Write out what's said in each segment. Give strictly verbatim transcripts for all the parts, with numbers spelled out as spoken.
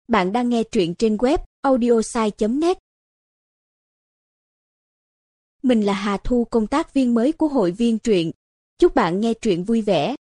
Bạn đang nghe truyện trên web audiosai chấm net. Mình là Hà Thu, công tác viên mới của hội viên truyện. Chúc bạn nghe truyện vui vẻ.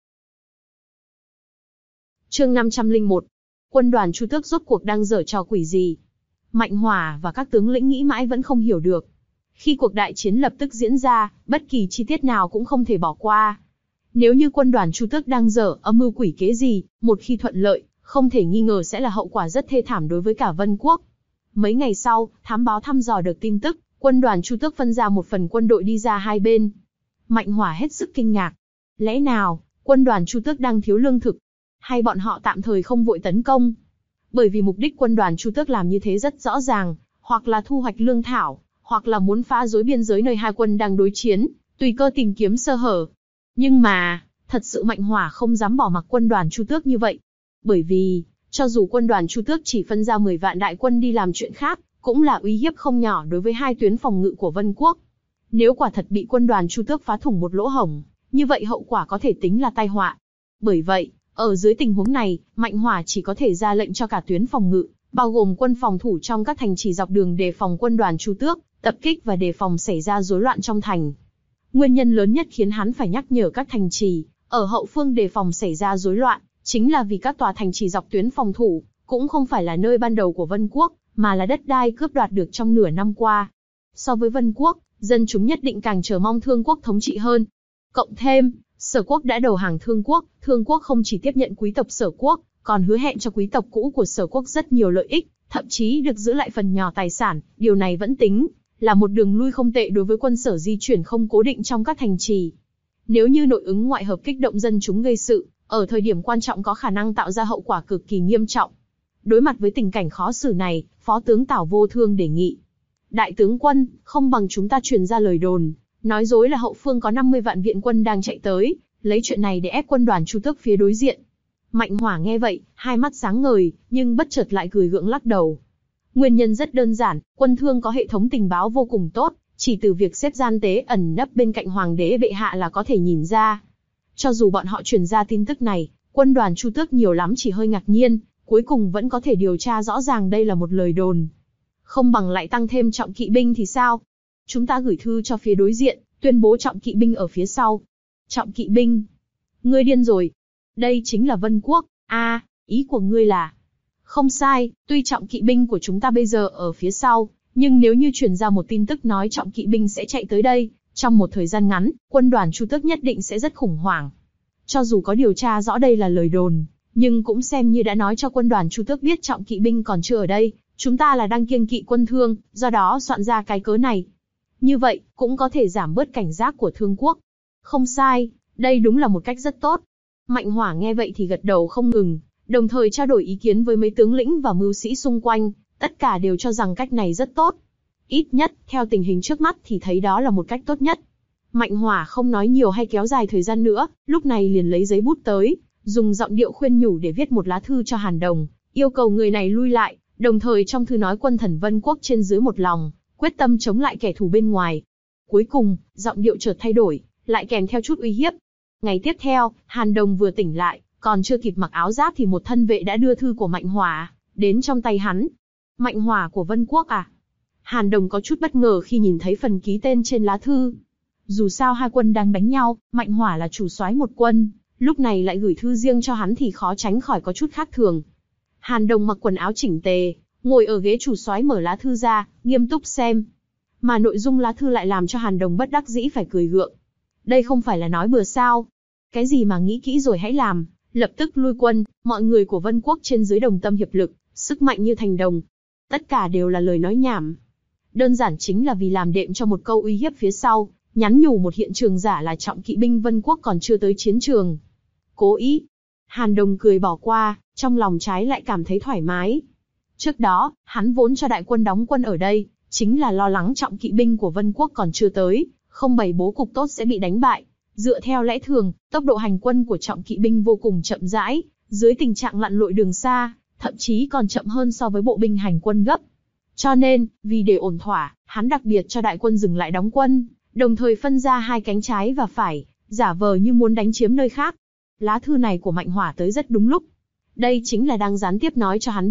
Chương năm trăm lẻ một. Quân đoàn Chu Tước rốt cuộc đang giở trò quỷ gì? Mạnh Hỏa và các tướng lĩnh nghĩ mãi vẫn không hiểu được. Khi cuộc đại chiến lập tức diễn ra, bất kỳ chi tiết nào cũng không thể bỏ qua. Nếu như quân đoàn Chu Tước đang giở âm mưu quỷ kế gì, một khi thuận lợi, không thể nghi ngờ sẽ là hậu quả rất thê thảm đối với cả Vân Quốc. Mấy ngày sau, thám báo thăm dò được tin tức, quân đoàn Chu Tước phân ra một phần quân đội đi ra hai bên. Mạnh Hỏa hết sức kinh ngạc. Lẽ nào, quân đoàn Chu Tước đang thiếu lương thực? Hay bọn họ tạm thời không vội tấn công? Bởi vì mục đích quân đoàn Chu Tước làm như thế rất rõ ràng, hoặc là thu hoạch lương thảo, hoặc là muốn phá rối biên giới nơi hai quân đang đối chiến, tùy cơ tìm kiếm sơ hở. Nhưng mà, thật sự Mạnh Hỏa không dám bỏ mặc quân đoàn Chu Tước như vậy. Bởi vì, cho dù quân đoàn Chu Tước chỉ phân ra mười vạn đại quân đi làm chuyện khác, cũng là uy hiếp không nhỏ đối với hai tuyến phòng ngự của Vân Quốc. Nếu quả thật bị quân đoàn Chu Tước phá thủng một lỗ hổng, như vậy hậu quả có thể tính là tai họa. Bởi vậy, ở dưới tình huống này, Mạnh Hỏa chỉ có thể ra lệnh cho cả tuyến phòng ngự, bao gồm quân phòng thủ trong các thành trì dọc đường đề phòng quân đoàn Chu Tước, tập kích và đề phòng xảy ra rối loạn trong thành. Nguyên nhân lớn nhất khiến hắn phải nhắc nhở các thành trì ở hậu phương đề phòng xảy ra rối loạn, chính là vì các tòa thành trì dọc tuyến phòng thủ cũng không phải là nơi ban đầu của Vân Quốc, mà là đất đai cướp đoạt được trong nửa năm qua. So với Vân Quốc, dân chúng nhất định càng chờ mong Thương Quốc thống trị hơn. Cộng thêm, Sở Quốc đã đầu hàng Thương Quốc, Thương Quốc không chỉ tiếp nhận quý tộc Sở Quốc, còn hứa hẹn cho quý tộc cũ của Sở Quốc rất nhiều lợi ích, thậm chí được giữ lại phần nhỏ tài sản. Điều này vẫn tính là một đường lui không tệ đối với quân Sở di chuyển không cố định trong các thành trì. Nếu như nội ứng ngoại hợp kích động dân chúng gây sự, ở thời điểm quan trọng có khả năng tạo ra hậu quả cực kỳ nghiêm trọng. Đối mặt với tình cảnh khó xử này, Phó tướng Tào Vô Thương đề nghị: Đại tướng quân, không bằng chúng ta truyền ra lời đồn, nói dối là hậu phương có năm mươi vạn viện quân đang chạy tới, lấy chuyện này để ép quân đoàn Chu Tước phía đối diện. Mạnh Hỏa nghe vậy, hai mắt sáng ngời, nhưng bất chợt lại cười gượng lắc đầu. Nguyên nhân rất đơn giản, quân Thương có hệ thống tình báo vô cùng tốt, chỉ từ việc xếp gian tế ẩn nấp bên cạnh hoàng đế bệ hạ là có thể nhìn ra. Cho dù bọn họ truyền ra tin tức này, quân đoàn Chu Tước nhiều lắm chỉ hơi ngạc nhiên, cuối cùng vẫn có thể điều tra rõ ràng đây là một lời đồn. Không bằng lại tăng thêm trọng kỵ binh thì sao? Chúng ta gửi thư cho phía đối diện, tuyên bố trọng kỵ binh ở phía sau. Trọng kỵ binh? Ngươi điên rồi. Đây chính là Vân Quốc. A, à, ý của ngươi là... Không sai, tuy trọng kỵ binh của chúng ta bây giờ ở phía sau, nhưng nếu như truyền ra một tin tức nói trọng kỵ binh sẽ chạy tới đây, trong một thời gian ngắn, quân đoàn Chu Tước nhất định sẽ rất khủng hoảng. Cho dù có điều tra rõ đây là lời đồn, nhưng cũng xem như đã nói cho quân đoàn Chu Tước biết trọng kỵ binh còn chưa ở đây, chúng ta là đang kiêng kỵ quân Thương, do đó soạn ra cái cớ này. Như vậy, cũng có thể giảm bớt cảnh giác của Thương Quốc. Không sai, đây đúng là một cách rất tốt. Mạnh Hỏa nghe vậy thì gật đầu không ngừng, đồng thời trao đổi ý kiến với mấy tướng lĩnh và mưu sĩ xung quanh, tất cả đều cho rằng cách này rất tốt. Ít nhất, theo tình hình trước mắt thì thấy đó là một cách tốt nhất. Mạnh Hỏa không nói nhiều hay kéo dài thời gian nữa, lúc này liền lấy giấy bút tới, dùng giọng điệu khuyên nhủ để viết một lá thư cho Hàn Đồng, yêu cầu người này lui lại, đồng thời trong thư nói quân thần Vân Quốc trên dưới một lòng, quyết tâm chống lại kẻ thù bên ngoài. Cuối cùng, giọng điệu chợt thay đổi, lại kèm theo chút uy hiếp. Ngày tiếp theo, Hàn Đồng vừa tỉnh lại, còn chưa kịp mặc áo giáp thì một thân vệ đã đưa thư của Mạnh Hỏa đến trong tay hắn. Mạnh Hỏa của Vân Quốc à? Hàn Đồng có chút bất ngờ khi nhìn thấy phần ký tên trên lá thư. Dù sao hai quân đang đánh nhau, Mạnh Hỏa là chủ soái một quân, lúc này lại gửi thư riêng cho hắn thì khó tránh khỏi có chút khác thường. Hàn Đồng mặc quần áo chỉnh tề, ngồi ở ghế chủ soái mở lá thư ra, nghiêm túc xem. Mà nội dung lá thư lại làm cho Hàn Đồng bất đắc dĩ phải cười gượng. Đây không phải là nói bừa sao? Cái gì mà nghĩ kỹ rồi hãy làm, lập tức lui quân, mọi người của Vân Quốc trên dưới đồng tâm hiệp lực, sức mạnh như thành đồng. Tất cả đều là lời nói nhảm. Đơn giản chính là vì làm đệm cho một câu uy hiếp phía sau, nhắn nhủ một hiện trường giả là trọng kỵ binh Vân Quốc còn chưa tới chiến trường. Cố ý. Hàn Đồng cười bỏ qua, trong lòng trái lại cảm thấy thoải mái. Trước đó, hắn vốn cho đại quân đóng quân ở đây, chính là lo lắng trọng kỵ binh của Vân Quốc còn chưa tới, không bày bố cục tốt sẽ bị đánh bại. Dựa theo lẽ thường, tốc độ hành quân của trọng kỵ binh vô cùng chậm rãi, dưới tình trạng lặn lội đường xa, thậm chí còn chậm hơn so với bộ binh hành quân gấp. Cho nên, vì để ổn thỏa, hắn đặc biệt cho đại quân dừng lại đóng quân, đồng thời phân ra hai cánh trái và phải, giả vờ như muốn đánh chiếm nơi khác. Lá thư này của Mạnh Hỏa tới rất đúng lúc. Đây chính là đang gián tiếp nói cho hắn biết,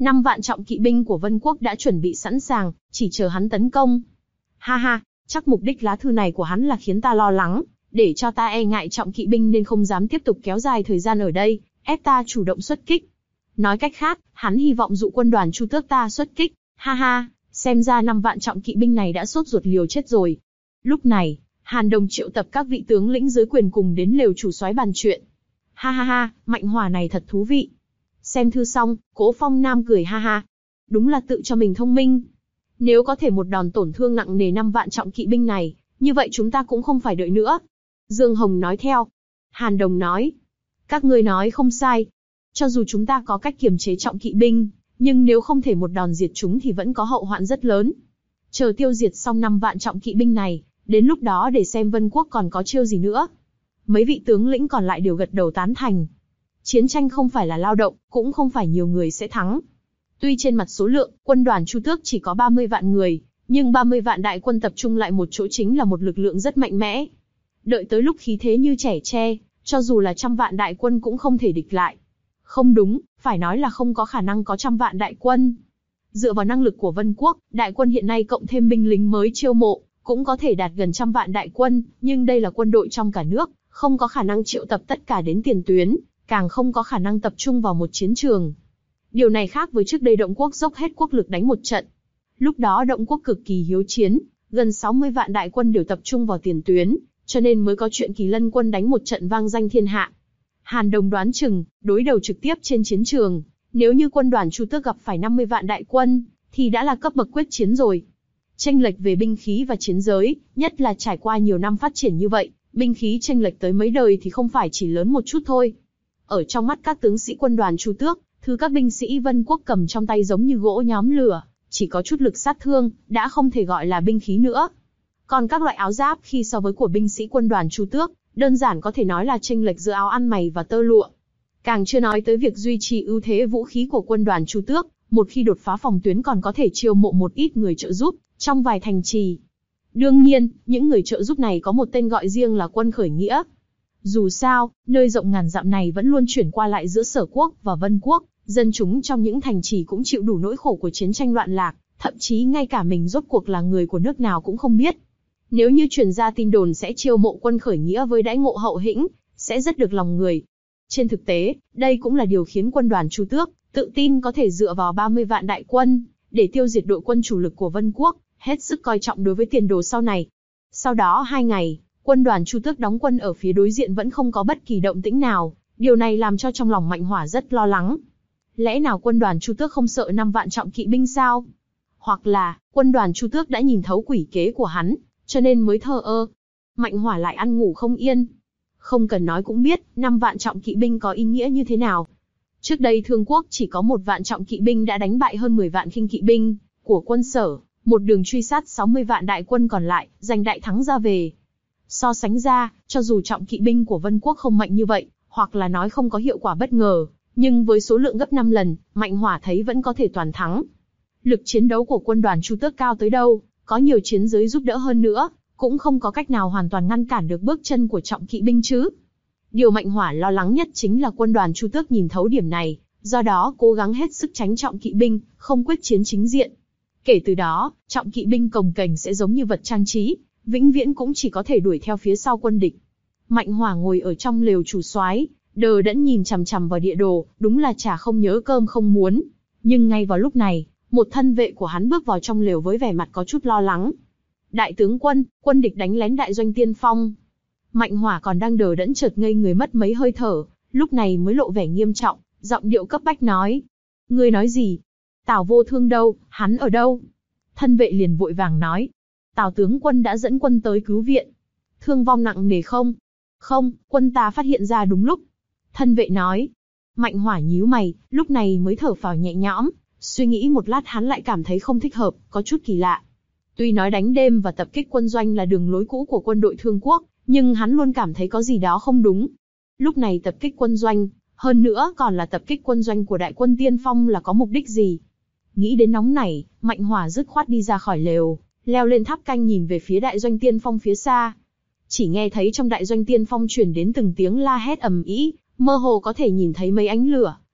Năm vạn trọng kỵ binh của Vân Quốc đã chuẩn bị sẵn sàng, chỉ chờ hắn tấn công. Ha ha, chắc mục đích lá thư này của hắn là khiến ta lo lắng, để cho ta e ngại trọng kỵ binh nên không dám tiếp tục kéo dài thời gian ở đây, ép ta chủ động xuất kích. Nói cách khác, hắn hy vọng dụ quân đoàn Chu Tước ta xuất kích. Ha ha, xem ra năm vạn trọng kỵ binh này đã sốt ruột liều chết rồi. Lúc này, Hàn Đồng triệu tập các vị tướng lĩnh dưới quyền cùng đến lều chủ soái bàn chuyện. Ha ha ha, Mạnh Hỏa này thật thú vị. Xem thư xong, Cố Phong Nam cười ha ha. Đúng là tự cho mình thông minh. Nếu có thể một đòn tổn thương nặng nề năm vạn trọng kỵ binh này, như vậy chúng ta cũng không phải đợi nữa. Dương Hồng nói theo. Hàn Đồng nói. Các ngươi nói không sai. Cho dù chúng ta có cách kiềm chế trọng kỵ binh, nhưng nếu không thể một đòn diệt chúng thì vẫn có hậu hoạn rất lớn. Chờ tiêu diệt xong năm vạn trọng kỵ binh này, đến lúc đó để xem Vân Quốc còn có chiêu gì nữa. Mấy vị tướng lĩnh còn lại đều gật đầu tán thành. Chiến tranh không phải là lao động, cũng không phải nhiều người sẽ thắng. Tuy trên mặt số lượng, quân đoàn Chu Tước chỉ có ba mươi vạn người, nhưng ba mươi vạn đại quân tập trung lại một chỗ chính là một lực lượng rất mạnh mẽ. Đợi tới lúc khí thế như trẻ tre, cho dù là trăm vạn đại quân cũng không thể địch lại. Không đúng, phải nói là không có khả năng có trăm vạn đại quân. Dựa vào năng lực của Vân Quốc, đại quân hiện nay cộng thêm binh lính mới chiêu mộ, cũng có thể đạt gần trăm vạn đại quân, nhưng đây là quân đội trong cả nước, không có khả năng triệu tập tất cả đến tiền tuyến, càng không có khả năng tập trung vào một chiến trường. Điều này khác với trước đây Động Quốc dốc hết quốc lực đánh một trận. Lúc đó Động Quốc cực kỳ hiếu chiến, gần sáu mươi vạn đại quân đều tập trung vào tiền tuyến, cho nên mới có chuyện Kỳ Lân quân đánh một trận vang danh thiên hạ. Hàn Đồng đoán chừng, đối đầu trực tiếp trên chiến trường, nếu như quân đoàn Chu Tước gặp phải năm mươi vạn đại quân, thì đã là cấp bậc quyết chiến rồi. Chênh lệch về binh khí và chiến giới, nhất là trải qua nhiều năm phát triển như vậy, binh khí chênh lệch tới mấy đời thì không phải chỉ lớn một chút thôi. Ở trong mắt các tướng sĩ quân đoàn Chu Tước, thứ các binh sĩ Vân Quốc cầm trong tay giống như gỗ nhóm lửa, chỉ có chút lực sát thương, đã không thể gọi là binh khí nữa. Còn các loại áo giáp khi so với của binh sĩ quân đoàn Chu Tước, đơn giản có thể nói là chênh lệch giữa áo ăn mày và tơ lụa. Càng chưa nói tới việc duy trì ưu thế vũ khí của quân đoàn Chu Tước, một khi đột phá phòng tuyến còn có thể chiêu mộ một ít người trợ giúp trong vài thành trì. Đương nhiên, những người trợ giúp này có một tên gọi riêng là quân khởi nghĩa. Dù sao, nơi rộng ngàn dặm này vẫn luôn chuyển qua lại giữa Sở Quốc và Vân Quốc, dân chúng trong những thành trì cũng chịu đủ nỗi khổ của chiến tranh loạn lạc, thậm chí ngay cả mình rốt cuộc là người của nước nào cũng không biết. Nếu như truyền ra tin đồn sẽ chiêu mộ quân khởi nghĩa với đãi ngộ hậu hĩnh, sẽ rất được lòng người. Trên thực tế, đây cũng là điều khiến quân đoàn Chu Tước tự tin có thể dựa vào ba mươi vạn đại quân để tiêu diệt đội quân chủ lực của Vân Quốc, hết sức coi trọng đối với tiền đồ sau này. Sau đó hai ngày, quân đoàn Chu Tước đóng quân ở phía đối diện vẫn không có bất kỳ động tĩnh nào, điều này làm cho trong lòng Mạnh Hỏa rất lo lắng. Lẽ nào quân đoàn Chu Tước không sợ năm vạn trọng kỵ binh sao? Hoặc là, quân đoàn Chu Tước đã nhìn thấu quỷ kế của hắn, cho nên mới thờ ơ. Mạnh Hỏa lại ăn ngủ không yên. Không cần nói cũng biết, năm vạn trọng kỵ binh có ý nghĩa như thế nào. Trước đây Thương Quốc chỉ có một vạn trọng kỵ binh đã đánh bại hơn mười vạn khinh kỵ binh của quân Sở, một đường truy sát sáu mươi vạn đại quân còn lại, giành đại thắng ra về. So sánh ra, cho dù trọng kỵ binh của Vân Quốc không mạnh như vậy, hoặc là nói không có hiệu quả bất ngờ, nhưng với số lượng gấp năm lần, Mạnh Hỏa thấy vẫn có thể toàn thắng. Lực chiến đấu của quân đoàn Chu Tước cao tới đâu, có nhiều chiến giới giúp đỡ hơn nữa, cũng không có cách nào hoàn toàn ngăn cản được bước chân của trọng kỵ binh chứ. Điều Mạnh Hỏa lo lắng nhất chính là quân đoàn Chu Tước nhìn thấu điểm này, do đó cố gắng hết sức tránh trọng kỵ binh, không quyết chiến chính diện. Kể từ đó, trọng kỵ binh cồng kềnh sẽ giống như vật trang trí, vĩnh viễn cũng chỉ có thể đuổi theo phía sau quân địch. Mạnh Hỏa ngồi ở trong lều chủ soái, đờ đẫn nhìn chằm chằm vào địa đồ, đúng là chả không nhớ cơm không muốn. Nhưng ngay vào lúc này, một thân vệ của hắn bước vào trong lều với vẻ mặt có chút lo lắng. Đại tướng quân, quân địch đánh lén đại doanh Tiên Phong. Mạnh Hỏa còn đang đờ đẫn chợt ngây người mất mấy hơi thở, lúc này mới lộ vẻ nghiêm trọng, giọng điệu cấp bách nói. Ngươi nói gì? Tào Vô Thương đâu, hắn ở đâu? Thân vệ liền vội vàng nói. Tào tướng quân đã dẫn quân tới cứu viện. Thương vong nặng nề không? Không, quân ta phát hiện ra đúng lúc. Thân vệ nói. Mạnh Hỏa nhíu mày, lúc này mới thở phào nhẹ nhõm, suy nghĩ một lát hắn lại cảm thấy không thích hợp, có chút kỳ lạ. Tuy nói đánh đêm và tập kích quân doanh là đường lối cũ của quân đội Thương Quốc, nhưng hắn luôn cảm thấy có gì đó không đúng. Lúc này tập kích quân doanh, hơn nữa còn là tập kích quân doanh của đại quân Tiên Phong là có mục đích gì? Nghĩ đến nóng nảy, Mạnh Hỏa dứt khoát đi ra khỏi lều, leo lên tháp canh nhìn về phía đại doanh Tiên Phong phía xa. Chỉ nghe thấy trong đại doanh Tiên Phong truyền đến từng tiếng la hét ầm ĩ, mơ hồ có thể nhìn thấy mấy ánh lửa,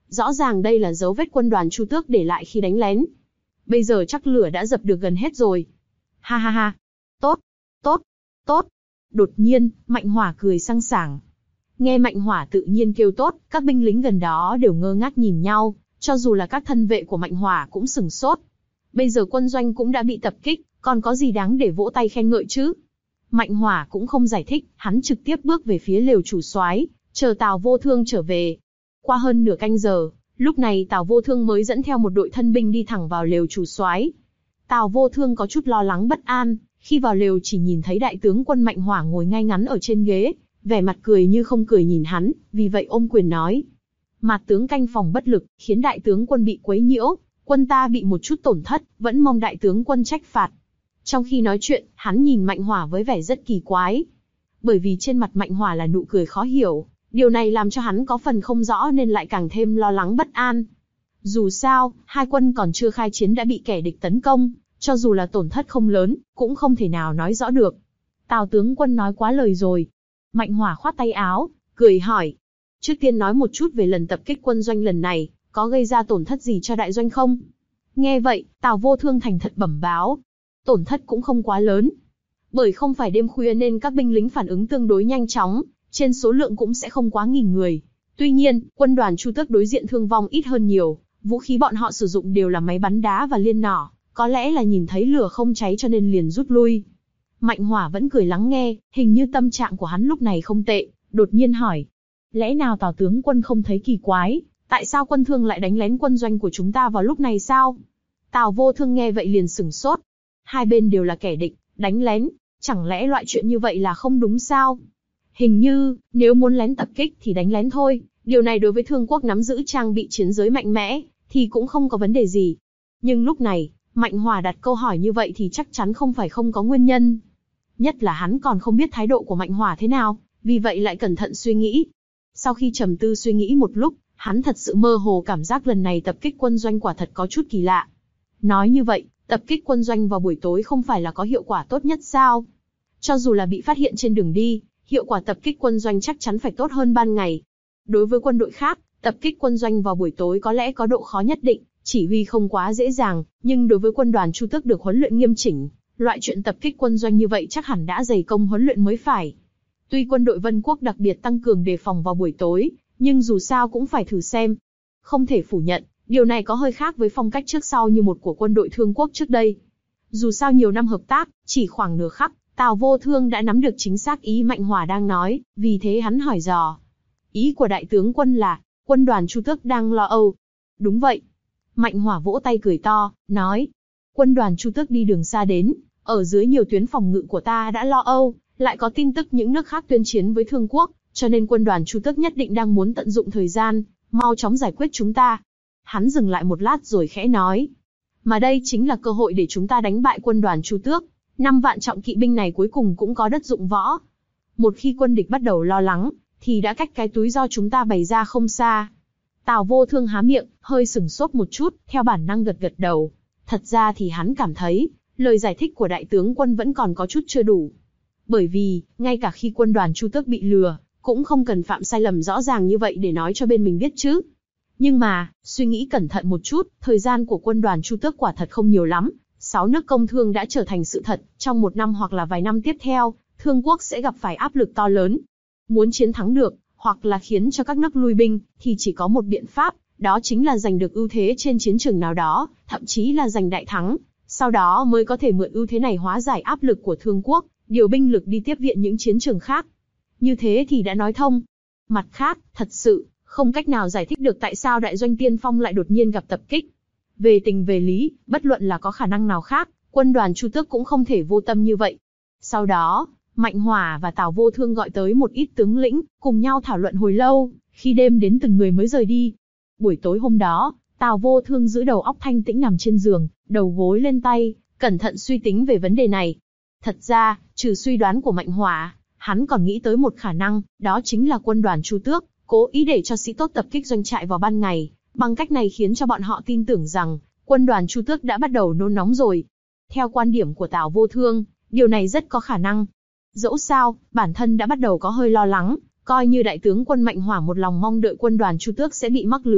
Rõ ràng đây là dấu vết quân đoàn Chu Tước để lại khi đánh lén. Bây giờ chắc lửa đã dập được gần hết rồi. Ha ha ha. Tốt, tốt, tốt. Đột nhiên, Mạnh Hỏa cười sang sảng. Nghe Mạnh Hỏa tự nhiên kêu tốt, các binh lính gần đó đều ngơ ngác nhìn nhau, cho dù là các thân vệ của Mạnh Hỏa cũng sửng sốt. Bây giờ quân doanh cũng đã bị tập kích, còn có gì đáng để vỗ tay khen ngợi chứ? Mạnh Hỏa cũng không giải thích, hắn trực tiếp bước về phía lều chủ soái, chờ Tào Vô Thương trở về. Qua hơn nửa canh giờ, lúc này Tào Vô Thương mới dẫn theo một đội thân binh đi thẳng vào lều chủ soái. Tào Vô Thương có chút lo lắng bất an, khi vào lều chỉ nhìn thấy đại tướng quân Mạnh Hỏa ngồi ngay ngắn ở trên ghế, vẻ mặt cười như không cười nhìn hắn, vì vậy ôm quyền nói: Mạt tướng canh phòng bất lực, khiến đại tướng quân bị quấy nhiễu, quân ta bị một chút tổn thất, vẫn mong đại tướng quân trách phạt. Trong khi nói chuyện, hắn nhìn Mạnh Hỏa với vẻ rất kỳ quái. Bởi vì trên mặt Mạnh Hỏa là nụ cười khó hiểu, điều này làm cho hắn có phần không rõ nên lại càng thêm lo lắng bất an. Dù sao, hai quân còn chưa khai chiến đã bị kẻ địch tấn công, cho dù là tổn thất không lớn, cũng không thể nào nói rõ được. Tào tướng quân nói quá lời rồi. Mạnh Hỏa khoát tay áo, cười hỏi. Trước tiên nói một chút về lần tập kích quân doanh lần này, có gây ra tổn thất gì cho đại doanh không? Nghe vậy, Tào Vô Thương thành thật bẩm báo. Tổn thất cũng không quá lớn. Bởi không phải đêm khuya nên các binh lính phản ứng tương đối nhanh chóng, trên số lượng cũng sẽ không quá nghìn người. Tuy nhiên, quân đoàn Chu Tước đối diện thương vong ít hơn nhiều, vũ khí bọn họ sử dụng đều là máy bắn đá và liên nỏ, có lẽ là nhìn thấy lửa không cháy cho nên liền rút lui. Mạnh Hỏa vẫn cười lắng nghe, hình như tâm trạng của hắn lúc này không tệ, đột nhiên hỏi. Lẽ nào Tào tướng quân không thấy kỳ quái, tại sao quân Thương lại đánh lén quân doanh của chúng ta vào lúc này sao? Tào Vô Thương nghe vậy liền sửng sốt. Hai bên đều là kẻ địch, đánh lén, chẳng lẽ loại chuyện như vậy là không đúng sao? Hình như, nếu muốn lén tập kích thì đánh lén thôi, điều này đối với Thương quốc nắm giữ trang bị chiến giới mạnh mẽ, thì cũng không có vấn đề gì. Nhưng lúc này, Mạnh Hỏa đặt câu hỏi như vậy thì chắc chắn không phải không có nguyên nhân. Nhất là hắn còn không biết thái độ của Mạnh Hỏa thế nào, vì vậy lại cẩn thận suy nghĩ. Sau khi trầm tư suy nghĩ một lúc, hắn thật sự mơ hồ cảm giác lần này tập kích quân doanh quả thật có chút kỳ lạ. Nói như vậy, tập kích quân doanh vào buổi tối không phải là có hiệu quả tốt nhất sao? Cho dù là bị phát hiện trên đường đi, hiệu quả tập kích quân doanh chắc chắn phải tốt hơn ban ngày. Đối với quân đội khác, tập kích quân doanh vào buổi tối có lẽ có độ khó nhất định, chỉ huy không quá dễ dàng, nhưng đối với quân đoàn Chu Tước được huấn luyện nghiêm chỉnh, loại chuyện tập kích quân doanh như vậy chắc hẳn đã dày công huấn luyện mới phải. Tuy quân đội Vân Quốc đặc biệt tăng cường đề phòng vào buổi tối, nhưng dù sao cũng phải thử xem. Không thể phủ nhận, điều này có hơi khác với phong cách trước sau như một của quân đội Thương quốc trước đây. Dù sao nhiều năm hợp tác, chỉ khoảng nửa khắc, Tào Vô Thương đã nắm được chính xác ý Mạnh Hỏa đang nói, vì thế hắn hỏi dò. Ý của đại tướng quân là, quân đoàn Chu Tước đang lo âu. Đúng vậy. Mạnh Hỏa vỗ tay cười to, nói. Quân đoàn Chu Tước đi đường xa đến, ở dưới nhiều tuyến phòng ngự của ta đã lo âu, lại có tin tức những nước khác tuyên chiến với Thương quốc, cho nên quân đoàn Chu Tước nhất định đang muốn tận dụng thời gian, mau chóng giải quyết chúng ta. Hắn dừng lại một lát rồi khẽ nói. Mà đây chính là cơ hội để chúng ta đánh bại quân đoàn Chu Tước. Năm vạn trọng kỵ binh này cuối cùng cũng có đất dụng võ. Một khi quân địch bắt đầu lo lắng, thì đã cách cái túi do chúng ta bày ra không xa. Tào Vô Thương há miệng, hơi sừng sốt một chút, theo bản năng gật gật đầu. Thật ra thì hắn cảm thấy, lời giải thích của đại tướng quân vẫn còn có chút chưa đủ. Bởi vì, ngay cả khi quân đoàn Chu Tước bị lừa, cũng không cần phạm sai lầm rõ ràng như vậy để nói cho bên mình biết chứ. Nhưng mà, suy nghĩ cẩn thận một chút, thời gian của quân đoàn Chu Tước quả thật không nhiều lắm. Sáu nước công thương đã trở thành sự thật, trong một năm hoặc là vài năm tiếp theo, Thương quốc sẽ gặp phải áp lực to lớn. Muốn chiến thắng được, hoặc là khiến cho các nước lui binh, thì chỉ có một biện pháp, đó chính là giành được ưu thế trên chiến trường nào đó, thậm chí là giành đại thắng. Sau đó mới có thể mượn ưu thế này hóa giải áp lực của Thương quốc, điều binh lực đi tiếp viện những chiến trường khác. Như thế thì đã nói thông. Mặt khác, thật sự, không cách nào giải thích được tại sao đại doanh tiên phong lại đột nhiên gặp tập kích. Về tình về lý, bất luận là có khả năng nào khác, quân đoàn Chu Tước cũng không thể vô tâm như vậy. Sau đó, Mạnh Hỏa và Tào Vô Thương gọi tới một ít tướng lĩnh, cùng nhau thảo luận hồi lâu, khi đêm đến từng người mới rời đi. Buổi tối hôm đó, Tào Vô Thương giữ đầu óc thanh tĩnh nằm trên giường, đầu gối lên tay, cẩn thận suy tính về vấn đề này. Thật ra, trừ suy đoán của Mạnh Hỏa, hắn còn nghĩ tới một khả năng, đó chính là quân đoàn Chu Tước, cố ý để cho sĩ tốt tập kích doanh trại vào ban ngày, bằng cách này khiến cho bọn họ tin tưởng rằng, quân đoàn Chu Tước đã bắt đầu nôn nóng rồi. Theo quan điểm của Tào Vô Thương, điều này rất có khả năng. Dẫu sao, bản thân đã bắt đầu có hơi lo lắng, coi như đại tướng quân Mạnh Hỏa một lòng mong đợi quân đoàn Chu Tước sẽ bị mắc lừa,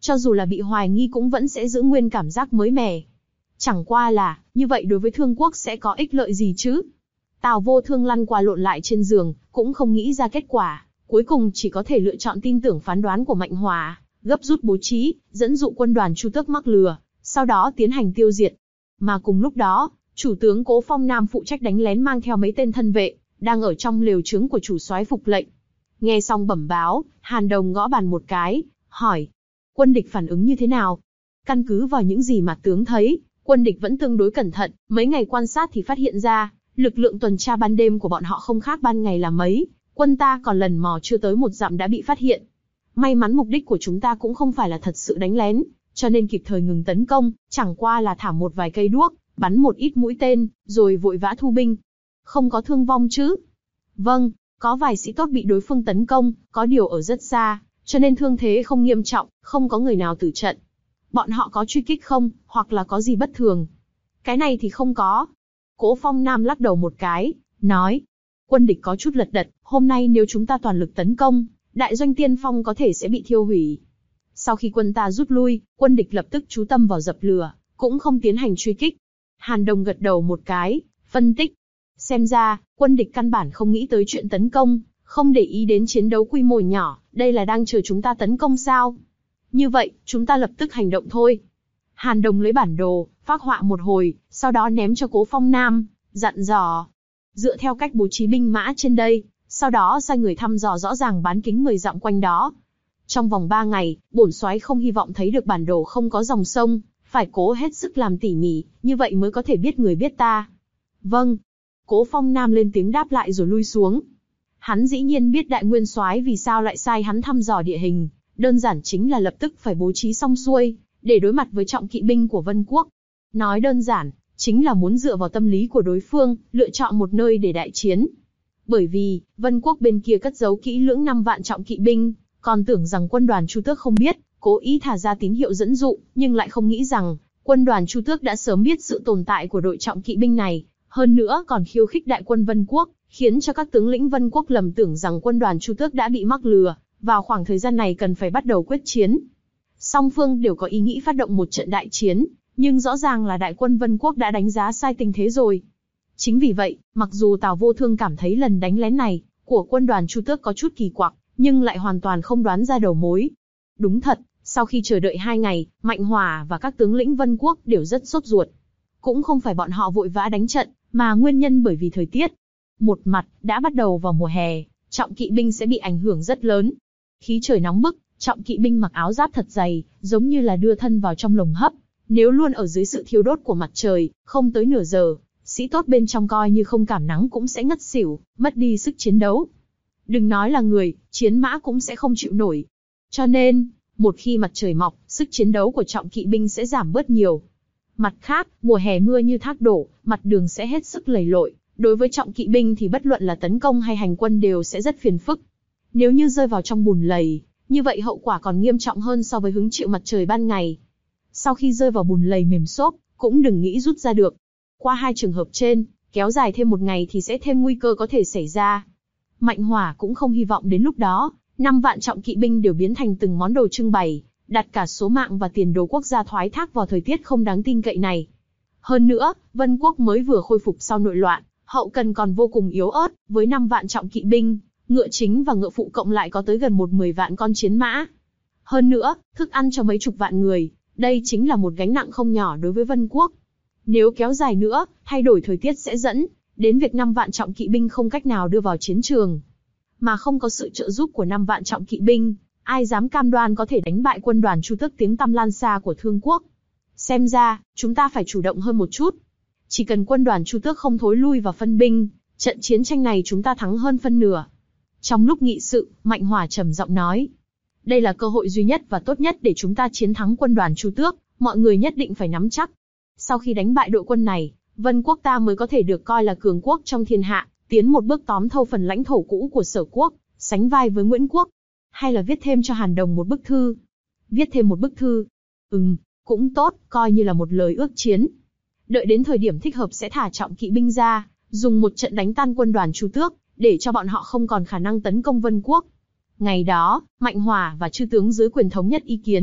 cho dù là bị hoài nghi cũng vẫn sẽ giữ nguyên cảm giác mới mẻ. Chẳng qua là, như vậy đối với Thương Quốc sẽ có ích lợi gì chứ? Tào Vô Thương lăn qua lộn lại trên giường, cũng không nghĩ ra kết quả, cuối cùng chỉ có thể lựa chọn tin tưởng phán đoán của Mạnh Hòa, gấp rút bố trí, dẫn dụ quân đoàn Chu Tước mắc lừa, sau đó tiến hành tiêu diệt. Mà cùng lúc đó, chủ tướng Cố Phong Nam phụ trách đánh lén mang theo mấy tên thân vệ, đang ở trong lều trướng của chủ soái phục lệnh. Nghe xong bẩm báo, Hàn Đồng gõ bàn một cái, hỏi: quân địch phản ứng như thế nào? Căn cứ vào những gì mà tướng thấy, quân địch vẫn tương đối cẩn thận, mấy ngày quan sát thì phát hiện ra, lực lượng tuần tra ban đêm của bọn họ không khác ban ngày là mấy, quân ta còn lần mò chưa tới một dặm đã bị phát hiện. May mắn mục đích của chúng ta cũng không phải là thật sự đánh lén, cho nên kịp thời ngừng tấn công, chẳng qua là thả một vài cây đuốc, bắn một ít mũi tên, rồi vội vã thu binh. Không có thương vong chứ? Vâng, có vài sĩ tốt bị đối phương tấn công, có điều ở rất xa, cho nên thương thế không nghiêm trọng, không có người nào tử trận. Bọn họ có truy kích không, hoặc là có gì bất thường? Cái này thì không có. Cố Phong Nam lắc đầu một cái, nói: quân địch có chút lật đật, hôm nay nếu chúng ta toàn lực tấn công, đại doanh Tiên Phong có thể sẽ bị thiêu hủy. Sau khi quân ta rút lui, quân địch lập tức chú tâm vào dập lửa, cũng không tiến hành truy kích. Hàn Đồng gật đầu một cái, phân tích: xem ra, quân địch căn bản không nghĩ tới chuyện tấn công, không để ý đến chiến đấu quy mô nhỏ, đây là đang chờ chúng ta tấn công sao? Như vậy, chúng ta lập tức hành động thôi. Hàn Đồng lấy bản đồ, phác họa một hồi, sau đó ném cho Cố Phong Nam, dặn dò: dựa theo cách bố trí binh mã trên đây, sau đó sai người thăm dò rõ ràng bán kính mười dặm quanh đó. Trong vòng ba ngày, bổn soái không hy vọng thấy được bản đồ không có dòng sông, phải cố hết sức làm tỉ mỉ, như vậy mới có thể biết người biết ta. Vâng. Cố Phong Nam lên tiếng đáp lại rồi lui xuống. Hắn dĩ nhiên biết đại nguyên soái vì sao lại sai hắn thăm dò địa hình, đơn giản chính là lập tức phải bố trí xong xuôi, để đối mặt với trọng kỵ binh của Vân Quốc. Nói đơn giản, chính là muốn dựa vào tâm lý của đối phương, lựa chọn một nơi để đại chiến. Bởi vì, Vân Quốc bên kia cất giấu kỹ lưỡng năm vạn trọng kỵ binh, còn tưởng rằng quân đoàn Chu Tước không biết, cố ý thả ra tín hiệu dẫn dụ, nhưng lại không nghĩ rằng, quân đoàn Chu Tước đã sớm biết sự tồn tại của đội trọng kỵ binh này, hơn nữa còn khiêu khích đại quân Vân Quốc, khiến cho các tướng lĩnh Vân Quốc lầm tưởng rằng quân đoàn Chu Tước đã bị mắc lừa, vào khoảng thời gian này cần phải bắt đầu quyết chiến. Song phương đều có ý nghĩ phát động một trận đại chiến, nhưng rõ ràng là đại quân Vân Quốc đã đánh giá sai tình thế rồi. Chính vì vậy, mặc dù Tào Vô Thương cảm thấy lần đánh lén này của quân đoàn Chu Tước có chút kỳ quặc, nhưng lại hoàn toàn không đoán ra đầu mối. Đúng thật, sau khi chờ đợi hai ngày, Mạnh Hòa và các tướng lĩnh Vân Quốc đều rất sốt ruột. Cũng không phải bọn họ vội vã đánh trận, mà nguyên nhân bởi vì thời tiết. Một mặt, đã bắt đầu vào mùa hè, trọng kỵ binh sẽ bị ảnh hưởng rất lớn. Khí trời nóng bức, trọng kỵ binh mặc áo giáp thật dày, giống như là đưa thân vào trong lồng hấp. Nếu luôn ở dưới sự thiêu đốt của mặt trời, không tới nửa giờ, sĩ tốt bên trong coi như không cảm nắng cũng sẽ ngất xỉu, mất đi sức chiến đấu. Đừng nói là người, chiến mã cũng sẽ không chịu nổi. Cho nên, một khi mặt trời mọc, sức chiến đấu của trọng kỵ binh sẽ giảm bớt nhiều. Mặt khác, mùa hè mưa như thác đổ, mặt đường sẽ hết sức lầy lội. Đối với trọng kỵ binh thì bất luận là tấn công hay hành quân đều sẽ rất phiền phức. Nếu như rơi vào trong bùn lầy, như vậy hậu quả còn nghiêm trọng hơn so với hứng chịu mặt trời ban ngày. Sau khi rơi vào bùn lầy mềm xốp, cũng đừng nghĩ rút ra được. Qua hai trường hợp trên, kéo dài thêm một ngày thì sẽ thêm nguy cơ có thể xảy ra. Mạnh Hòa cũng không hy vọng đến lúc đó, năm vạn trọng kỵ binh đều biến thành từng món đồ trưng bày, đặt cả số mạng và tiền đồ quốc gia thoái thác vào thời tiết không đáng tin cậy này. Hơn nữa, Vân Quốc mới vừa khôi phục sau nội loạn, hậu cần còn vô cùng yếu ớt, với năm vạn trọng kỵ binh, ngựa chính và ngựa phụ cộng lại có tới gần một mười vạn con chiến mã. Hơn nữa, thức ăn cho mấy chục vạn người, đây chính là một gánh nặng không nhỏ đối với Vân Quốc. Nếu kéo dài nữa, thay đổi thời tiết sẽ dẫn đến việc năm vạn trọng kỵ binh không cách nào đưa vào chiến trường. Mà không có sự trợ giúp của năm vạn trọng kỵ binh, ai dám cam đoan có thể đánh bại quân đoàn Chu Tước tiếng tăm lan xa của Thương Quốc. Xem ra, chúng ta phải chủ động hơn một chút. Chỉ cần quân đoàn Chu Tước không thối lui và phân binh, trận chiến tranh này chúng ta thắng hơn phân nửa. Trong lúc nghị sự, Mạnh Hòa trầm giọng nói: đây là cơ hội duy nhất và tốt nhất để chúng ta chiến thắng quân đoàn Chu Tước, mọi người nhất định phải nắm chắc. Sau khi đánh bại đội quân này, Vân Quốc ta mới có thể được coi là cường quốc trong thiên hạ, tiến một bước tóm thâu phần lãnh thổ cũ của Sở Quốc, sánh vai với Nguyễn Quốc. Hay là viết thêm cho Hàn Đồng một bức thư? Viết thêm một bức thư? Ừm, cũng tốt, coi như là một lời ước chiến. Đợi đến thời điểm thích hợp sẽ thả trọng kỵ binh ra, dùng một trận đánh tan quân đoàn Chu Tước, để cho bọn họ không còn khả năng tấn công Vân Quốc. Ngày đó, Mạnh Hòa và chư tướng dưới quyền thống nhất ý kiến,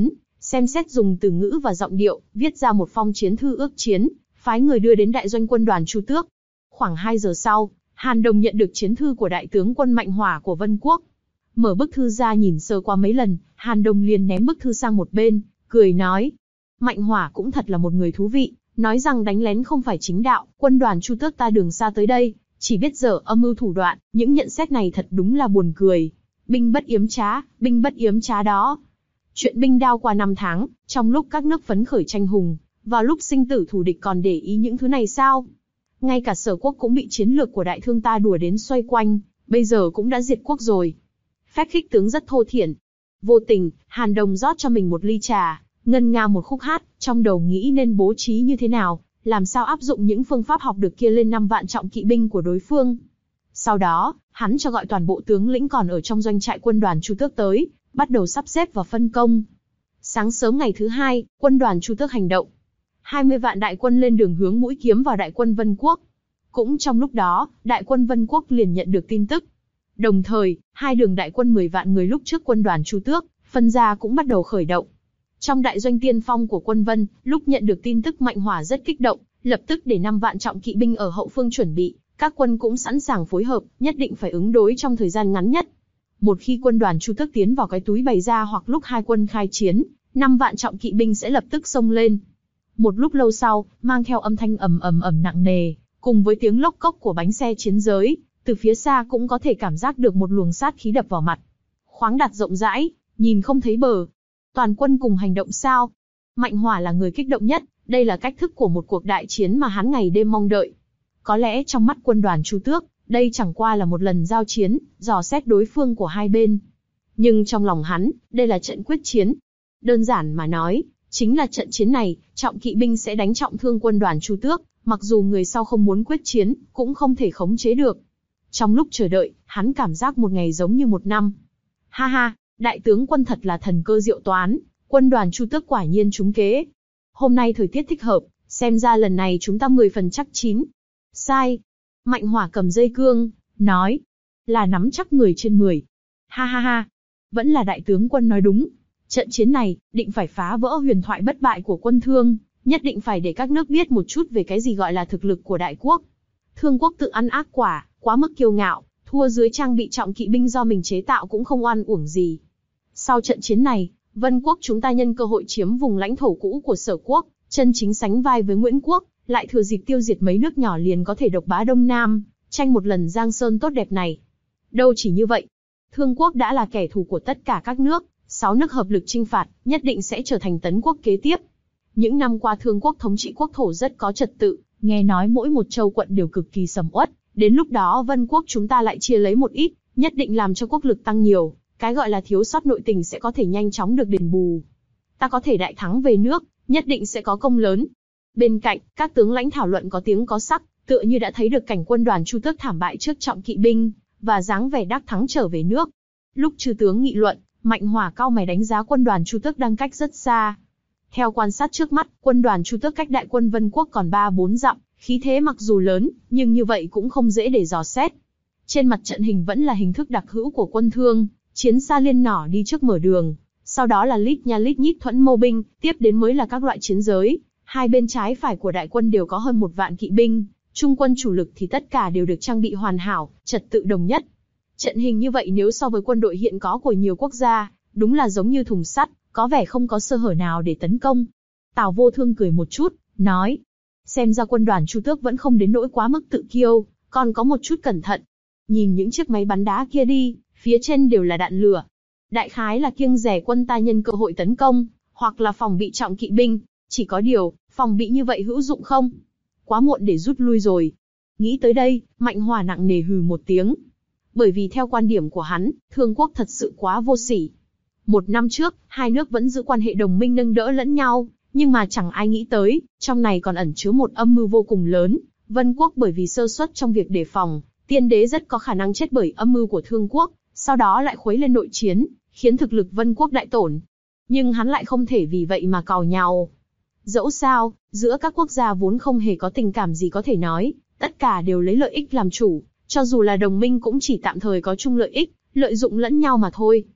xem xét dùng từ ngữ và giọng điệu, viết ra một phong chiến thư ước chiến, phái người đưa đến đại doanh quân đoàn Chu Tước. Khoảng hai giờ sau, Hàn Đồng nhận được chiến thư của đại tướng quân Mạnh Hỏa của Vân Quốc. Mở bức thư ra nhìn sơ qua mấy lần, Hàn Đồng liền ném bức thư sang một bên, cười nói. Mạnh Hỏa cũng thật là một người thú vị, nói rằng đánh lén không phải chính đạo, quân đoàn Chu Tước ta đường xa tới đây, chỉ biết dở âm mưu thủ đoạn, những nhận xét này thật đúng là buồn cười. Binh bất yếm trá, binh bất yếm trá đó. Chuyện binh đao qua năm tháng, trong lúc các nước phấn khởi tranh hùng, vào lúc sinh tử thù địch còn để ý những thứ này sao? Ngay cả Sở Quốc cũng bị chiến lược của đại thương ta đùa đến xoay quanh, bây giờ cũng đã diệt quốc rồi. Phép khích tướng rất thô thiển. Vô tình, Hàn Đồng rót cho mình một ly trà, ngân nga một khúc hát, trong đầu nghĩ nên bố trí như thế nào, làm sao áp dụng những phương pháp học được kia lên năm vạn trọng kỵ binh của đối phương. Sau đó, hắn cho gọi toàn bộ tướng lĩnh còn ở trong doanh trại quân đoàn Chu Tước tới, bắt đầu sắp xếp và phân công. Sáng sớm ngày thứ hai, quân đoàn Chu Tước hành động. hai mươi vạn đại quân lên đường hướng mũi kiếm vào đại quân Vân Quốc. Cũng trong lúc đó, đại quân Vân Quốc liền nhận được tin tức. Đồng thời, hai đường đại quân mười vạn người lúc trước quân đoàn Chu Tước, phân ra cũng bắt đầu khởi động. Trong đại doanh tiên phong của quân Vân, lúc nhận được tin tức Mạnh Hỏa rất kích động, lập tức để năm vạn trọng kỵ binh ở hậu phương chuẩn bị, các quân cũng sẵn sàng phối hợp, nhất định phải ứng đối trong thời gian ngắn nhất. Một khi quân đoàn Chu Tước tiến vào cái túi bày ra hoặc lúc hai quân khai chiến, năm vạn trọng kỵ binh sẽ lập tức xông lên. Một lúc lâu sau, mang theo âm thanh ầm ầm ầm nặng nề, cùng với tiếng lốc cốc của bánh xe chiến giới, từ phía xa cũng có thể cảm giác được một luồng sát khí đập vào mặt. Khoáng đạt rộng rãi, nhìn không thấy bờ. Toàn quân cùng hành động sao? Mạnh Hỏa là người kích động nhất, đây là cách thức của một cuộc đại chiến mà hắn ngày đêm mong đợi. Có lẽ trong mắt quân đoàn Chu Tước, đây chẳng qua là một lần giao chiến, dò xét đối phương của hai bên. Nhưng trong lòng hắn, đây là trận quyết chiến. Đơn giản mà nói, chính là trận chiến này, trọng kỵ binh sẽ đánh trọng thương quân đoàn Chu Tước, mặc dù người sau không muốn quyết chiến, cũng không thể khống chế được. Trong lúc chờ đợi, hắn cảm giác một ngày giống như một năm. Ha ha, đại tướng quân thật là thần cơ diệu toán, quân đoàn Chu Tước quả nhiên trúng kế. Hôm nay thời tiết thích hợp, xem ra lần này chúng ta mười phần chắc chín. Sai. Mạnh Hỏa cầm dây cương, nói. Là nắm chắc mười trên mười. Ha ha ha. Vẫn là đại tướng quân nói đúng. Trận chiến này, định phải phá vỡ huyền thoại bất bại của quân Thương, nhất định phải để các nước biết một chút về cái gì gọi là thực lực của đại quốc. Thương quốc tự ăn ác quả, quá mức kiêu ngạo, thua dưới trang bị trọng kỵ binh do mình chế tạo cũng không oan uổng gì. Sau trận chiến này, Vân Quốc chúng ta nhân cơ hội chiếm vùng lãnh thổ cũ của Sở Quốc, chân chính sánh vai với Nguyễn Quốc, lại thừa dịp tiêu diệt mấy nước nhỏ liền có thể độc bá Đông Nam, tranh một lần giang sơn tốt đẹp này. Đâu chỉ như vậy, Thương Quốc đã là kẻ thù của tất cả các nước, sáu nước hợp lực chinh phạt, nhất định sẽ trở thành tấn quốc kế tiếp. Những năm qua Thương Quốc thống trị quốc thổ rất có trật tự, nghe nói mỗi một châu quận đều cực kỳ sầm uất, đến lúc đó Vân Quốc chúng ta lại chia lấy một ít, nhất định làm cho quốc lực tăng nhiều, cái gọi là thiếu sót nội tình sẽ có thể nhanh chóng được đền bù. Ta có thể đại thắng về nước, nhất định sẽ có công lớn. Bên cạnh, các tướng lãnh thảo luận có tiếng có sắc, tựa như đã thấy được cảnh quân đoàn Chu Tước thảm bại trước trọng kỵ binh, và dáng vẻ đắc thắng trở về nước. Lúc chư tướng nghị luận, Mạnh Hỏa cau mày đánh giá quân đoàn Chu Tước đang cách rất xa. Theo quan sát trước mắt, quân đoàn Chu Tước cách đại quân Vân Quốc còn ba bốn dặm, khí thế mặc dù lớn, nhưng như vậy cũng không dễ để dò xét. Trên mặt trận hình vẫn là hình thức đặc hữu của quân Thương, chiến xa liên nỏ đi trước mở đường, sau đó là lít nha lít nhít thuẫn mâu binh, tiếp đến mới là các loại chiến giới. Hai bên trái phải của đại quân đều có hơn một vạn kỵ binh, trung quân chủ lực thì tất cả đều được trang bị hoàn hảo, trật tự đồng nhất. Trận hình như vậy nếu so với quân đội hiện có của nhiều quốc gia, đúng là giống như thùng sắt, có vẻ không có sơ hở nào để tấn công. Tào Vô Thương cười một chút, nói, xem ra quân đoàn Chu Tước vẫn không đến nỗi quá mức tự kiêu, còn có một chút cẩn thận. Nhìn những chiếc máy bắn đá kia đi, phía trên đều là đạn lửa. Đại khái là kiêng dè quân ta nhân cơ hội tấn công, hoặc là phòng bị trọng kỵ binh. Chỉ có điều, phòng bị như vậy hữu dụng không? Quá muộn để rút lui rồi. Nghĩ tới đây, Mạnh Hỏa nặng nề hừ một tiếng. Bởi vì theo quan điểm của hắn, Thương Quốc thật sự quá vô sỉ. Một năm trước, hai nước vẫn giữ quan hệ đồng minh nâng đỡ lẫn nhau, nhưng mà chẳng ai nghĩ tới, trong này còn ẩn chứa một âm mưu vô cùng lớn. Vân Quốc bởi vì sơ suất trong việc đề phòng, tiên đế rất có khả năng chết bởi âm mưu của Thương Quốc, sau đó lại khuấy lên nội chiến, khiến thực lực Vân Quốc đại tổn. Nhưng hắn lại không thể vì vậy mà càu nhàu. Dẫu sao, giữa các quốc gia vốn không hề có tình cảm gì có thể nói, tất cả đều lấy lợi ích làm chủ, cho dù là đồng minh cũng chỉ tạm thời có chung lợi ích, lợi dụng lẫn nhau mà thôi.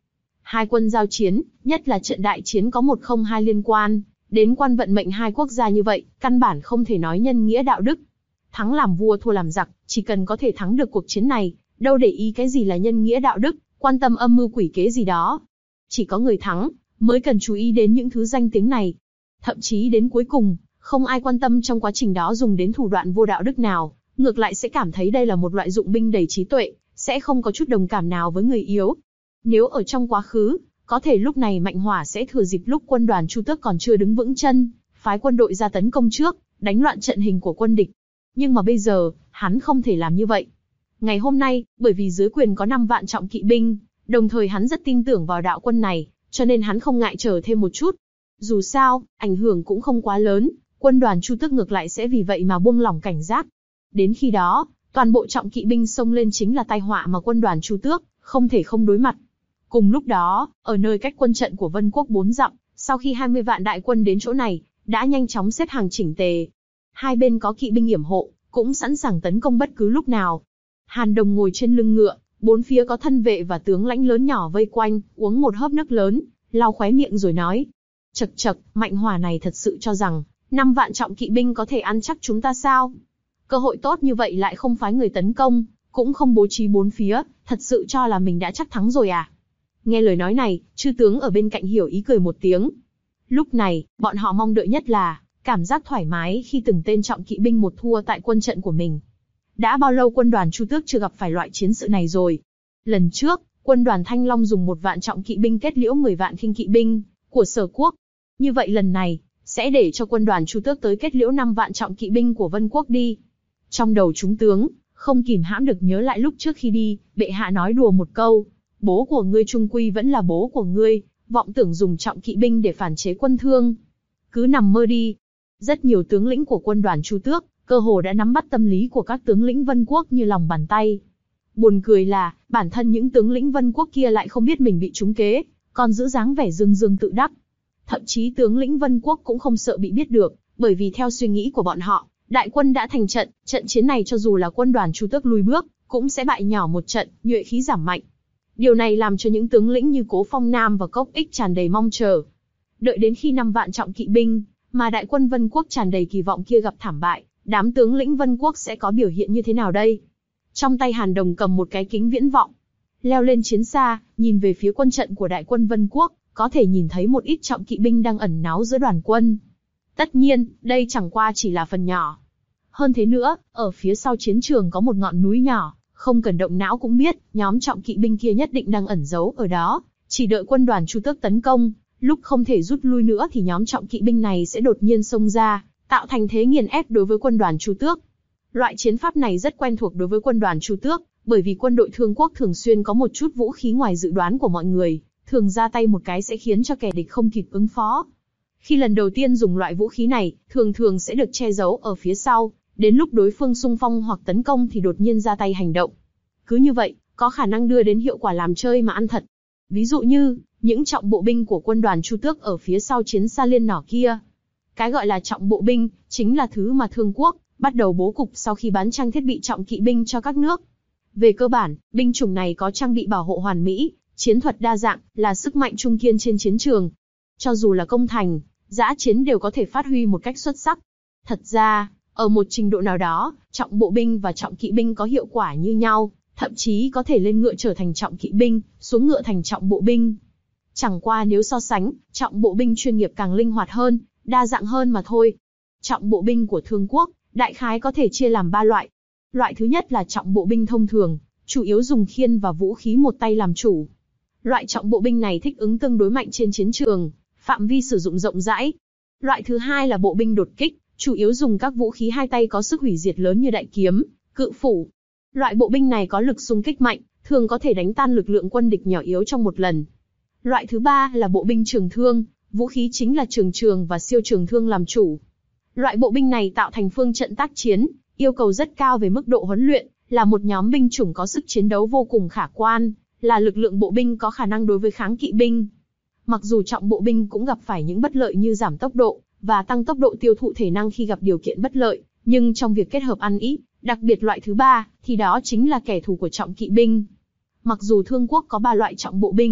Hai quân giao chiến, nhất là trận đại chiến có một không hai liên quan đến quan vận mệnh hai quốc gia như vậy, căn bản không thể nói nhân nghĩa đạo đức. Thắng làm vua thua làm giặc, chỉ cần có thể thắng được cuộc chiến này, đâu để ý cái gì là nhân nghĩa đạo đức, quan tâm âm mưu quỷ kế gì đó. Chỉ có người thắng mới cần chú ý đến những thứ danh tiếng này. Thậm chí đến cuối cùng, không ai quan tâm trong quá trình đó dùng đến thủ đoạn vô đạo đức nào, ngược lại sẽ cảm thấy đây là một loại dụng binh đầy trí tuệ, sẽ không có chút đồng cảm nào với người yếu. Nếu ở trong quá khứ, có thể lúc này Mạnh Hỏa sẽ thừa dịp lúc quân đoàn Chu Tước còn chưa đứng vững chân, phái quân đội ra tấn công trước, đánh loạn trận hình của quân địch. Nhưng mà bây giờ, hắn không thể làm như vậy. Ngày hôm nay, bởi vì dưới quyền có năm vạn trọng kỵ binh, đồng thời hắn rất tin tưởng vào đạo quân này, cho nên hắn không ngại chờ thêm một chút. Dù sao, ảnh hưởng cũng không quá lớn, quân đoàn Chu Tước ngược lại sẽ vì vậy mà buông lỏng cảnh giác. Đến khi đó, toàn bộ trọng kỵ binh xông lên chính là tai họa mà quân đoàn Chu Tước không thể không đối mặt. Cùng lúc đó, ở nơi cách quân trận của Vân Quốc bốn dặm, sau khi hai mươi vạn đại quân đến chỗ này, đã nhanh chóng xếp hàng chỉnh tề. Hai bên có kỵ binh yểm hộ, cũng sẵn sàng tấn công bất cứ lúc nào. Hàn Đồng ngồi trên lưng ngựa, bốn phía có thân vệ và tướng lãnh lớn nhỏ vây quanh, uống một hớp nước lớn, lau khóe miệng rồi nói: "Chậc chậc, Mạnh Hỏa này thật sự cho rằng năm vạn trọng kỵ binh có thể ăn chắc chúng ta sao? Cơ hội tốt như vậy lại không phái người tấn công, cũng không bố trí bốn phía, thật sự cho là mình đã chắc thắng rồi à?" Nghe lời nói này, chư tướng ở bên cạnh hiểu ý cười một tiếng. Lúc này, bọn họ mong đợi nhất là cảm giác thoải mái khi từng tên trọng kỵ binh một thua tại quân trận của mình. Đã bao lâu quân đoàn Chu Tước chưa gặp phải loại chiến sự này rồi? Lần trước, quân đoàn Thanh Long dùng một vạn trọng kỵ binh kết liễu mười vạn khinh kỵ binh của Sở Quốc. Như vậy lần này, sẽ để cho quân đoàn Chu Tước tới kết liễu năm vạn trọng kỵ binh của Vân Quốc đi. Trong đầu chúng tướng, không kìm hãm được nhớ lại lúc trước khi đi, bệ hạ nói đùa một câu: "Bố của ngươi chung quy vẫn là bố của ngươi, vọng tưởng dùng trọng kỵ binh để phản chế quân Thương. Cứ nằm mơ đi." Rất nhiều tướng lĩnh của quân đoàn Chu Tước, cơ hồ đã nắm bắt tâm lý của các tướng lĩnh Vân Quốc như lòng bàn tay. Buồn cười là, bản thân những tướng lĩnh Vân Quốc kia lại không biết mình bị trúng kế, còn giữ dáng vẻ dương dương tự đắc. Thậm chí tướng lĩnh Vân Quốc cũng không sợ bị biết được, bởi vì theo suy nghĩ của bọn họ, đại quân đã thành trận, trận chiến này cho dù là quân đoàn Chu Tước lùi bước, cũng sẽ bại nhỏ một trận, nhuệ khí giảm mạnh. Điều này làm cho những tướng lĩnh như Cố Phong Nam và Cốc Ích tràn đầy mong chờ. Đợi đến khi năm vạn trọng kỵ binh, mà đại quân Vân Quốc tràn đầy kỳ vọng kia gặp thảm bại, đám tướng lĩnh Vân Quốc sẽ có biểu hiện như thế nào đây? Trong tay Hàn Đồng cầm một cái kính viễn vọng, leo lên chiến xa, nhìn về phía quân trận của đại quân Vân Quốc, có thể nhìn thấy một ít trọng kỵ binh đang ẩn náu giữa đoàn quân. Tất nhiên, đây chẳng qua chỉ là phần nhỏ. Hơn thế nữa, ở phía sau chiến trường có một ngọn núi nhỏ, không cần động não cũng biết, nhóm trọng kỵ binh kia nhất định đang ẩn giấu ở đó, chỉ đợi quân đoàn Chu Tước tấn công, lúc không thể rút lui nữa thì nhóm trọng kỵ binh này sẽ đột nhiên xông ra, tạo thành thế nghiền ép đối với quân đoàn Chu Tước. Loại chiến pháp này rất quen thuộc đối với quân đoàn Chu Tước, bởi vì quân đội Thương Quốc thường xuyên có một chút vũ khí ngoài dự đoán của mọi người, thường ra tay một cái sẽ khiến cho kẻ địch không kịp ứng phó. Khi lần đầu tiên dùng loại vũ khí này, thường thường sẽ được che giấu ở phía sau, đến lúc đối phương xung phong hoặc tấn công thì đột nhiên ra tay hành động. Cứ như vậy, có khả năng đưa đến hiệu quả làm chơi mà ăn thật. Ví dụ như, những trọng bộ binh của quân đoàn Chu Tước ở phía sau chiến xa liên nỏ kia. Cái gọi là trọng bộ binh, chính là thứ mà Thương Quốc bắt đầu bố cục sau khi bán trang thiết bị trọng kỵ binh cho các nước. Về cơ bản, binh chủng này có trang bị bảo hộ hoàn mỹ, chiến thuật đa dạng, là sức mạnh trung kiên trên chiến trường. Cho dù là công thành, dã chiến đều có thể phát huy một cách xuất sắc. Thật ra, ở một trình độ nào đó, trọng bộ binh và trọng kỵ binh có hiệu quả như nhau, thậm chí có thể lên ngựa trở thành trọng kỵ binh, xuống ngựa thành trọng bộ binh. Chẳng qua nếu so sánh, trọng bộ binh chuyên nghiệp càng linh hoạt hơn, đa dạng hơn mà thôi. Trọng bộ binh của Thương Quốc, đại khái có thể chia làm ba loại. Loại thứ nhất là trọng bộ binh thông thường, chủ yếu dùng khiên và vũ khí một tay làm chủ. Loại trọng bộ binh này thích ứng tương đối mạnh trên chiến trường, phạm vi sử dụng rộng rãi. Loại thứ hai là bộ binh đột kích, chủ yếu dùng các vũ khí hai tay có sức hủy diệt lớn như đại kiếm, cự phủ. Loại bộ binh này có lực xung kích mạnh, thường có thể đánh tan lực lượng quân địch nhỏ yếu trong một lần. Loại thứ ba là bộ binh trường thương, vũ khí chính là trường trường và siêu trường thương làm chủ. Loại bộ binh này tạo thành phương trận tác chiến, yêu cầu rất cao về mức độ huấn luyện, là một nhóm binh chủng có sức chiến đấu vô cùng khả quan, là lực lượng bộ binh có khả năng đối với kháng kỵ binh. Mặc dù trọng bộ binh cũng gặp phải những bất lợi như giảm tốc độ và tăng tốc độ tiêu thụ thể năng khi gặp điều kiện bất lợi, nhưng trong việc kết hợp ăn ý, đặc biệt loại thứ ba, thì đó chính là kẻ thù của trọng kỵ binh. Mặc dù Thương Quốc có ba loại trọng bộ binh,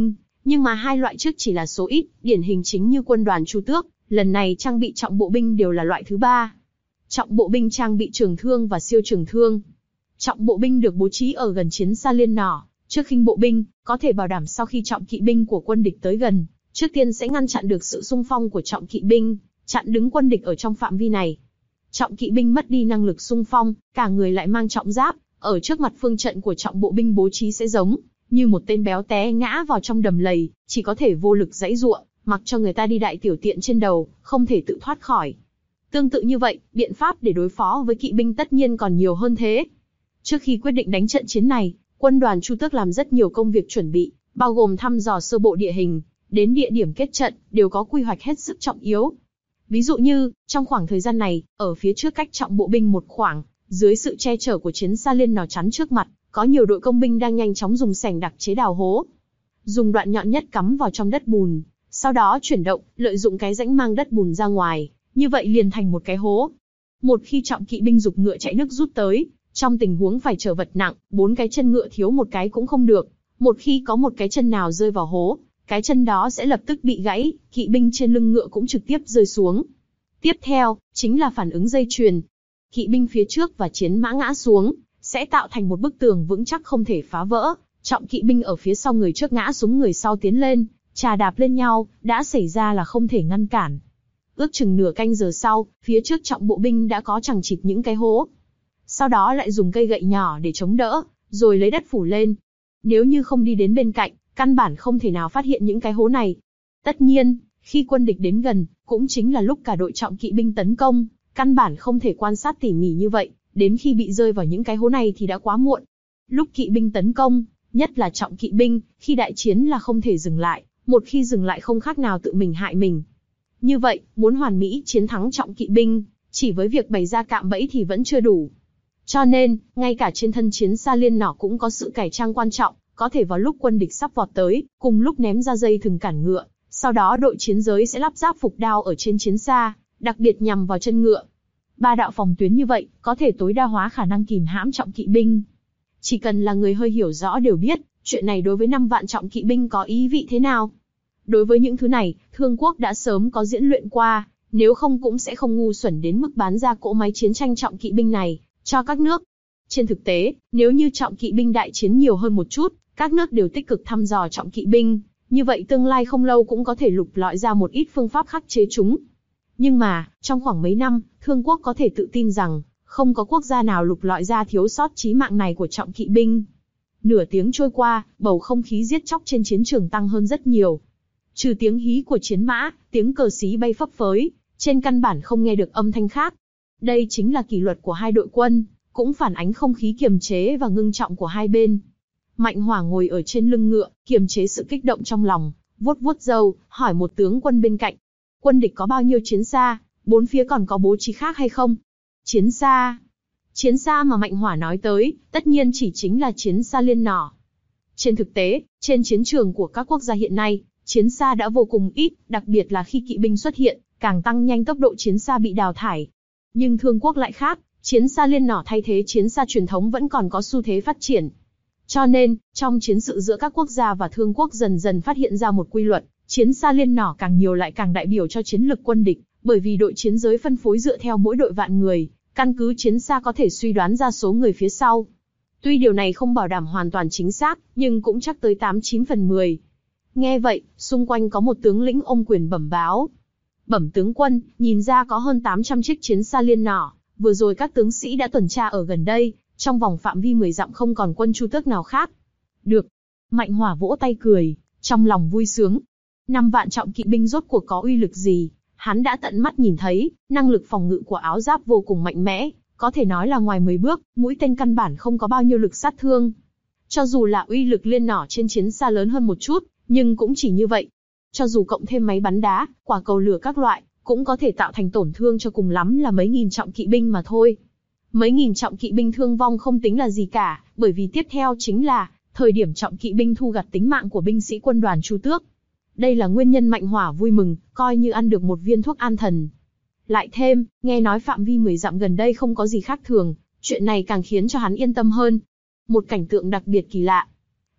Nhưng mà hai loại trước chỉ là số ít, điển hình chính như quân đoàn Chu Tước, lần này trang bị trọng bộ binh đều là loại thứ ba. Trọng bộ binh trang bị trường thương và siêu trường thương. Trọng bộ binh được bố trí ở gần chiến xa liên nỏ, trước khinh bộ binh, có thể bảo đảm sau khi trọng kỵ binh của quân địch tới gần, trước tiên sẽ ngăn chặn được sự xung phong của trọng kỵ binh, chặn đứng quân địch ở trong phạm vi này. Trọng kỵ binh mất đi năng lực xung phong, cả người lại mang trọng giáp, ở trước mặt phương trận của trọng bộ binh bố trí sẽ giống như một tên béo té ngã vào trong đầm lầy, chỉ có thể vô lực giãy giụa, mặc cho người ta đi đại tiểu tiện trên đầu, không thể tự thoát khỏi. Tương tự như vậy, biện pháp để đối phó với kỵ binh tất nhiên còn nhiều hơn thế. Trước khi quyết định đánh trận chiến này, quân đoàn Chu Tước làm rất nhiều công việc chuẩn bị, bao gồm thăm dò sơ bộ địa hình, đến địa điểm kết trận, đều có quy hoạch hết sức trọng yếu. Ví dụ như, trong khoảng thời gian này, ở phía trước cách trọng bộ binh một khoảng, dưới sự che chở của chiến xa liên nỏ chắn trước mặt, có nhiều đội công binh đang nhanh chóng dùng xẻng đặc chế đào hố. Dùng đoạn nhọn nhất cắm vào trong đất bùn, sau đó chuyển động, lợi dụng cái rãnh mang đất bùn ra ngoài, như vậy liền thành một cái hố. Một khi trọng kỵ binh giục ngựa chạy nước rút tới, trong tình huống phải chở vật nặng, bốn cái chân ngựa thiếu một cái cũng không được. Một khi có một cái chân nào rơi vào hố, cái chân đó sẽ lập tức bị gãy, kỵ binh trên lưng ngựa cũng trực tiếp rơi xuống. Tiếp theo, chính là phản ứng dây chuyền. Kỵ binh phía trước và chiến mã ngã xuống, sẽ tạo thành một bức tường vững chắc không thể phá vỡ. Trọng kỵ binh ở phía sau người trước ngã xuống người sau tiến lên, chà đạp lên nhau, đã xảy ra là không thể ngăn cản. Ước chừng nửa canh giờ sau, phía trước trọng bộ binh đã có chằng chịt những cái hố. Sau đó lại dùng cây gậy nhỏ để chống đỡ, rồi lấy đất phủ lên. Nếu như không đi đến bên cạnh, căn bản không thể nào phát hiện những cái hố này. Tất nhiên, khi quân địch đến gần, cũng chính là lúc cả đội trọng kỵ binh tấn công, căn bản không thể quan sát tỉ mỉ như vậy, đến khi bị rơi vào những cái hố này thì đã quá muộn. Lúc kỵ binh tấn công, nhất là trọng kỵ binh, khi đại chiến là không thể dừng lại, một khi dừng lại không khác nào tự mình hại mình. Như vậy, muốn hoàn mỹ chiến thắng trọng kỵ binh, chỉ với việc bày ra cạm bẫy thì vẫn chưa đủ. Cho nên, ngay cả trên thân chiến xa liên nỏ cũng có sự cải trang quan trọng, có thể vào lúc quân địch sắp vọt tới, cùng lúc ném ra dây thừng cản ngựa, sau đó đội chiến giới sẽ lắp giáp phục đao ở trên chiến xa, đặc biệt nhằm vào chân ngựa. Ba đạo phòng tuyến như vậy, có thể tối đa hóa khả năng kìm hãm trọng kỵ binh. Chỉ cần là người hơi hiểu rõ đều biết, chuyện này đối với năm vạn trọng kỵ binh có ý vị thế nào. Đối với những thứ này, Thương quốc đã sớm có diễn luyện qua, nếu không cũng sẽ không ngu xuẩn đến mức bán ra cỗ máy chiến tranh trọng kỵ binh này cho các nước. Trên thực tế, nếu như trọng kỵ binh đại chiến nhiều hơn một chút, các nước đều tích cực thăm dò trọng kỵ binh, như vậy tương lai không lâu cũng có thể lục lọi ra một ít phương pháp khắc chế chúng. Nhưng mà, trong khoảng mấy năm, Thương quốc có thể tự tin rằng, không có quốc gia nào lục lọi ra thiếu sót chí mạng này của trọng kỵ binh. Nửa tiếng trôi qua, bầu không khí giết chóc trên chiến trường tăng hơn rất nhiều. Trừ tiếng hí của chiến mã, tiếng cờ xí bay phấp phới, trên căn bản không nghe được âm thanh khác. Đây chính là kỷ luật của hai đội quân, cũng phản ánh không khí kiềm chế và ngưng trọng của hai bên. Mạnh Hỏa ngồi ở trên lưng ngựa, kiềm chế sự kích động trong lòng, vuốt vuốt râu, hỏi một tướng quân bên cạnh. Quân địch có bao nhiêu chiến xa, bốn phía còn có bố trí khác hay không? Chiến xa? Chiến xa mà Mạnh Hỏa nói tới, tất nhiên chỉ chính là chiến xa liên nỏ. Trên thực tế, trên chiến trường của các quốc gia hiện nay, chiến xa đã vô cùng ít, đặc biệt là khi kỵ binh xuất hiện, càng tăng nhanh tốc độ chiến xa bị đào thải. Nhưng Thương quốc lại khác, chiến xa liên nỏ thay thế chiến xa truyền thống vẫn còn có xu thế phát triển. Cho nên, trong chiến sự giữa các quốc gia và Thương quốc dần dần phát hiện ra một quy luật, chiến xa liên nỏ càng nhiều lại càng đại biểu cho chiến lực quân địch, bởi vì đội chiến giới phân phối dựa theo mỗi đội vạn người, căn cứ chiến xa có thể suy đoán ra số người phía sau. Tuy điều này không bảo đảm hoàn toàn chính xác, nhưng cũng chắc tới tám chín phần mười. Nghe vậy, xung quanh có một tướng lĩnh ôm quyền bẩm báo. Bẩm tướng quân, nhìn ra có hơn tám trăm chiếc chiến xa liên nỏ, vừa rồi các tướng sĩ đã tuần tra ở gần đây, trong vòng phạm vi mười dặm không còn quân Chu Tước nào khác. Được. Mạnh Hỏa vỗ tay cười, trong lòng vui sướng. Năm vạn trọng kỵ binh rốt cuộc có uy lực gì, hắn đã tận mắt nhìn thấy, năng lực phòng ngự của áo giáp vô cùng mạnh mẽ, có thể nói là ngoài mười bước, mũi tên căn bản không có bao nhiêu lực sát thương. Cho dù là uy lực liên nỏ trên chiến xa lớn hơn một chút, nhưng cũng chỉ như vậy. Cho dù cộng thêm máy bắn đá, quả cầu lửa các loại, cũng có thể tạo thành tổn thương cho cùng lắm là mấy nghìn trọng kỵ binh mà thôi. Mấy nghìn trọng kỵ binh thương vong không tính là gì cả, bởi vì tiếp theo chính là thời điểm trọng kỵ binh thu gặt tính mạng của binh sĩ quân đoàn Chu Tước. Đây là nguyên nhân Mạnh Hỏa vui mừng, coi như ăn được một viên thuốc an thần. Lại thêm, nghe nói phạm vi mười dặm gần đây không có gì khác thường, chuyện này càng khiến cho hắn yên tâm hơn. Một cảnh tượng đặc biệt kỳ lạ.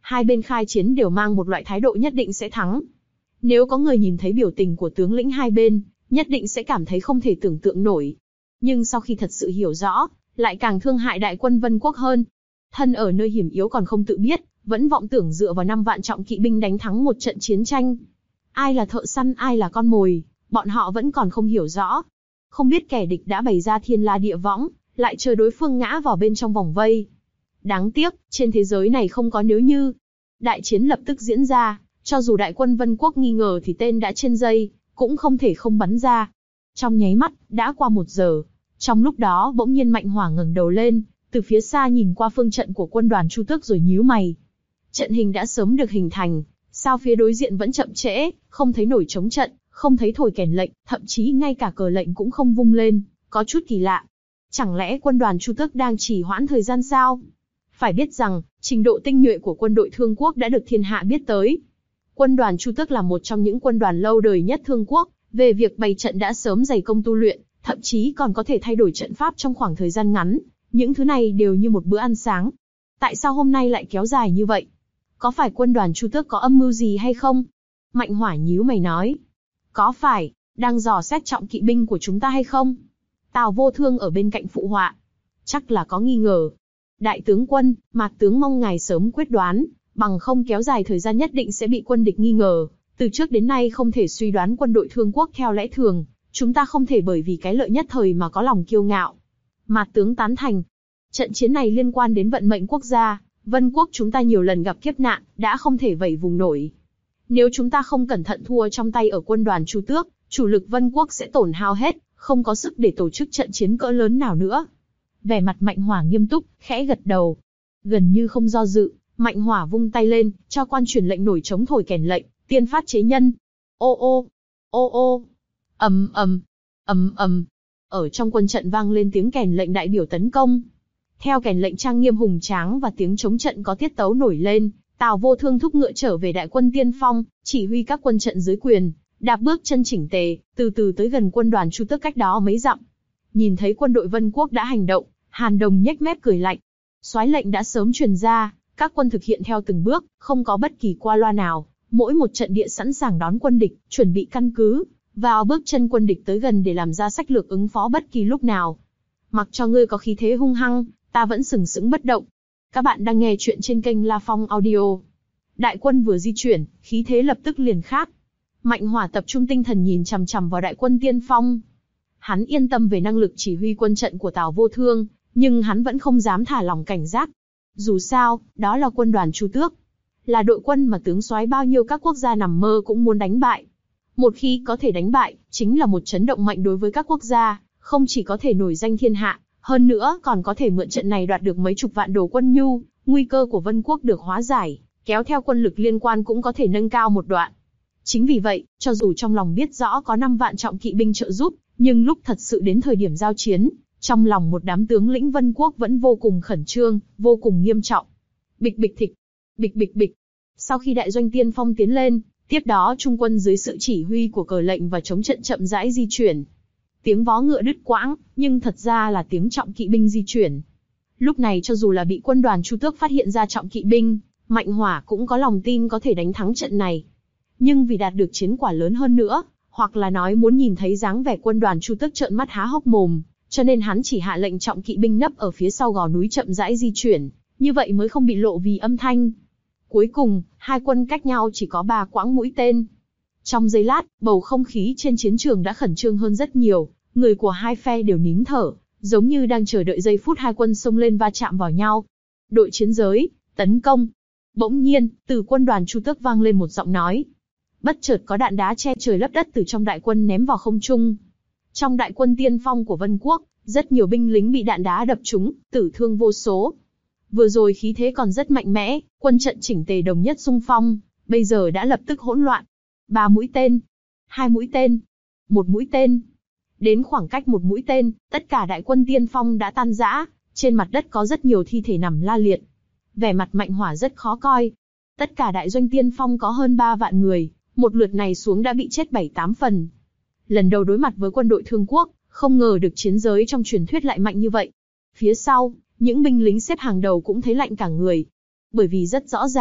Hai bên khai chiến đều mang một loại thái độ nhất định sẽ thắng. Nếu có người nhìn thấy biểu tình của tướng lĩnh hai bên, nhất định sẽ cảm thấy không thể tưởng tượng nổi. Nhưng sau khi thật sự hiểu rõ, lại càng thương hại đại quân Vân Quốc hơn. Thân ở nơi hiểm yếu còn không tự biết, vẫn vọng tưởng dựa vào năm vạn trọng kỵ binh đánh thắng một trận chiến tranh. Ai là thợ săn, ai là con mồi, bọn họ vẫn còn không hiểu rõ. Không biết kẻ địch đã bày ra thiên la địa võng, lại chờ đối phương ngã vào bên trong vòng vây. Đáng tiếc, trên thế giới này không có nếu như. Đại chiến lập tức diễn ra, cho dù đại quân Vân Quốc nghi ngờ thì tên đã trên dây, cũng không thể không bắn ra. Trong nháy mắt, đã qua một giờ. Trong lúc đó bỗng nhiên Mạnh Hỏa ngẩng đầu lên, từ phía xa nhìn qua phương trận của quân đoàn Chu Tước rồi nhíu mày. Trận hình đã sớm được hình thành, sao phía đối diện vẫn chậm trễ, không thấy nổi chống trận, không thấy thổi kèn lệnh, thậm chí ngay cả cờ lệnh cũng không vung lên, có chút kỳ lạ. Chẳng lẽ quân đoàn Chu Tước đang trì hoãn thời gian sao? Phải biết rằng, trình độ tinh nhuệ của quân đội Thương Quốc đã được thiên hạ biết tới. Quân đoàn Chu Tước là một trong những quân đoàn lâu đời nhất Thương Quốc, về việc bày trận đã sớm dày công tu luyện, thậm chí còn có thể thay đổi trận pháp trong khoảng thời gian ngắn. Những thứ này đều như một bữa ăn sáng. Tại sao hôm nay lại kéo dài như vậy? Có phải quân đoàn Chu Tước có âm mưu gì hay không? Mạnh Hỏa nhíu mày nói. Có phải, đang dò xét trọng kỵ binh của chúng ta hay không? Tào Vô Thương ở bên cạnh phụ họa. Chắc là có nghi ngờ. Đại tướng quân, Mạc tướng mong ngài sớm quyết đoán, bằng không kéo dài thời gian nhất định sẽ bị quân địch nghi ngờ. Từ trước đến nay không thể suy đoán quân đội Thương Quốc theo lẽ thường, chúng ta không thể bởi vì cái lợi nhất thời mà có lòng kiêu ngạo. Mạc tướng tán thành. Trận chiến này liên quan đến vận mệnh quốc gia, Vân Quốc chúng ta nhiều lần gặp kiếp nạn, đã không thể vẩy vùng nổi. Nếu chúng ta không cẩn thận thua trong tay ở quân đoàn Chu Tước, chủ lực Vân Quốc sẽ tổn hao hết, không có sức để tổ chức trận chiến cỡ lớn nào nữa. Vẻ mặt Mạnh Hỏa nghiêm túc, khẽ gật đầu. Gần như không do dự, Mạnh Hỏa vung tay lên, cho quan truyền lệnh nổi trống thổi kèn lệnh, tiên phát chế nhân. Ô ô, ô ô, ầm ầm, ầm ầm. Ở trong quân trận vang lên tiếng kèn lệnh đại biểu tấn công. Theo kèn lệnh trang nghiêm hùng tráng và tiếng chống trận có tiết tấu nổi lên, Tào Vô Thương thúc ngựa trở về đại quân tiên phong, chỉ huy các quân trận dưới quyền, đạp bước chân chỉnh tề, từ từ tới gần quân đoàn Chu Tước cách đó mấy dặm. Nhìn thấy quân đội Vân Quốc đã hành động, Hàn Đồng nhếch mép cười lạnh. Soái lệnh đã sớm truyền ra, các quân thực hiện theo từng bước, không có bất kỳ qua loa nào, mỗi một trận địa sẵn sàng đón quân địch, chuẩn bị căn cứ vào bước chân quân địch tới gần để làm ra sách lược ứng phó bất kỳ lúc nào. Mặc cho ngươi có khí thế hung hăng, ta vẫn sừng sững bất động. Các bạn đang nghe chuyện trên kênh La Phong Audio. Đại quân vừa di chuyển, khí thế lập tức liền khác. Mạnh Hỏa tập trung tinh thần nhìn chằm chằm vào đại quân tiên phong. Hắn yên tâm về năng lực chỉ huy quân trận của Tào Vô Thương, nhưng hắn vẫn không dám thả lỏng cảnh giác. Dù sao, đó là quân đoàn Chu Tước, là đội quân mà tướng soái bao nhiêu các quốc gia nằm mơ cũng muốn đánh bại. Một khi có thể đánh bại, chính là một chấn động mạnh đối với các quốc gia, không chỉ có thể nổi danh thiên hạ, hơn nữa còn có thể mượn trận này đoạt được mấy chục vạn đồ quân nhu, nguy cơ của Vân Quốc được hóa giải, kéo theo quân lực liên quan cũng có thể nâng cao một đoạn. Chính vì vậy, cho dù trong lòng biết rõ có năm vạn trọng kỵ binh trợ giúp, nhưng lúc thật sự đến thời điểm giao chiến, trong lòng một đám tướng lĩnh Vân Quốc vẫn vô cùng khẩn trương, vô cùng nghiêm trọng. Bịch bịch thịch, bịch bịch bịch. Sau khi đại doanh tiên phong tiến lên, tiếp đó trung quân dưới sự chỉ huy của cờ lệnh và chống trận chậm rãi di chuyển. Tiếng vó ngựa đứt quãng, nhưng thật ra là tiếng trọng kỵ binh di chuyển. Lúc này cho dù là bị quân đoàn Chu Tước phát hiện ra trọng kỵ binh, Mạnh Hỏa cũng có lòng tin có thể đánh thắng trận này. Nhưng vì đạt được chiến quả lớn hơn nữa, hoặc là nói muốn nhìn thấy dáng vẻ quân đoàn Chu Tước trợn mắt há hốc mồm, cho nên hắn chỉ hạ lệnh trọng kỵ binh nấp ở phía sau gò núi chậm rãi di chuyển, như vậy mới không bị lộ vì âm thanh. Cuối cùng, hai quân cách nhau chỉ có ba quãng mũi tên. Trong giây lát, bầu không khí trên chiến trường đã khẩn trương hơn rất nhiều, người của hai phe đều nín thở, giống như đang chờ đợi giây phút hai quân xông lên va chạm vào nhau. Đội chiến giới, tấn công. Bỗng nhiên, từ quân đoàn Chu Tước vang lên một giọng nói. Bất chợt có đạn đá che trời lấp đất từ trong đại quân ném vào không trung. Trong đại quân tiên phong của Vân Quốc, rất nhiều binh lính bị đạn đá đập trúng, tử thương vô số. Vừa rồi khí thế còn rất mạnh mẽ, quân trận chỉnh tề đồng nhất xung phong, bây giờ đã lập tức hỗn loạn. Ba mũi tên, hai mũi tên, một mũi tên. Đến khoảng cách một mũi tên, tất cả đại quân tiên phong đã tan rã, trên mặt đất có rất nhiều thi thể nằm la liệt. Vẻ mặt Mạnh Hỏa rất khó coi. Tất cả đại doanh tiên phong có hơn ba vạn người, một lượt này xuống đã bị chết bảy tám phần. Lần đầu đối mặt với quân đội Thương Quốc, không ngờ được chiến giới trong truyền thuyết lại mạnh như vậy. Phía sau, những binh lính xếp hàng đầu cũng thấy lạnh cả người. Bởi vì rất rõ ràng,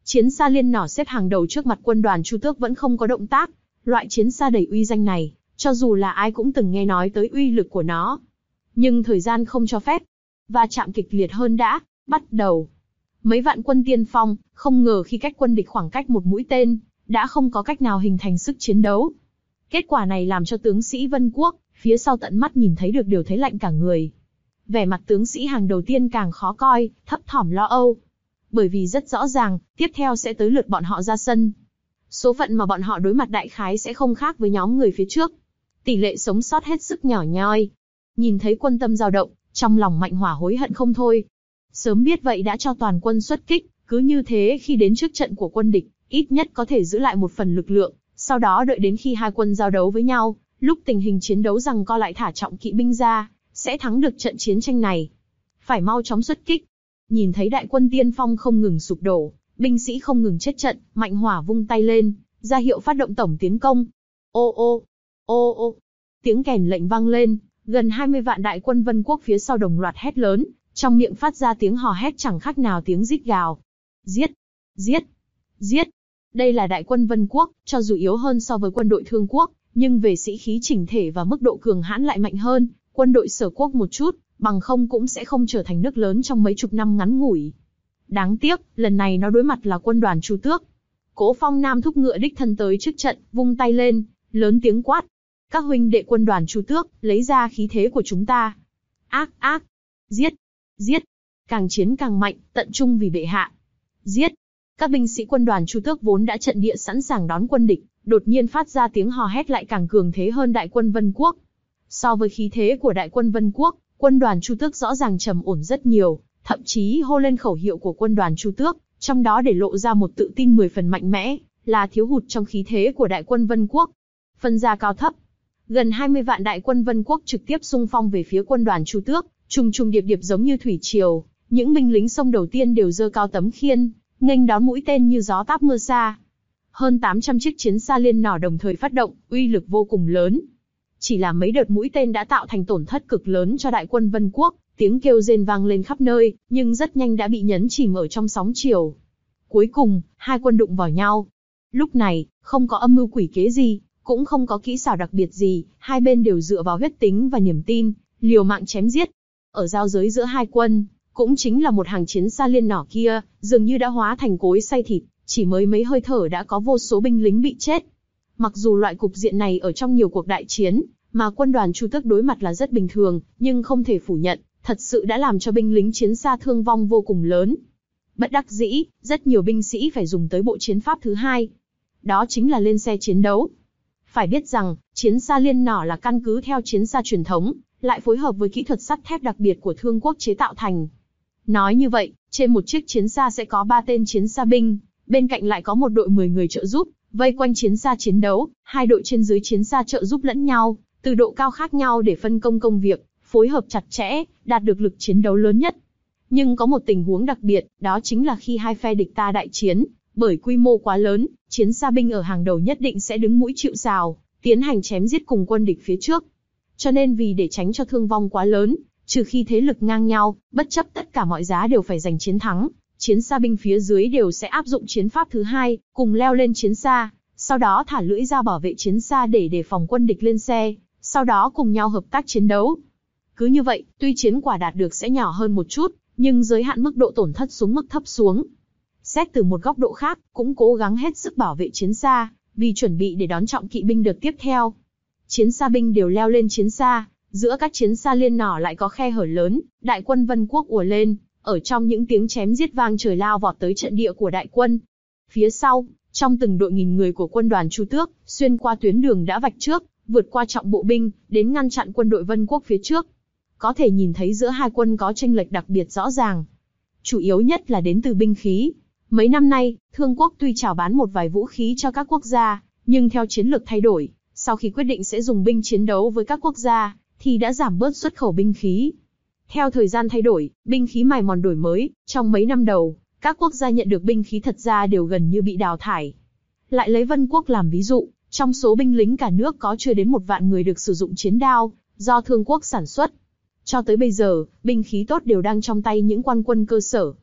Chiến xa liên nỏ xếp hàng đầu trước mặt quân đoàn Chu Tước vẫn không có động tác. Loại chiến xa đầy uy danh này, cho dù là ai cũng từng nghe nói tới uy lực của nó. Nhưng thời gian không cho phép. Va chạm kịch liệt hơn đã, bắt đầu. Mấy vạn quân tiên phong, không ngờ khi cách quân địch khoảng cách một mũi tên, đã không có cách nào hình thành sức chiến đấu. Kết quả này làm cho tướng sĩ Vân Quốc, phía sau tận mắt nhìn thấy được đều thấy lạnh cả người. Vẻ mặt tướng sĩ hàng đầu tiên càng khó coi, thấp thỏm lo âu. Bởi vì rất rõ ràng, tiếp theo sẽ tới lượt bọn họ ra sân. Số phận mà bọn họ đối mặt đại khái sẽ không khác với nhóm người phía trước. Tỷ lệ sống sót hết sức nhỏ nhoi. Nhìn thấy quân tâm dao động, trong lòng Mạnh Hỏa hối hận không thôi. Sớm biết vậy đã cho toàn quân xuất kích, cứ như thế khi đến trước trận của quân địch, ít nhất có thể giữ lại một phần lực lượng, sau đó đợi đến khi hai quân giao đấu với nhau, lúc tình hình chiến đấu giằng co lại thả trọng kỵ binh ra, sẽ thắng được trận chiến tranh này. Phải mau chóng xuất kích. Nhìn thấy đại quân tiên phong không ngừng sụp đổ, binh sĩ không ngừng chết trận, Mạnh Hỏa vung tay lên, ra hiệu phát động tổng tiến công. Ô ô, ô ô, tiếng kèn lệnh vang lên, gần hai mươi vạn đại quân Vân Quốc phía sau đồng loạt hét lớn, trong miệng phát ra tiếng hò hét chẳng khác nào tiếng rít gào. Giết, giết, giết. Đây là đại quân Vân Quốc, cho dù yếu hơn so với quân đội Thương Quốc, nhưng về sĩ khí chỉnh thể và mức độ cường hãn lại mạnh hơn quân đội Sở Quốc một chút, bằng không cũng sẽ không trở thành nước lớn trong mấy chục năm ngắn ngủi. Đáng tiếc, lần này nó đối mặt là quân đoàn Chu Tước. Cố Phong Nam thúc ngựa đích thân tới trước trận, vung tay lên, lớn tiếng quát. Các huynh đệ quân đoàn Chu Tước, lấy ra khí thế của chúng ta. Ác ác, giết, giết, càng chiến càng mạnh, tận trung vì bệ hạ. Giết. Các binh sĩ quân đoàn Chu Tước vốn đã trận địa sẵn sàng đón quân địch, đột nhiên phát ra tiếng hò hét lại càng cường thế hơn đại quân Vân Quốc. So với khí thế của đại quân Vân Quốc, quân đoàn Chu Tước rõ ràng trầm ổn rất nhiều, thậm chí hô lên khẩu hiệu của quân đoàn Chu Tước, trong đó để lộ ra một tự tin mười phần mạnh mẽ, là thiếu hụt trong khí thế của đại quân Vân Quốc. Phân ra cao thấp, gần hai mươi vạn đại quân Vân Quốc trực tiếp xung phong về phía quân đoàn Chu Tước, trùng trùng điệp điệp giống như thủy triều, những binh lính xông đầu tiên đều giơ cao tấm khiên, nghênh đón mũi tên như gió táp mưa xa. Hơn tám trăm chiếc chiến xa liên nỏ đồng thời phát động, uy lực vô cùng lớn. Chỉ là mấy đợt mũi tên đã tạo thành tổn thất cực lớn cho đại quân Vân Quốc, tiếng kêu rên vang lên khắp nơi, nhưng rất nhanh đã bị nhấn chìm ở trong sóng chiều. Cuối cùng, hai quân đụng vào nhau. Lúc này, không có âm mưu quỷ kế gì, cũng không có kỹ xảo đặc biệt gì, hai bên đều dựa vào huyết tính và niềm tin, liều mạng chém giết. Ở giao giới giữa hai quân, cũng chính là một hàng chiến xa liên nỏ kia, dường như đã hóa thành cối xay thịt, chỉ mới mấy hơi thở đã có vô số binh lính bị chết. Mặc dù loại cục diện này ở trong nhiều cuộc đại chiến, mà quân đoàn Chu Tước đối mặt là rất bình thường, nhưng không thể phủ nhận, thật sự đã làm cho binh lính chiến xa thương vong vô cùng lớn. Bất đắc dĩ, rất nhiều binh sĩ phải dùng tới bộ chiến pháp thứ hai. Đó chính là lên xe chiến đấu. Phải biết rằng, chiến xa liên nỏ là căn cứ theo chiến xa truyền thống, lại phối hợp với kỹ thuật sắt thép đặc biệt của Thương Quốc chế tạo thành. Nói như vậy, trên một chiếc chiến xa sẽ có ba tên chiến xa binh, bên cạnh lại có một đội mười người trợ giúp, vây quanh chiến xa chiến đấu, hai đội trên dưới chiến xa trợ giúp lẫn nhau, từ độ cao khác nhau để phân công công việc, phối hợp chặt chẽ, đạt được lực chiến đấu lớn nhất. Nhưng có một tình huống đặc biệt, đó chính là khi hai phe địch ta đại chiến, bởi quy mô quá lớn, chiến xa binh ở hàng đầu nhất định sẽ đứng mũi chịu sào, tiến hành chém giết cùng quân địch phía trước. Cho nên vì để tránh cho thương vong quá lớn, trừ khi thế lực ngang nhau, bất chấp tất cả mọi giá đều phải giành chiến thắng, chiến xa binh phía dưới đều sẽ áp dụng chiến pháp thứ hai, cùng leo lên chiến xa, sau đó thả lưỡi dao bảo vệ chiến xa để đề phòng quân địch lên xe, sau đó cùng nhau hợp tác chiến đấu. Cứ như vậy, tuy chiến quả đạt được sẽ nhỏ hơn một chút, nhưng giới hạn mức độ tổn thất xuống mức thấp xuống. Xét từ một góc độ khác, cũng cố gắng hết sức bảo vệ chiến xa, vì chuẩn bị để đón trọng kỵ binh đợt tiếp theo. Chiến xa binh đều leo lên chiến xa, giữa các chiến xa liên nỏ lại có khe hở lớn, đại quân Vân Quốc ùa lên, ở trong những tiếng chém giết vang trời lao vọt tới trận địa của đại quân. Phía sau, trong từng đội nghìn người của quân đoàn Chu Tước, xuyên qua tuyến đường đã vạch trước, vượt qua trọng bộ binh, đến ngăn chặn quân đội Vân Quốc phía trước. Có thể nhìn thấy giữa hai quân có chênh lệch đặc biệt rõ ràng. Chủ yếu nhất là đến từ binh khí. Mấy năm nay, Thương Quốc tuy chào bán một vài vũ khí cho các quốc gia, nhưng theo chiến lược thay đổi, sau khi quyết định sẽ dùng binh chiến đấu với các quốc gia, thì đã giảm bớt xuất khẩu binh khí. Theo thời gian thay đổi, binh khí mài mòn đổi mới, trong mấy năm đầu, các quốc gia nhận được binh khí thật ra đều gần như bị đào thải. Lại lấy Vân Quốc làm ví dụ, trong số binh lính cả nước có chưa đến một vạn người được sử dụng chiến đao, do Thương Quốc sản xuất. Cho tới bây giờ, binh khí tốt đều đang trong tay những quan quân cơ sở.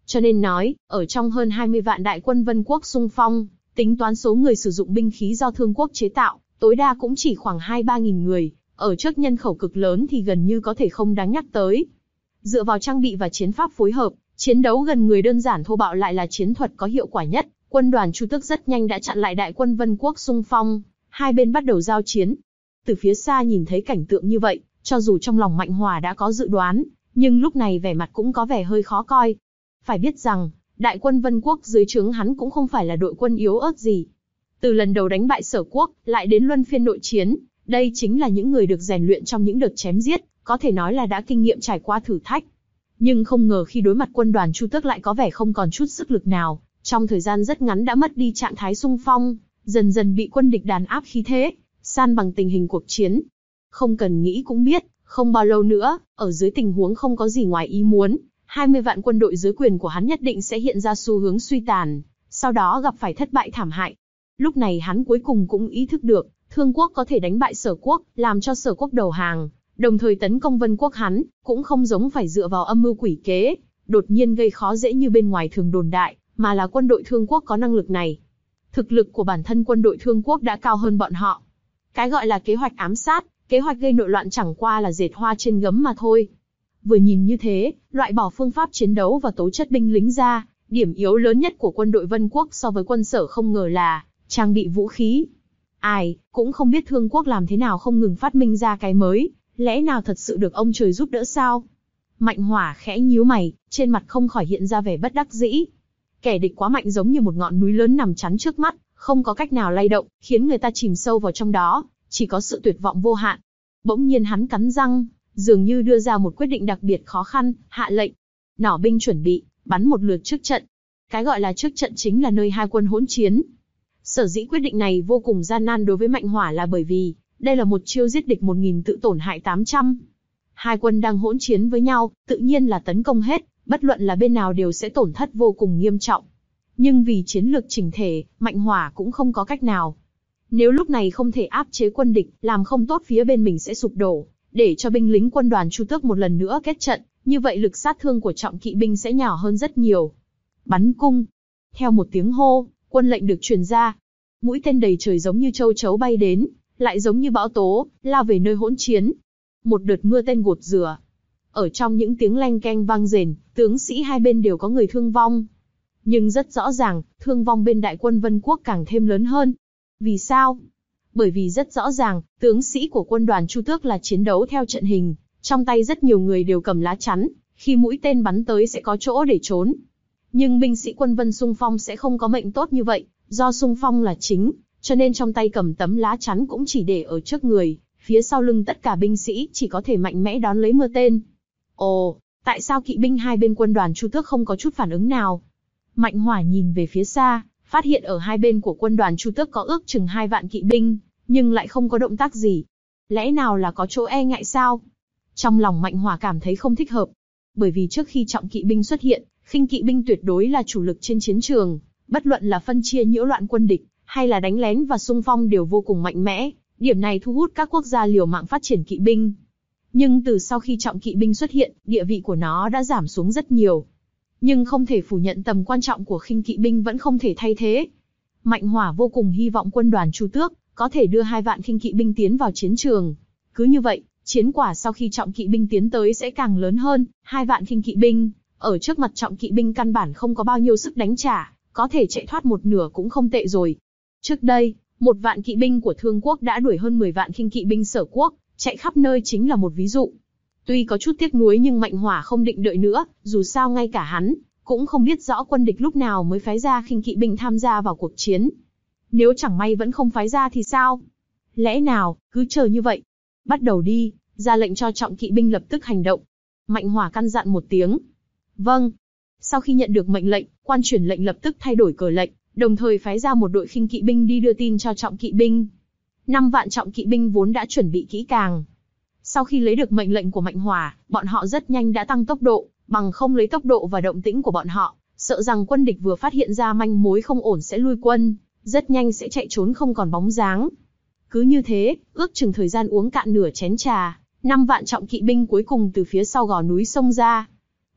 cho nên nói, ở trong hơn hai mươi vạn đại quân Vân Quốc xung phong, tính toán số người sử dụng binh khí do Thương Quốc chế tạo, tối đa cũng chỉ khoảng hai ba nghìn người, ở trước nhân khẩu cực lớn thì gần như có thể không đáng nhắc tới. Dựa vào trang bị và chiến pháp phối hợp, chiến đấu gần người đơn giản thô bạo lại là chiến thuật có hiệu quả nhất. Quân đoàn Chu Tước rất nhanh đã chặn lại đại quân Vân Quốc xung phong, hai bên bắt đầu giao chiến. Từ phía xa nhìn thấy cảnh tượng như vậy, cho dù trong lòng Mạnh Hỏa đã có dự đoán, nhưng lúc này vẻ mặt cũng có vẻ hơi khó coi. Phải biết rằng, đại quân Vân Quốc dưới trướng hắn cũng không phải là đội quân yếu ớt gì. Từ lần đầu đánh bại Sở Quốc, lại đến luân phiên nội chiến, đây chính là những người được rèn luyện trong những đợt chém giết, có thể nói là đã kinh nghiệm trải qua thử thách. Nhưng không ngờ khi đối mặt quân đoàn Chu Tước lại có vẻ không còn chút sức lực nào, trong thời gian rất ngắn đã mất đi trạng thái xung phong, dần dần bị quân địch đàn áp khí thế, san bằng tình hình cuộc chiến. Không cần nghĩ cũng biết, không bao lâu nữa, ở dưới tình huống không có gì ngoài ý muốn, hai mươi vạn quân đội dưới quyền của hắn nhất định sẽ hiện ra xu hướng suy tàn, sau đó gặp phải thất bại thảm hại. Lúc này hắn cuối cùng cũng ý thức được, Thương Quốc có thể đánh bại Sở Quốc, làm cho Sở Quốc đầu hàng, đồng thời tấn công Vân Quốc hắn, cũng không giống phải dựa vào âm mưu quỷ kế, đột nhiên gây khó dễ như bên ngoài thường đồn đại, mà là quân đội Thương Quốc có năng lực này. Thực lực của bản thân quân đội Thương Quốc đã cao hơn bọn họ. Cái gọi là kế hoạch ám sát, kế hoạch gây nội loạn chẳng qua là dệt hoa trên gấm mà thôi. Vừa nhìn như thế, loại bỏ phương pháp chiến đấu và tố chất binh lính ra, điểm yếu lớn nhất của quân đội Vân Quốc so với quân Sở không ngờ là trang bị vũ khí. Ai cũng không biết Thương Quốc làm thế nào không ngừng phát minh ra cái mới, lẽ nào thật sự được ông trời giúp đỡ sao? Mạnh Hỏa khẽ nhíu mày, trên mặt không khỏi hiện ra vẻ bất đắc dĩ. Kẻ địch quá mạnh giống như một ngọn núi lớn nằm chắn trước mắt, không có cách nào lay động, khiến người ta chìm sâu vào trong đó, chỉ có sự tuyệt vọng vô hạn. Bỗng nhiên hắn cắn răng, dường như đưa ra một quyết định đặc biệt khó khăn, hạ lệnh. Nỏ binh chuẩn bị, bắn một lượt trước trận. Cái gọi là trước trận chính là nơi hai quân hỗn chiến. Sở dĩ quyết định này vô cùng gian nan đối với Mạnh Hỏa là bởi vì, đây là một chiêu giết địch một nghìn tự tổn hại tám trăm. Hai quân đang hỗn chiến với nhau, tự nhiên là tấn công hết, bất luận là bên nào đều sẽ tổn thất vô cùng nghiêm trọng. Nhưng vì chiến lược chỉnh thể, Mạnh Hỏa cũng không có cách nào. Nếu lúc này không thể áp chế quân địch, làm không tốt phía bên mình sẽ sụp đổ, để cho binh lính quân đoàn Chu Tước một lần nữa kết trận, như vậy lực sát thương của trọng kỵ binh sẽ nhỏ hơn rất nhiều. Bắn cung. Theo một tiếng hô, quân lệnh được truyền ra. Mũi tên đầy trời giống như châu chấu bay đến, lại giống như bão tố, lao về nơi hỗn chiến. Một đợt mưa tên gột rửa. Ở trong những tiếng leng keng vang rền, tướng sĩ hai bên đều có người thương vong. Nhưng rất rõ ràng, thương vong bên đại quân Vân Quốc càng thêm lớn hơn. Vì sao? Bởi vì rất rõ ràng, tướng sĩ của quân đoàn Chu Tước là chiến đấu theo trận hình, trong tay rất nhiều người đều cầm lá chắn, khi mũi tên bắn tới sẽ có chỗ để trốn. Nhưng binh sĩ quân Vân xung phong sẽ không có mệnh tốt như vậy, do xung phong là chính, cho nên trong tay cầm tấm lá chắn cũng chỉ để ở trước người, phía sau lưng tất cả binh sĩ chỉ có thể mạnh mẽ đón lấy mưa tên. Ồ, tại sao kỵ binh hai bên quân đoàn Chu Tước không có chút phản ứng nào? Mạnh Hỏa nhìn về phía xa, phát hiện ở hai bên của quân đoàn Chu Tước có ước chừng hai vạn kỵ binh, nhưng lại không có động tác gì. Lẽ nào là có chỗ e ngại sao? Trong lòng Mạnh Hỏa cảm thấy không thích hợp. Bởi vì trước khi trọng kỵ binh xuất hiện, khinh kỵ binh tuyệt đối là chủ lực trên chiến trường, bất luận là phân chia nhiễu loạn quân địch, hay là đánh lén và xung phong đều vô cùng mạnh mẽ, điểm này thu hút các quốc gia liều mạng phát triển kỵ binh. Nhưng từ sau khi trọng kỵ binh xuất hiện, địa vị của nó đã giảm xuống rất nhiều. Nhưng không thể phủ nhận tầm quan trọng của khinh kỵ binh vẫn không thể thay thế. Mạnh Hỏa vô cùng hy vọng quân đoàn Chu Tước có thể đưa hai vạn khinh kỵ binh tiến vào chiến trường. Cứ như vậy, chiến quả sau khi trọng kỵ binh tiến tới sẽ càng lớn hơn. Hai vạn khinh kỵ binh, ở trước mặt trọng kỵ binh căn bản không có bao nhiêu sức đánh trả, có thể chạy thoát một nửa cũng không tệ rồi. Trước đây, một vạn kỵ binh của Thương Quốc đã đuổi hơn mười vạn khinh kỵ binh Sở Quốc, chạy khắp nơi chính là một ví dụ. Tuy có chút tiếc nuối nhưng Mạnh Hỏa không định đợi nữa, dù sao ngay cả hắn cũng không biết rõ quân địch lúc nào mới phái ra khinh kỵ binh tham gia vào cuộc chiến. Nếu chẳng may vẫn không phái ra thì sao? Lẽ nào, cứ chờ như vậy? Bắt đầu đi, ra lệnh cho trọng kỵ binh lập tức hành động. Mạnh Hỏa căn dặn một tiếng. Vâng. Sau khi nhận được mệnh lệnh, quan truyền lệnh lập tức thay đổi cờ lệnh, đồng thời phái ra một đội khinh kỵ binh đi đưa tin cho trọng kỵ binh. Năm vạn trọng kỵ binh vốn đã chuẩn bị kỹ càng. Sau khi lấy được mệnh lệnh của Mạnh Hỏa, bọn họ rất nhanh đã tăng tốc độ, bằng không lấy tốc độ và động tĩnh của bọn họ, sợ rằng quân địch vừa phát hiện ra manh mối không ổn sẽ lui quân, rất nhanh sẽ chạy trốn không còn bóng dáng. Cứ như thế, ước chừng thời gian uống cạn nửa chén trà, năm vạn trọng kỵ binh cuối cùng từ phía sau gò núi xông ra.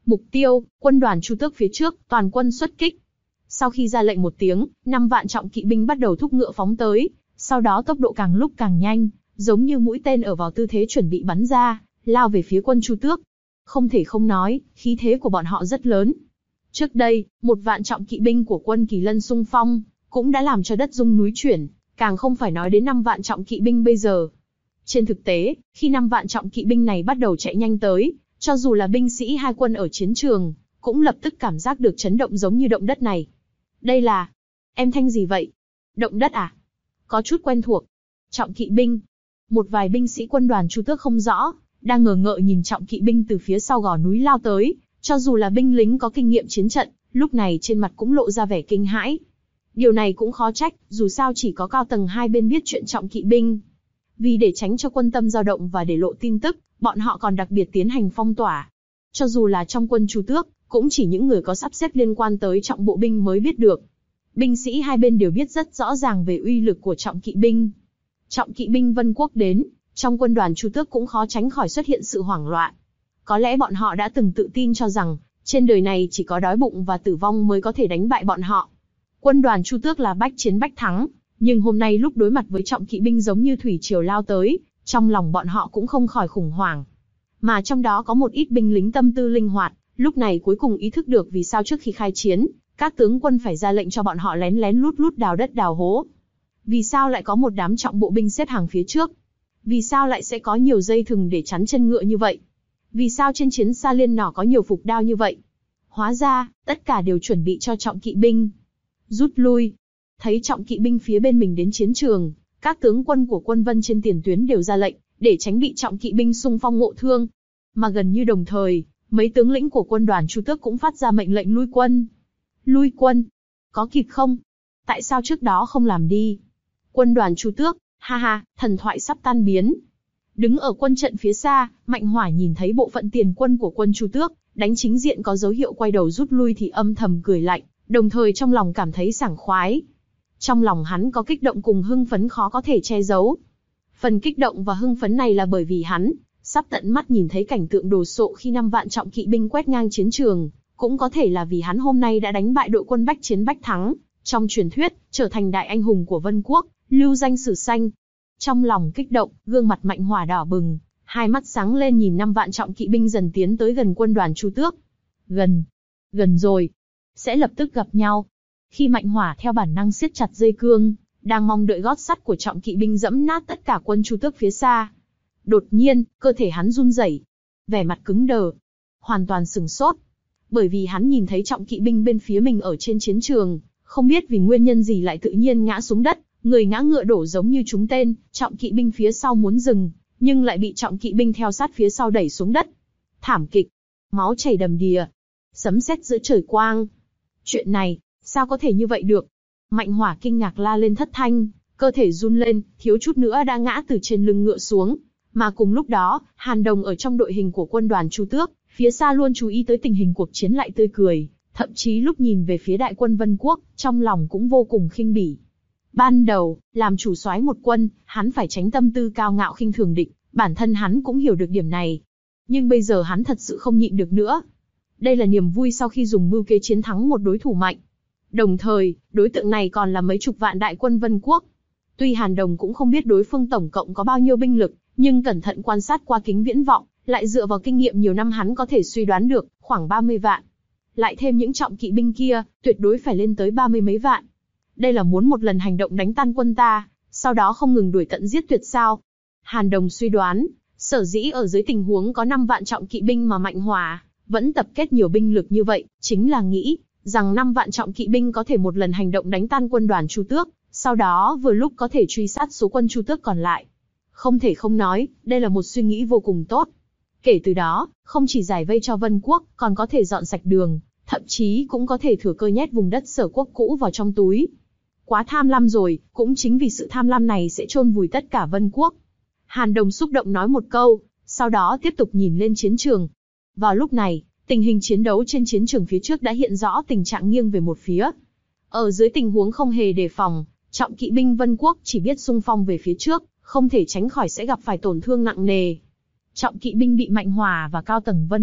Mục tiêu, quân đoàn Chu Tước phía trước, toàn quân xuất kích. Sau khi ra lệnh một tiếng, năm vạn trọng kỵ binh bắt đầu thúc ngựa phóng tới, sau đó tốc độ càng lúc càng nhanh, giống như mũi tên ở vào tư thế chuẩn bị bắn ra, lao về phía quân Chu Tước. Không thể không nói, khí thế của bọn họ rất lớn. Trước đây, một vạn trọng kỵ binh của quân Kỳ Lân xung phong, cũng đã làm cho đất rung núi chuyển, càng không phải nói đến năm vạn trọng kỵ binh bây giờ. Trên thực tế, khi năm vạn trọng kỵ binh này bắt đầu chạy nhanh tới, cho dù là binh sĩ hai quân ở chiến trường, cũng lập tức cảm giác được chấn động giống như động đất này. Đây là... Em thanh gì vậy? Động đất à? Có chút quen thuộc. Trọng kỵ binh. Một vài binh sĩ quân đoàn Chu Tước không rõ, đang ngờ ngợ nhìn trọng kỵ binh từ phía sau gò núi lao tới, cho dù là binh lính có kinh nghiệm chiến trận, lúc này trên mặt cũng lộ ra vẻ kinh hãi. Điều này cũng khó trách, dù sao chỉ có cao tầng hai bên biết chuyện trọng kỵ binh. Vì để tránh cho quân tâm dao động và để lộ tin tức, bọn họ còn đặc biệt tiến hành phong tỏa. Cho dù là trong quân Chu Tước, cũng chỉ những người có sắp xếp liên quan tới trọng bộ binh mới biết được. Binh sĩ hai bên đều biết rất rõ ràng về uy lực của trọng kỵ binh. Trọng kỵ binh Vân Quốc đến, trong quân đoàn Chu Tước cũng khó tránh khỏi xuất hiện sự hoảng loạn. Có lẽ bọn họ đã từng tự tin cho rằng, trên đời này chỉ có đói bụng và tử vong mới có thể đánh bại bọn họ. Quân đoàn Chu Tước là bách chiến bách thắng, nhưng hôm nay lúc đối mặt với trọng kỵ binh giống như thủy triều lao tới, trong lòng bọn họ cũng không khỏi khủng hoảng. Mà trong đó có một ít binh lính tâm tư linh hoạt, lúc này cuối cùng ý thức được vì sao trước khi khai chiến, các tướng quân phải ra lệnh cho bọn họ lén lén lút lút đào đất đào hố. Vì sao lại có một đám trọng bộ binh xếp hàng phía trước? Vì sao lại sẽ có nhiều dây thừng để chắn chân ngựa như vậy? Vì sao trên chiến xa liên nỏ có nhiều phục đao như vậy? Hóa ra, tất cả đều chuẩn bị cho trọng kỵ binh. Rút lui. Thấy trọng kỵ binh phía bên mình đến chiến trường, các tướng quân của quân Vân trên tiền tuyến đều ra lệnh, để tránh bị trọng kỵ binh xung phong ngộ thương. Mà gần như đồng thời, mấy tướng lĩnh của quân đoàn Chu Tước cũng phát ra mệnh lệnh lui quân. Lui quân? Có kịp không? Tại sao trước đó không làm đi? Quân đoàn Chu Tước, ha ha, thần thoại sắp tan biến. Đứng ở quân trận phía xa, Mạnh Hỏa nhìn thấy bộ phận tiền quân của quân Chu Tước, đánh chính diện có dấu hiệu quay đầu rút lui thì âm thầm cười lạnh, đồng thời trong lòng cảm thấy sảng khoái. Trong lòng hắn có kích động cùng hưng phấn khó có thể che giấu. Phần kích động và hưng phấn này là bởi vì hắn sắp tận mắt nhìn thấy cảnh tượng đồ sộ khi năm vạn trọng kỵ binh quét ngang chiến trường, cũng có thể là vì hắn hôm nay đã đánh bại đội quân bách chiến bách thắng, trong truyền thuyết trở thành đại anh hùng của Vân Quốc, lưu danh sử xanh. Trong lòng kích động, gương mặt Mạnh Hỏa đỏ bừng, hai mắt sáng lên nhìn năm vạn trọng kỵ binh dần tiến tới gần quân đoàn Chu Tước. Gần, gần rồi, sẽ lập tức gặp nhau. Khi Mạnh Hỏa theo bản năng siết chặt dây cương, đang mong đợi gót sắt của trọng kỵ binh dẫm nát tất cả quân Chu Tước phía xa. Đột nhiên, cơ thể hắn run rẩy, vẻ mặt cứng đờ, hoàn toàn sửng sốt, bởi vì hắn nhìn thấy trọng kỵ binh bên phía mình ở trên chiến trường, không biết vì nguyên nhân gì lại tự nhiên ngã xuống đất, người ngã ngựa đổ giống như trúng tên. Trọng kỵ binh phía sau muốn dừng, nhưng lại bị trọng kỵ binh theo sát phía sau đẩy xuống đất. Thảm kịch, máu chảy đầm đìa, sấm sét giữa trời quang. Chuyện này, sao có thể như vậy được? Mạnh Hỏa kinh ngạc la lên thất thanh, cơ thể run lên, thiếu chút nữa đã ngã từ trên lưng ngựa xuống. Mà cùng lúc đó, Hàn Đồng ở trong đội hình của quân đoàn Chu Tước, phía xa luôn chú ý tới tình hình cuộc chiến lại tươi cười, thậm chí lúc nhìn về phía đại quân Vân Quốc, trong lòng cũng vô cùng khinh bỉ. Ban đầu, làm chủ soái một quân, hắn phải tránh tâm tư cao ngạo khinh thường địch, bản thân hắn cũng hiểu được điểm này. Nhưng bây giờ hắn thật sự không nhịn được nữa. Đây là niềm vui sau khi dùng mưu kế chiến thắng một đối thủ mạnh. Đồng thời, đối tượng này còn là mấy chục vạn đại quân Vân Quốc. Tuy Hàn Đồng cũng không biết đối phương tổng cộng có bao nhiêu binh lực, nhưng cẩn thận quan sát qua kính viễn vọng, lại dựa vào kinh nghiệm nhiều năm hắn có thể suy đoán được, khoảng ba mươi vạn. Lại thêm những trọng kỵ binh kia, tuyệt đối phải lên tới ba mươi mấy vạn. Đây là muốn một lần hành động đánh tan quân ta, sau đó không ngừng đuổi tận giết tuyệt sao? Hàn Đồng suy đoán, sở dĩ ở dưới tình huống có năm vạn trọng kỵ binh mà Mạnh Hỏa vẫn tập kết nhiều binh lực như vậy, chính là nghĩ rằng năm vạn trọng kỵ binh có thể một lần hành động đánh tan quân đoàn Chu Tước, sau đó vừa lúc có thể truy sát số quân Chu Tước còn lại. Không thể không nói, đây là một suy nghĩ vô cùng tốt. Kể từ đó, không chỉ giải vây cho Vân Quốc, còn có thể dọn sạch đường, thậm chí cũng có thể thừa cơ nhét vùng đất Sở Quốc cũ vào trong túi. Quá tham lam rồi, cũng chính vì sự tham lam này sẽ chôn vùi tất cả Vân Quốc. Hàn Đồng xúc động nói một câu, sau đó tiếp tục nhìn lên chiến trường. Vào lúc này, tình hình chiến đấu trên chiến trường phía trước đã hiện rõ tình trạng nghiêng về một phía. Ở dưới tình huống không hề đề phòng, trọng kỵ binh Vân Quốc chỉ biết xung phong về phía trước, không thể tránh khỏi sẽ gặp phải tổn thương nặng nề. Trọng kỵ binh bị Mạnh Hỏa và cao tầng Vân Quốc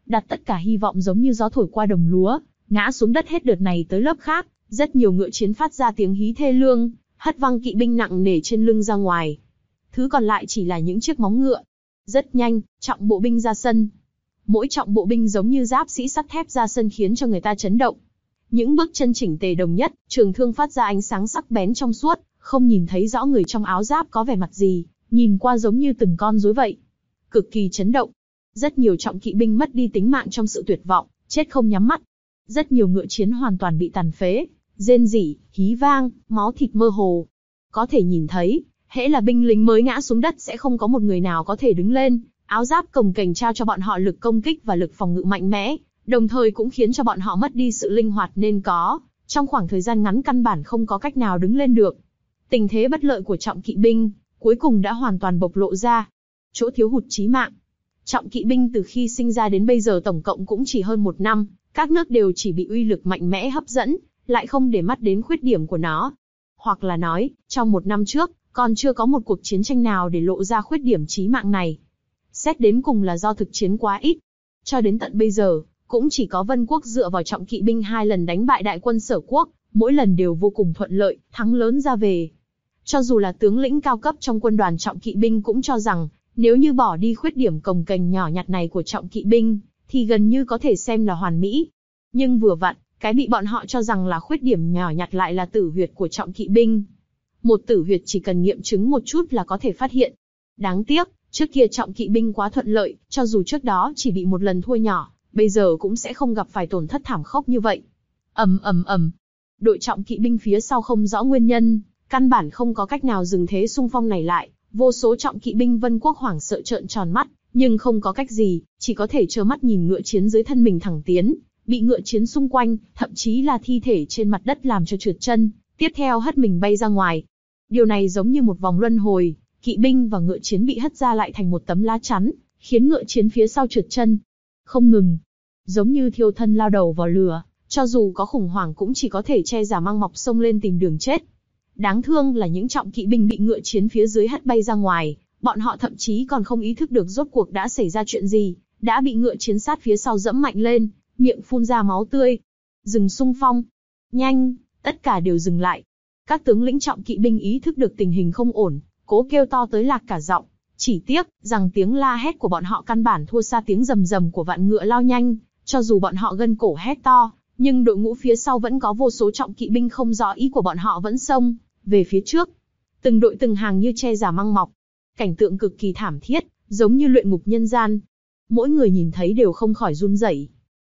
đặt tất cả hy vọng giống như gió thổi qua đồng lúa, ngã xuống đất hết đợt này tới lớp khác, rất nhiều ngựa chiến phát ra tiếng hí thê lương, hất văng kỵ binh nặng nề trên lưng ra ngoài. Thứ còn lại chỉ là những chiếc móng ngựa. Rất nhanh, trọng bộ binh ra sân. Mỗi trọng bộ binh giống như giáp sĩ sắt thép ra sân khiến cho người ta chấn động. Những bước chân chỉnh tề đồng nhất, trường thương phát ra ánh sáng sắc bén trong suốt, không nhìn thấy rõ người trong áo giáp có vẻ mặt gì, nhìn qua giống như từng con rối vậy. Cực kỳ chấn động. Rất nhiều trọng kỵ binh mất đi tính mạng trong sự tuyệt vọng, chết không nhắm mắt. Rất nhiều ngựa chiến hoàn toàn bị tàn phế, rên rỉ, hí vang, máu thịt mơ hồ. Có thể nhìn thấy, hễ là binh lính mới ngã xuống đất sẽ không có một người nào có thể đứng lên. Áo giáp cồng kềnh trao cho bọn họ lực công kích và lực phòng ngự mạnh mẽ, đồng thời cũng khiến cho bọn họ mất đi sự linh hoạt nên có, trong khoảng thời gian ngắn căn bản không có cách nào đứng lên được. Tình thế bất lợi của trọng kỵ binh, cuối cùng đã hoàn toàn bộc lộ ra. Chỗ thiếu hụt chí mạng. Trọng kỵ binh từ khi sinh ra đến bây giờ tổng cộng cũng chỉ hơn một năm, các nước đều chỉ bị uy lực mạnh mẽ hấp dẫn, lại không để mắt đến khuyết điểm của nó. Hoặc là nói, trong một năm trước, còn chưa có một cuộc chiến tranh nào để lộ ra khuyết điểm chí mạng này. Xét đến cùng là do thực chiến quá ít. Cho đến tận bây giờ, cũng chỉ có Vân Quốc dựa vào trọng kỵ binh hai lần đánh bại đại quân Sở Quốc, mỗi lần đều vô cùng thuận lợi, thắng lớn ra về. Cho dù là tướng lĩnh cao cấp trong quân đoàn trọng kỵ binh cũng cho rằng, nếu như bỏ đi khuyết điểm cồng kềnh nhỏ nhặt này của trọng kỵ binh, thì gần như có thể xem là hoàn mỹ. Nhưng vừa vặn, cái bị bọn họ cho rằng là khuyết điểm nhỏ nhặt lại là tử huyệt của trọng kỵ binh. Một tử huyệt chỉ cần nghiệm chứng một chút là có thể phát hiện. Đáng tiếc, trước kia trọng kỵ binh quá thuận lợi, cho dù trước đó chỉ bị một lần thua nhỏ, bây giờ cũng sẽ không gặp phải tổn thất thảm khốc như vậy. Ầm ầm ầm. Đội trọng kỵ binh phía sau không rõ nguyên nhân, căn bản không có cách nào dừng thế xung phong này lại, vô số trọng kỵ binh Vân Quốc hoảng sợ trợn tròn mắt, nhưng không có cách gì, chỉ có thể trơ mắt nhìn ngựa chiến dưới thân mình thẳng tiến, bị ngựa chiến xung quanh, thậm chí là thi thể trên mặt đất làm cho trượt chân, tiếp theo hất mình bay ra ngoài. Điều này giống như một vòng luân hồi, kỵ binh và ngựa chiến bị hất ra lại thành một tấm lá chắn, khiến ngựa chiến phía sau trượt chân. Không ngừng, giống như thiêu thân lao đầu vào lửa, cho dù có khủng hoảng cũng chỉ có thể che giả mang mọc xông lên tìm đường chết. Đáng thương là những trọng kỵ binh bị ngựa chiến phía dưới hất bay ra ngoài, bọn họ thậm chí còn không ý thức được rốt cuộc đã xảy ra chuyện gì, đã bị ngựa chiến sát phía sau dẫm mạnh lên, miệng phun ra máu tươi. Dừng xung phong. Nhanh, tất cả đều dừng lại. Các tướng lĩnh trọng kỵ binh ý thức được tình hình không ổn, cố kêu to tới lạc cả giọng. Chỉ tiếc, rằng tiếng la hét của bọn họ căn bản thua xa tiếng rầm rầm của vạn ngựa lao nhanh, cho dù bọn họ gân cổ hét to, nhưng đội ngũ phía sau vẫn có vô số trọng kỵ binh không rõ ý của bọn họ vẫn xông về phía trước. Từng đội từng hàng như che giả măng mọc. Cảnh tượng cực kỳ thảm thiết, giống như luyện ngục nhân gian. Mỗi người nhìn thấy đều không khỏi run rẩy.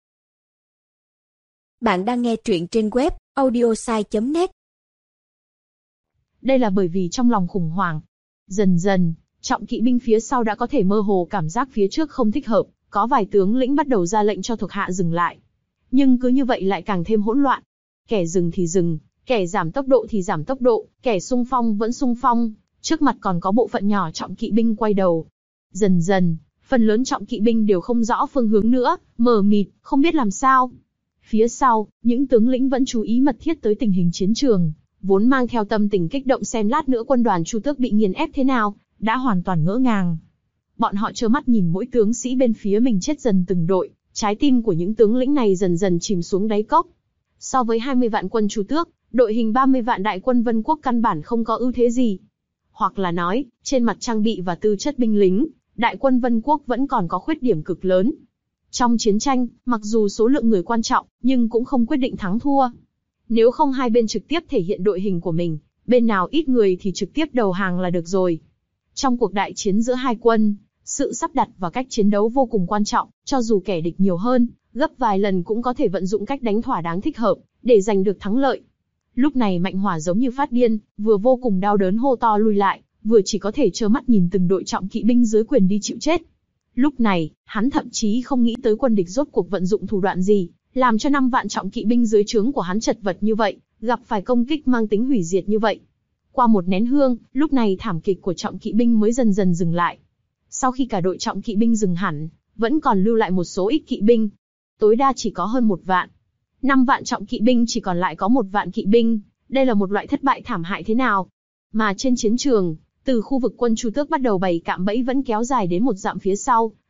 Bạn đang nghe truyện trên web audiosai chấm net. Đây là bởi vì trong lòng khủng hoảng. Dần dần, trọng kỵ binh phía sau đã có thể mơ hồ cảm giác phía trước không thích hợp, có vài tướng lĩnh bắt đầu ra lệnh cho thuộc hạ dừng lại. Nhưng cứ như vậy lại càng thêm hỗn loạn. Kẻ dừng thì dừng, kẻ giảm tốc độ thì giảm tốc độ, kẻ xung phong vẫn xung phong, trước mặt còn có bộ phận nhỏ trọng kỵ binh quay đầu. Dần dần, phần lớn trọng kỵ binh đều không rõ phương hướng nữa, mờ mịt, không biết làm sao. Phía sau, những tướng lĩnh vẫn chú ý mật thiết tới tình hình chiến trường, vốn mang theo tâm tình kích động xem lát nữa quân đoàn Chu Tước bị nghiền ép thế nào, đã hoàn toàn ngỡ ngàng. Bọn họ trơ mắt nhìn mỗi tướng sĩ bên phía mình chết dần từng đội, trái tim của những tướng lĩnh này dần dần chìm xuống đáy cốc. So với hai mươi vạn quân Chu Tước, đội hình ba mươi vạn đại quân Vân Quốc căn bản không có ưu thế gì. Hoặc là nói, trên mặt trang bị và tư chất binh lính, đại quân Vân Quốc vẫn còn có khuyết điểm cực lớn. Trong chiến tranh, mặc dù số lượng người quan trọng, nhưng cũng không quyết định thắng thua. Nếu không hai bên trực tiếp thể hiện đội hình của mình, bên nào ít người thì trực tiếp đầu hàng là được rồi. Trong cuộc đại chiến giữa hai quân, sự sắp đặt và cách chiến đấu vô cùng quan trọng, cho dù kẻ địch nhiều hơn, gấp vài lần cũng có thể vận dụng cách đánh thỏa đáng thích hợp, để giành được thắng lợi. Lúc này Mạnh Hỏa giống như phát điên, vừa vô cùng đau đớn hô to lui lại, vừa chỉ có thể trơ mắt nhìn từng đội trọng kỵ binh dưới quyền đi chịu chết. Lúc này, hắn thậm chí không nghĩ tới quân địch rốt cuộc vận dụng thủ đoạn gì, làm cho năm vạn trọng kỵ binh dưới trướng của hắn chật vật như vậy, gặp phải công kích mang tính hủy diệt như vậy. Qua một nén hương, lúc này thảm kịch của trọng kỵ binh mới dần dần dừng lại. Sau khi cả đội trọng kỵ binh dừng hẳn, vẫn còn lưu lại một số ít kỵ binh. Tối đa chỉ có hơn một vạn. Năm vạn trọng kỵ binh chỉ còn lại có một vạn kỵ binh. Đây là một loại thất bại thảm hại thế nào? Mà trên chiến trường, từ khu vực quân Chu Tước bắt đầu bày cạm bẫy vẫn kéo dài đến một dặm phía sau,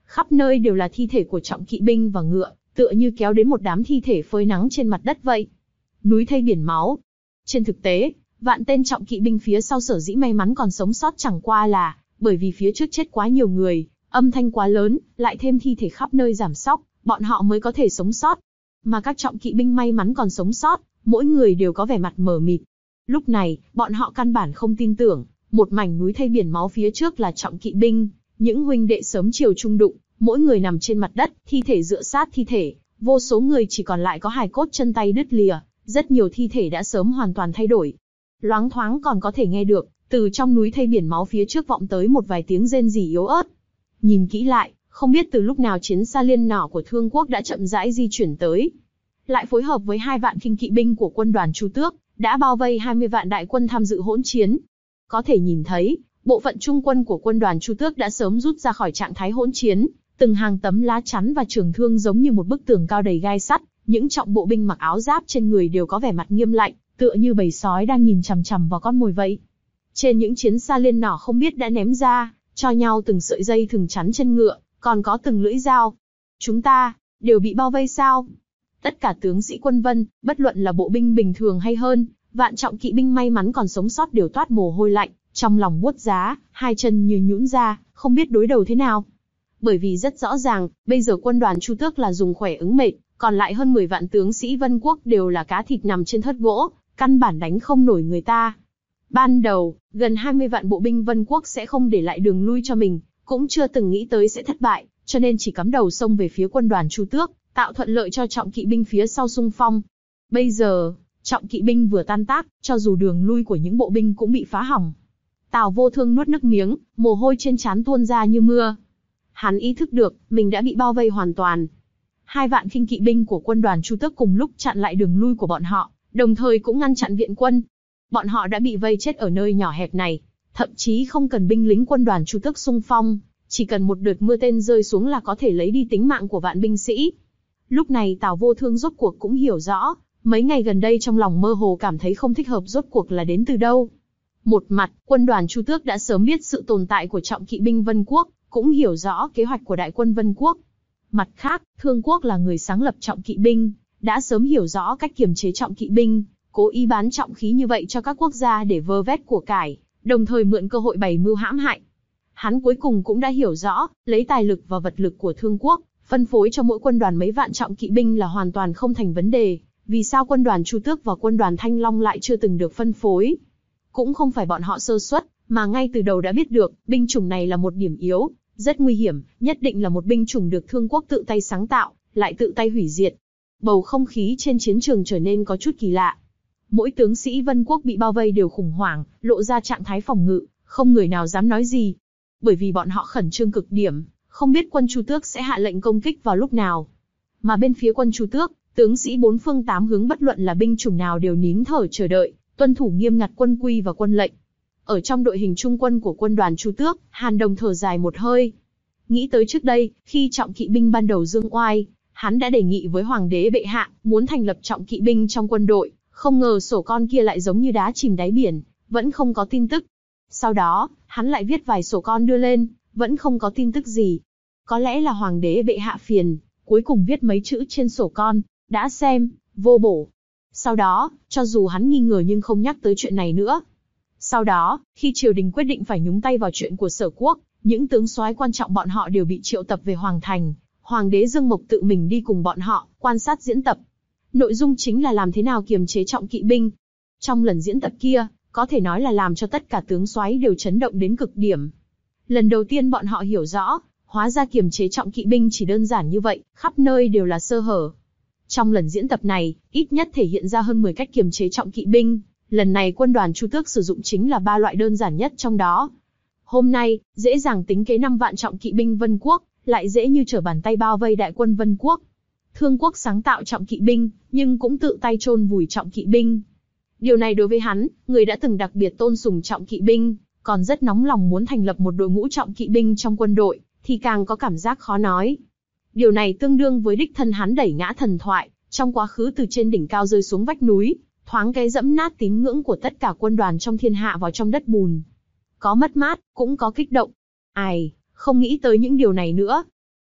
khắp nơi đều là thi thể của trọng kỵ binh và ngựa, tựa như kéo đến một đám thi thể phơi nắng trên mặt đất vậy. Núi thây biển máu. Trên thực tế, vạn tên trọng kỵ binh phía sau sở dĩ may mắn còn sống sót chẳng qua là bởi vì phía trước chết quá nhiều người, âm thanh quá lớn, lại thêm thi thể khắp nơi giảm sóc, bọn họ mới có thể sống sót. Mà các trọng kỵ binh may mắn còn sống sót, mỗi người đều có vẻ mặt mờ mịt. Lúc này, bọn họ căn bản không tin tưởng, một mảnh núi thây biển máu phía trước là trọng kỵ binh, những huynh đệ sớm chiều chung đụng, mỗi người nằm trên mặt đất, thi thể dựa sát thi thể, vô số người chỉ còn lại có hài cốt chân tay đứt lìa, rất nhiều thi thể đã sớm hoàn toàn thay đổi. Loáng thoáng còn có thể nghe được, từ trong núi thây biển máu phía trước vọng tới một vài tiếng rên rỉ yếu ớt. Nhìn kỹ lại, không biết từ lúc nào chiến xa liên nỏ của Thương Quốc đã chậm rãi di chuyển tới. Lại phối hợp với hai vạn khinh kỵ binh của quân đoàn Chu Tước, đã bao vây hai mươi vạn đại quân tham dự hỗn chiến. Có thể nhìn thấy, bộ phận trung quân của quân đoàn Chu Tước đã sớm rút ra khỏi trạng thái hỗn chiến, từng hàng tấm lá chắn và trường thương giống như một bức tường cao đầy gai sắt, những trọng bộ binh mặc áo giáp trên người đều có vẻ mặt nghiêm lạnh, tựa như bầy sói đang nhìn chằm chằm vào con mồi vậy. Trên những chiến xa liên nỏ không biết đã ném ra, cho nhau từng sợi dây thừng chắn chân ngựa, còn có từng lưỡi dao. Chúng ta, đều bị bao vây sao? Tất cả tướng sĩ quân Vân, bất luận là bộ binh bình thường hay hơn, vạn trọng kỵ binh may mắn còn sống sót đều toát mồ hôi lạnh, trong lòng buốt giá, hai chân như nhũn ra, không biết đối đầu thế nào. Bởi vì rất rõ ràng, bây giờ quân đoàn Chu Tước là dùng khỏe ứng mệt, còn lại hơn mười vạn tướng sĩ Vân Quốc đều là cá thịt nằm trên thớt gỗ, căn bản đánh không nổi người ta. Ban đầu, gần hai mươi vạn bộ binh Vân Quốc sẽ không để lại đường lui cho mình, cũng chưa từng nghĩ tới sẽ thất bại, cho nên chỉ cắm đầu xông về phía quân đoàn Chu Tước, tạo thuận lợi cho trọng kỵ binh phía sau xung phong. Bây giờ, trọng kỵ binh vừa tan tác, cho dù đường lui của những bộ binh cũng bị phá hỏng. Tào Vô Thương nuốt nước miếng, mồ hôi trên trán tuôn ra như mưa. Hắn ý thức được, mình đã bị bao vây hoàn toàn. Hai vạn khinh kỵ binh của quân đoàn Chu Tước cùng lúc chặn lại đường lui của bọn họ, đồng thời cũng ngăn chặn viện quân. Bọn họ đã bị vây chết ở nơi nhỏ hẹp này, thậm chí không cần binh lính quân đoàn Chu Tước xung phong, chỉ cần một đợt mưa tên rơi xuống là có thể lấy đi tính mạng của vạn binh sĩ. Lúc này Tào Vô Thương rốt cuộc cũng hiểu rõ, mấy ngày gần đây trong lòng mơ hồ cảm thấy không thích hợp rốt cuộc là đến từ đâu. Một mặt, quân đoàn Chu Tước đã sớm biết sự tồn tại của trọng kỵ binh Vân Quốc, cũng hiểu rõ kế hoạch của đại quân Vân Quốc. Mặt khác, Thương Quốc là người sáng lập trọng kỵ binh, đã sớm hiểu rõ cách kiềm chế trọng kỵ binh, cố ý bán trọng khí như vậy cho các quốc gia để vơ vét của cải, đồng thời mượn cơ hội bày mưu hãm hại. Hắn cuối cùng cũng đã hiểu rõ, lấy tài lực và vật lực của Thương Quốc, phân phối cho mỗi quân đoàn mấy vạn trọng kỵ binh là hoàn toàn không thành vấn đề. Vì sao quân đoàn Chu Tước và quân đoàn Thanh Long lại chưa từng được phân phối? Cũng không phải bọn họ sơ suất, mà ngay từ đầu đã biết được, binh chủng này là một điểm yếu, rất nguy hiểm, nhất định là một binh chủng được Thương Quốc tự tay sáng tạo, lại tự tay hủy diệt. Bầu không khí trên chiến trường trở nên có chút kỳ lạ. Mỗi tướng sĩ Vân Quốc bị bao vây đều khủng hoảng, lộ ra trạng thái phòng ngự, không người nào dám nói gì. Bởi vì bọn họ khẩn trương cực điểm, không biết quân Chu Tước sẽ hạ lệnh công kích vào lúc nào. Mà bên phía quân Chu Tước, tướng sĩ bốn phương tám hướng bất luận là binh chủng nào đều nín thở chờ đợi, tuân thủ nghiêm ngặt quân quy và quân lệnh. Ở trong đội hình trung quân của quân đoàn Chu Tước, Hàn Đồng thở dài một hơi. Nghĩ tới trước đây, khi trọng kỵ binh ban đầu dương oai, hắn đã đề nghị với hoàng đế bệ hạ, muốn thành lập trọng kỵ binh trong quân đội, không ngờ sổ con kia lại giống như đá chìm đáy biển, vẫn không có tin tức. Sau đó, hắn lại viết vài sổ con đưa lên, vẫn không có tin tức gì. Có lẽ là hoàng đế bệ hạ phiền, cuối cùng viết mấy chữ trên sổ con, đã xem, vô bổ. Sau đó, cho dù hắn nghi ngờ nhưng không nhắc tới chuyện này nữa. Sau đó, khi triều đình quyết định phải nhúng tay vào chuyện của Sở Quốc, những tướng soái quan trọng bọn họ đều bị triệu tập về Hoàng Thành. Hoàng đế Dương Mộc tự mình đi cùng bọn họ, quan sát diễn tập. Nội dung chính là làm thế nào kiềm chế trọng kỵ binh. Trong lần diễn tập kia, có thể nói là làm cho tất cả tướng soái đều chấn động đến cực điểm. Lần đầu tiên bọn họ hiểu rõ, hóa ra kiềm chế trọng kỵ binh chỉ đơn giản như vậy, khắp nơi đều là sơ hở. Trong lần diễn tập này, ít nhất thể hiện ra hơn mười cách kiềm chế trọng kỵ binh. Lần này quân đoàn Chu Tước sử dụng chính là ba loại đơn giản nhất trong đó. Hôm nay, dễ dàng tính kế năm vạn trọng kỵ binh Vân Quốc, lại dễ như trở bàn tay bao vây đại quân Vân Quốc. Thương Quốc sáng tạo trọng kỵ binh, nhưng cũng tự tay chôn vùi trọng kỵ binh. Điều này đối với hắn, người đã từng đặc biệt tôn sùng trọng kỵ binh, còn rất nóng lòng muốn thành lập một đội ngũ trọng kỵ binh trong quân đội, thì càng có cảm giác khó nói. Điều này tương đương với đích thân hắn đẩy ngã thần thoại, trong quá khứ từ trên đỉnh cao rơi xuống vách núi, thoáng cái dẫm nát tín ngưỡng của tất cả quân đoàn trong thiên hạ vào trong đất bùn. Có mất mát, cũng có kích động. Ai, không nghĩ tới những điều này nữa.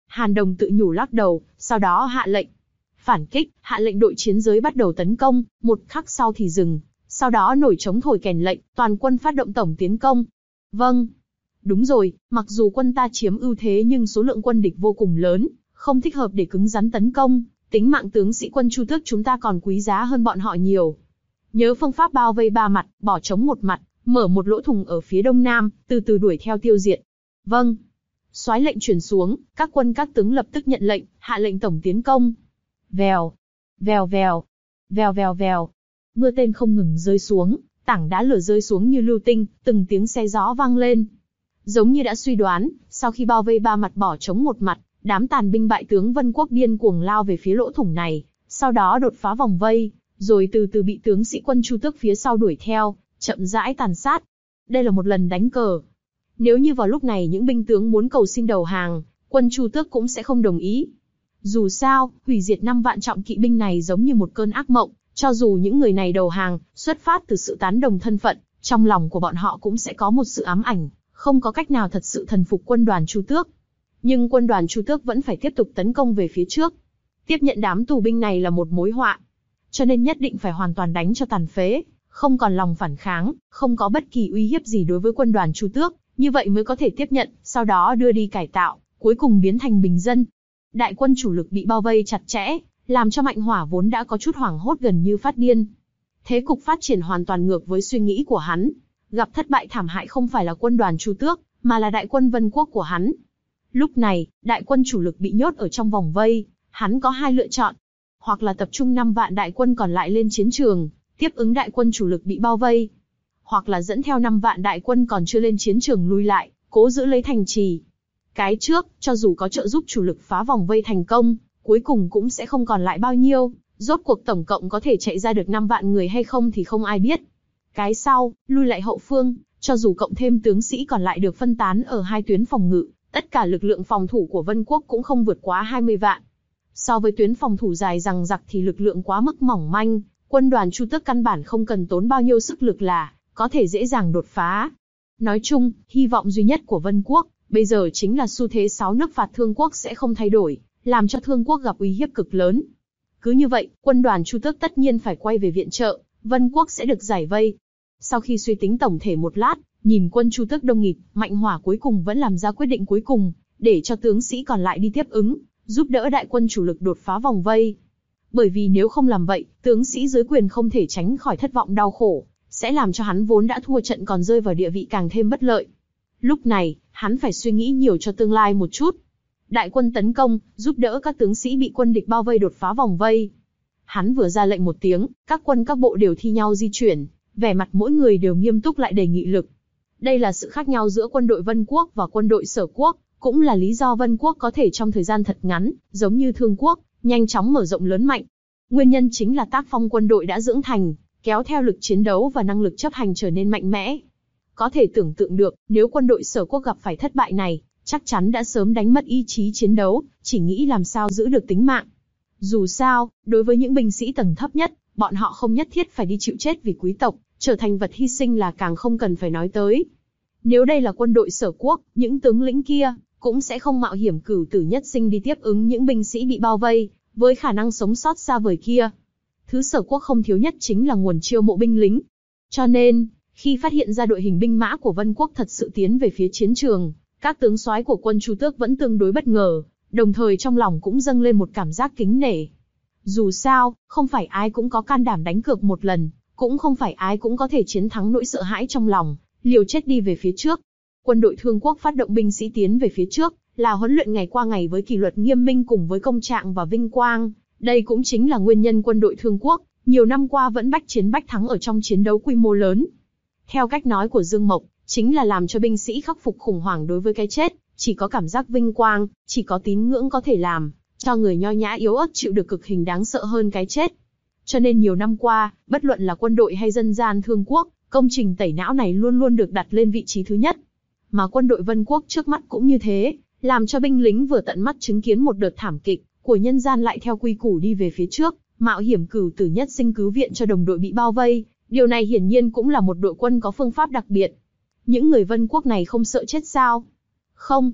Hàn Đồng tự nhủ lắc đầu, sau đó hạ lệnh. Phản kích, hạ lệnh đội chiến giới bắt đầu tấn công, một khắc sau thì dừng. Sau đó nổi trống thổi kèn lệnh, toàn quân phát động tổng tiến công. Vâng. Đúng rồi, mặc dù quân ta chiếm ưu thế nhưng số lượng quân địch vô cùng lớn, không thích hợp để cứng rắn tấn công. Tính mạng tướng sĩ quân Chu Tước chúng ta còn quý giá hơn bọn họ nhiều. Nhớ phương pháp bao vây ba mặt, bỏ trống một mặt, mở một lỗ thủng ở phía đông nam, từ từ đuổi theo tiêu diệt. Vâng. Soái lệnh truyền xuống, các quân các tướng lập tức nhận lệnh, hạ lệnh tổng tiến công. Vèo, vèo vèo, vèo vèo vèo. Mưa tên không ngừng rơi xuống, tảng đá lửa rơi xuống như lưu tinh, từng tiếng xe gió vang lên. Giống như đã suy đoán, sau khi bao vây ba mặt bỏ trống một mặt, đám tàn binh bại tướng Vân Quốc điên cuồng lao về phía lỗ thủng này, sau đó đột phá vòng vây, rồi từ từ bị tướng sĩ quân Chu Tước phía sau đuổi theo, chậm rãi tàn sát. Đây là một lần đánh cờ. Nếu như vào lúc này những binh tướng muốn cầu xin đầu hàng, quân Chu Tước cũng sẽ không đồng ý. Dù sao, hủy diệt năm vạn trọng kỵ binh này giống như một cơn ác mộng, cho dù những người này đầu hàng, xuất phát từ sự tán đồng thân phận, trong lòng của bọn họ cũng sẽ có một sự ám ảnh, không có cách nào thật sự thần phục quân đoàn Chu Tước. Nhưng quân đoàn Chu Tước vẫn phải tiếp tục tấn công về phía trước. Tiếp nhận đám tù binh này là một mối họa, cho nên nhất định phải hoàn toàn đánh cho tàn phế, không còn lòng phản kháng, không có bất kỳ uy hiếp gì đối với quân đoàn Chu Tước, như vậy mới có thể tiếp nhận, sau đó đưa đi cải tạo, cuối cùng biến thành bình dân. Đại quân chủ lực bị bao vây chặt chẽ, làm cho Mạnh Hỏa vốn đã có chút hoảng hốt gần như phát điên. Thế cục phát triển hoàn toàn ngược với suy nghĩ của hắn. Gặp thất bại thảm hại không phải là quân đoàn Chu Tước, mà là đại quân Vân Quốc của hắn. Lúc này, đại quân chủ lực bị nhốt ở trong vòng vây, hắn có hai lựa chọn. Hoặc là tập trung năm vạn đại quân còn lại lên chiến trường, tiếp ứng đại quân chủ lực bị bao vây. Hoặc là dẫn theo năm vạn đại quân còn chưa lên chiến trường lui lại, cố giữ lấy thành trì. Cái trước, cho dù có trợ giúp chủ lực phá vòng vây thành công, cuối cùng cũng sẽ không còn lại bao nhiêu, rốt cuộc tổng cộng có thể chạy ra được năm vạn người hay không thì không ai biết. Cái sau, lui lại hậu phương, cho dù cộng thêm tướng sĩ còn lại được phân tán ở hai tuyến phòng ngự, tất cả lực lượng phòng thủ của Vân Quốc cũng không vượt quá hai mươi vạn. So với tuyến phòng thủ dài dằng dặc thì lực lượng quá mức mỏng manh, quân đoàn Chu Tước căn bản không cần tốn bao nhiêu sức lực là có thể dễ dàng đột phá. Nói chung, hy vọng duy nhất của Vân Quốc bây giờ chính là xu thế sáu nước phạt Thương Quốc sẽ không thay đổi, làm cho Thương Quốc gặp uy hiếp cực lớn. Cứ như vậy, quân đoàn Chu Tước tất nhiên phải quay về viện trợ, Vân Quốc sẽ được giải vây. Sau khi suy tính tổng thể một lát, nhìn quân Chu Tước đông nghịt, Mạnh Hỏa cuối cùng vẫn làm ra quyết định cuối cùng, để cho tướng sĩ còn lại đi tiếp ứng, giúp đỡ đại quân chủ lực đột phá vòng vây. Bởi vì nếu không làm vậy, tướng sĩ dưới quyền không thể tránh khỏi thất vọng đau khổ, sẽ làm cho hắn vốn đã thua trận còn rơi vào địa vị càng thêm bất lợi. Lúc này, hắn phải suy nghĩ nhiều cho tương lai một chút. Đại quân tấn công, giúp đỡ các tướng sĩ bị quân địch bao vây đột phá vòng vây. Hắn vừa ra lệnh một tiếng, các quân các bộ đều thi nhau di chuyển, vẻ mặt mỗi người đều nghiêm túc lại đầy nghị lực. Đây là sự khác nhau giữa quân đội Vân Quốc và quân đội Sở Quốc, cũng là lý do Vân Quốc có thể trong thời gian thật ngắn, giống như Thương Quốc, nhanh chóng mở rộng lớn mạnh. Nguyên nhân chính là tác phong quân đội đã dưỡng thành, kéo theo lực chiến đấu và năng lực chấp hành trở nên mạnh mẽ. Có thể tưởng tượng được, nếu quân đội Sở Quốc gặp phải thất bại này, chắc chắn đã sớm đánh mất ý chí chiến đấu, chỉ nghĩ làm sao giữ được tính mạng. Dù sao, đối với những binh sĩ tầng thấp nhất, bọn họ không nhất thiết phải đi chịu chết vì quý tộc, trở thành vật hy sinh là càng không cần phải nói tới. Nếu đây là quân đội Sở Quốc, những tướng lĩnh kia cũng sẽ không mạo hiểm cửu tử nhất sinh đi tiếp ứng những binh sĩ bị bao vây, với khả năng sống sót xa vời kia. Thứ Sở Quốc không thiếu nhất chính là nguồn chiêu mộ binh lính. Cho nên, khi phát hiện ra đội hình binh mã của Vân Quốc thật sự tiến về phía chiến trường, các tướng soái của quân Chu Tước vẫn tương đối bất ngờ, đồng thời trong lòng cũng dâng lên một cảm giác kính nể. Dù sao, không phải ai cũng có can đảm đánh cược một lần, cũng không phải ai cũng có thể chiến thắng nỗi sợ hãi trong lòng, liều chết đi về phía trước. Quân đội Thương Quốc phát động binh sĩ tiến về phía trước, là huấn luyện ngày qua ngày với kỷ luật nghiêm minh cùng với công trạng và vinh quang. Đây cũng chính là nguyên nhân quân đội Thương Quốc nhiều năm qua vẫn bách chiến bách thắng ở trong chiến đấu quy mô lớn. Theo cách nói của Dương Mộc, chính là làm cho binh sĩ khắc phục khủng hoảng đối với cái chết, chỉ có cảm giác vinh quang, chỉ có tín ngưỡng có thể làm cho người nho nhã yếu ớt chịu được cực hình đáng sợ hơn cái chết. Cho nên nhiều năm qua, bất luận là quân đội hay dân gian Thương Quốc, công trình tẩy não này luôn luôn được đặt lên vị trí thứ nhất. Mà quân đội Vân Quốc trước mắt cũng như thế, làm cho binh lính vừa tận mắt chứng kiến một đợt thảm kịch của nhân gian lại theo quy củ đi về phía trước, mạo hiểm cửu tử nhất sinh cứu viện cho đồng đội bị bao vây. Điều này hiển nhiên cũng là một đội quân có phương pháp đặc biệt. Những người Vân Quốc này không sợ chết sao? Không.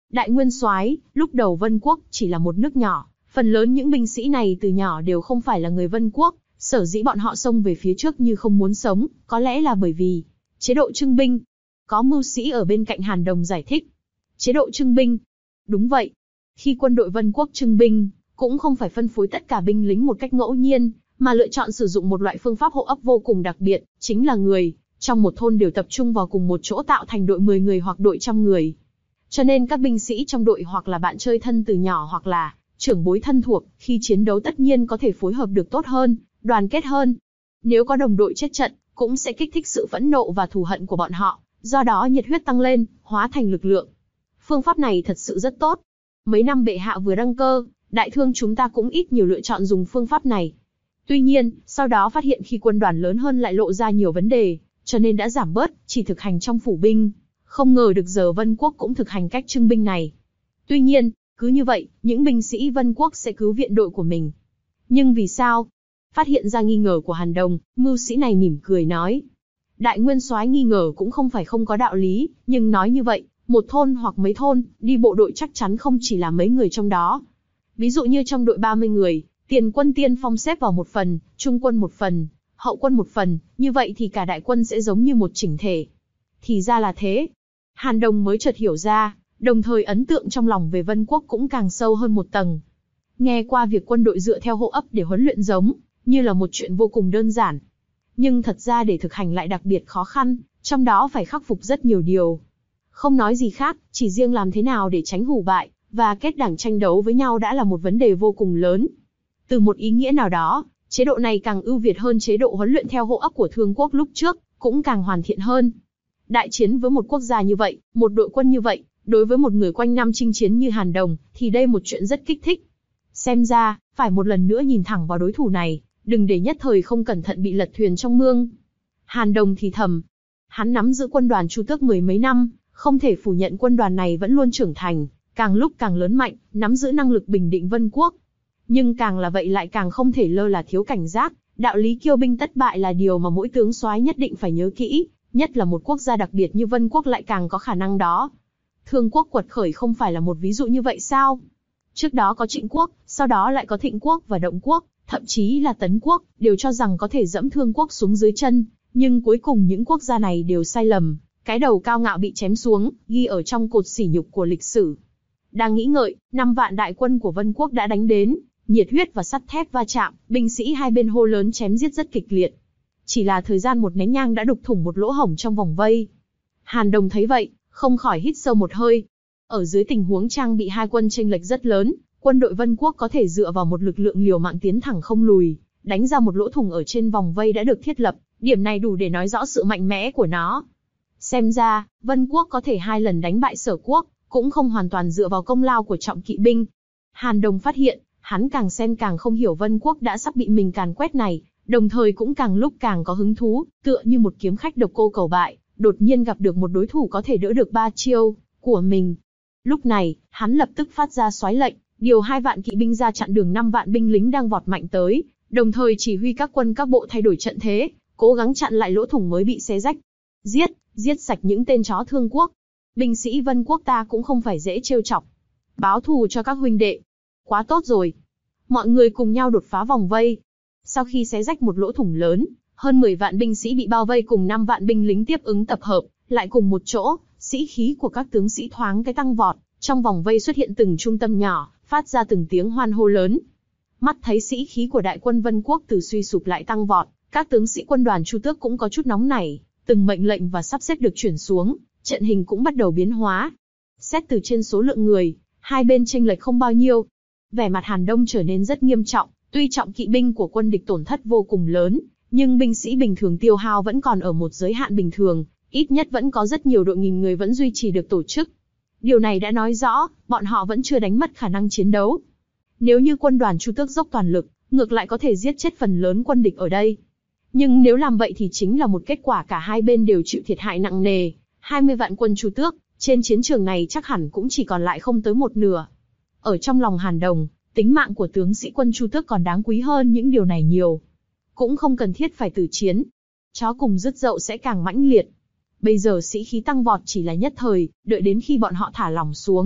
Đại Nguyên Soái, lúc đầu Vân Quốc chỉ là một nước nhỏ, phần lớn những binh sĩ này từ nhỏ đều không phải là người Vân Quốc, sở dĩ bọn họ xông về phía trước như không muốn sống, có lẽ là bởi vì chế độ trưng binh. Có mưu sĩ ở bên cạnh Hàn Đồng giải thích. Chế độ trưng binh. Đúng vậy. Khi quân đội Vân Quốc trưng binh, cũng không phải phân phối tất cả binh lính một cách ngẫu nhiên, mà lựa chọn sử dụng một loại phương pháp hô ấp vô cùng đặc biệt, chính là người trong một thôn đều tập trung vào cùng một chỗ tạo thành đội mười người hoặc đội trăm người. Cho nên các binh sĩ trong đội hoặc là bạn chơi thân từ nhỏ hoặc là trưởng bối thân thuộc, khi chiến đấu tất nhiên có thể phối hợp được tốt hơn, đoàn kết hơn. Nếu có đồng đội chết trận, cũng sẽ kích thích sự phẫn nộ và thù hận của bọn họ, do đó nhiệt huyết tăng lên, hóa thành lực lượng. Phương pháp này thật sự rất tốt. Mấy năm bệ hạ vừa đăng cơ, đại thương chúng ta cũng ít nhiều lựa chọn dùng phương pháp này. Tuy nhiên, sau đó phát hiện khi quân đoàn lớn hơn lại lộ ra nhiều vấn đề, cho nên đã giảm bớt, chỉ thực hành trong phủ binh. Không ngờ được giờ Vân Quốc cũng thực hành cách trưng binh này. Tuy nhiên, cứ như vậy, những binh sĩ Vân Quốc sẽ cứu viện đội của mình. Nhưng vì sao? Phát hiện ra nghi ngờ của Hàn Đồng, mưu sĩ này mỉm cười nói. Đại Nguyên Soái nghi ngờ cũng không phải không có đạo lý, nhưng nói như vậy, một thôn hoặc mấy thôn, đi bộ đội chắc chắn không chỉ là mấy người trong đó. Ví dụ như trong đội ba mươi người, tiền quân tiên phong xếp vào một phần, trung quân một phần, hậu quân một phần, như vậy thì cả đại quân sẽ giống như một chỉnh thể. Thì ra là thế. Hàn Đồng mới chợt hiểu ra, đồng thời ấn tượng trong lòng về Vân Quốc cũng càng sâu hơn một tầng. Nghe qua việc quân đội dựa theo hô ấp để huấn luyện giống, như là một chuyện vô cùng đơn giản. Nhưng thật ra để thực hành lại đặc biệt khó khăn, trong đó phải khắc phục rất nhiều điều. Không nói gì khác, chỉ riêng làm thế nào để tránh hủ bại, và kết đảng tranh đấu với nhau đã là một vấn đề vô cùng lớn. Từ một ý nghĩa nào đó, chế độ này càng ưu việt hơn chế độ huấn luyện theo hô ấp của Thương Quốc lúc trước, cũng càng hoàn thiện hơn. Đại chiến với một quốc gia như vậy, một đội quân như vậy, đối với một người quanh năm chinh chiến như Hàn Đồng, thì đây một chuyện rất kích thích. Xem ra, phải một lần nữa nhìn thẳng vào đối thủ này, đừng để nhất thời không cẩn thận bị lật thuyền trong mương. Hàn Đồng thì thầm. Hắn nắm giữ quân đoàn Chu Tước mười mấy năm, không thể phủ nhận quân đoàn này vẫn luôn trưởng thành, càng lúc càng lớn mạnh, nắm giữ năng lực bình định Vân Quốc. Nhưng càng là vậy lại càng không thể lơ là thiếu cảnh giác, đạo lý kiêu binh tất bại là điều mà mỗi tướng soái nhất định phải nhớ kỹ, nhất là một quốc gia đặc biệt như Vân Quốc lại càng có khả năng đó. Thương Quốc quật khởi không phải là một ví dụ như vậy sao? Trước đó có Trịnh Quốc, sau đó lại có Thịnh Quốc và Động Quốc, thậm chí là Tấn Quốc, đều cho rằng có thể dẫm Thương Quốc xuống dưới chân, nhưng cuối cùng những quốc gia này đều sai lầm, cái đầu cao ngạo bị chém xuống, ghi ở trong cột sỉ nhục của lịch sử. Đang nghĩ ngợi, năm vạn đại quân của Vân Quốc đã đánh đến, nhiệt huyết và sắt thép va chạm, binh sĩ hai bên hô lớn chém giết rất kịch liệt. Chỉ là thời gian một nén nhang đã đục thủng một lỗ hổng trong vòng vây. Hàn Đồng thấy vậy, không khỏi hít sâu một hơi. Ở dưới tình huống trang bị hai quân chênh lệch rất lớn, quân đội Vân Quốc có thể dựa vào một lực lượng liều mạng tiến thẳng không lùi, đánh ra một lỗ thủng ở trên vòng vây đã được thiết lập, điểm này đủ để nói rõ sự mạnh mẽ của nó. Xem ra, Vân Quốc có thể hai lần đánh bại Sở Quốc, cũng không hoàn toàn dựa vào công lao của trọng kỵ binh. Hàn Đồng phát hiện, hắn càng xem càng không hiểu Vân Quốc đã sắp bị mình càn quét này, đồng thời cũng càng lúc càng có hứng thú, tựa như một kiếm khách độc cô cầu bại, đột nhiên gặp được một đối thủ có thể đỡ được ba chiêu của mình. Lúc này, hắn lập tức phát ra soái lệnh, điều hai vạn kỵ binh ra chặn đường năm vạn binh lính đang vọt mạnh tới, đồng thời chỉ huy các quân các bộ thay đổi trận thế, cố gắng chặn lại lỗ thủng mới bị xé rách. Giết, giết sạch những tên chó Thương Quốc. Binh sĩ Vân Quốc ta cũng không phải dễ trêu chọc. Báo thù cho các huynh đệ. Quá tốt rồi. Mọi người cùng nhau đột phá vòng vây. Sau khi xé rách một lỗ thủng lớn, hơn mười vạn binh sĩ bị bao vây cùng năm vạn binh lính tiếp ứng tập hợp, lại cùng một chỗ, sĩ khí của các tướng sĩ thoáng cái tăng vọt, trong vòng vây xuất hiện từng trung tâm nhỏ, phát ra từng tiếng hoan hô lớn. Mắt thấy sĩ khí của đại quân Vân Quốc từ suy sụp lại tăng vọt, các tướng sĩ quân đoàn Chu Tước cũng có chút nóng nảy, từng mệnh lệnh và sắp xếp được chuyển xuống, trận hình cũng bắt đầu biến hóa. Xét từ trên số lượng người, hai bên chênh lệch không bao nhiêu. Vẻ mặt Hàn Đông trở nên rất nghiêm trọng, tuy trọng kỵ binh của quân địch tổn thất vô cùng lớn, nhưng binh sĩ bình thường tiêu hao vẫn còn ở một giới hạn bình thường, ít nhất vẫn có rất nhiều đội nghìn người vẫn duy trì được tổ chức. Điều này đã nói rõ, bọn họ vẫn chưa đánh mất khả năng chiến đấu. Nếu như quân đoàn Chu Tước dốc toàn lực, ngược lại có thể giết chết phần lớn quân địch ở đây. Nhưng nếu làm vậy thì chính là một kết quả cả hai bên đều chịu thiệt hại nặng nề. hai mươi vạn quân Chu Tước, trên chiến trường này chắc hẳn cũng chỉ còn lại không tới một nửa. Ở trong lòng Hàn Đồng, tính mạng của tướng sĩ quân Chu Tước còn đáng quý hơn những điều này nhiều. Cũng không cần thiết phải tử chiến. Chó cùng rứt dậu sẽ càng mãnh liệt. Bây giờ sĩ khí tăng vọt chỉ là nhất thời, đợi đến khi bọn họ thả lỏng xuống,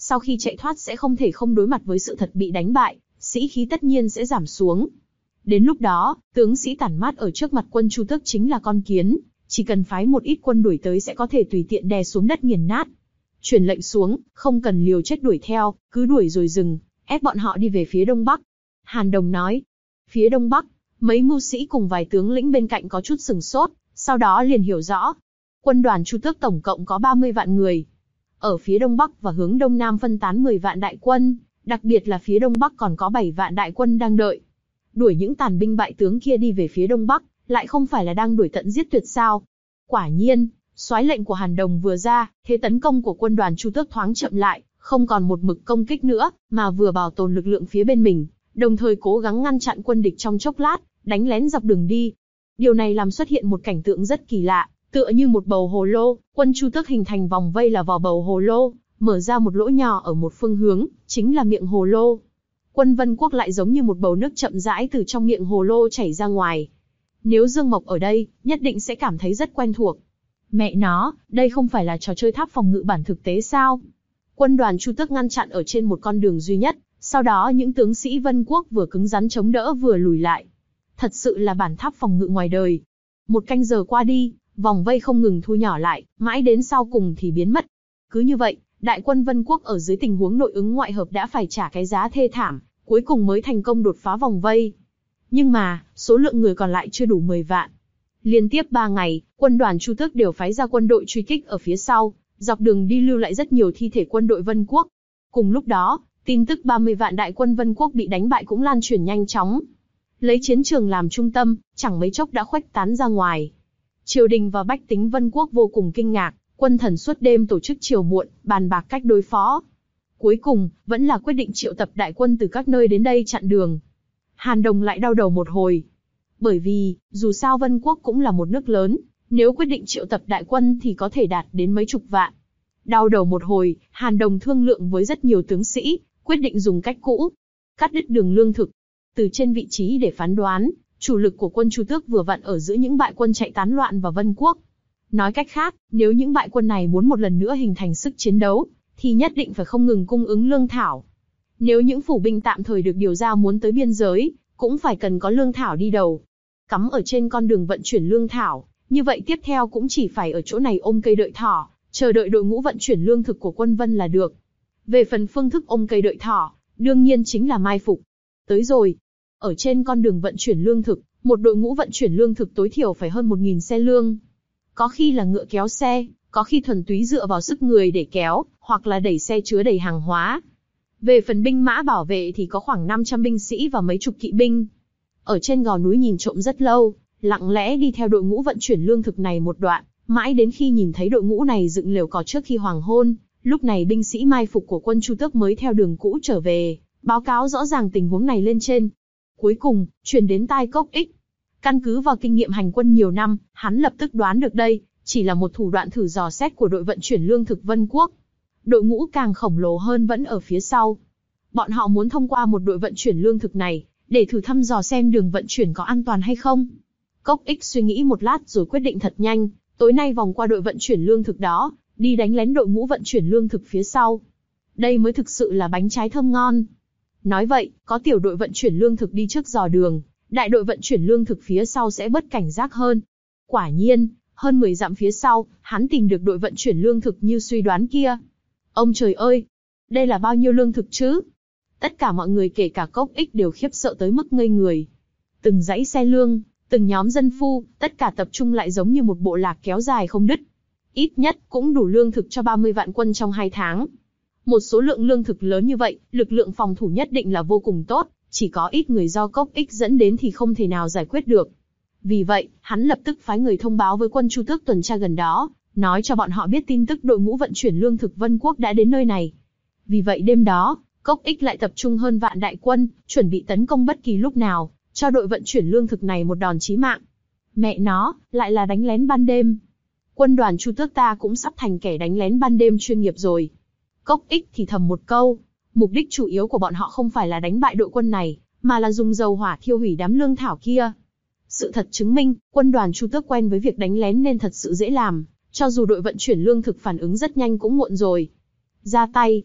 sau khi chạy thoát sẽ không thể không đối mặt với sự thật bị đánh bại, sĩ khí tất nhiên sẽ giảm xuống. Đến lúc đó, tướng sĩ tản mát ở trước mặt quân Chu Tước chính là con kiến, chỉ cần phái một ít quân đuổi tới sẽ có thể tùy tiện đè xuống đất nghiền nát. Truyền lệnh xuống, không cần liều chết đuổi theo, cứ đuổi rồi dừng, ép bọn họ đi về phía đông bắc. Hàn Đồng nói. Phía đông bắc, mấy mưu sĩ cùng vài tướng lĩnh bên cạnh có chút sừng sốt, sau đó liền hiểu rõ. Quân đoàn Chu Tước tổng cộng có ba mươi vạn người. Ở phía đông bắc và hướng đông nam phân tán mười vạn đại quân, đặc biệt là phía đông bắc còn có bảy vạn đại quân đang đợi. Đuổi những tàn binh bại tướng kia đi về phía đông bắc, lại không phải là đang đuổi tận giết tuyệt sao? Quả nhiên, soái lệnh của Hàn Đồng vừa ra, thế tấn công của quân đoàn Chu Tước thoáng chậm lại, không còn một mực công kích nữa, mà vừa bảo tồn lực lượng phía bên mình, đồng thời cố gắng ngăn chặn quân địch trong chốc lát, đánh lén dọc đường đi. Điều này làm xuất hiện một cảnh tượng rất kỳ lạ, tựa như một bầu hồ lô, quân Chu Tước hình thành vòng vây là vỏ bầu hồ lô, mở ra một lỗ nhỏ ở một phương hướng, chính là miệng hồ lô. Quân Vân Quốc lại giống như một bầu nước chậm rãi từ trong miệng hồ lô chảy ra ngoài. Nếu Dương Mộc ở đây, nhất định sẽ cảm thấy rất quen thuộc. Mẹ nó, đây không phải là trò chơi tháp phòng ngự bản thực tế sao? Quân đoàn Chu Tước ngăn chặn ở trên một con đường duy nhất, sau đó những tướng sĩ Vân Quốc vừa cứng rắn chống đỡ vừa lùi lại. Thật sự là bản tháp phòng ngự ngoài đời. Một canh giờ qua đi, vòng vây không ngừng thu nhỏ lại, mãi đến sau cùng thì biến mất. Cứ như vậy, đại quân Vân Quốc ở dưới tình huống nội ứng ngoại hợp đã phải trả cái giá thê thảm, cuối cùng mới thành công đột phá vòng vây. Nhưng mà, số lượng người còn lại chưa đủ mười vạn. Liên tiếp ba ngày, quân đoàn Chu Tước đều phái ra quân đội truy kích ở phía sau, dọc đường đi lưu lại rất nhiều thi thể quân đội Vân Quốc. Cùng lúc đó, tin tức ba mươi vạn đại quân Vân Quốc bị đánh bại cũng lan truyền nhanh chóng. Lấy chiến trường làm trung tâm, chẳng mấy chốc đã khuếch tán ra ngoài. Triều đình và bách tính Vân Quốc vô cùng kinh ngạc, quân thần suốt đêm tổ chức chiều muộn, bàn bạc cách đối phó. Cuối cùng, vẫn là quyết định triệu tập đại quân từ các nơi đến đây chặn đường. Hàn Đồng lại đau đầu một hồi. Bởi vì, dù sao Vân Quốc cũng là một nước lớn, nếu quyết định triệu tập đại quân thì có thể đạt đến mấy chục vạn. Đau đầu một hồi, Hàn Đồng thương lượng với rất nhiều tướng sĩ, quyết định dùng cách cũ, cắt đứt đường lương thực. Từ trên vị trí để phán đoán, chủ lực của quân Chu Tước vừa vặn ở giữa những bại quân chạy tán loạn vào Vân Quốc. Nói cách khác, nếu những bại quân này muốn một lần nữa hình thành sức chiến đấu, thì nhất định phải không ngừng cung ứng lương thảo. Nếu những phủ binh tạm thời được điều ra muốn tới biên giới, cũng phải cần có lương thảo đi đầu. Cắm ở trên con đường vận chuyển lương thảo, như vậy tiếp theo cũng chỉ phải ở chỗ này ôm cây đợi thỏ, chờ đợi đội ngũ vận chuyển lương thực của quân Vân là được. Về phần phương thức ôm cây đợi thỏ, đương nhiên chính là mai phục. Tới rồi. Ở trên con đường vận chuyển lương thực, một đội ngũ vận chuyển lương thực tối thiểu phải hơn một nghìn xe lương. Có khi là ngựa kéo xe, có khi thuần túy dựa vào sức người để kéo, hoặc là đẩy xe chứa đầy hàng hóa. Về phần binh mã bảo vệ thì có khoảng năm trăm binh sĩ và mấy chục kỵ binh. Ở trên gò núi nhìn trộm rất lâu, lặng lẽ đi theo đội ngũ vận chuyển lương thực này một đoạn, mãi đến khi nhìn thấy đội ngũ này dựng lều cỏ trước khi hoàng hôn, lúc này binh sĩ mai phục của quân Chu Tước mới theo đường cũ trở về, báo cáo rõ ràng tình huống này lên trên. Cuối cùng, truyền đến tai Cốc Ích. Căn cứ vào kinh nghiệm hành quân nhiều năm, hắn lập tức đoán được đây chỉ là một thủ đoạn thử dò xét của đội vận chuyển lương thực Vân Quốc. Đội ngũ càng khổng lồ hơn vẫn ở phía sau. Bọn họ muốn thông qua một đội vận chuyển lương thực này, để thử thăm dò xem đường vận chuyển có an toàn hay không. Cốc Ích suy nghĩ một lát rồi quyết định thật nhanh, tối nay vòng qua đội vận chuyển lương thực đó, đi đánh lén đội ngũ vận chuyển lương thực phía sau. Đây mới thực sự là bánh trái thơm ngon. Nói vậy, có tiểu đội vận chuyển lương thực đi trước dò đường, đại đội vận chuyển lương thực phía sau sẽ bớt cảnh giác hơn. Quả nhiên, hơn mười dặm phía sau, hắn tìm được đội vận chuyển lương thực như suy đoán kia. Ông trời ơi! Đây là bao nhiêu lương thực chứ? Tất cả mọi người kể cả Cốc Ích đều khiếp sợ tới mức ngây người. Từng dãy xe lương, từng nhóm dân phu, tất cả tập trung lại giống như một bộ lạc kéo dài không đứt. Ít nhất cũng đủ lương thực cho ba mươi vạn quân trong hai tháng. Một số lượng lương thực lớn như vậy, lực lượng phòng thủ nhất định là vô cùng tốt, chỉ có ít người do Cốc Ích dẫn đến thì không thể nào giải quyết được. Vì vậy, hắn lập tức phái người thông báo với quân Chu Tước tuần tra gần đó, nói cho bọn họ biết tin tức đội ngũ vận chuyển lương thực Vân Quốc đã đến nơi này. Vì vậy đêm đó, Cốc Ích lại tập trung hơn vạn đại quân, chuẩn bị tấn công bất kỳ lúc nào, cho đội vận chuyển lương thực này một đòn chí mạng. Mẹ nó, lại là đánh lén ban đêm. Quân đoàn Chu Tước ta cũng sắp thành kẻ đánh lén ban đêm chuyên nghiệp rồi. Cốc Ích thì thầm một câu, mục đích chủ yếu của bọn họ không phải là đánh bại đội quân này, mà là dùng dầu hỏa thiêu hủy đám lương thảo kia. Sự thật chứng minh, quân đoàn Chu Tước quen với việc đánh lén nên thật sự dễ làm, cho dù đội vận chuyển lương thực phản ứng rất nhanh cũng muộn rồi. Ra tay.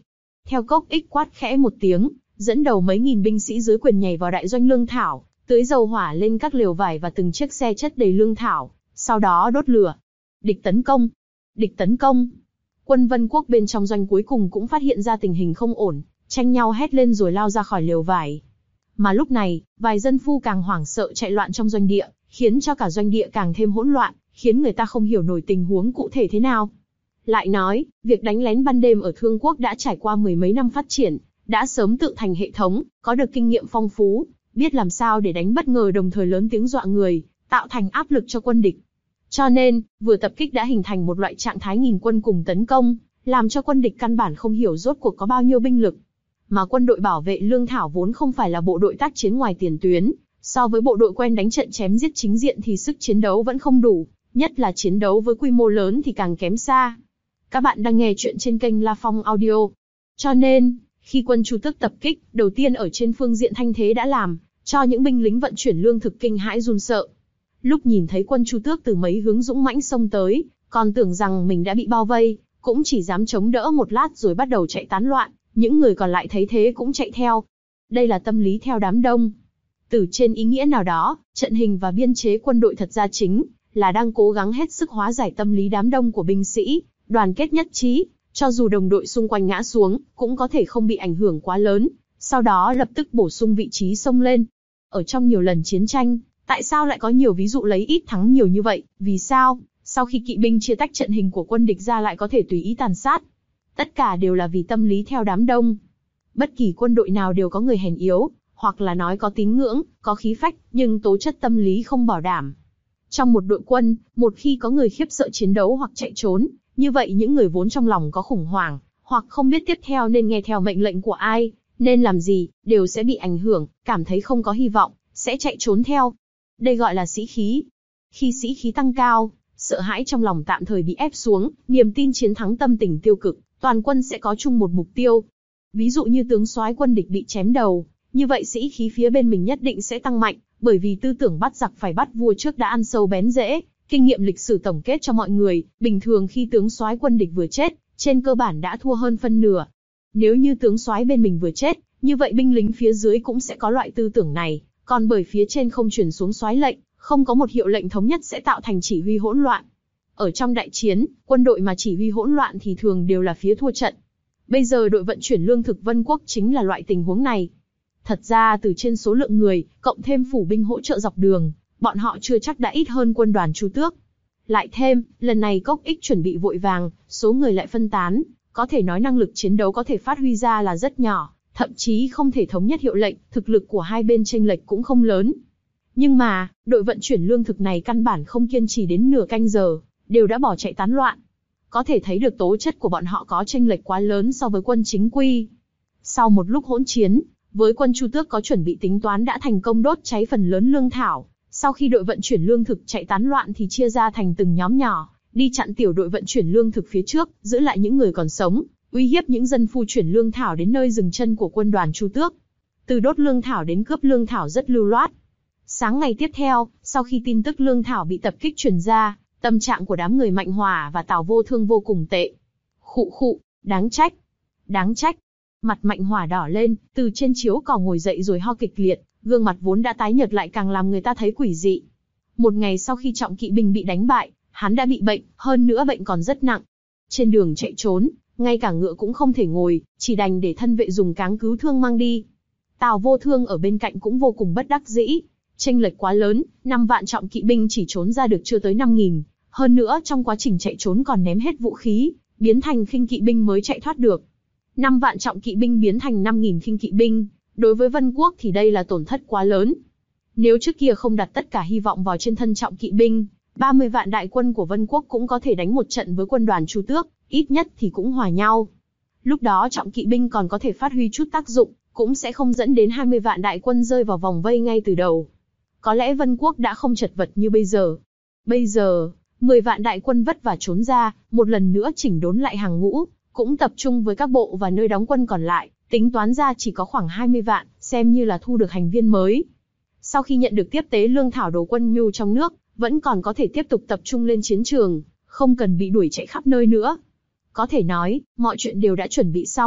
Theo cốc ích quát khẽ một tiếng, dẫn đầu mấy nghìn binh sĩ dưới quyền nhảy vào đại doanh lương thảo, tưới dầu hỏa lên các lều vải và từng chiếc xe chất đầy lương thảo, sau đó đốt lửa. Địch tấn công! Địch tấn công! Quân Vân Quốc bên trong doanh cuối cùng cũng phát hiện ra tình hình không ổn, tranh nhau hét lên rồi lao ra khỏi lều vải. Mà lúc này, vài dân phu càng hoảng sợ chạy loạn trong doanh địa, khiến cho cả doanh địa càng thêm hỗn loạn, khiến người ta không hiểu nổi tình huống cụ thể thế nào. Lại nói, việc đánh lén ban đêm ở Thương Quốc đã trải qua mười mấy năm phát triển, đã sớm tự thành hệ thống, có được kinh nghiệm phong phú, biết làm sao để đánh bất ngờ đồng thời lớn tiếng dọa người, tạo thành áp lực cho quân địch. Cho nên, vừa tập kích đã hình thành một loại trạng thái nghìn quân cùng tấn công, làm cho quân địch căn bản không hiểu rốt cuộc có bao nhiêu binh lực. Mà quân đội bảo vệ lương thảo vốn không phải là bộ đội tác chiến ngoài tiền tuyến, so với bộ đội quen đánh trận chém giết chính diện thì sức chiến đấu vẫn không đủ, nhất là chiến đấu với quy mô lớn thì càng kém xa. Các bạn đang nghe chuyện trên kênh La Phong Audio. Cho nên, khi quân Chu Tước tập kích, đầu tiên ở trên phương diện thanh thế đã làm cho những binh lính vận chuyển lương thực kinh hãi run sợ. Lúc nhìn thấy quân Chu Tước từ mấy hướng dũng mãnh xông tới, còn tưởng rằng mình đã bị bao vây, cũng chỉ dám chống đỡ một lát rồi bắt đầu chạy tán loạn, những người còn lại thấy thế cũng chạy theo. Đây là tâm lý theo đám đông. Từ trên ý nghĩa nào đó, trận hình và biên chế quân đội thật ra chính là đang cố gắng hết sức hóa giải tâm lý đám đông của binh sĩ, đoàn kết nhất trí, cho dù đồng đội xung quanh ngã xuống, cũng có thể không bị ảnh hưởng quá lớn, sau đó lập tức bổ sung vị trí xông lên. Ở trong nhiều lần chiến tranh, tại sao lại có nhiều ví dụ lấy ít thắng nhiều như vậy? Vì sao, sau khi kỵ binh chia tách trận hình của quân địch ra lại có thể tùy ý tàn sát? Tất cả đều là vì tâm lý theo đám đông. Bất kỳ quân đội nào đều có người hèn yếu, hoặc là nói có tín ngưỡng, có khí phách, nhưng tố chất tâm lý không bảo đảm. Trong một đội quân, một khi có người khiếp sợ chiến đấu hoặc chạy trốn, như vậy những người vốn trong lòng có khủng hoảng, hoặc không biết tiếp theo nên nghe theo mệnh lệnh của ai, nên làm gì, đều sẽ bị ảnh hưởng, cảm thấy không có hy vọng, sẽ chạy trốn theo. Đây gọi là sĩ khí. Khi sĩ khí tăng cao, sợ hãi trong lòng tạm thời bị ép xuống, niềm tin chiến thắng tâm tình tiêu cực, toàn quân sẽ có chung một mục tiêu. Ví dụ như tướng soái quân địch bị chém đầu, như vậy sĩ khí phía bên mình nhất định sẽ tăng mạnh, bởi vì tư tưởng bắt giặc phải bắt vua trước đã ăn sâu bén rễ. Kinh nghiệm lịch sử tổng kết cho mọi người, bình thường khi tướng soái quân địch vừa chết, trên cơ bản đã thua hơn phân nửa. Nếu như tướng soái bên mình vừa chết, như vậy binh lính phía dưới cũng sẽ có loại tư tưởng này, còn bởi phía trên không truyền xuống soái lệnh, không có một hiệu lệnh thống nhất sẽ tạo thành chỉ huy hỗn loạn. Ở trong đại chiến, quân đội mà chỉ huy hỗn loạn thì thường đều là phía thua trận. Bây giờ đội vận chuyển lương thực Vân Quốc chính là loại tình huống này. Thật ra từ trên số lượng người, cộng thêm phủ binh hỗ trợ dọc đường, bọn họ chưa chắc đã ít hơn quân đoàn Chu Tước. Lại thêm, lần này Cốc Ích chuẩn bị vội vàng, số người lại phân tán, có thể nói năng lực chiến đấu có thể phát huy ra là rất nhỏ, thậm chí không thể thống nhất hiệu lệnh, thực lực của hai bên chênh lệch cũng không lớn. Nhưng mà, đội vận chuyển lương thực này căn bản không kiên trì đến nửa canh giờ, đều đã bỏ chạy tán loạn. Có thể thấy được tố chất của bọn họ có chênh lệch quá lớn so với quân chính quy. Sau một lúc hỗn chiến, với quân Chu Tước có chuẩn bị tính toán đã thành công đốt cháy phần lớn lương thảo. Sau khi đội vận chuyển lương thực chạy tán loạn thì chia ra thành từng nhóm nhỏ, đi chặn tiểu đội vận chuyển lương thực phía trước, giữ lại những người còn sống, uy hiếp những dân phu chuyển lương thảo đến nơi dừng chân của quân đoàn Chu Tước. Từ đốt lương thảo đến cướp lương thảo rất lưu loát. Sáng ngày tiếp theo, sau khi tin tức lương thảo bị tập kích truyền ra, tâm trạng của đám người Mạnh Hỏa và Tào Vô Thương vô cùng tệ. Khụ khụ, đáng trách, đáng trách. Mặt Mạnh Hỏa đỏ lên, từ trên chiếu cỏ ngồi dậy rồi ho kịch liệt, gương mặt vốn đã tái nhợt lại càng làm người ta thấy quỷ dị. Một ngày sau khi trọng kỵ binh bị đánh bại, hắn đã bị bệnh, hơn nữa bệnh còn rất nặng. Trên đường chạy trốn, ngay cả ngựa cũng không thể ngồi, chỉ đành để thân vệ dùng cáng cứu thương mang đi. Tào Vô Thương ở bên cạnh cũng vô cùng bất đắc dĩ. Chênh lệch quá lớn, năm vạn trọng kỵ binh chỉ trốn ra được chưa tới năm nghìn. Hơn nữa trong quá trình chạy trốn còn ném hết vũ khí, biến thành khinh kỵ binh mới chạy thoát được. năm vạn trọng kỵ binh biến thành năm nghìn khinh kỵ binh. Đối với Vân Quốc thì đây là tổn thất quá lớn. Nếu trước kia không đặt tất cả hy vọng vào trên thân trọng kỵ binh, ba mươi vạn đại quân của Vân Quốc cũng có thể đánh một trận với quân đoàn Chu Tước, ít nhất thì cũng hòa nhau. Lúc đó trọng kỵ binh còn có thể phát huy chút tác dụng, cũng sẽ không dẫn đến hai mươi vạn đại quân rơi vào vòng vây ngay từ đầu. Có lẽ Vân Quốc đã không chật vật như bây giờ. Bây giờ, mười vạn đại quân vất vả trốn ra, một lần nữa chỉnh đốn lại hàng ngũ, cũng tập trung với các bộ và nơi đóng quân còn lại. Tính toán ra chỉ có khoảng hai mươi vạn, xem như là thu được hành viên mới. Sau khi nhận được tiếp tế lương thảo đồ quân nhu trong nước, vẫn còn có thể tiếp tục tập trung lên chiến trường, không cần bị đuổi chạy khắp nơi nữa. Có thể nói, mọi chuyện đều đã chuẩn bị xong,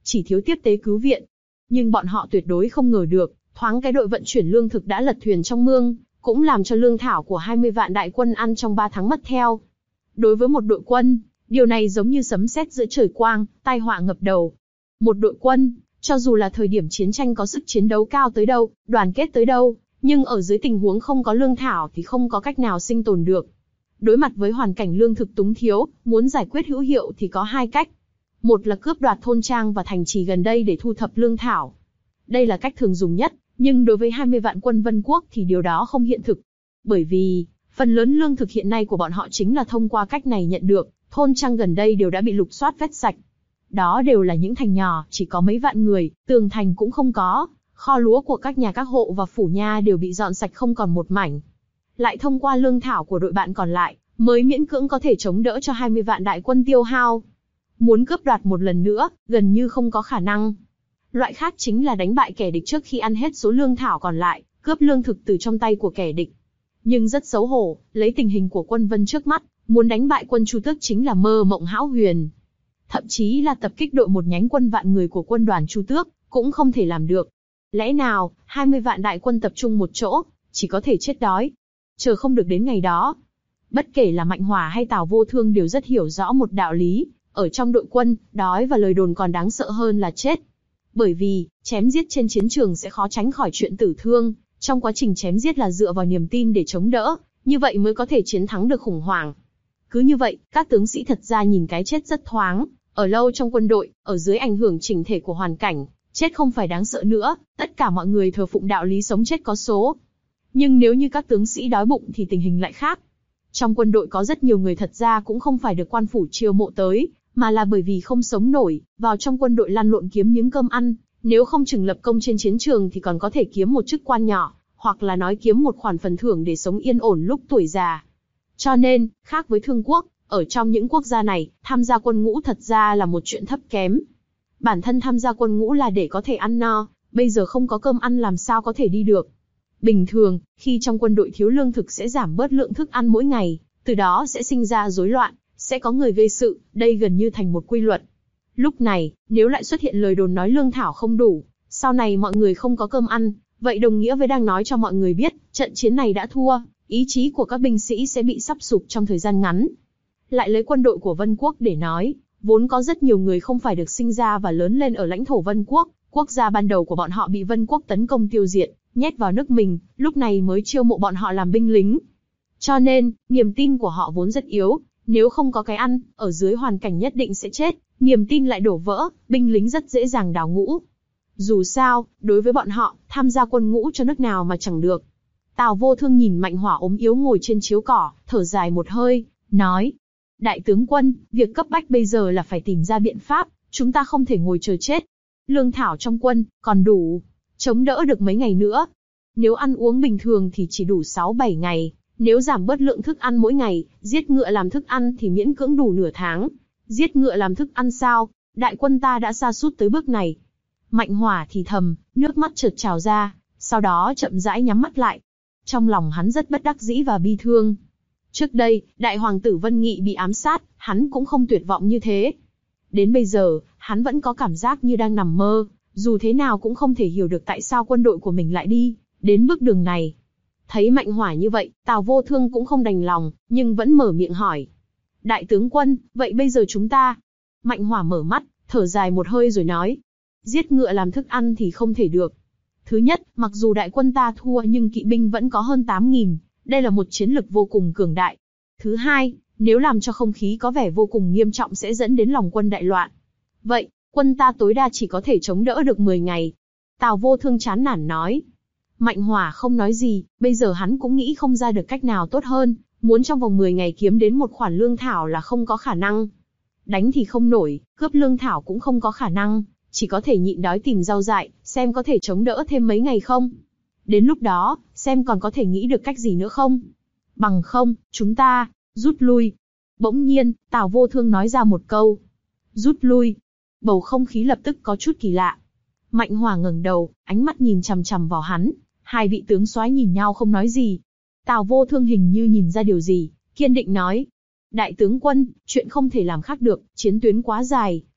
chỉ thiếu tiếp tế cứu viện. Nhưng bọn họ tuyệt đối không ngờ được, thoáng cái đội vận chuyển lương thực đã lật thuyền trong mương, cũng làm cho lương thảo của hai mươi vạn đại quân ăn trong ba tháng mất theo. Đối với một đội quân, điều này giống như sấm sét giữa trời quang, tai họa ngập đầu. Một đội quân, cho dù là thời điểm chiến tranh có sức chiến đấu cao tới đâu, đoàn kết tới đâu, nhưng ở dưới tình huống không có lương thảo thì không có cách nào sinh tồn được. Đối mặt với hoàn cảnh lương thực túng thiếu, muốn giải quyết hữu hiệu thì có hai cách. Một là cướp đoạt thôn trang và thành trì gần đây để thu thập lương thảo. Đây là cách thường dùng nhất, nhưng đối với hai mươi vạn quân Vân Quốc thì điều đó không hiện thực. Bởi vì, phần lớn lương thực hiện nay của bọn họ chính là thông qua cách này nhận được, thôn trang gần đây đều đã bị lục soát vét sạch. Đó đều là những thành nhỏ, chỉ có mấy vạn người, tường thành cũng không có, kho lúa của các nhà các hộ và phủ nha đều bị dọn sạch không còn một mảnh. Lại thông qua lương thảo của đội bạn còn lại, mới miễn cưỡng có thể chống đỡ cho hai mươi vạn đại quân tiêu hao. Muốn cướp đoạt một lần nữa, gần như không có khả năng. Loại khác chính là đánh bại kẻ địch trước khi ăn hết số lương thảo còn lại, cướp lương thực từ trong tay của kẻ địch. Nhưng rất xấu hổ, lấy tình hình của quân Vân trước mắt, muốn đánh bại quân Chu Tước chính là mơ mộng hão huyền. Thậm chí là tập kích đội một nhánh quân vạn người của quân đoàn Chu Tước, cũng không thể làm được. Lẽ nào, hai mươi vạn đại quân tập trung một chỗ, chỉ có thể chết đói. Chờ không được đến ngày đó. Bất kể là Mạnh Hỏa hay Tào Vô Thương đều rất hiểu rõ một đạo lý, ở trong đội quân, đói và lời đồn còn đáng sợ hơn là chết. Bởi vì, chém giết trên chiến trường sẽ khó tránh khỏi chuyện tử thương, trong quá trình chém giết là dựa vào niềm tin để chống đỡ, như vậy mới có thể chiến thắng được khủng hoảng. Cứ như vậy, các tướng sĩ thật ra nhìn cái chết rất thoáng, ở lâu trong quân đội, ở dưới ảnh hưởng chỉnh thể của hoàn cảnh, chết không phải đáng sợ nữa, tất cả mọi người thờ phụng đạo lý sống chết có số. Nhưng nếu như các tướng sĩ đói bụng thì tình hình lại khác. Trong quân đội có rất nhiều người thật ra cũng không phải được quan phủ chiêu mộ tới, mà là bởi vì không sống nổi, vào trong quân đội lăn lộn kiếm miếng cơm ăn, nếu không chừng lập công trên chiến trường thì còn có thể kiếm một chức quan nhỏ, hoặc là nói kiếm một khoản phần thưởng để sống yên ổn lúc tuổi già. Cho nên, khác với Thương quốc, ở trong những quốc gia này, tham gia quân ngũ thật ra là một chuyện thấp kém. Bản thân tham gia quân ngũ là để có thể ăn no, bây giờ không có cơm ăn làm sao có thể đi được. Bình thường, khi trong quân đội thiếu lương thực sẽ giảm bớt lượng thức ăn mỗi ngày, từ đó sẽ sinh ra rối loạn, sẽ có người gây sự, đây gần như thành một quy luật. Lúc này, nếu lại xuất hiện lời đồn nói lương thảo không đủ, sau này mọi người không có cơm ăn, vậy đồng nghĩa với đang nói cho mọi người biết, trận chiến này đã thua, ý chí của các binh sĩ sẽ bị sắp sụp trong thời gian ngắn. Lại lấy quân đội của Vân Quốc để nói, vốn có rất nhiều người không phải được sinh ra và lớn lên ở lãnh thổ Vân Quốc, quốc gia ban đầu của bọn họ bị Vân Quốc tấn công tiêu diệt, nhét vào nước mình, lúc này mới chiêu mộ bọn họ làm binh lính. Cho nên, niềm tin của họ vốn rất yếu, nếu không có cái ăn, ở dưới hoàn cảnh nhất định sẽ chết, niềm tin lại đổ vỡ, binh lính rất dễ dàng đào ngũ. Dù sao, đối với bọn họ, tham gia quân ngũ cho nước nào mà chẳng được. Tào Vô Thương nhìn Mạnh Hỏa ốm yếu ngồi trên chiếu cỏ, thở dài một hơi, nói: Đại tướng quân, việc cấp bách bây giờ là phải tìm ra biện pháp, chúng ta không thể ngồi chờ chết. Lương thảo trong quân, còn đủ, chống đỡ được mấy ngày nữa. Nếu ăn uống bình thường thì chỉ đủ sáu bảy ngày, nếu giảm bớt lượng thức ăn mỗi ngày, giết ngựa làm thức ăn thì miễn cưỡng đủ nửa tháng. Giết ngựa làm thức ăn sao? Đại quân ta đã sa sút tới bước này. Mạnh Hỏa thì thầm, nước mắt chợt trào ra, sau đó chậm rãi nhắm mắt lại. Trong lòng hắn rất bất đắc dĩ và bi thương. Trước đây, đại hoàng tử Vân Nghị bị ám sát, hắn cũng không tuyệt vọng như thế. Đến bây giờ, hắn vẫn có cảm giác như đang nằm mơ, dù thế nào cũng không thể hiểu được tại sao quân đội của mình lại đi đến bước đường này. Thấy Mạnh Hỏa như vậy, Tào Vô Thương cũng không đành lòng, nhưng vẫn mở miệng hỏi: Đại tướng quân, vậy bây giờ chúng ta? Mạnh Hỏa mở mắt, thở dài một hơi rồi nói: Giết ngựa làm thức ăn thì không thể được. Thứ nhất, mặc dù đại quân ta thua nhưng kỵ binh vẫn có hơn tám nghìn, đây là một chiến lực vô cùng cường đại. Thứ hai, nếu làm cho không khí có vẻ vô cùng nghiêm trọng sẽ dẫn đến lòng quân đại loạn. Vậy, quân ta tối đa chỉ có thể chống đỡ được mười ngày. Tào Vô Thương chán nản nói. Mạnh Hỏa không nói gì, bây giờ hắn cũng nghĩ không ra được cách nào tốt hơn, muốn trong vòng mười ngày kiếm đến một khoản lương thảo là không có khả năng. Đánh thì không nổi, cướp lương thảo cũng không có khả năng, chỉ có thể nhịn đói tìm rau dại, xem có thể chống đỡ thêm mấy ngày không. Đến lúc đó, xem còn có thể nghĩ được cách gì nữa không. Bằng không, chúng ta, rút lui. Bỗng nhiên, Tào Vô Thương nói ra một câu. Rút lui. Bầu không khí lập tức có chút kỳ lạ. Mạnh Hỏa ngẩng đầu, ánh mắt nhìn chằm chằm vào hắn. Hai vị tướng soái nhìn nhau không nói gì. Tào Vô Thương hình như nhìn ra điều gì, kiên định nói. Đại tướng quân, chuyện không thể làm khác được, chiến tuyến quá dài.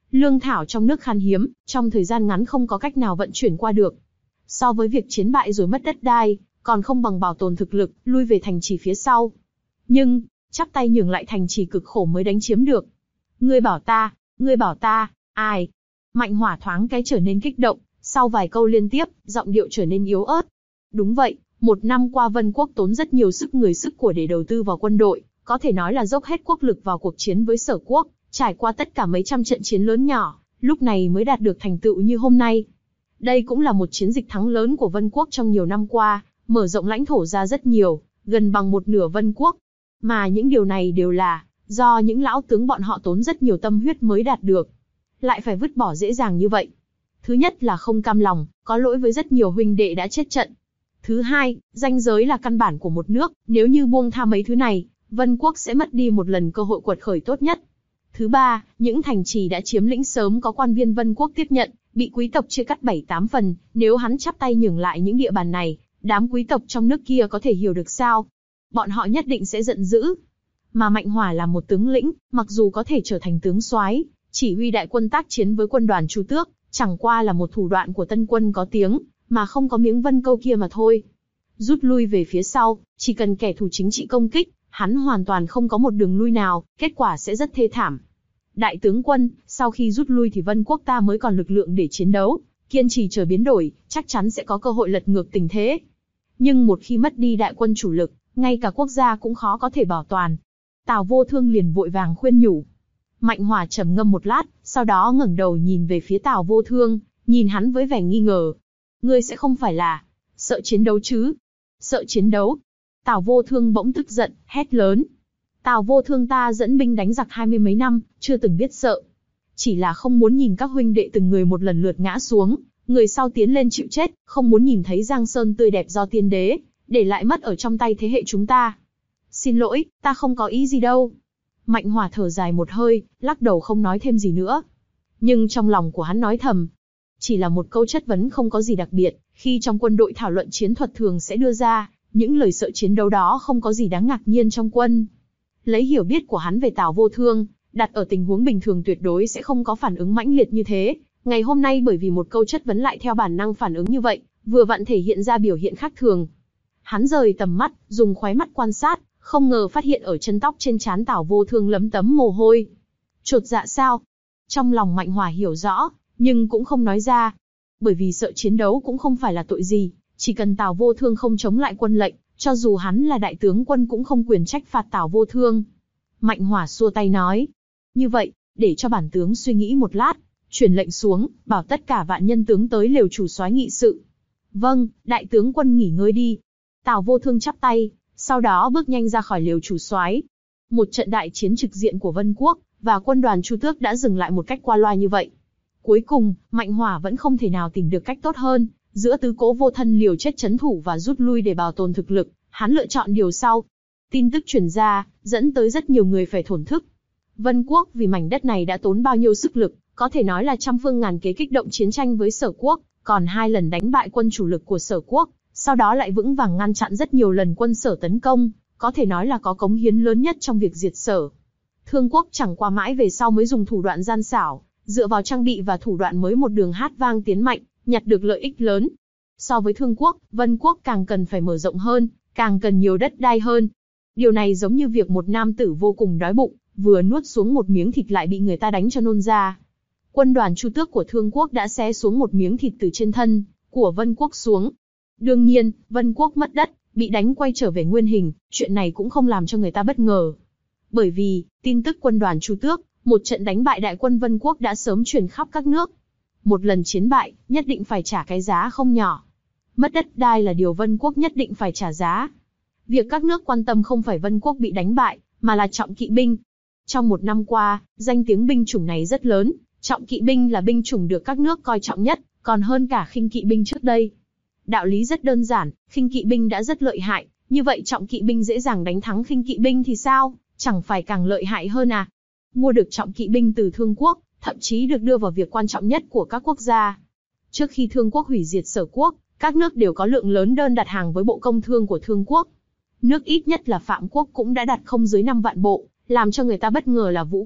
Lương thảo trong nước khan hiếm, trong thời gian ngắn không có cách nào vận chuyển qua được. So với việc chiến bại rồi mất đất đai, còn không bằng bảo tồn thực lực, lui về thành trì phía sau. Nhưng, chắp tay nhường lại thành trì cực khổ mới đánh chiếm được. Ngươi bảo ta, ngươi bảo ta, ai? Mạnh Hỏa thoáng cái trở nên kích động, sau vài câu liên tiếp, giọng điệu trở nên yếu ớt. Đúng vậy, một năm qua Vân Quốc tốn rất nhiều sức người sức của để đầu tư vào quân đội, có thể nói là dốc hết quốc lực vào cuộc chiến với Sở Quốc, trải qua tất cả mấy trăm trận chiến lớn nhỏ, lúc này mới đạt được thành tựu như hôm nay. Đây cũng là một chiến dịch thắng lớn của Vân Quốc trong nhiều năm qua, mở rộng lãnh thổ ra rất nhiều, gần bằng một nửa Vân Quốc. Mà những điều này đều là do những lão tướng bọn họ tốn rất nhiều tâm huyết mới đạt được. Lại phải vứt bỏ dễ dàng như vậy. Thứ nhất là không cam lòng, có lỗi với rất nhiều huynh đệ đã chết trận. Thứ hai, ranh giới là căn bản của một nước, nếu như buông tha mấy thứ này, Vân Quốc sẽ mất đi một lần cơ hội quật khởi tốt nhất. Thứ ba, những thành trì đã chiếm lĩnh sớm có quan viên Vân Quốc tiếp nhận, bị quý tộc chia cắt bảy tám phần, nếu hắn chắp tay nhường lại những địa bàn này, đám quý tộc trong nước kia có thể hiểu được sao? Bọn họ nhất định sẽ giận dữ. Mà Mạnh Hỏa là một tướng lĩnh, mặc dù có thể trở thành tướng soái, chỉ huy đại quân tác chiến với quân đoàn Chu Tước, chẳng qua là một thủ đoạn của tân quân có tiếng, mà không có miếng Vân Câu kia mà thôi. Rút lui về phía sau, chỉ cần kẻ thù chính trị công kích, hắn hoàn toàn không có một đường lui nào, kết quả sẽ rất thê thảm. Đại tướng quân, sau khi rút lui thì Vân Quốc ta mới còn lực lượng để chiến đấu, kiên trì chờ biến đổi, chắc chắn sẽ có cơ hội lật ngược tình thế. Nhưng một khi mất đi đại quân chủ lực, ngay cả quốc gia cũng khó có thể bảo toàn. Tào Vô Thương liền vội vàng khuyên nhủ. Mạnh Hỏa trầm ngâm một lát, sau đó ngẩng đầu nhìn về phía Tào Vô Thương, nhìn hắn với vẻ nghi ngờ. Ngươi sẽ không phải là sợ chiến đấu chứ? Sợ chiến đấu? Tào Vô Thương bỗng tức giận, hét lớn. Tào Vô Thương ta dẫn binh đánh giặc hai mươi mấy năm, chưa từng biết sợ. Chỉ là không muốn nhìn các huynh đệ từng người một lần lượt ngã xuống, người sau tiến lên chịu chết, không muốn nhìn thấy Giang Sơn tươi đẹp do tiên đế, để lại mất ở trong tay thế hệ chúng ta. Xin lỗi, ta không có ý gì đâu. Mạnh Hỏa thở dài một hơi, lắc đầu không nói thêm gì nữa. Nhưng trong lòng của hắn nói thầm. Chỉ là một câu chất vấn không có gì đặc biệt, khi trong quân đội thảo luận chiến thuật thường sẽ đưa ra, những lời sợ chiến đấu đó không có gì đáng ngạc nhiên trong quân. Lấy hiểu biết của hắn về Tào Vô Thương, đặt ở tình huống bình thường tuyệt đối sẽ không có phản ứng mãnh liệt như thế. Ngày hôm nay bởi vì một câu chất vấn lại theo bản năng phản ứng như vậy, vừa vặn thể hiện ra biểu hiện khác thường. Hắn rời tầm mắt, dùng khóe mắt quan sát, không ngờ phát hiện ở chân tóc trên trán Tào Vô Thương lấm tấm mồ hôi. Chột dạ sao? Trong lòng Mạnh Hỏa hiểu rõ, nhưng cũng không nói ra. Bởi vì sợ chiến đấu cũng không phải là tội gì, chỉ cần Tào Vô Thương không chống lại quân lệnh, cho dù hắn là đại tướng quân cũng không quyền trách phạt Tào Vô Thương. Mạnh Hỏa xua tay nói. Như vậy, để cho bản tướng suy nghĩ một lát, truyền lệnh xuống, bảo tất cả vạn nhân tướng tới lều chủ soái nghị sự. Vâng, đại tướng quân nghỉ ngơi đi. Tào Vô Thương chắp tay, sau đó bước nhanh ra khỏi lều chủ soái. Một trận đại chiến trực diện của Vân Quốc và quân đoàn Chu Tước đã dừng lại một cách qua loa như vậy. Cuối cùng, Mạnh Hỏa vẫn không thể nào tìm được cách tốt hơn, giữa tứ cố vô thân liều chết trấn thủ và rút lui để bảo tồn thực lực, hắn lựa chọn điều sau. Tin tức truyền ra, dẫn tới rất nhiều người phải thổn thức. Vân Quốc vì mảnh đất này đã tốn bao nhiêu sức lực, có thể nói là trăm phương ngàn kế kích động chiến tranh với Sở Quốc, còn hai lần đánh bại quân chủ lực của Sở Quốc, sau đó lại vững vàng ngăn chặn rất nhiều lần quân Sở tấn công, có thể nói là có cống hiến lớn nhất trong việc diệt Sở. Thương Quốc chẳng qua mãi về sau mới dùng thủ đoạn gian xảo, dựa vào trang bị và thủ đoạn mới một đường hát vang tiến mạnh, nhặt được lợi ích lớn. So với Thương Quốc, Vân Quốc càng cần phải mở rộng hơn, càng cần nhiều đất đai hơn. Điều này giống như việc một nam tử vô cùng đói bụng, vừa nuốt xuống một miếng thịt lại bị người ta đánh cho nôn ra. Quân đoàn Chu Tước của Thương Quốc đã xé xuống một miếng thịt từ trên thân của Vân Quốc xuống. Đương nhiên, Vân Quốc mất đất, bị đánh quay trở về nguyên hình, chuyện này cũng không làm cho người ta bất ngờ. Bởi vì, tin tức quân đoàn Chu Tước, một trận đánh bại đại quân Vân Quốc đã sớm truyền khắp các nước. Một lần chiến bại, nhất định phải trả cái giá không nhỏ. Mất đất đai là điều Vân Quốc nhất định phải trả giá. Việc các nước quan tâm không phải Vân Quốc bị đánh bại, mà là trọng kỵ binh. Trong một năm qua, danh tiếng binh chủng này rất lớn, trọng kỵ binh là binh chủng được các nước coi trọng nhất, còn hơn cả khinh kỵ binh trước đây. Đạo lý rất đơn giản, khinh kỵ binh đã rất lợi hại, như vậy trọng kỵ binh dễ dàng đánh thắng khinh kỵ binh thì sao, chẳng phải càng lợi hại hơn à? Mua được trọng kỵ binh từ Thương Quốc, thậm chí được đưa vào việc quan trọng nhất của các quốc gia. Trước khi Thương Quốc hủy diệt Sở Quốc, các nước đều có lượng lớn đơn đặt hàng với bộ công thương của Thương Quốc. Nước ít nhất là Phạm Quốc cũng đã đặt không dưới năm vạn bộ, làm cho người ta bất ngờ là Vũ Quốc,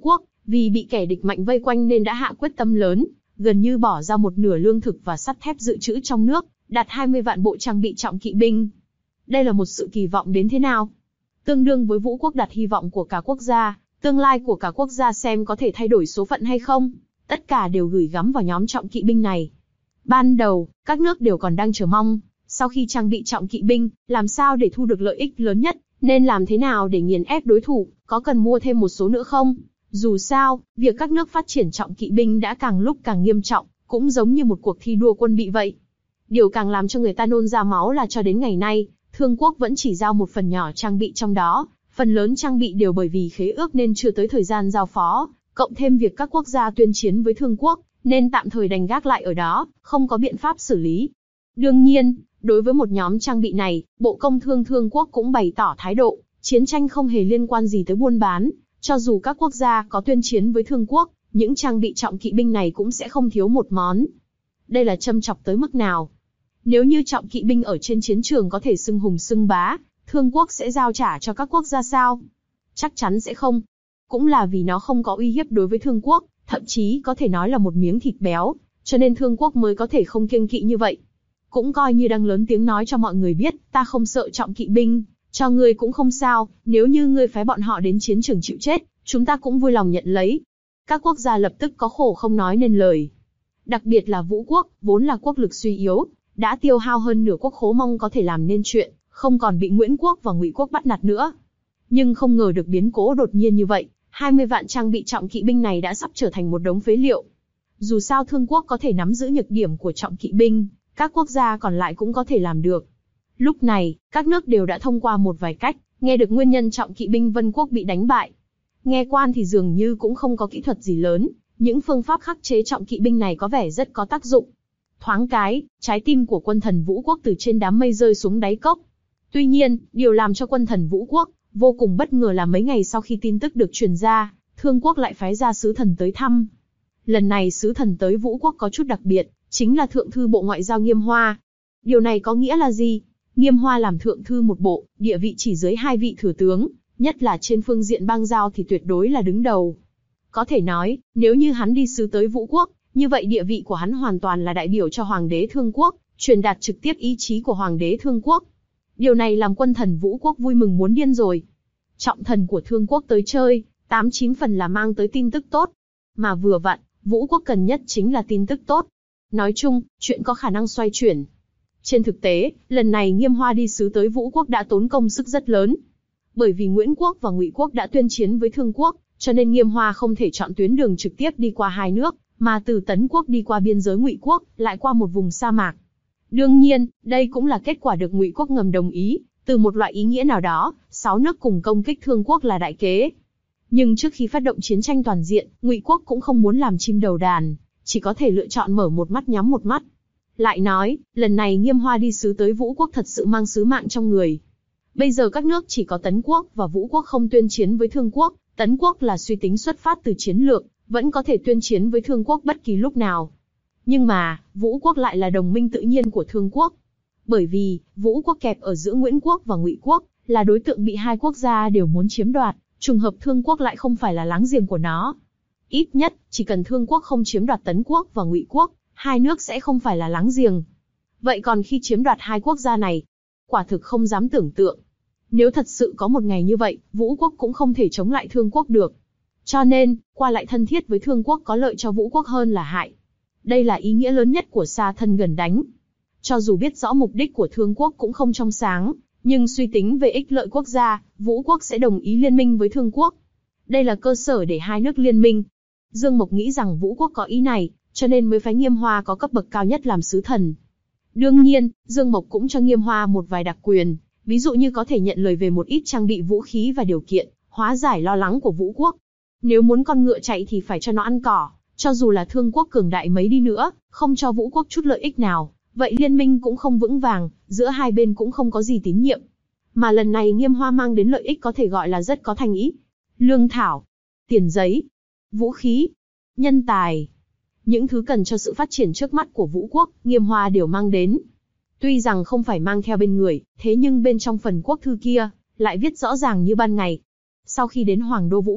Vì bị kẻ địch mạnh vây quanh nên đã hạ quyết tâm lớn, gần như bỏ ra một nửa lương thực và sắt thép dự trữ trong nước, đặt hai mươi vạn bộ trang bị trọng kỵ binh. Đây là một sự kỳ vọng đến thế nào? Tương đương với Vũ quốc đặt hy vọng của cả quốc gia, tương lai của cả quốc gia xem có thể thay đổi số phận hay không. Tất cả đều gửi gắm vào nhóm trọng kỵ binh này. Ban đầu, các nước đều còn đang chờ mong, sau khi trang bị trọng kỵ binh, làm sao để thu được lợi ích lớn nhất, nên làm thế nào để nghiền ép đối thủ, có cần mua thêm một số nữa không? Dù sao, việc các nước phát triển trọng kỵ binh đã càng lúc càng nghiêm trọng, cũng giống như một cuộc thi đua quân bị vậy. Điều càng làm cho người ta nôn ra máu là cho đến ngày nay, Thương quốc vẫn chỉ giao một phần nhỏ trang bị trong đó, phần lớn trang bị đều bởi vì khế ước nên chưa tới thời gian giao phó, cộng thêm việc các quốc gia tuyên chiến với Thương quốc, nên tạm thời đành gác lại ở đó, không có biện pháp xử lý. Đương nhiên, đối với một nhóm trang bị này, Bộ Công Thương Thương quốc cũng bày tỏ thái độ, chiến tranh không hề liên quan gì tới buôn bán, cho dù các quốc gia có tuyên chiến với Thương quốc, những trang bị trọng kỵ binh này cũng sẽ không thiếu một món. Đây là châm chọc tới mức nào? Nếu như trọng kỵ binh ở trên chiến trường có thể xưng hùng xưng bá, Thương quốc sẽ giao trả cho các quốc gia sao? Chắc chắn sẽ không. Cũng là vì nó không có uy hiếp đối với Thương quốc, thậm chí có thể nói là một miếng thịt béo, cho nên Thương quốc mới có thể không kiêng kỵ như vậy. Cũng coi như đang lớn tiếng nói cho mọi người biết, ta không sợ trọng kỵ binh, cho ngươi cũng không sao, nếu như ngươi phái bọn họ đến chiến trường chịu chết, chúng ta cũng vui lòng nhận lấy. Các quốc gia lập tức có khổ không nói nên lời. Đặc biệt là Vũ quốc, vốn là quốc lực suy yếu, đã tiêu hao hơn nửa quốc khố mong có thể làm nên chuyện, không còn bị Nguyễn quốc và Ngụy quốc bắt nạt nữa. Nhưng không ngờ được biến cố đột nhiên như vậy, hai mươi vạn trang bị trọng kỵ binh này đã sắp trở thành một đống phế liệu. Dù sao Thương quốc có thể nắm giữ nhược điểm của trọng kỵ binh, các quốc gia còn lại cũng có thể làm được. Lúc này, các nước đều đã thông qua một vài cách, nghe được nguyên nhân trọng kỵ binh Vân quốc bị đánh bại. Nghe quan thì dường như cũng không có kỹ thuật gì lớn, những phương pháp khắc chế trọng kỵ binh này có vẻ rất có tác dụng. Thoáng cái, trái tim của quân thần Vũ quốc từ trên đám mây rơi xuống đáy cốc. Tuy nhiên, điều làm cho quân thần Vũ quốc vô cùng bất ngờ là mấy ngày sau khi tin tức được truyền ra, Thương quốc lại phái ra sứ thần tới thăm. Lần này sứ thần tới Vũ quốc có chút đặc biệt, chính là thượng thư bộ ngoại giao Nghiêm Hoa. Điều này có nghĩa là gì? Nghiêm Hoa làm thượng thư một bộ, địa vị chỉ dưới hai vị thừa tướng, nhất là trên phương diện bang giao thì tuyệt đối là đứng đầu. Có thể nói, nếu như hắn đi sứ tới Vũ quốc, như vậy địa vị của hắn hoàn toàn là đại biểu cho Hoàng đế Thương quốc, truyền đạt trực tiếp ý chí của Hoàng đế Thương quốc. Điều này làm quân thần Vũ quốc vui mừng muốn điên rồi. Trọng thần của Thương quốc tới chơi, tám chín phần là mang tới tin tức tốt. Mà vừa vặn, Vũ quốc cần nhất chính là tin tức tốt. Nói chung, chuyện có khả năng xoay chuyển. Trên thực tế, lần này Nghiêm Hoa đi sứ tới Vũ quốc đã tốn công sức rất lớn. Bởi vì Nguyễn quốc và Ngụy quốc đã tuyên chiến với Thương quốc, cho nên Nghiêm Hoa không thể chọn tuyến đường trực tiếp đi qua hai nước, mà từ Tấn quốc đi qua biên giới Ngụy quốc, lại qua một vùng sa mạc. Đương nhiên, đây cũng là kết quả được Ngụy quốc ngầm đồng ý, từ một loại ý nghĩa nào đó, sáu nước cùng công kích Thương quốc là đại kế. Nhưng trước khi phát động chiến tranh toàn diện, Ngụy quốc cũng không muốn làm chim đầu đàn, chỉ có thể lựa chọn mở một mắt nhắm một mắt. Lại nói, lần này Nghiêm Hoa đi sứ tới Vũ quốc thật sự mang sứ mạng trong người. Bây giờ các nước chỉ có Tấn quốc và Vũ quốc không tuyên chiến với Thương quốc, Tấn quốc là suy tính xuất phát từ chiến lược, vẫn có thể tuyên chiến với Thương quốc bất kỳ lúc nào. Nhưng mà, Vũ quốc lại là đồng minh tự nhiên của Thương quốc. Bởi vì, Vũ quốc kẹp ở giữa Nguyễn quốc và Ngụy quốc, là đối tượng bị hai quốc gia đều muốn chiếm đoạt, trùng hợp Thương quốc lại không phải là láng giềng của nó. Ít nhất, chỉ cần Thương quốc không chiếm đoạt Tấn quốc và Ngụy quốc, hai nước sẽ không phải là láng giềng. Vậy còn khi chiếm đoạt hai quốc gia này, quả thực không dám tưởng tượng. Nếu thật sự có một ngày như vậy, Vũ quốc cũng không thể chống lại Thương quốc được. Cho nên, qua lại thân thiết với Thương quốc có lợi cho Vũ quốc hơn là hại. Đây là ý nghĩa lớn nhất của xa thân gần đánh. Cho dù biết rõ mục đích của Thương quốc cũng không trong sáng, nhưng suy tính về ích lợi quốc gia, Vũ quốc sẽ đồng ý liên minh với Thương quốc. Đây là cơ sở để hai nước liên minh. Dương Mộc nghĩ rằng Vũ quốc có ý này, cho nên mới phái Nghiêm Hoa có cấp bậc cao nhất làm sứ thần. Đương nhiên, Dương Mộc cũng cho Nghiêm Hoa một vài đặc quyền, ví dụ như có thể nhận lời về một ít trang bị vũ khí và điều kiện, hóa giải lo lắng của Vũ quốc. Nếu muốn con ngựa chạy thì phải cho nó ăn cỏ, cho dù là Thương quốc cường đại mấy đi nữa, không cho Vũ quốc chút lợi ích nào, vậy liên minh cũng không vững vàng, giữa hai bên cũng không có gì tín nhiệm. Mà lần này Nghiêm Hoa mang đến lợi ích có thể gọi là rất có thành ý. Lương thảo, tiền giấy, vũ khí, nhân tài. Những thứ cần cho sự phát triển trước mắt của Vũ quốc, Nghiêm Hoa đều mang đến. Tuy rằng không phải mang theo bên người, thế nhưng bên trong phần quốc thư kia, lại viết rõ ràng như ban ngày. Sau khi đến Hoàng đô Vũ quốc,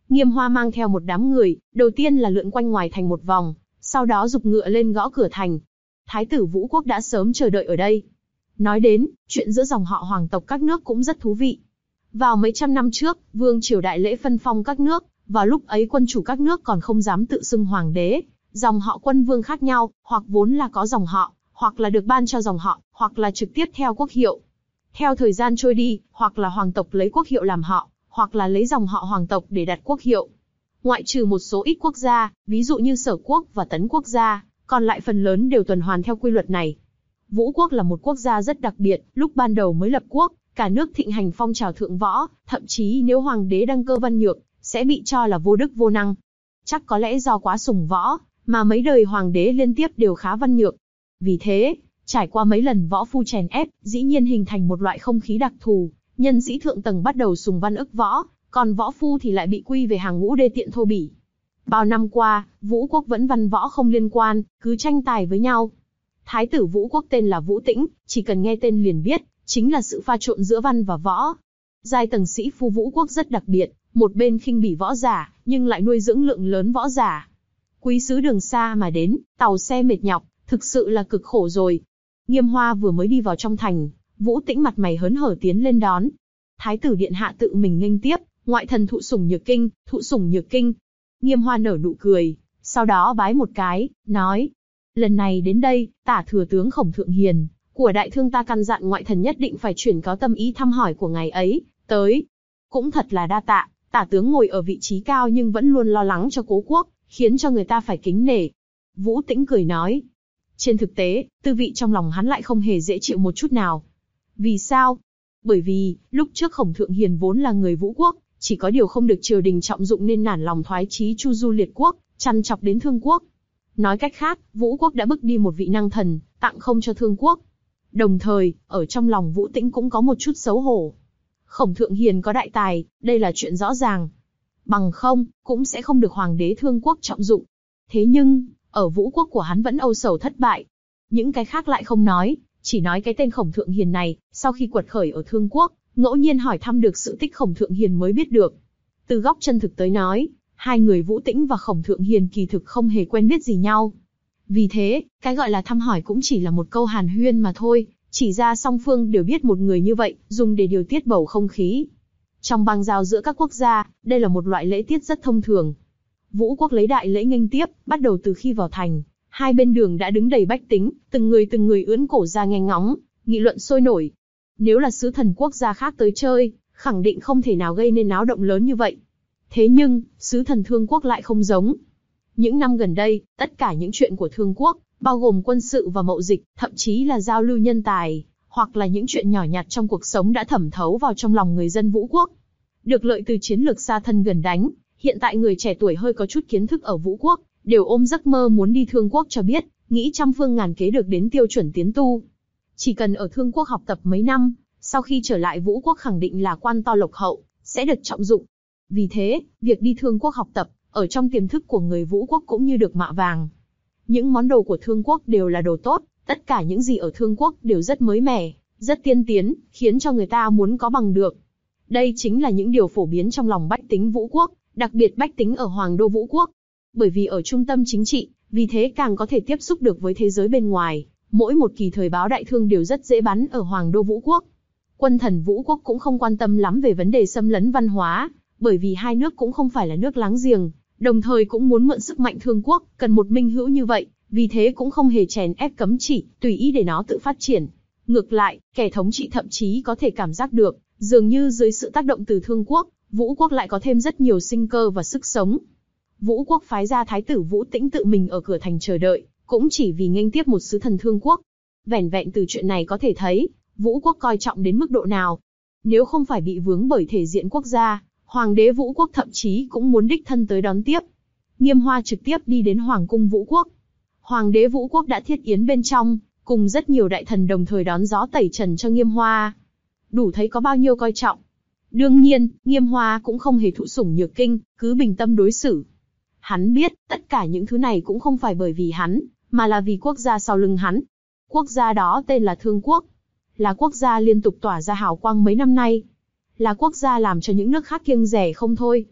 Nghiêm Hoa mang theo một đám người, đầu tiên là lượn quanh ngoài thành một vòng, sau đó giục ngựa lên gõ cửa thành. Thái tử Vũ Quốc đã sớm chờ đợi ở đây. Nói đến, chuyện giữa dòng họ hoàng tộc các nước cũng rất thú vị. Vào mấy trăm năm trước, vương triều đại lễ phân phong các nước, vào lúc ấy quân chủ các nước còn không dám tự xưng hoàng đế. Dòng họ quân vương khác nhau, hoặc vốn là có dòng họ, hoặc là được ban cho dòng họ, hoặc là trực tiếp theo quốc hiệu. Theo thời gian trôi đi, hoặc là hoàng tộc lấy quốc hiệu làm họ, hoặc là lấy dòng họ hoàng tộc để đặt quốc hiệu. Ngoại trừ một số ít quốc gia, ví dụ như Sở quốc và Tấn quốc gia, còn lại phần lớn đều tuần hoàn theo quy luật này. Vũ quốc là một quốc gia rất đặc biệt, lúc ban đầu mới lập quốc, cả nước thịnh hành phong trào thượng võ, thậm chí nếu hoàng đế đăng cơ văn nhược, sẽ bị cho là vô đức vô năng. Chắc có lẽ do quá sùng võ, mà mấy đời hoàng đế liên tiếp đều khá văn nhược. Vì thế, trải qua mấy lần võ phu chèn ép, dĩ nhiên hình thành một loại không khí đặc thù, nhân sĩ thượng tầng bắt đầu sùng văn ức võ, còn võ phu thì lại bị quy về hàng ngũ đê tiện thô bỉ. Bao năm qua, Vũ quốc vẫn văn võ không liên quan, cứ tranh tài với nhau. Thái tử Vũ quốc tên là Vũ Tĩnh, chỉ cần nghe tên liền biết, chính là sự pha trộn giữa văn và võ. Giai tầng sĩ phu Vũ quốc rất đặc biệt, một bên khinh bỉ võ giả, nhưng lại nuôi dưỡng lượng lớn võ giả. Quý sứ đường xa mà đến, tàu xe mệt nhọc, thực sự là cực khổ rồi. Nghiêm Hoa vừa mới đi vào trong thành, Vũ Tĩnh mặt mày hớn hở tiến lên đón. Thái tử điện hạ tự mình nghênh tiếp, ngoại thần thụ sủng nhược kinh, thụ sủng nhược kinh. Nghiêm Hoa nở nụ cười, sau đó bái một cái, nói: lần này đến đây, tả thừa tướng Khổng Thượng Hiền của đại thương ta căn dặn ngoại thần nhất định phải chuyển cáo tâm ý thăm hỏi của ngài ấy tới. Cũng thật là đa tạ, tả tướng ngồi ở vị trí cao nhưng vẫn luôn lo lắng cho cố quốc, khiến cho người ta phải kính nể. Vũ Tĩnh cười nói. Trên thực tế, tư vị trong lòng hắn lại không hề dễ chịu một chút nào. Vì sao? Bởi vì, lúc trước Khổng Thượng Hiền vốn là người Vũ quốc, chỉ có điều không được triều đình trọng dụng nên nản lòng thoái chí chu du liệt quốc, chăn chọc đến Thương quốc. Nói cách khác, Vũ quốc đã bức đi một vị năng thần, tặng không cho Thương quốc. Đồng thời, ở trong lòng Vũ Tĩnh cũng có một chút xấu hổ. Khổng Thượng Hiền có đại tài, đây là chuyện rõ ràng. Bằng không, cũng sẽ không được hoàng đế Thương quốc trọng dụng. Thế nhưng, ở Vũ quốc của hắn vẫn âu sầu thất bại. Những cái khác lại không nói, chỉ nói cái tên Khổng Thượng Hiền này, sau khi quật khởi ở Thương quốc, ngẫu nhiên hỏi thăm được sự tích Khổng Thượng Hiền mới biết được. Từ góc chân thực tới nói, hai người Vũ Tĩnh và Khổng Thượng Hiền kỳ thực không hề quen biết gì nhau. Vì thế, cái gọi là thăm hỏi cũng chỉ là một câu hàn huyên mà thôi, chỉ ra song phương đều biết một người như vậy, dùng để điều tiết bầu không khí. Trong bang giao giữa các quốc gia, đây là một loại lễ tiết rất thông thường. Vũ quốc lấy đại lễ nghênh tiếp, bắt đầu từ khi vào thành, hai bên đường đã đứng đầy bách tính, từng người từng người ưỡn cổ ra nghe ngóng, nghị luận sôi nổi. Nếu là sứ thần quốc gia khác tới chơi, khẳng định không thể nào gây nên náo động lớn như vậy. Thế nhưng, sứ thần Thương quốc lại không giống. Những năm gần đây, tất cả những chuyện của Thương quốc, bao gồm quân sự và mậu dịch, thậm chí là giao lưu nhân tài, hoặc là những chuyện nhỏ nhặt trong cuộc sống đã thẩm thấu vào trong lòng người dân Vũ quốc. Được lợi từ chiến lược xa thân gần đánh, hiện tại người trẻ tuổi hơi có chút kiến thức ở Vũ quốc, đều ôm giấc mơ muốn đi Thương quốc cho biết, nghĩ trăm phương ngàn kế được đến tiêu chuẩn tiến tu. Chỉ cần ở Thương quốc học tập mấy năm, sau khi trở lại Vũ quốc khẳng định là quan to lộc hậu, sẽ được trọng dụng. Vì thế, việc đi Thương quốc học tập, ở trong tiềm thức của người Vũ quốc cũng như được mạ vàng. Những món đồ của Thương quốc đều là đồ tốt, tất cả những gì ở Thương quốc đều rất mới mẻ, rất tiên tiến, khiến cho người ta muốn có bằng được. Đây chính là những điều phổ biến trong lòng bách tính Vũ quốc, đặc biệt bách tính ở Hoàng đô Vũ quốc. Bởi vì ở trung tâm chính trị, vì thế càng có thể tiếp xúc được với thế giới bên ngoài, mỗi một kỳ thời báo đại thương đều rất dễ bắn ở Hoàng đô Vũ quốc. Quân thần Vũ quốc cũng không quan tâm lắm về vấn đề xâm lấn văn hóa, bởi vì hai nước cũng không phải là nước láng giềng, đồng thời cũng muốn mượn sức mạnh Thương quốc, cần một minh hữu như vậy, vì thế cũng không hề chèn ép cấm chỉ, tùy ý để nó tự phát triển. Ngược lại, kẻ thống trị thậm chí có thể cảm giác được, dường như dưới sự tác động từ Thương quốc, Vũ quốc lại có thêm rất nhiều sinh cơ và sức sống. Vũ quốc phái ra thái tử Vũ Tĩnh tự mình ở cửa thành chờ đợi, cũng chỉ vì nghênh tiếp một sứ thần Thương quốc. Vẻn vẹn từ chuyện này có thể thấy, Vũ quốc coi trọng đến mức độ nào. Nếu không phải bị vướng bởi thể diện quốc gia, Hoàng đế Vũ quốc thậm chí cũng muốn đích thân tới đón tiếp. Nghiêm Hoa trực tiếp đi đến Hoàng cung Vũ quốc. Hoàng đế Vũ quốc đã thiết yến bên trong, cùng rất nhiều đại thần đồng thời đón gió tẩy trần cho Nghiêm Hoa. Đủ thấy có bao nhiêu coi trọng. Đương nhiên, Nghiêm Hoa cũng không hề thụ sủng nhược kinh, cứ bình tâm đối xử. Hắn biết, tất cả những thứ này cũng không phải bởi vì hắn, mà là vì quốc gia sau lưng hắn. Quốc gia đó tên là Thương quốc. Là quốc gia liên tục tỏa ra hào quang mấy năm nay. Là quốc gia làm cho những nước khác kiêng dè không thôi.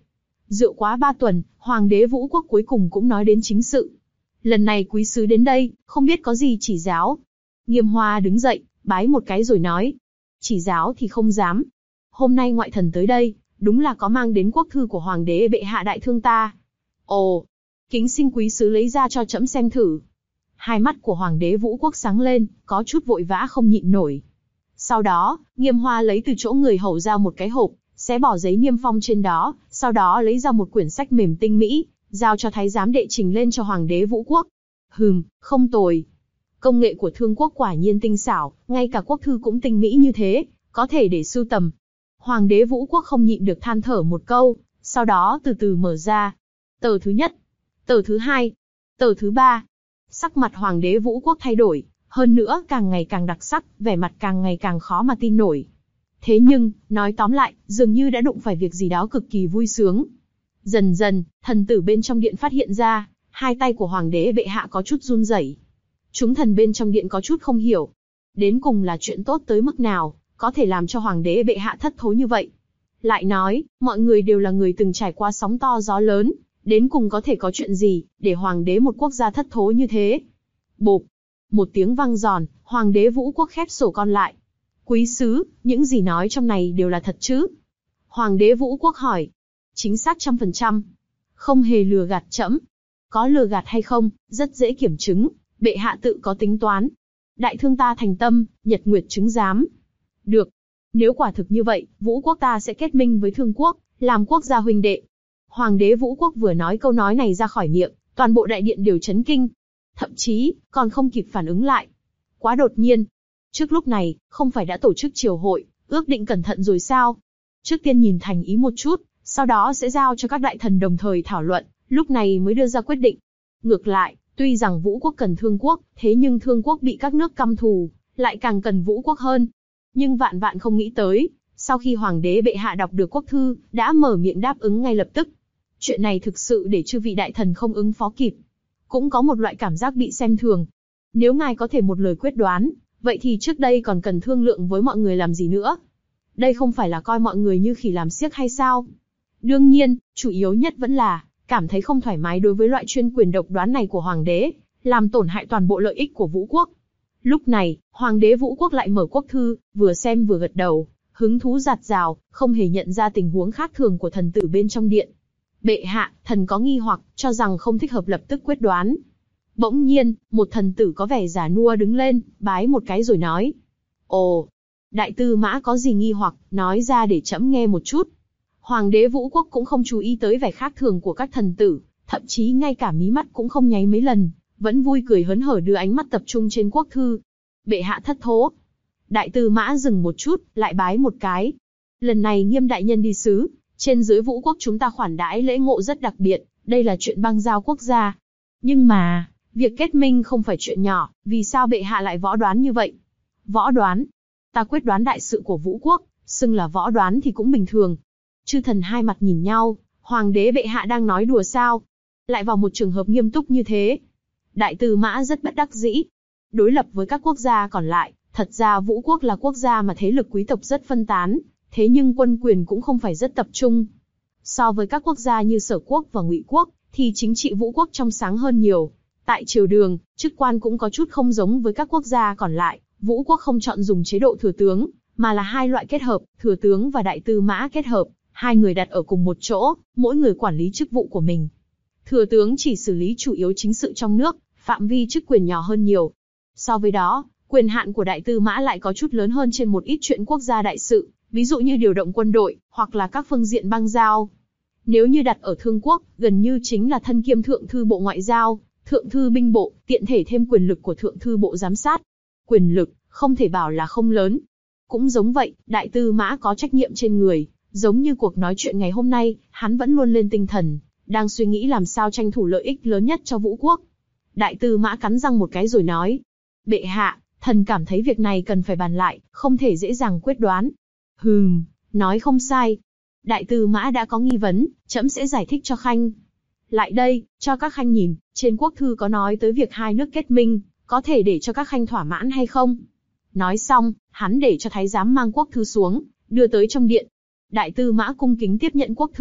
Rượu quá ba tuần, Hoàng đế Vũ Quốc cuối cùng cũng nói đến chính sự. Lần này quý sứ đến đây, không biết có gì chỉ giáo. Nghiêm Hoa đứng dậy, bái một cái rồi nói. Chỉ giáo thì không dám. Hôm nay ngoại thần tới đây, đúng là có mang đến quốc thư của Hoàng đế bệ hạ đại thương ta. Ồ, kính xin quý sứ lấy ra cho trẫm xem thử. Hai mắt của Hoàng đế Vũ Quốc sáng lên, có chút vội vã không nhịn nổi. Sau đó, Nghiêm Hoa lấy từ chỗ người hầu ra một cái hộp, xé bỏ giấy niêm phong trên đó, sau đó lấy ra một quyển sách mềm tinh mỹ, giao cho thái giám đệ trình lên cho Hoàng đế Vũ Quốc. Hừm, không tồi. Công nghệ của Thương quốc quả nhiên tinh xảo, ngay cả quốc thư cũng tinh mỹ như thế, có thể để sưu tầm. Hoàng đế Vũ Quốc không nhịn được than thở một câu, sau đó từ từ mở ra. Tờ thứ nhất, tờ thứ hai, tờ thứ ba. Sắc mặt Hoàng đế Vũ Quốc thay đổi, hơn nữa càng ngày càng đặc sắc, vẻ mặt càng ngày càng khó mà tin nổi. Thế nhưng, nói tóm lại, dường như đã đụng phải việc gì đó cực kỳ vui sướng. Dần dần, thần tử bên trong điện phát hiện ra, hai tay của Hoàng đế bệ hạ có chút run rẩy. Chúng thần bên trong điện có chút không hiểu. Đến cùng là chuyện tốt tới mức nào, có thể làm cho Hoàng đế bệ hạ thất thố như vậy. Lại nói, mọi người đều là người từng trải qua sóng to gió lớn, đến cùng có thể có chuyện gì, để Hoàng đế một quốc gia thất thố như thế. Bộp, một tiếng vang giòn, Hoàng đế Vũ Quốc khép sổ con lại. Quý sứ, những gì nói trong này đều là thật chứ? Hoàng đế Vũ Quốc hỏi. Chính xác trăm phần trăm. Không hề lừa gạt trẫm. Có lừa gạt hay không, rất dễ kiểm chứng, bệ hạ tự có tính toán. Đại thương ta thành tâm, nhật nguyệt chứng giám. Được. Nếu quả thực như vậy, Vũ Quốc ta sẽ kết minh với Thương quốc, làm quốc gia huynh đệ. Hoàng đế Vũ Quốc vừa nói câu nói này ra khỏi miệng, toàn bộ đại điện đều chấn kinh. Thậm chí, còn không kịp phản ứng lại. Quá đột nhiên. Trước lúc này, không phải đã tổ chức triều hội, ước định cẩn thận rồi sao? Trước tiên nhìn thành ý một chút, sau đó sẽ giao cho các đại thần đồng thời thảo luận, lúc này mới đưa ra quyết định. Ngược lại, tuy rằng Vũ Quốc cần Thương quốc, thế nhưng Thương quốc bị các nước căm thù, lại càng cần Vũ Quốc hơn. Nhưng vạn vạn không nghĩ tới, sau khi Hoàng đế bệ hạ đọc được quốc thư, đã mở miệng đáp ứng ngay lập tức. Chuyện này thực sự để chư vị đại thần không ứng phó kịp. Cũng có một loại cảm giác bị xem thường. Nếu ngài có thể một lời quyết đoán, vậy thì trước đây còn cần thương lượng với mọi người làm gì nữa? Đây không phải là coi mọi người như khỉ làm xiếc hay sao? Đương nhiên, chủ yếu nhất vẫn là, cảm thấy không thoải mái đối với loại chuyên quyền độc đoán này của Hoàng đế, làm tổn hại toàn bộ lợi ích của Vũ Quốc. Lúc này, Hoàng đế Vũ Quốc lại mở quốc thư, vừa xem vừa gật đầu, hứng thú rạt rào, không hề nhận ra tình huống khác thường của thần tử bên trong điện. Bệ hạ, thần có nghi hoặc, cho rằng không thích hợp lập tức quyết đoán. Bỗng nhiên, một thần tử có vẻ già nua đứng lên, bái một cái rồi nói. Ồ, đại tư mã có gì nghi hoặc, nói ra để trẫm nghe một chút. Hoàng đế Vũ Quốc cũng không chú ý tới vẻ khác thường của các thần tử, thậm chí ngay cả mí mắt cũng không nháy mấy lần, vẫn vui cười hớn hở đưa ánh mắt tập trung trên quốc thư. Bệ hạ thất thố. Đại tư mã dừng một chút, lại bái một cái. Lần này Nghiêm đại nhân đi sứ, trên dưới Vũ Quốc chúng ta khoản đãi lễ ngộ rất đặc biệt, đây là chuyện bang giao quốc gia. Nhưng mà, việc kết minh không phải chuyện nhỏ, vì sao bệ hạ lại võ đoán như vậy? Võ đoán? Ta quyết đoán đại sự của Vũ Quốc, xưng là võ đoán thì cũng bình thường. Chư thần hai mặt nhìn nhau, Hoàng đế bệ hạ đang nói đùa sao? Lại vào một trường hợp nghiêm túc như thế. Đại tư mã rất bất đắc dĩ. Đối lập với các quốc gia còn lại, thật ra Vũ Quốc là quốc gia mà thế lực quý tộc rất phân tán, thế nhưng quân quyền cũng không phải rất tập trung. So với các quốc gia như Sở quốc và Ngụy quốc, thì chính trị Vũ Quốc trong sáng hơn nhiều. Tại triều đường, chức quan cũng có chút không giống với các quốc gia còn lại. Vũ Quốc không chọn dùng chế độ thừa tướng, mà là hai loại kết hợp, thừa tướng và đại tư mã kết hợp, hai người đặt ở cùng một chỗ, mỗi người quản lý chức vụ của mình. Thừa tướng chỉ xử lý chủ yếu chính sự trong nước, phạm vi chức quyền nhỏ hơn nhiều. So với đó, quyền hạn của đại tư mã lại có chút lớn hơn trên một ít chuyện quốc gia đại sự, ví dụ như điều động quân đội, hoặc là các phương diện bang giao. Nếu như đặt ở Thương quốc, gần như chính là thân kiêm thượng thư bộ ngoại giao, thượng thư binh bộ, tiện thể thêm quyền lực của thượng thư bộ giám sát. Quyền lực, không thể bảo là không lớn. Cũng giống vậy, đại tư mã có trách nhiệm trên người, giống như cuộc nói chuyện ngày hôm nay, hắn vẫn luôn lên tinh thần, đang suy nghĩ làm sao tranh thủ lợi ích lớn nhất cho Vũ Quốc. Đại tư mã cắn răng một cái rồi nói. Bệ hạ, thần cảm thấy việc này cần phải bàn lại, không thể dễ dàng quyết đoán. Hừm, nói không sai. Đại tư mã đã có nghi vấn, trẫm sẽ giải thích cho khanh. Lại đây, cho các khanh nhìn, trên quốc thư có nói tới việc hai nước kết minh, có thể để cho các khanh thỏa mãn hay không? Nói xong, hắn để cho thái giám mang quốc thư xuống, đưa tới trong điện. Đại tư mã cung kính tiếp nhận quốc thư,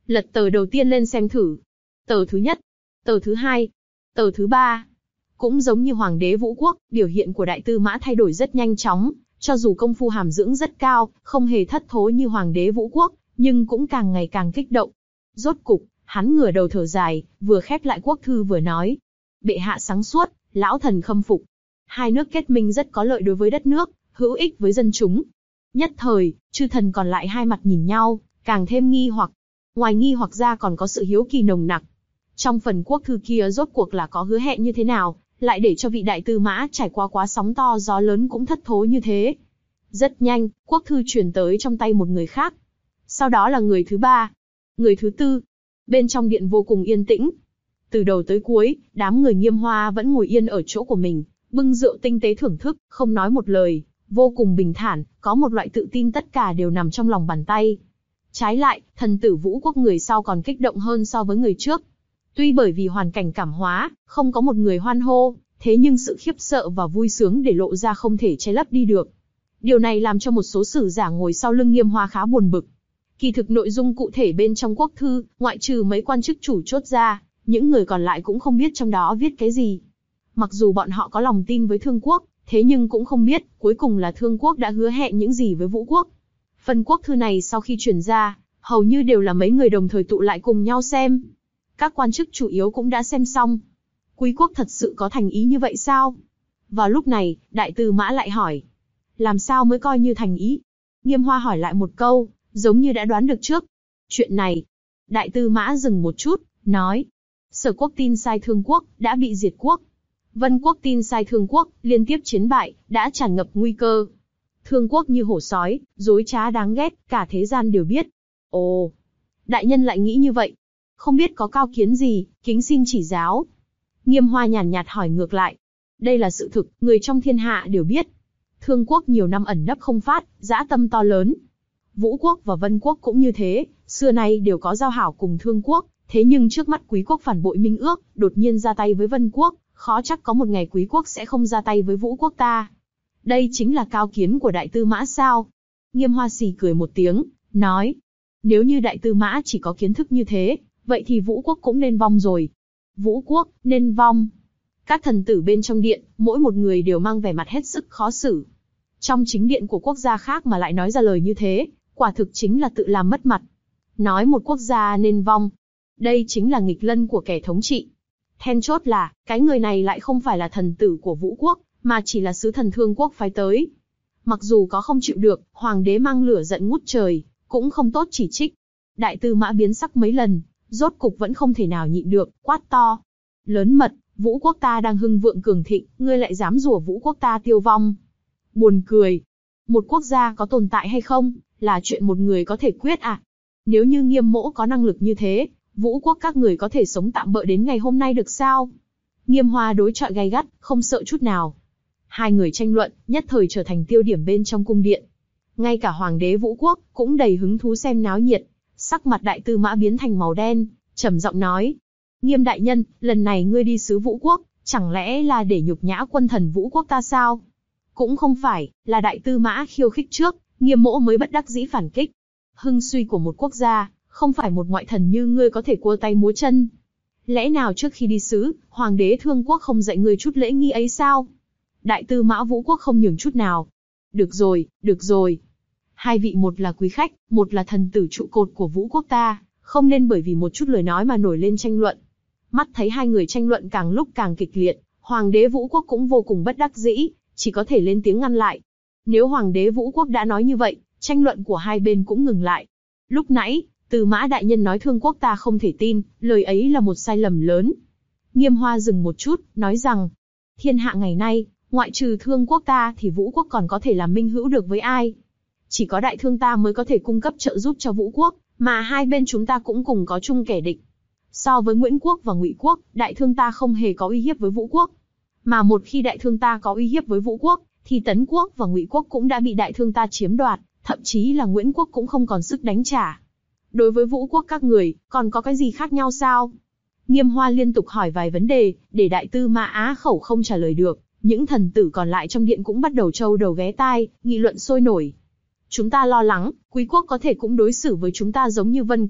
Lật tờ đầu tiên lên xem thử. Tờ thứ nhất, tờ thứ hai, tờ thứ ba. Cũng giống như Hoàng đế Vũ Quốc, biểu hiện của Đại Tư Mã thay đổi rất nhanh chóng, cho dù công phu hàm dưỡng rất cao, không hề thất thố như Hoàng đế Vũ Quốc, nhưng cũng càng ngày càng kích động. Rốt cục, hắn ngửa đầu thở dài, vừa khép lại quốc thư vừa nói. Bệ hạ sáng suốt, lão thần khâm phục. Hai nước kết minh rất có lợi đối với đất nước, hữu ích với dân chúng. Nhất thời, chư thần còn lại hai mặt nhìn nhau, càng thêm nghi hoặc. Ngoài nghi hoặc ra còn có sự hiếu kỳ nồng nặc. Trong phần quốc thư kia rốt cuộc là có hứa hẹn như thế nào, lại để cho vị Đại Tư Mã trải qua quá sóng to gió lớn cũng thất thố như thế. Rất nhanh, quốc thư truyền tới trong tay một người khác. Sau đó là người thứ ba, người thứ tư. Bên trong điện vô cùng yên tĩnh. Từ đầu tới cuối, đám người Nghiêm Hoa vẫn ngồi yên ở chỗ của mình, bưng rượu tinh tế thưởng thức, không nói một lời, vô cùng bình thản, có một loại tự tin tất cả đều nằm trong lòng bàn tay. Trái lại, thần tử Vũ Quốc người sau còn kích động hơn so với người trước. Tuy bởi vì hoàn cảnh cảm hóa, không có một người hoan hô, thế nhưng sự khiếp sợ và vui sướng để lộ ra không thể che lấp đi được. Điều này làm cho một số sử giả ngồi sau lưng Nghiêm Hoa khá buồn bực. Kỳ thực nội dung cụ thể bên trong quốc thư, ngoại trừ mấy quan chức chủ chốt ra, những người còn lại cũng không biết trong đó viết cái gì. Mặc dù bọn họ có lòng tin với Thương Quốc, thế nhưng cũng không biết, cuối cùng là Thương Quốc đã hứa hẹn những gì với Vũ Quốc. Phần quốc thư này sau khi truyền ra, hầu như đều là mấy người đồng thời tụ lại cùng nhau xem. Các quan chức chủ yếu cũng đã xem xong. Quý quốc thật sự có thành ý như vậy sao? Vào lúc này, Đại Tư Mã lại hỏi. Làm sao mới coi như thành ý? Nghiêm Hoa hỏi lại một câu, giống như đã đoán được trước. Chuyện này, Đại Tư Mã dừng một chút, nói. Sở quốc tin sai Thương Quốc, đã bị diệt quốc. Vân quốc tin sai Thương Quốc, liên tiếp chiến bại, đã tràn ngập nguy cơ. Thương Quốc như hổ sói, dối trá đáng ghét, cả thế gian đều biết. Ồ, đại nhân lại nghĩ như vậy. Không biết có cao kiến gì, kính xin chỉ giáo. Nghiêm Hoa nhàn nhạt hỏi ngược lại. Đây là sự thực, người trong thiên hạ đều biết. Thương Quốc nhiều năm ẩn nấp không phát, dã tâm to lớn. Vũ Quốc và Vân Quốc cũng như thế, xưa nay đều có giao hảo cùng Thương Quốc, thế nhưng trước mắt Quý Quốc phản bội minh ước, đột nhiên ra tay với Vân Quốc, khó chắc có một ngày Quý Quốc sẽ không ra tay với Vũ Quốc ta. Đây chính là cao kiến của Đại Tư Mã sao? Nghiêm Hoa xì cười một tiếng, nói. Nếu như Đại Tư Mã chỉ có kiến thức như thế, vậy thì Vũ Quốc cũng nên vong rồi. Vũ Quốc, nên vong. Các thần tử bên trong điện, mỗi một người đều mang vẻ mặt hết sức khó xử. Trong chính điện của quốc gia khác mà lại nói ra lời như thế, quả thực chính là tự làm mất mặt. Nói một quốc gia nên vong. Đây chính là nghịch lân của kẻ thống trị. Then chốt là, cái người này lại không phải là thần tử của Vũ Quốc, mà chỉ là sứ thần Thương Quốc phái tới. Mặc dù có không chịu được, hoàng đế mang lửa giận ngút trời, cũng không tốt chỉ trích. Đại Tư Mã biến sắc mấy lần, rốt cục vẫn không thể nào nhịn được, quát to. Lớn mật, Vũ Quốc ta đang hưng vượng cường thịnh, ngươi lại dám rủa Vũ Quốc ta tiêu vong. Buồn cười. Một quốc gia có tồn tại hay không, là chuyện một người có thể quyết à? Nếu như Nghiêm Mỗ có năng lực như thế, Vũ Quốc các người có thể sống tạm bợ đến ngày hôm nay được sao? Nghiêm Hoa đối chọi gay gắt, không sợ chút nào. Hai người tranh luận, nhất thời trở thành tiêu điểm bên trong cung điện. Ngay cả Hoàng đế Vũ Quốc cũng đầy hứng thú xem náo nhiệt. Sắc mặt Đại Tư Mã biến thành màu đen, trầm giọng nói. Nghiêm đại nhân, lần này ngươi đi sứ Vũ Quốc, chẳng lẽ là để nhục nhã quân thần Vũ Quốc ta sao? Cũng không phải, là Đại Tư Mã khiêu khích trước, Nghiêm Mỗ mới bất đắc dĩ phản kích. Hưng suy của một quốc gia, không phải một ngoại thần như ngươi có thể cua tay múa chân. Lẽ nào trước khi đi sứ, Hoàng đế Thương Quốc không dạy ngươi chút lễ nghi ấy sao? Đại Tư Mã Vũ Quốc không nhường chút nào. Được rồi, được rồi. Hai vị một là quý khách, một là thần tử trụ cột của Vũ Quốc ta, không nên bởi vì một chút lời nói mà nổi lên tranh luận. Mắt thấy hai người tranh luận càng lúc càng kịch liệt, Hoàng đế Vũ Quốc cũng vô cùng bất đắc dĩ, chỉ có thể lên tiếng ngăn lại. Nếu Hoàng đế Vũ Quốc đã nói như vậy, tranh luận của hai bên cũng ngừng lại. Lúc nãy, Tư Mã đại nhân nói Thương Quốc ta không thể tin, lời ấy là một sai lầm lớn. Nghiêm Hoa dừng một chút, nói rằng, thiên hạ ngày nay, ngoại trừ Thương Quốc ta thì Vũ Quốc còn có thể làm minh hữu được với ai? Chỉ có Đại Thương ta mới có thể cung cấp trợ giúp cho Vũ Quốc, mà hai bên chúng ta cũng cùng có chung kẻ địch. So với Nguyễn Quốc và Ngụy Quốc, Đại Thương ta không hề có uy hiếp với Vũ Quốc. Mà một khi Đại Thương ta có uy hiếp với Vũ Quốc, thì Tấn Quốc và Ngụy Quốc cũng đã bị Đại Thương ta chiếm đoạt, thậm chí là Nguyễn Quốc cũng không còn sức đánh trả. Đối với Vũ Quốc các người, còn có cái gì khác nhau sao? Nghiêm Hoa liên tục hỏi vài vấn đề, để Đại Tư Mã á khẩu không trả lời được. Những thần tử còn lại trong điện cũng bắt đầu trâu đầu ghé tai, nghị luận sôi nổi. Chúng ta lo lắng, Quý Quốc có thể cũng đối xử với chúng ta giống như Vân Quốc,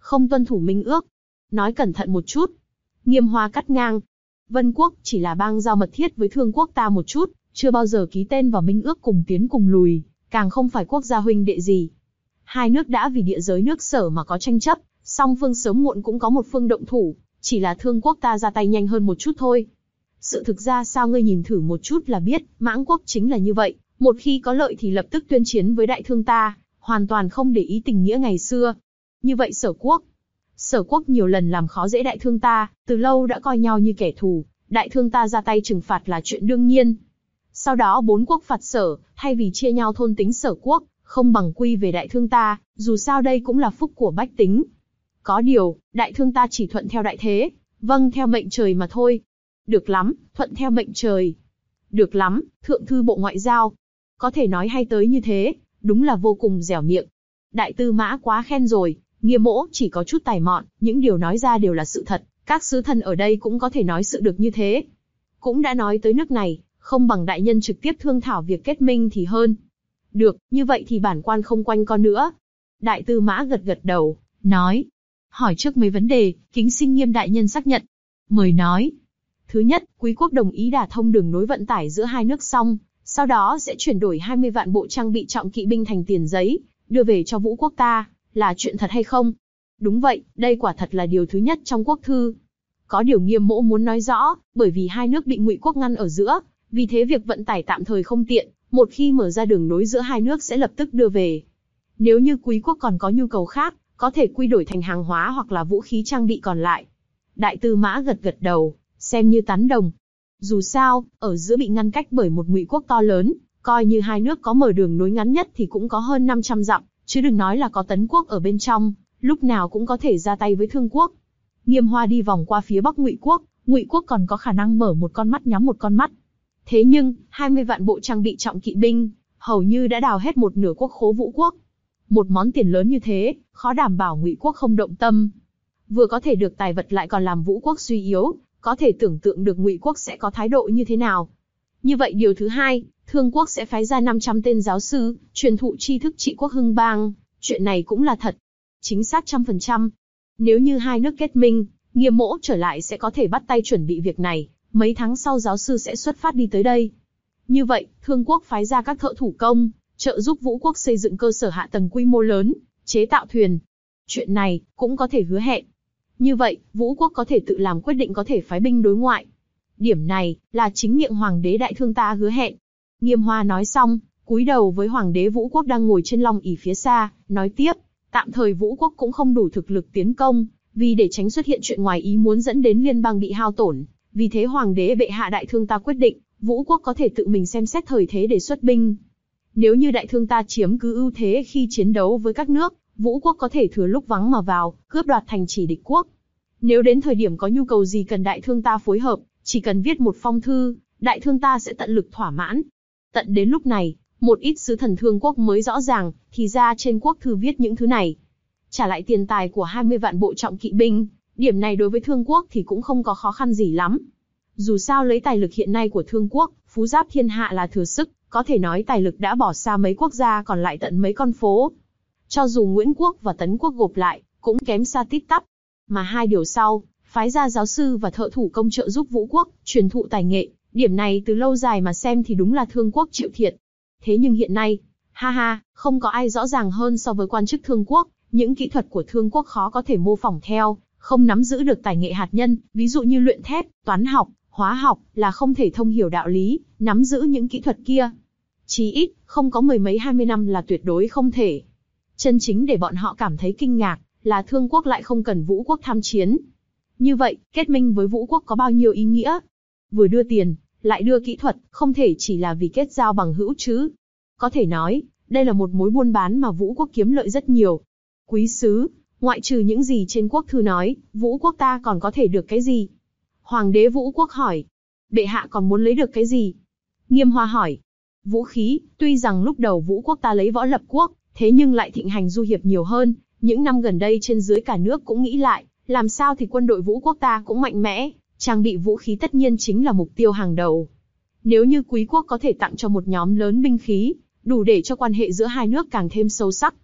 không tuân thủ minh ước. Nói cẩn thận một chút. Nghiêm Hoa cắt ngang. Vân quốc chỉ là bang giao mật thiết với Thương quốc ta một chút, chưa bao giờ ký tên vào minh ước cùng tiến cùng lùi, càng không phải quốc gia huynh đệ gì. Hai nước đã vì địa giới nước Sở mà có tranh chấp, song phương sớm muộn cũng có một phương động thủ, chỉ là Thương quốc ta ra tay nhanh hơn một chút thôi. Sự thực ra sao ngươi nhìn thử một chút là biết, Mãng quốc chính là như vậy, một khi có lợi thì lập tức tuyên chiến với Đại Thương ta, hoàn toàn không để ý tình nghĩa ngày xưa. Như vậy Sở quốc, Sở quốc nhiều lần làm khó dễ Đại Thương ta, từ lâu đã coi nhau như kẻ thù, Đại Thương ta ra tay trừng phạt là chuyện đương nhiên. Sau đó bốn quốc phạt Sở, thay vì chia nhau thôn tính Sở quốc, không bằng quy về Đại Thương ta, dù sao đây cũng là phúc của bách tính. Có điều, Đại Thương ta chỉ thuận theo đại thế, vâng theo mệnh trời mà thôi. Được lắm, thuận theo mệnh trời. Được lắm, Thượng thư Bộ Ngoại giao. Có thể nói hay tới như thế, đúng là vô cùng dẻo miệng. Đại tư mã quá khen rồi, Nghiêm mỗ chỉ có chút tài mọn, những điều nói ra đều là sự thật, các sứ thần ở đây cũng có thể nói sự được như thế. Cũng đã nói tới nước này, không bằng đại nhân trực tiếp thương thảo việc kết minh thì hơn. Được, như vậy thì bản quan không quanh co nữa. Đại tư mã gật gật đầu, nói. Hỏi trước mấy vấn đề, kính xin Nghiêm đại nhân xác nhận. Mời nói. Thứ nhất, quý quốc đồng ý đả thông đường nối vận tải giữa hai nước xong, sau đó sẽ chuyển đổi hai mươi vạn bộ trang bị trọng kỵ binh thành tiền giấy, đưa về cho Vũ quốc ta, là chuyện thật hay không? Đúng vậy, đây quả thật là điều thứ nhất trong quốc thư. Có điều Nghiêm mỗ muốn nói rõ, bởi vì hai nước bị Ngụy quốc ngăn ở giữa, vì thế việc vận tải tạm thời không tiện, một khi mở ra đường nối giữa hai nước sẽ lập tức đưa về. Nếu như quý quốc còn có nhu cầu khác, có thể quy đổi thành hàng hóa hoặc là vũ khí trang bị còn lại. Đại tư mã gật gật đầu, xem như tán đồng. Dù sao, ở giữa bị ngăn cách bởi một Ngụy quốc to lớn, coi như hai nước có mở đường nối ngắn nhất thì cũng có hơn năm trăm dặm, chứ đừng nói là có Tấn quốc ở bên trong, lúc nào cũng có thể ra tay với Thương quốc. Nghiêm Hoa đi vòng qua phía bắc Ngụy quốc, Ngụy quốc còn có khả năng mở một con mắt nhắm một con mắt. Thế nhưng, hai mươi vạn bộ trang bị trọng kỵ binh, hầu như đã đào hết một nửa quốc khố Vũ quốc. Một món tiền lớn như thế, khó đảm bảo Ngụy quốc không động tâm. Vừa có thể được tài vật lại còn làm Vũ quốc suy yếu, có thể tưởng tượng được Ngụy quốc sẽ có thái độ như thế nào. Như vậy điều thứ hai, Thương quốc sẽ phái ra năm trăm tên giáo sư, truyền thụ tri thức trị quốc hưng bang, chuyện này cũng là thật. Chính xác trăm phần trăm. Nếu như hai nước kết minh, Nghiêm mỗ trở lại sẽ có thể bắt tay chuẩn bị việc này, mấy tháng sau giáo sư sẽ xuất phát đi tới đây. Như vậy, Thương quốc phái ra các thợ thủ công, trợ giúp Vũ quốc xây dựng cơ sở hạ tầng quy mô lớn, chế tạo thuyền. Chuyện này, cũng có thể hứa hẹn. Như vậy, Vũ quốc có thể tự làm quyết định có thể phái binh đối ngoại. Điểm này, là chính miệng Hoàng đế Đại Thương ta hứa hẹn. Nghiêm Hoa nói xong, cúi đầu với Hoàng đế Vũ quốc đang ngồi trên long ỷ phía xa, nói tiếp, tạm thời Vũ quốc cũng không đủ thực lực tiến công, vì để tránh xuất hiện chuyện ngoài ý muốn dẫn đến liên bang bị hao tổn. Vì thế Hoàng đế bệ hạ Đại Thương ta quyết định, Vũ quốc có thể tự mình xem xét thời thế để xuất binh. Nếu như Đại Thương ta chiếm cứ ưu thế khi chiến đấu với các nước, Vũ quốc có thể thừa lúc vắng mà vào, cướp đoạt thành trì địch quốc. Nếu đến thời điểm có nhu cầu gì cần Đại Thương ta phối hợp, chỉ cần viết một phong thư, Đại Thương ta sẽ tận lực thỏa mãn. Tận đến lúc này, một ít sứ thần Thương quốc mới rõ ràng, thì ra trên quốc thư viết những thứ này. Trả lại tiền tài của hai mươi vạn bộ trọng kỵ binh, điểm này đối với Thương quốc thì cũng không có khó khăn gì lắm. Dù sao lấy tài lực hiện nay của Thương quốc, phú giáp thiên hạ là thừa sức, có thể nói tài lực đã bỏ xa mấy quốc gia còn lại tận mấy con phố. Cho dù Nguyễn quốc và Tấn quốc gộp lại, cũng kém xa tít tắp. Mà hai điều sau, phái ra giáo sư và thợ thủ công trợ giúp Vũ quốc, truyền thụ tài nghệ, điểm này từ lâu dài mà xem thì đúng là Thương quốc chịu thiệt. Thế nhưng hiện nay, ha ha, không có ai rõ ràng hơn so với quan chức Thương quốc, những kỹ thuật của Thương quốc khó có thể mô phỏng theo, không nắm giữ được tài nghệ hạt nhân, ví dụ như luyện thép, toán học, hóa học, là không thể thông hiểu đạo lý, nắm giữ những kỹ thuật kia. Chí ít, không có mười mấy hai mươi năm là tuyệt đối không thể. Chân chính để bọn họ cảm thấy kinh ngạc, là Thương quốc lại không cần Vũ quốc tham chiến. Như vậy, kết minh với Vũ quốc có bao nhiêu ý nghĩa? Vừa đưa tiền, lại đưa kỹ thuật, không thể chỉ là vì kết giao bằng hữu chứ. Có thể nói, đây là một mối buôn bán mà Vũ quốc kiếm lợi rất nhiều. Quý sứ, ngoại trừ những gì trên quốc thư nói, Vũ quốc ta còn có thể được cái gì? Hoàng đế Vũ quốc hỏi. Bệ hạ còn muốn lấy được cái gì? Nghiêm Hoa hỏi. Vũ khí, tuy rằng lúc đầu Vũ quốc ta lấy võ lập quốc, thế nhưng lại thịnh hành du hiệp nhiều hơn. Những năm gần đây trên dưới cả nước cũng nghĩ lại, làm sao thì quân đội Vũ quốc ta cũng mạnh mẽ, trang bị vũ khí tất nhiên chính là mục tiêu hàng đầu. Nếu như quý quốc có thể tặng cho một nhóm lớn binh khí, đủ để cho quan hệ giữa hai nước càng thêm sâu sắc.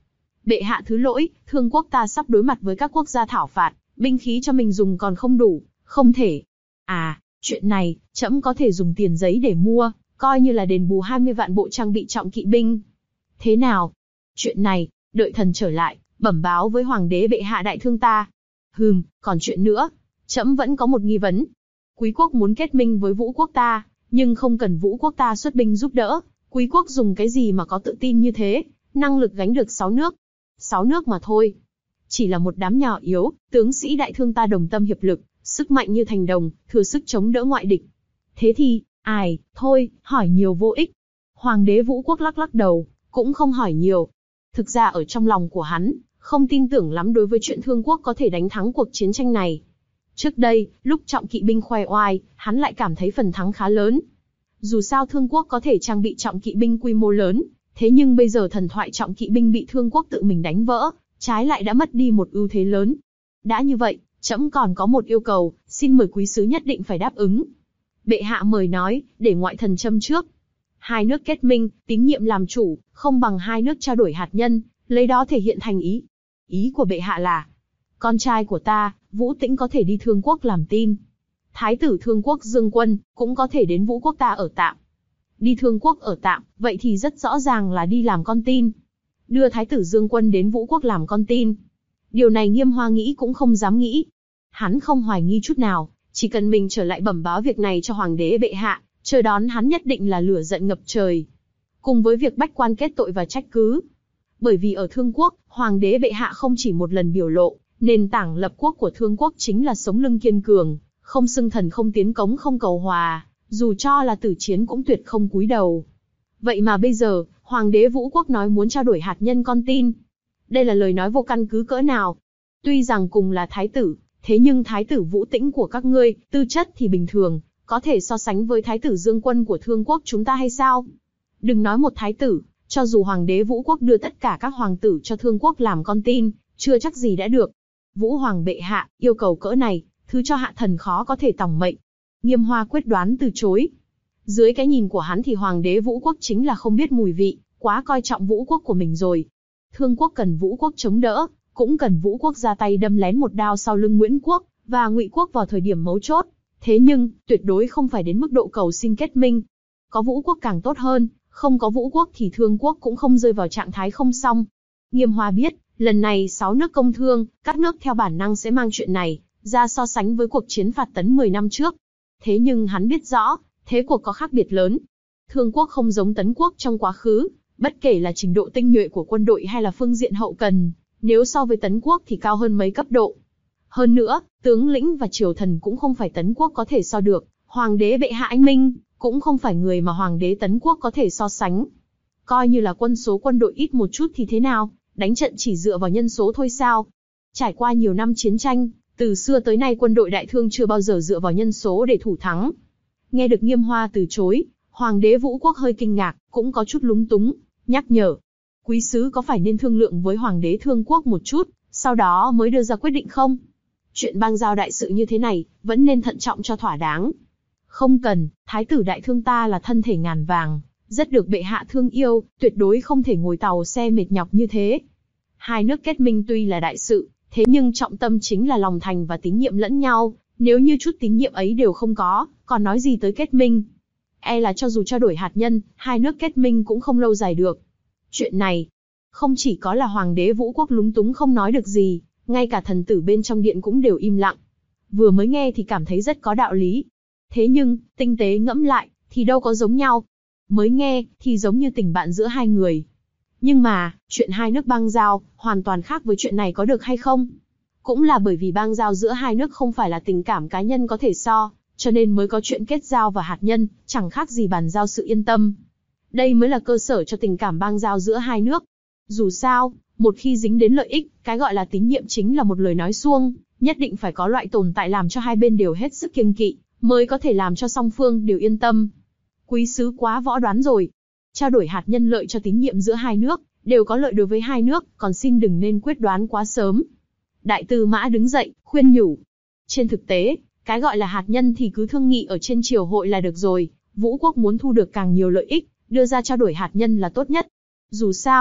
Bệ hạ thứ lỗi, Thương quốc ta sắp đối mặt với các quốc gia thảo phạt, binh khí cho mình dùng còn không đủ, không thể. À, chuyện này, trẫm có thể dùng tiền giấy để mua, coi như là đền bù hai mươi vạn bộ trang bị trọng kỵ binh. Thế nào? Chuyện này, đợi thần trở lại, bẩm báo với hoàng đế bệ hạ đại thương ta. Hừm, còn chuyện nữa, trẫm vẫn có một nghi vấn. Quý quốc muốn kết minh với Vũ quốc ta, nhưng không cần Vũ quốc ta xuất binh giúp đỡ. Quý quốc dùng cái gì mà có tự tin như thế, năng lực gánh được sáu nước? Sáu nước mà thôi. Chỉ là một đám nhỏ yếu, tướng sĩ đại thương ta đồng tâm hiệp lực, sức mạnh như thành đồng, thừa sức chống đỡ ngoại địch. Thế thì, ai, thôi, hỏi nhiều vô ích. Hoàng đế Vũ quốc lắc lắc đầu, cũng không hỏi nhiều. Thực ra ở trong lòng của hắn, không tin tưởng lắm đối với chuyện Thương quốc có thể đánh thắng cuộc chiến tranh này. Trước đây, lúc trọng kỵ binh khoe oai, hắn lại cảm thấy phần thắng khá lớn. Dù sao Thương quốc có thể trang bị trọng kỵ binh quy mô lớn, thế nhưng bây giờ thần thoại trọng kỵ binh bị Thương quốc tự mình đánh vỡ, trái lại đã mất đi một ưu thế lớn. Đã như vậy, trẫm còn có một yêu cầu, xin mời quý sứ nhất định phải đáp ứng. Bệ hạ mời nói, để ngoại thần châm trước. Hai nước kết minh, tín nhiệm làm chủ, không bằng hai nước trao đổi hạt nhân, lấy đó thể hiện thành ý. Ý của bệ hạ là, con trai của ta, Vũ Tĩnh có thể đi Thương quốc làm tin. Thái tử Thương quốc Dương Quân, cũng có thể đến Vũ quốc ta ở tạm. Đi Thương quốc ở tạm, vậy thì rất rõ ràng là đi làm con tin. Đưa Thái tử Dương Quân đến Vũ quốc làm con tin. Điều này Nghiêm Hoa nghĩ cũng không dám nghĩ. Hắn không hoài nghi chút nào, chỉ cần mình trở lại bẩm báo việc này cho hoàng đế bệ hạ, chờ đón hắn nhất định là lửa giận ngập trời. Cùng với việc bách quan kết tội và trách cứ. Bởi vì ở Thương quốc, hoàng đế bệ hạ không chỉ một lần biểu lộ, nền tảng lập quốc của Thương quốc chính là sống lưng kiên cường, không xưng thần không tiến cống không cầu hòa, dù cho là tử chiến cũng tuyệt không cúi đầu. Vậy mà bây giờ, hoàng đế Vũ quốc nói muốn trao đổi hạt nhân con tin. Đây là lời nói vô căn cứ cỡ nào. Tuy rằng cùng là thái tử, thế nhưng thái tử Vũ Tĩnh của các ngươi, tư chất thì bình thường, có thể so sánh với thái tử Dương Quân của Thương quốc chúng ta hay sao? Đừng nói một thái tử, cho dù hoàng đế Vũ quốc đưa tất cả các hoàng tử cho Thương quốc làm con tin, chưa chắc gì đã được. Vũ hoàng bệ hạ, yêu cầu cỡ này, thứ cho hạ thần khó có thể tòng mệnh. Nghiêm Hoa quyết đoán từ chối. Dưới cái nhìn của hắn thì hoàng đế Vũ quốc chính là không biết mùi vị, quá coi trọng Vũ quốc của mình rồi. Thương quốc cần Vũ quốc chống đỡ, cũng cần Vũ quốc ra tay đâm lén một đao sau lưng Nguyễn quốc và Ngụy quốc vào thời điểm mấu chốt. Thế nhưng, tuyệt đối không phải đến mức độ cầu xin kết minh. Có Vũ quốc càng tốt hơn, không có Vũ quốc thì Thương quốc cũng không rơi vào trạng thái không xong. Nghiêm Hoa biết, lần này sáu nước công thương, các nước theo bản năng sẽ mang chuyện này ra so sánh với cuộc chiến phạt Tấn mười năm trước. Thế nhưng hắn biết rõ, thế cuộc có khác biệt lớn. Thương quốc không giống Tấn quốc trong quá khứ, bất kể là trình độ tinh nhuệ của quân đội hay là phương diện hậu cần, nếu so với Tấn quốc thì cao hơn mấy cấp độ. Hơn nữa, tướng lĩnh và triều thần cũng không phải Tấn quốc có thể so được, hoàng đế bệ hạ anh minh, cũng không phải người mà hoàng đế Tấn quốc có thể so sánh. Coi như là quân số quân đội ít một chút thì thế nào, đánh trận chỉ dựa vào nhân số thôi sao? Trải qua nhiều năm chiến tranh, từ xưa tới nay quân đội đại thương chưa bao giờ dựa vào nhân số để thủ thắng. Nghe được Nghiêm Hoa từ chối, hoàng đế Vũ quốc hơi kinh ngạc, cũng có chút lúng túng, nhắc nhở. Quý sứ có phải nên thương lượng với hoàng đế Thương quốc một chút, sau đó mới đưa ra quyết định không? Chuyện bang giao đại sự như thế này, vẫn nên thận trọng cho thỏa đáng. Không cần, thái tử đại thương ta là thân thể ngàn vàng, rất được bệ hạ thương yêu, tuyệt đối không thể ngồi tàu xe mệt nhọc như thế. Hai nước kết minh tuy là đại sự, thế nhưng trọng tâm chính là lòng thành và tín nhiệm lẫn nhau, nếu như chút tín nhiệm ấy đều không có, còn nói gì tới kết minh. E là cho dù trao đổi hạt nhân, hai nước kết minh cũng không lâu dài được. Chuyện này, không chỉ có là hoàng đế Vũ quốc lúng túng không nói được gì, ngay cả thần tử bên trong điện cũng đều im lặng. Vừa mới nghe thì cảm thấy rất có đạo lý. Thế nhưng, tinh tế ngẫm lại, thì đâu có giống nhau. Mới nghe, thì giống như tình bạn giữa hai người. Nhưng mà, chuyện hai nước bang giao, hoàn toàn khác với chuyện này có được hay không? Cũng là bởi vì bang giao giữa hai nước không phải là tình cảm cá nhân có thể so, cho nên mới có chuyện kết giao và hạt nhân, chẳng khác gì bàn giao sự yên tâm. Đây mới là cơ sở cho tình cảm bang giao giữa hai nước. Dù sao, một khi dính đến lợi ích, cái gọi là tín nhiệm chính là một lời nói suông, nhất định phải có loại tồn tại làm cho hai bên đều hết sức kiêng kỵ, mới có thể làm cho song phương đều yên tâm. Quý sứ quá võ đoán rồi. Trao đổi hạt nhân lợi cho tín nhiệm giữa hai nước, đều có lợi đối với hai nước, còn xin đừng nên quyết đoán quá sớm. Đại tư mã đứng dậy, khuyên nhủ. Trên thực tế, cái gọi là hạt nhân thì cứ thương nghị ở trên triều hội là được rồi, Vũ quốc muốn thu được càng nhiều lợi ích, đưa ra trao đổi hạt nhân là tốt nhất. Dù sao,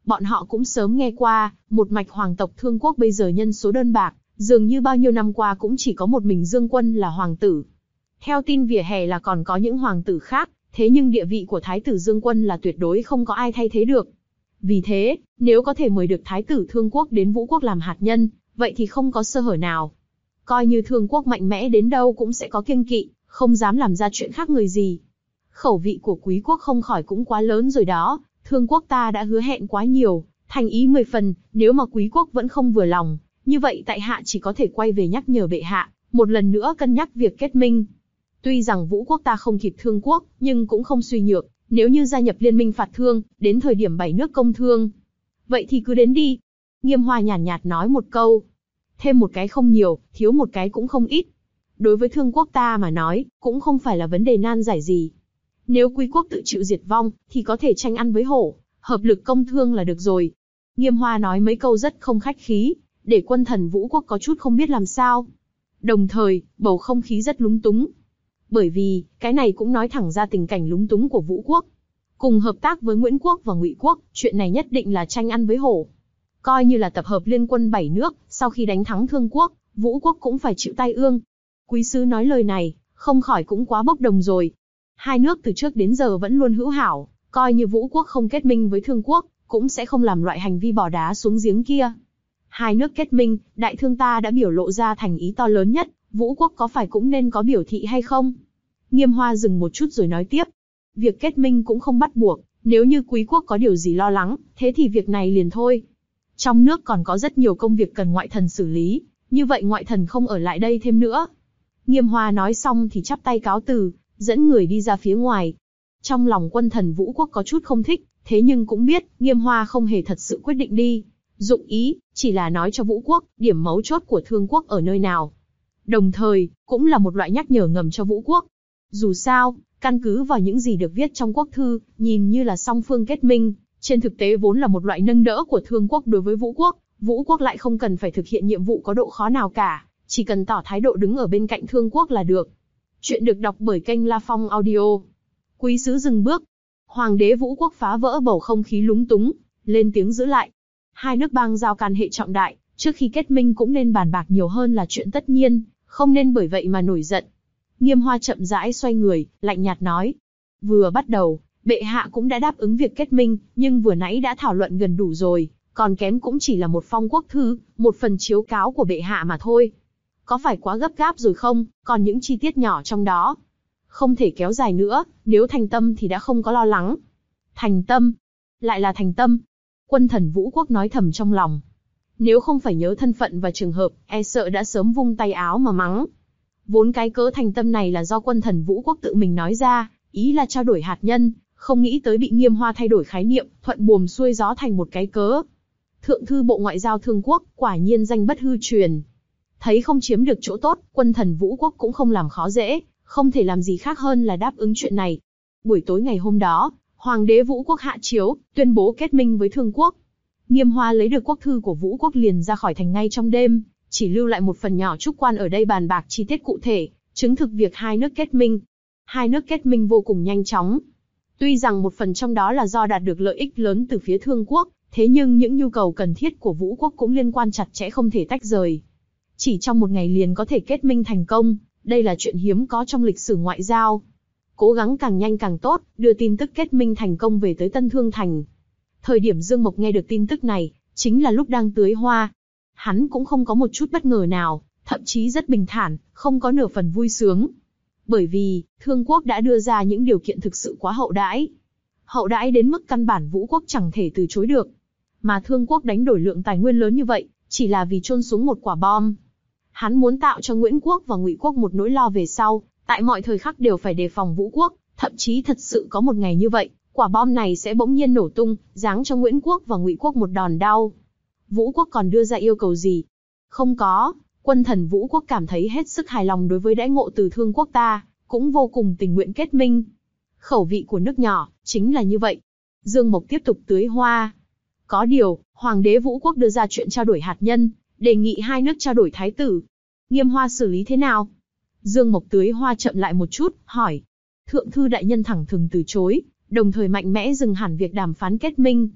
bọn họ cũng sớm nghe qua, một mạch hoàng tộc Thương Quốc bây giờ nhân số đơn bạc, dường như bao nhiêu năm qua cũng chỉ có một mình Dương Quân là hoàng tử. Theo tin vỉa hè là còn có những hoàng tử khác, thế nhưng địa vị của Thái tử Dương Quân là tuyệt đối không có ai thay thế được. Vì thế, nếu có thể mời được Thái tử Thương Quốc đến Vũ Quốc làm hạt nhân, vậy thì không có sơ hở nào. Coi như Thương Quốc mạnh mẽ đến đâu cũng sẽ có kiêng kỵ, không dám làm ra chuyện khác người gì. Khẩu vị của Quý Quốc không khỏi cũng quá lớn rồi đó, Thương Quốc ta đã hứa hẹn quá nhiều, thành ý mười phần, nếu mà Quý Quốc vẫn không vừa lòng, như vậy tại hạ chỉ có thể quay về nhắc nhở bệ hạ, một lần nữa cân nhắc việc kết minh. Tuy rằng Vũ Quốc ta không kịp Thương Quốc, nhưng cũng không suy nhược, nếu như gia nhập liên minh phạt Thương, đến thời điểm bảy nước công thương. Vậy thì cứ đến đi. Nghiêm Hoa nhàn nhạt, nhạt nói một câu. Thêm một cái không nhiều, thiếu một cái cũng không ít. Đối với Thương Quốc ta mà nói, cũng không phải là vấn đề nan giải gì. Nếu Quý Quốc tự chịu diệt vong, thì có thể tranh ăn với hổ, hợp lực công thương là được rồi. Nghiêm Hoa nói mấy câu rất không khách khí, để quân thần Vũ Quốc có chút không biết làm sao. Đồng thời, bầu không khí rất lúng túng. Bởi vì, cái này cũng nói thẳng ra tình cảnh lúng túng của Vũ Quốc. Cùng hợp tác với Nguyễn Quốc và Ngụy Quốc, chuyện này nhất định là tranh ăn với hổ. Coi như là tập hợp liên quân bảy nước, sau khi đánh thắng Thương Quốc, Vũ Quốc cũng phải chịu tai ương. Quý sứ nói lời này, không khỏi cũng quá bốc đồng rồi. Hai nước từ trước đến giờ vẫn luôn hữu hảo, coi như Vũ Quốc không kết minh với Thương Quốc, cũng sẽ không làm loại hành vi bỏ đá xuống giếng kia. Hai nước kết minh, đại thương ta đã biểu lộ ra thành ý to lớn nhất, Vũ Quốc có phải cũng nên có biểu thị hay không? Nghiêm Hoa dừng một chút rồi nói tiếp. Việc kết minh cũng không bắt buộc, nếu như Quý Quốc có điều gì lo lắng, thế thì việc này liền thôi. Trong nước còn có rất nhiều công việc cần ngoại thần xử lý, như vậy ngoại thần không ở lại đây thêm nữa. Nghiêm Hoa nói xong thì chắp tay cáo từ, dẫn người đi ra phía ngoài. Trong lòng quân thần Vũ Quốc có chút không thích, thế nhưng cũng biết, Nghiêm Hoa không hề thật sự quyết định đi. Dụng ý, chỉ là nói cho Vũ Quốc, điểm mấu chốt của Thương Quốc ở nơi nào. Đồng thời, cũng là một loại nhắc nhở ngầm cho Vũ Quốc. Dù sao, căn cứ vào những gì được viết trong quốc thư, nhìn như là song phương kết minh, trên thực tế vốn là một loại nâng đỡ của Thương Quốc đối với Vũ Quốc, Vũ Quốc lại không cần phải thực hiện nhiệm vụ có độ khó nào cả, chỉ cần tỏ thái độ đứng ở bên cạnh Thương Quốc là được. Chuyện được đọc bởi kênh La Phong Audio. Quý sứ dừng bước. Hoàng đế Vũ Quốc phá vỡ bầu không khí lúng túng, lên tiếng giữ lại. Hai nước bang giao can hệ trọng đại, trước khi kết minh cũng nên bàn bạc nhiều hơn là chuyện tất nhiên, không nên bởi vậy mà nổi giận. Nghiêm Hoa chậm rãi xoay người, lạnh nhạt nói. Vừa bắt đầu, bệ hạ cũng đã đáp ứng việc kết minh, nhưng vừa nãy đã thảo luận gần đủ rồi, còn kém cũng chỉ là một phong quốc thư, một phần chiếu cáo của bệ hạ mà thôi. Có phải quá gấp gáp rồi không, còn những chi tiết nhỏ trong đó. Không thể kéo dài nữa, nếu thành tâm thì đã không có lo lắng. Thành tâm? Lại là thành tâm? Quân thần Vũ Quốc nói thầm trong lòng. Nếu không phải nhớ thân phận và trường hợp, e sợ đã sớm vung tay áo mà mắng. Vốn cái cớ thành tâm này là do quân thần Vũ Quốc tự mình nói ra, ý là trao đổi hạt nhân, không nghĩ tới bị Nghiêm Hoa thay đổi khái niệm, thuận buồm xuôi gió thành một cái cớ. Thượng thư Bộ Ngoại giao Thương Quốc, quả nhiên danh bất hư truyền. Thấy không chiếm được chỗ tốt, quân thần Vũ Quốc cũng không làm khó dễ, không thể làm gì khác hơn là đáp ứng chuyện này. Buổi tối ngày hôm đó, Hoàng đế Vũ Quốc hạ chiếu, tuyên bố kết minh với Thương Quốc. Nghiêm Hoa lấy được quốc thư của Vũ Quốc liền ra khỏi thành ngay trong đêm, chỉ lưu lại một phần nhỏ trúc quan ở đây bàn bạc chi tiết cụ thể, chứng thực việc hai nước kết minh. Hai nước kết minh vô cùng nhanh chóng. Tuy rằng một phần trong đó là do đạt được lợi ích lớn từ phía Thương Quốc, thế nhưng những nhu cầu cần thiết của Vũ Quốc cũng liên quan chặt chẽ không thể tách rời. Chỉ trong một ngày liền có thể kết minh thành công, đây là chuyện hiếm có trong lịch sử ngoại giao. Cố gắng càng nhanh càng tốt, đưa tin tức kết minh thành công về tới Tân Thương Thành. Thời điểm Dương Mộc nghe được tin tức này, chính là lúc đang tưới hoa. Hắn cũng không có một chút bất ngờ nào, thậm chí rất bình thản, không có nửa phần vui sướng. Bởi vì, Thương Quốc đã đưa ra những điều kiện thực sự quá hậu đãi. Hậu đãi đến mức căn bản Vũ Quốc chẳng thể từ chối được. Mà Thương Quốc đánh đổi lượng tài nguyên lớn như vậy, chỉ là vì chôn xuống một quả bom. Hắn muốn tạo cho Nguyễn Quốc và Ngụy Quốc một nỗi lo về sau, tại mọi thời khắc đều phải đề phòng Vũ Quốc, thậm chí thật sự có một ngày như vậy, quả bom này sẽ bỗng nhiên nổ tung, giáng cho Nguyễn Quốc và Ngụy Quốc một đòn đau. Vũ Quốc còn đưa ra yêu cầu gì? Không có, quân thần Vũ Quốc cảm thấy hết sức hài lòng đối với đãi ngộ từ Thương Quốc ta, cũng vô cùng tình nguyện kết minh. Khẩu vị của nước nhỏ, chính là như vậy. Dương Mộc tiếp tục tưới hoa. Có điều, Hoàng đế Vũ Quốc đưa ra chuyện trao đổi hạt nhân, đề nghị hai nước trao đổi thái tử. Nghiêm Hoa xử lý thế nào? Dương Mộc tưới hoa chậm lại một chút, hỏi. Thượng thư đại nhân thẳng thừng từ chối, đồng thời mạnh mẽ dừng hẳn việc đàm phán kết minh.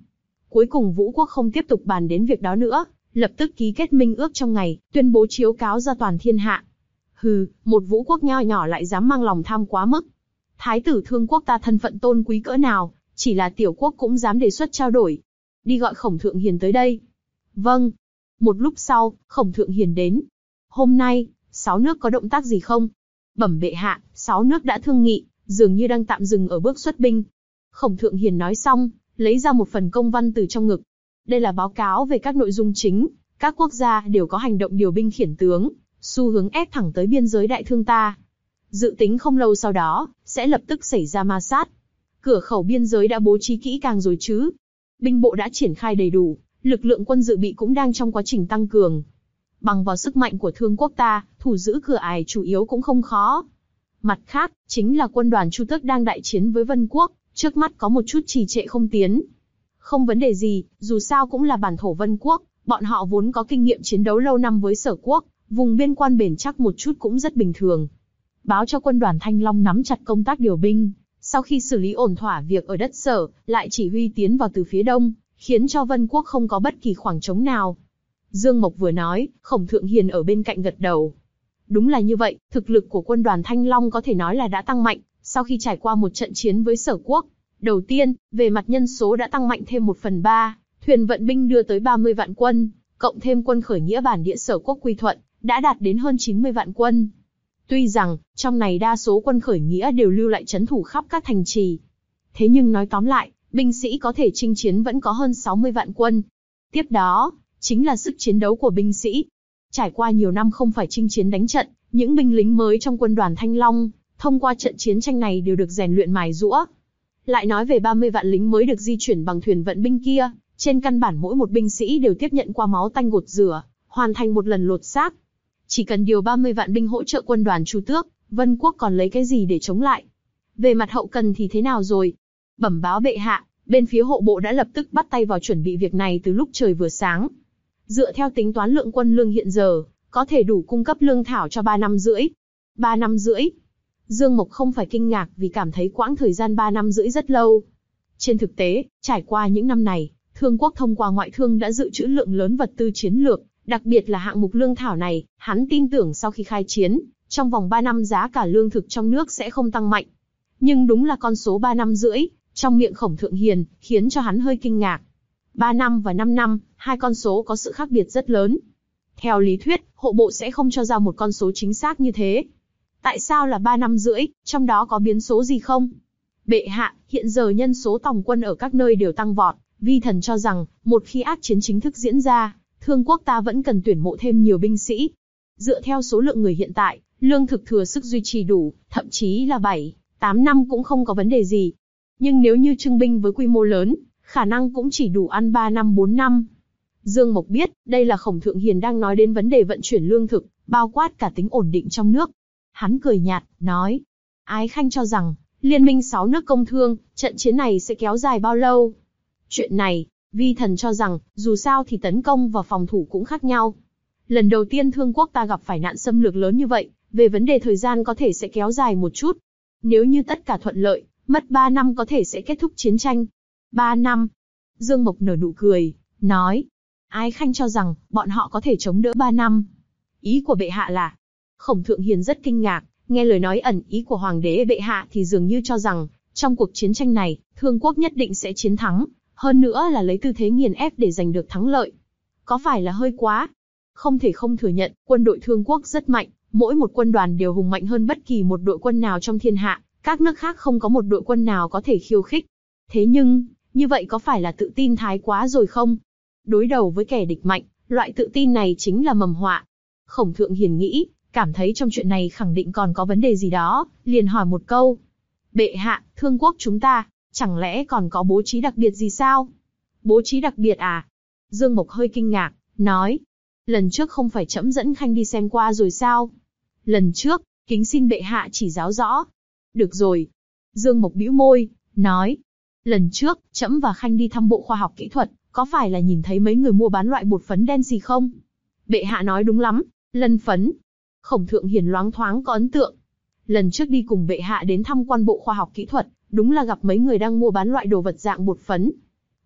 Cuối cùng Vũ quốc không tiếp tục bàn đến việc đó nữa, lập tức ký kết minh ước trong ngày, tuyên bố chiếu cáo ra toàn thiên hạ. Hừ, một Vũ quốc nho nhỏ lại dám mang lòng tham quá mức. Thái tử Thương quốc ta thân phận tôn quý cỡ nào, chỉ là tiểu quốc cũng dám đề xuất trao đổi. Đi gọi Khổng Thượng Hiền tới đây. Vâng. Một lúc sau, Khổng Thượng Hiền đến. Hôm nay, sáu nước có động tác gì không? Bẩm bệ hạ, sáu nước đã thương nghị, dường như đang tạm dừng ở bước xuất binh. Khổng Thượng Hiền nói xong, lấy ra một phần công văn từ trong ngực. Đây là báo cáo về các nội dung chính, các quốc gia đều có hành động điều binh khiển tướng, xu hướng ép thẳng tới biên giới đại thương ta. Dự tính không lâu sau đó, sẽ lập tức xảy ra ma sát. Cửa khẩu biên giới đã bố trí kỹ càng rồi chứ? Binh bộ đã triển khai đầy đủ, lực lượng quân dự bị cũng đang trong quá trình tăng cường. Bằng vào sức mạnh của Thương quốc ta, thủ giữ cửa ải chủ yếu cũng không khó. Mặt khác, chính là quân đoàn Chu Tước đang đại chiến với Vân quốc, trước mắt có một chút trì trệ không tiến. Không vấn đề gì, dù sao cũng là bản thổ Vân quốc, bọn họ vốn có kinh nghiệm chiến đấu lâu năm với Sở quốc, vùng biên quan bền chắc một chút cũng rất bình thường. Báo cho quân đoàn Thanh Long nắm chặt công tác điều binh, sau khi xử lý ổn thỏa việc ở đất Sở, lại chỉ huy tiến vào từ phía đông, khiến cho Vân quốc không có bất kỳ khoảng trống nào. Dương Mộc vừa nói, Khổng Thượng Hiền ở bên cạnh gật đầu. Đúng là như vậy, thực lực của quân đoàn Thanh Long có thể nói là đã tăng mạnh, sau khi trải qua một trận chiến với Sở quốc. Đầu tiên, về mặt nhân số đã tăng mạnh thêm một phần ba, thuyền vận binh đưa tới ba mươi vạn quân, cộng thêm quân khởi nghĩa bản địa Sở quốc quy thuận, đã đạt đến hơn chín mươi vạn quân. Tuy rằng, trong này đa số quân khởi nghĩa đều lưu lại trấn thủ khắp các thành trì. Thế nhưng nói tóm lại, binh sĩ có thể chinh chiến vẫn có hơn sáu mươi vạn quân. Tiếp đó, chính là sức chiến đấu của binh sĩ. Trải qua nhiều năm không phải chinh chiến đánh trận, những binh lính mới trong quân đoàn Thanh Long, thông qua trận chiến tranh này đều được rèn luyện mài giũa. Lại nói về ba mươi vạn lính mới được di chuyển bằng thuyền vận binh kia, trên căn bản mỗi một binh sĩ đều tiếp nhận qua máu tanh gột rửa, hoàn thành một lần lột xác. Chỉ cần điều ba mươi vạn binh hỗ trợ quân đoàn Chu Tước, Vân quốc còn lấy cái gì để chống lại? Về mặt hậu cần thì thế nào rồi? Bẩm báo bệ hạ, bên phía hộ bộ đã lập tức bắt tay vào chuẩn bị việc này từ lúc trời vừa sáng. Dựa theo tính toán lượng quân lương hiện giờ, có thể đủ cung cấp lương thảo cho ba năm rưỡi. Ba năm rưỡi? Dương Mộc không phải kinh ngạc vì cảm thấy quãng thời gian ba năm rưỡi rất lâu. Trên thực tế, trải qua những năm này, Thương quốc thông qua ngoại thương đã dự trữ lượng lớn vật tư chiến lược, đặc biệt là hạng mục lương thảo này, hắn tin tưởng sau khi khai chiến, trong vòng ba năm giá cả lương thực trong nước sẽ không tăng mạnh. Nhưng đúng là con số ba năm rưỡi, trong miệng Khổng Thượng Hiền, khiến cho hắn hơi kinh ngạc. ba năm và năm năm, hai con số có sự khác biệt rất lớn. Theo lý thuyết, hộ bộ sẽ không cho ra một con số chính xác như thế. Tại sao là ba năm rưỡi, trong đó có biến số gì không? Bệ hạ, hiện giờ nhân số tòng quân ở các nơi đều tăng vọt, vi thần cho rằng, một khi ác chiến chính thức diễn ra, Thương quốc ta vẫn cần tuyển mộ thêm nhiều binh sĩ. Dựa theo số lượng người hiện tại, lương thực thừa sức duy trì đủ, thậm chí là bảy, tám năm cũng không có vấn đề gì. Nhưng nếu như trưng binh với quy mô lớn, khả năng cũng chỉ đủ ăn ba năm bốn năm. Dương Mộc biết, đây là Khổng Thượng Hiền đang nói đến vấn đề vận chuyển lương thực, bao quát cả tính ổn định trong nước. Hắn cười nhạt, nói, Ái Khanh cho rằng, liên minh sáu nước công thương, trận chiến này sẽ kéo dài bao lâu? Chuyện này, vi thần cho rằng, dù sao thì tấn công và phòng thủ cũng khác nhau. Lần đầu tiên Thương quốc ta gặp phải nạn xâm lược lớn như vậy, về vấn đề thời gian có thể sẽ kéo dài một chút. Nếu như tất cả thuận lợi, mất ba năm có thể sẽ kết thúc chiến tranh. Ba năm. Dương Mộc nở nụ cười, nói, Ái Khanh cho rằng, bọn họ có thể chống đỡ ba năm. Ý của bệ hạ là... Khổng Thượng Hiền rất kinh ngạc, nghe lời nói ẩn ý của Hoàng đế bệ hạ thì dường như cho rằng, trong cuộc chiến tranh này, Thương quốc nhất định sẽ chiến thắng, hơn nữa là lấy tư thế nghiền ép để giành được thắng lợi. Có phải là hơi quá? Không thể không thừa nhận, quân đội Thương quốc rất mạnh, mỗi một quân đoàn đều hùng mạnh hơn bất kỳ một đội quân nào trong thiên hạ, các nước khác không có một đội quân nào có thể khiêu khích. Thế nhưng, như vậy có phải là tự tin thái quá rồi không? Đối đầu với kẻ địch mạnh, loại tự tin này chính là mầm họa. Khổng Thượng Hiền nghĩ, cảm thấy trong chuyện này khẳng định còn có vấn đề gì đó, liền hỏi một câu. Bệ hạ, Thương quốc chúng ta, chẳng lẽ còn có bố trí đặc biệt gì sao? Bố trí đặc biệt à? Dương Mộc hơi kinh ngạc, nói. Lần trước không phải trẫm dẫn Khanh đi xem qua rồi sao? Lần trước, kính xin bệ hạ chỉ giáo rõ. Được rồi. Dương Mộc bĩu môi, nói. Lần trước, trẫm và Khanh đi thăm bộ khoa học kỹ thuật, có phải là nhìn thấy mấy người mua bán loại bột phấn đen gì không? Bệ hạ nói đúng lắm, lân phấn. Khổng Thượng Hiền loáng thoáng có ấn tượng. Lần trước đi cùng bệ hạ đến thăm quan bộ khoa học kỹ thuật, đúng là gặp mấy người đang mua bán loại đồ vật dạng bột phấn.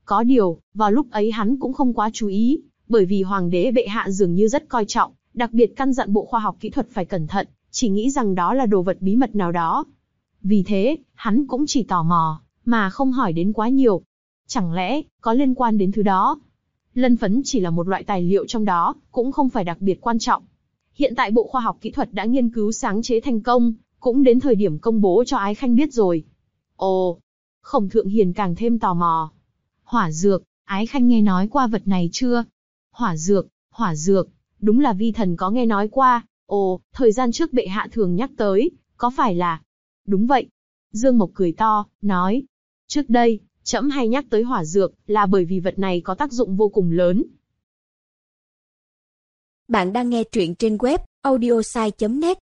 Có điều, vào lúc ấy hắn cũng không quá chú ý, bởi vì hoàng đế bệ hạ dường như rất coi trọng, đặc biệt căn dặn Bộ Khoa học Kỹ thuật phải cẩn thận, chỉ nghĩ rằng đó là đồ vật bí mật nào đó. Vì thế, hắn cũng chỉ tò mò, mà không hỏi đến quá nhiều. Chẳng lẽ, có liên quan đến thứ đó? Lân phấn chỉ là một loại tài liệu trong đó, cũng không phải đặc biệt quan trọng. Hiện tại Bộ Khoa học Kỹ thuật đã nghiên cứu sáng chế thành công, cũng đến thời điểm công bố cho Ái Khanh biết rồi. Ồ, Khổng Thượng Hiền càng thêm tò mò. Hỏa dược, Ái Khanh nghe nói qua vật này chưa? Hỏa dược, hỏa dược, đúng là vi thần có nghe nói qua. Ồ, thời gian trước bệ hạ thường nhắc tới, có phải là... Đúng vậy. Dương Mộc cười to, nói. Trước đây, trẫm hay nhắc tới hỏa dược, là bởi vì vật này có tác dụng vô cùng lớn. Bạn đang nghe truyện trên web audiosai chấm net.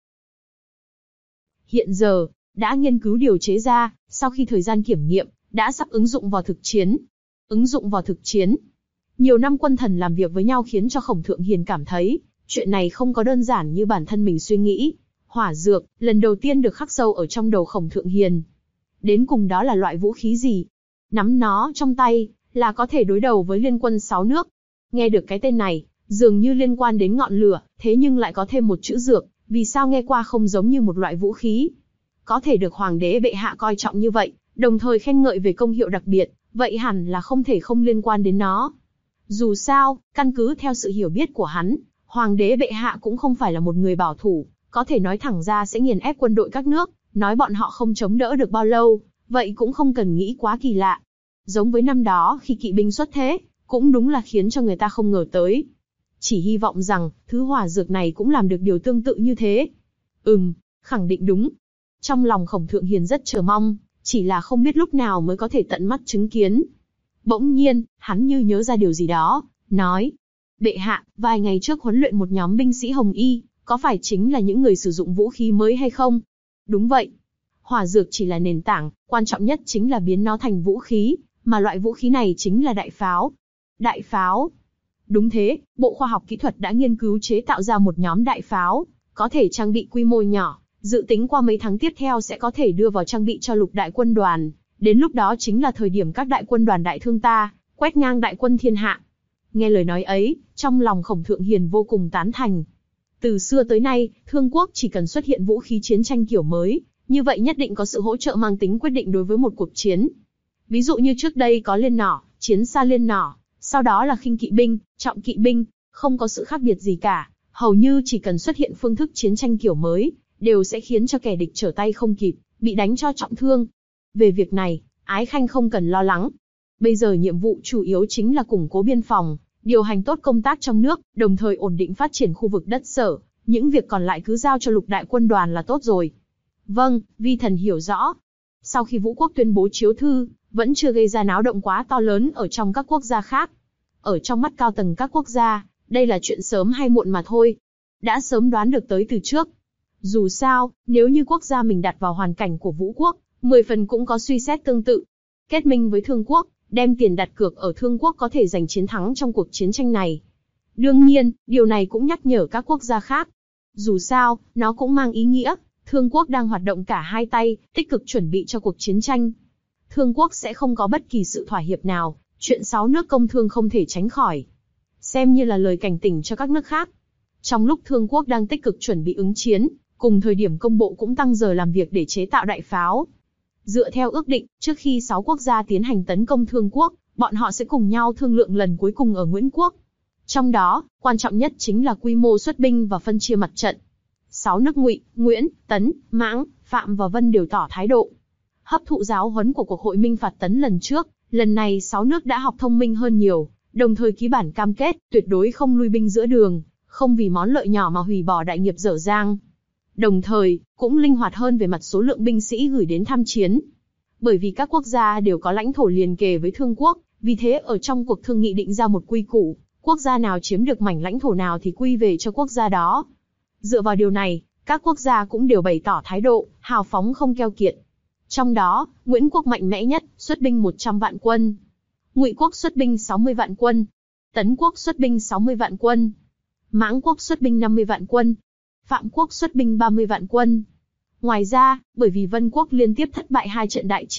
Hiện giờ, đã nghiên cứu điều chế ra, sau khi thời gian kiểm nghiệm, đã sắp ứng dụng vào thực chiến. Ứng dụng vào thực chiến. Nhiều năm quân thần làm việc với nhau khiến cho Khổng Thượng Hiền cảm thấy, chuyện này không có đơn giản như bản thân mình suy nghĩ. Hỏa dược, lần đầu tiên được khắc sâu ở trong đầu Khổng Thượng Hiền. Đến cùng đó là loại vũ khí gì? Nắm nó trong tay, là có thể đối đầu với liên quân sáu nước. Nghe được cái tên này, dường như liên quan đến ngọn lửa, thế nhưng lại có thêm một chữ dược, vì sao nghe qua không giống như một loại vũ khí? Có thể được hoàng đế bệ hạ coi trọng như vậy, đồng thời khen ngợi về công hiệu đặc biệt, vậy hẳn là không thể không liên quan đến nó. Dù sao, căn cứ theo sự hiểu biết của hắn, hoàng đế bệ hạ cũng không phải là một người bảo thủ, có thể nói thẳng ra sẽ nghiền ép quân đội các nước, nói bọn họ không chống đỡ được bao lâu, vậy cũng không cần nghĩ quá kỳ lạ. Giống với năm đó khi kỵ binh xuất thế, cũng đúng là khiến cho người ta không ngờ tới. Chỉ hy vọng rằng, thứ hỏa dược này cũng làm được điều tương tự như thế. Ừm, khẳng định đúng. Trong lòng Khổng Thượng Hiền rất chờ mong, chỉ là không biết lúc nào mới có thể tận mắt chứng kiến. Bỗng nhiên, hắn như nhớ ra điều gì đó, nói. Bệ hạ, vài ngày trước huấn luyện một nhóm binh sĩ Hồng Y, có phải chính là những người sử dụng vũ khí mới hay không? Đúng vậy. Hỏa dược chỉ là nền tảng, quan trọng nhất chính là biến nó thành vũ khí, mà loại vũ khí này chính là đại pháo. Đại pháo? Đúng thế, Bộ Khoa học Kỹ thuật đã nghiên cứu chế tạo ra một nhóm đại pháo, có thể trang bị quy mô nhỏ, dự tính qua mấy tháng tiếp theo sẽ có thể đưa vào trang bị cho lục đại quân đoàn, đến lúc đó chính là thời điểm các đại quân đoàn đại thương ta, quét ngang đại quân thiên hạ. Nghe lời nói ấy, trong lòng Khổng Thượng Hiền vô cùng tán thành. Từ xưa tới nay, Thương quốc chỉ cần xuất hiện vũ khí chiến tranh kiểu mới, như vậy nhất định có sự hỗ trợ mang tính quyết định đối với một cuộc chiến. Ví dụ như trước đây có liên nỏ, chiến xa liên nỏ, sau đó là khinh kỵ binh, trọng kỵ binh, không có sự khác biệt gì cả, hầu như chỉ cần xuất hiện phương thức chiến tranh kiểu mới, đều sẽ khiến cho kẻ địch trở tay không kịp, bị đánh cho trọng thương. Về việc này, Ái Khanh không cần lo lắng. Bây giờ nhiệm vụ chủ yếu chính là củng cố biên phòng, điều hành tốt công tác trong nước, đồng thời ổn định phát triển khu vực đất sở, những việc còn lại cứ giao cho lục đại quân đoàn là tốt rồi. Vâng, vi thần hiểu rõ. Sau khi Vũ quốc tuyên bố chiếu thư, vẫn chưa gây ra náo động quá to lớn ở trong các quốc gia khác. Ở trong mắt cao tầng các quốc gia, đây là chuyện sớm hay muộn mà thôi. Đã sớm đoán được tới từ trước. Dù sao, nếu như quốc gia mình đặt vào hoàn cảnh của Vũ quốc, mười phần cũng có suy xét tương tự. Kết minh với Thương quốc, đem tiền đặt cược ở Thương quốc có thể giành chiến thắng trong cuộc chiến tranh này. Đương nhiên, điều này cũng nhắc nhở các quốc gia khác. Dù sao, nó cũng mang ý nghĩa, Thương quốc đang hoạt động cả hai tay, tích cực chuẩn bị cho cuộc chiến tranh. Thương quốc sẽ không có bất kỳ sự thỏa hiệp nào, chuyện sáu nước công thương không thể tránh khỏi. Xem như là lời cảnh tỉnh cho các nước khác. Trong lúc Thương quốc đang tích cực chuẩn bị ứng chiến, cùng thời điểm công bộ cũng tăng giờ làm việc để chế tạo đại pháo. Dựa theo ước định, trước khi sáu quốc gia tiến hành tấn công Thương quốc, bọn họ sẽ cùng nhau thương lượng lần cuối cùng ở Nguyễn quốc. Trong đó, quan trọng nhất chính là quy mô xuất binh và phân chia mặt trận. Sáu nước Ngụy, Nguyễn, Tấn, Mãng, Phạm và Vân đều tỏ thái độ. Hấp thụ giáo huấn của cuộc hội minh phạt Tấn lần trước, lần này sáu nước đã học thông minh hơn nhiều, đồng thời ký bản cam kết, tuyệt đối không lui binh giữa đường, không vì món lợi nhỏ mà hủy bỏ đại nghiệp dở dang. Đồng thời, cũng linh hoạt hơn về mặt số lượng binh sĩ gửi đến tham chiến. Bởi vì các quốc gia đều có lãnh thổ liền kề với Thương quốc, vì thế ở trong cuộc thương nghị định ra một quy củ, quốc gia nào chiếm được mảnh lãnh thổ nào thì quy về cho quốc gia đó. Dựa vào điều này, các quốc gia cũng đều bày tỏ thái độ, hào phóng không keo kiệt. Trong đó, Nguyễn quốc mạnh mẽ nhất, xuất binh một trăm vạn quân. Ngụy quốc xuất binh sáu mươi vạn quân. Tấn quốc xuất binh sáu mươi vạn quân. Mãng quốc xuất binh năm mươi vạn quân. Phạm quốc xuất binh ba mươi vạn quân. Ngoài ra, bởi vì Vân quốc liên tiếp thất bại hai trận đại chiến,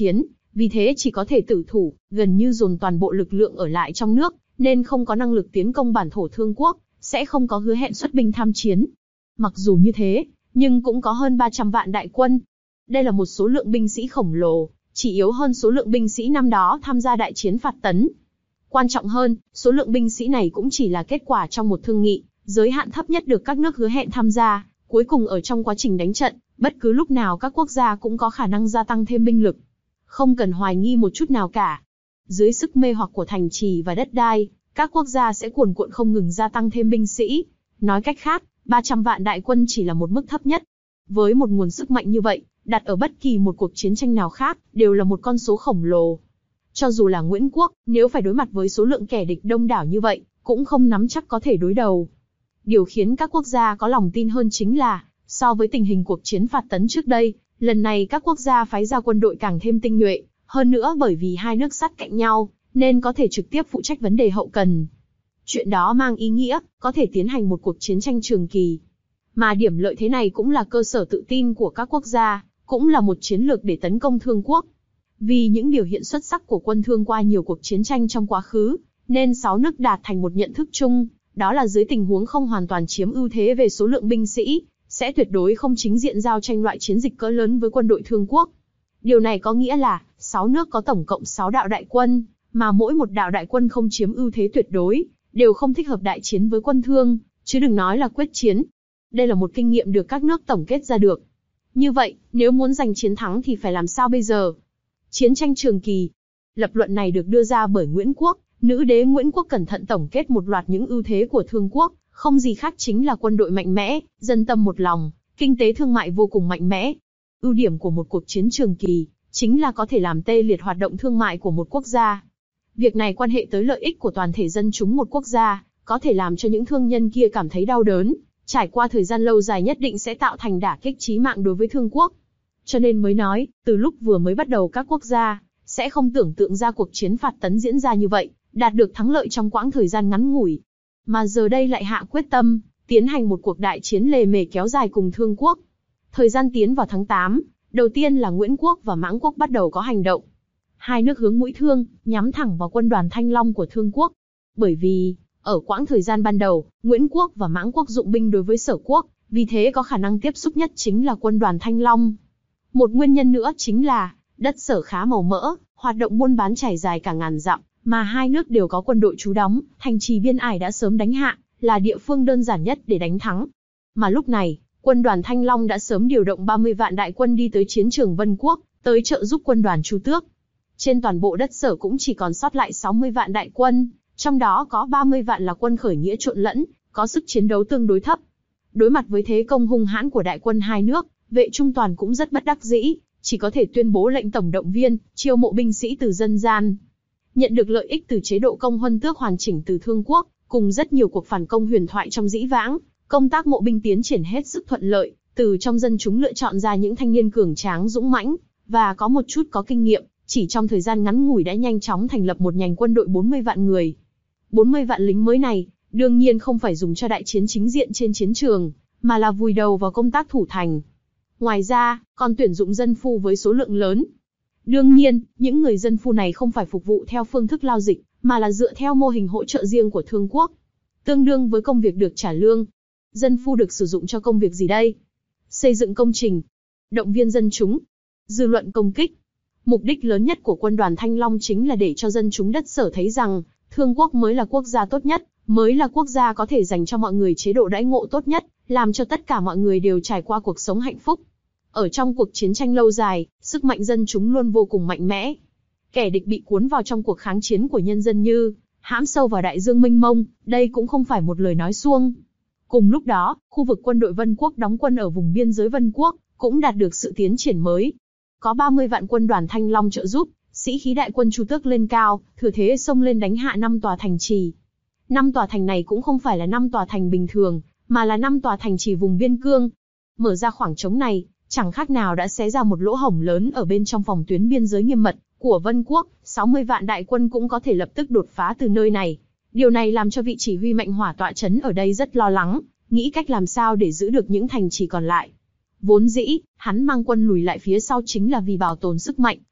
vì thế chỉ có thể tử thủ, gần như dồn toàn bộ lực lượng ở lại trong nước, nên không có năng lực tiến công bản thổ Thương Quốc, sẽ không có hứa hẹn xuất binh tham chiến. Mặc dù như thế, nhưng cũng có hơn ba trăm vạn đại quân. Đây là một số lượng binh sĩ khổng lồ, chỉ yếu hơn số lượng binh sĩ năm đó tham gia đại chiến phạt Tấn. Quan trọng hơn, số lượng binh sĩ này cũng chỉ là kết quả trong một thương nghị, giới hạn thấp nhất được các nước hứa hẹn tham gia. Cuối cùng ở trong quá trình đánh trận, bất cứ lúc nào các quốc gia cũng có khả năng gia tăng thêm binh lực. Không cần hoài nghi một chút nào cả. Dưới sức mê hoặc của thành trì và đất đai, các quốc gia sẽ cuồn cuộn không ngừng gia tăng thêm binh sĩ. Nói cách khác, ba trăm vạn đại quân chỉ là một mức thấp nhất. Với một nguồn sức mạnh như vậy, đặt ở bất kỳ một cuộc chiến tranh nào khác, đều là một con số khổng lồ. Cho dù là Nguyễn Quốc, nếu phải đối mặt với số lượng kẻ địch đông đảo như vậy, cũng không nắm chắc có thể đối đầu. Điều khiến các quốc gia có lòng tin hơn chính là, so với tình hình cuộc chiến phạt Tấn trước đây, lần này các quốc gia phái ra quân đội càng thêm tinh nhuệ, hơn nữa bởi vì hai nước sát cạnh nhau, nên có thể trực tiếp phụ trách vấn đề hậu cần. Chuyện đó mang ý nghĩa, có thể tiến hành một cuộc chiến tranh trường kỳ. Mà điểm lợi thế này cũng là cơ sở tự tin của các quốc gia, cũng là một chiến lược để tấn công Thương Quốc. Vì những biểu hiện xuất sắc của quân Thương qua nhiều cuộc chiến tranh trong quá khứ, nên sáu nước đạt thành một nhận thức chung, đó là dưới tình huống không hoàn toàn chiếm ưu thế về số lượng binh sĩ, sẽ tuyệt đối không chính diện giao tranh loại chiến dịch cỡ lớn với quân đội Thương Quốc. Điều này có nghĩa là, sáu nước có tổng cộng sáu đạo đại quân, mà mỗi một đạo đại quân không chiếm ưu thế tuyệt đối, đều không thích hợp đại chiến với quân Thương, chứ đừng nói là quyết chiến. Đây là một kinh nghiệm được các nước tổng kết ra được. Như vậy, nếu muốn giành chiến thắng thì phải làm sao bây giờ? Chiến tranh trường kỳ. Lập luận này được đưa ra bởi Nguyễn Quốc. Nữ đế Nguyễn Quốc cẩn thận tổng kết một loạt những ưu thế của Thương Quốc, không gì khác chính là quân đội mạnh mẽ, dân tâm một lòng, kinh tế thương mại vô cùng mạnh mẽ. Ưu điểm của một cuộc chiến trường kỳ chính là có thể làm tê liệt hoạt động thương mại của một quốc gia. Việc này quan hệ tới lợi ích của toàn thể dân chúng một quốc gia, có thể làm cho những thương nhân kia cảm thấy đau đớn, trải qua thời gian lâu dài nhất định sẽ tạo thành đả kích chí mạng đối với Thương Quốc. Cho nên mới nói, từ lúc vừa mới bắt đầu các quốc gia sẽ không tưởng tượng ra cuộc chiến phạt Tấn diễn ra như vậy, đạt được thắng lợi trong quãng thời gian ngắn ngủi. Mà giờ đây lại hạ quyết tâm, tiến hành một cuộc đại chiến lề mề kéo dài cùng Thương Quốc. Thời gian tiến vào tháng tám, đầu tiên là Nguyễn Quốc và Mãng Quốc bắt đầu có hành động. Hai nước hướng mũi thương, nhắm thẳng vào quân đoàn Thanh Long của Thương Quốc. Bởi vì, ở quãng thời gian ban đầu, Nguyễn Quốc và Mãng Quốc dụng binh đối với Sở Quốc, vì thế có khả năng tiếp xúc nhất chính là quân đoàn Thanh Long. Một nguyên nhân nữa chính là, đất Sở khá màu mỡ, hoạt động buôn bán trải dài cả ngàn dặm, mà hai nước đều có quân đội trú đóng, thành trì biên ải đã sớm đánh hạ, là địa phương đơn giản nhất để đánh thắng. Mà lúc này, quân đoàn Thanh Long đã sớm điều động ba mươi vạn đại quân đi tới chiến trường Vân Quốc, tới trợ giúp quân đoàn Chu Tước. Trên toàn bộ đất Sở cũng chỉ còn sót lại sáu mươi vạn đại quân, trong đó có ba mươi vạn là quân khởi nghĩa trộn lẫn, có sức chiến đấu tương đối thấp. Đối mặt với thế công hung hãn của đại quân hai nước, Vệ Trung Toàn cũng rất bất đắc dĩ, chỉ có thể tuyên bố lệnh tổng động viên, chiêu mộ binh sĩ từ dân gian. Nhận được lợi ích từ chế độ công huân tước hoàn chỉnh từ Thương Quốc, cùng rất nhiều cuộc phản công huyền thoại trong dĩ vãng, công tác mộ binh tiến triển hết sức thuận lợi, từ trong dân chúng lựa chọn ra những thanh niên cường tráng dũng mãnh, và có một chút có kinh nghiệm, chỉ trong thời gian ngắn ngủi đã nhanh chóng thành lập một nhành quân đội bốn mươi vạn người. bốn mươi vạn lính mới này, đương nhiên không phải dùng cho đại chiến chính diện trên chiến trường, mà là vùi đầu vào công tác thủ thành. Ngoài ra, còn tuyển dụng dân phu với số lượng lớn. Đương nhiên, những người dân phu này không phải phục vụ theo phương thức lao dịch, mà là dựa theo mô hình hỗ trợ riêng của Thương Quốc. Tương đương với công việc được trả lương. Dân phu được sử dụng cho công việc gì đây? Xây dựng công trình, động viên dân chúng, dư luận công kích. Mục đích lớn nhất của quân đoàn Thanh Long chính là để cho dân chúng đất Sở thấy rằng, Thương Quốc mới là quốc gia tốt nhất, mới là quốc gia có thể dành cho mọi người chế độ đãi ngộ tốt nhất, làm cho tất cả mọi người đều trải qua cuộc sống hạnh phúc. Ở trong cuộc chiến tranh lâu dài, sức mạnh dân chúng luôn vô cùng mạnh mẽ. Kẻ địch bị cuốn vào trong cuộc kháng chiến của nhân dân như hãm sâu vào đại dương mênh mông, đây cũng không phải một lời nói suông. Cùng lúc đó, khu vực quân đội Vân Quốc đóng quân ở vùng biên giới Vân Quốc cũng đạt được sự tiến triển mới. Có ba mươi vạn quân đoàn Thanh Long trợ giúp, sĩ khí đại quân Chu Tước lên cao, thừa thế xông lên đánh hạ năm tòa thành trì. Năm tòa thành này cũng không phải là năm tòa thành bình thường, mà là năm tòa thành trì vùng biên cương. Mở ra khoảng trống này, chẳng khác nào đã xé ra một lỗ hổng lớn ở bên trong phòng tuyến biên giới nghiêm mật của Vân Quốc, sáu mươi vạn đại quân cũng có thể lập tức đột phá từ nơi này. Điều này làm cho vị chỉ huy Mạnh Hỏa tọa trấn ở đây rất lo lắng, nghĩ cách làm sao để giữ được những thành trì còn lại. Vốn dĩ, hắn mang quân lùi lại phía sau chính là vì bảo tồn sức mạnh,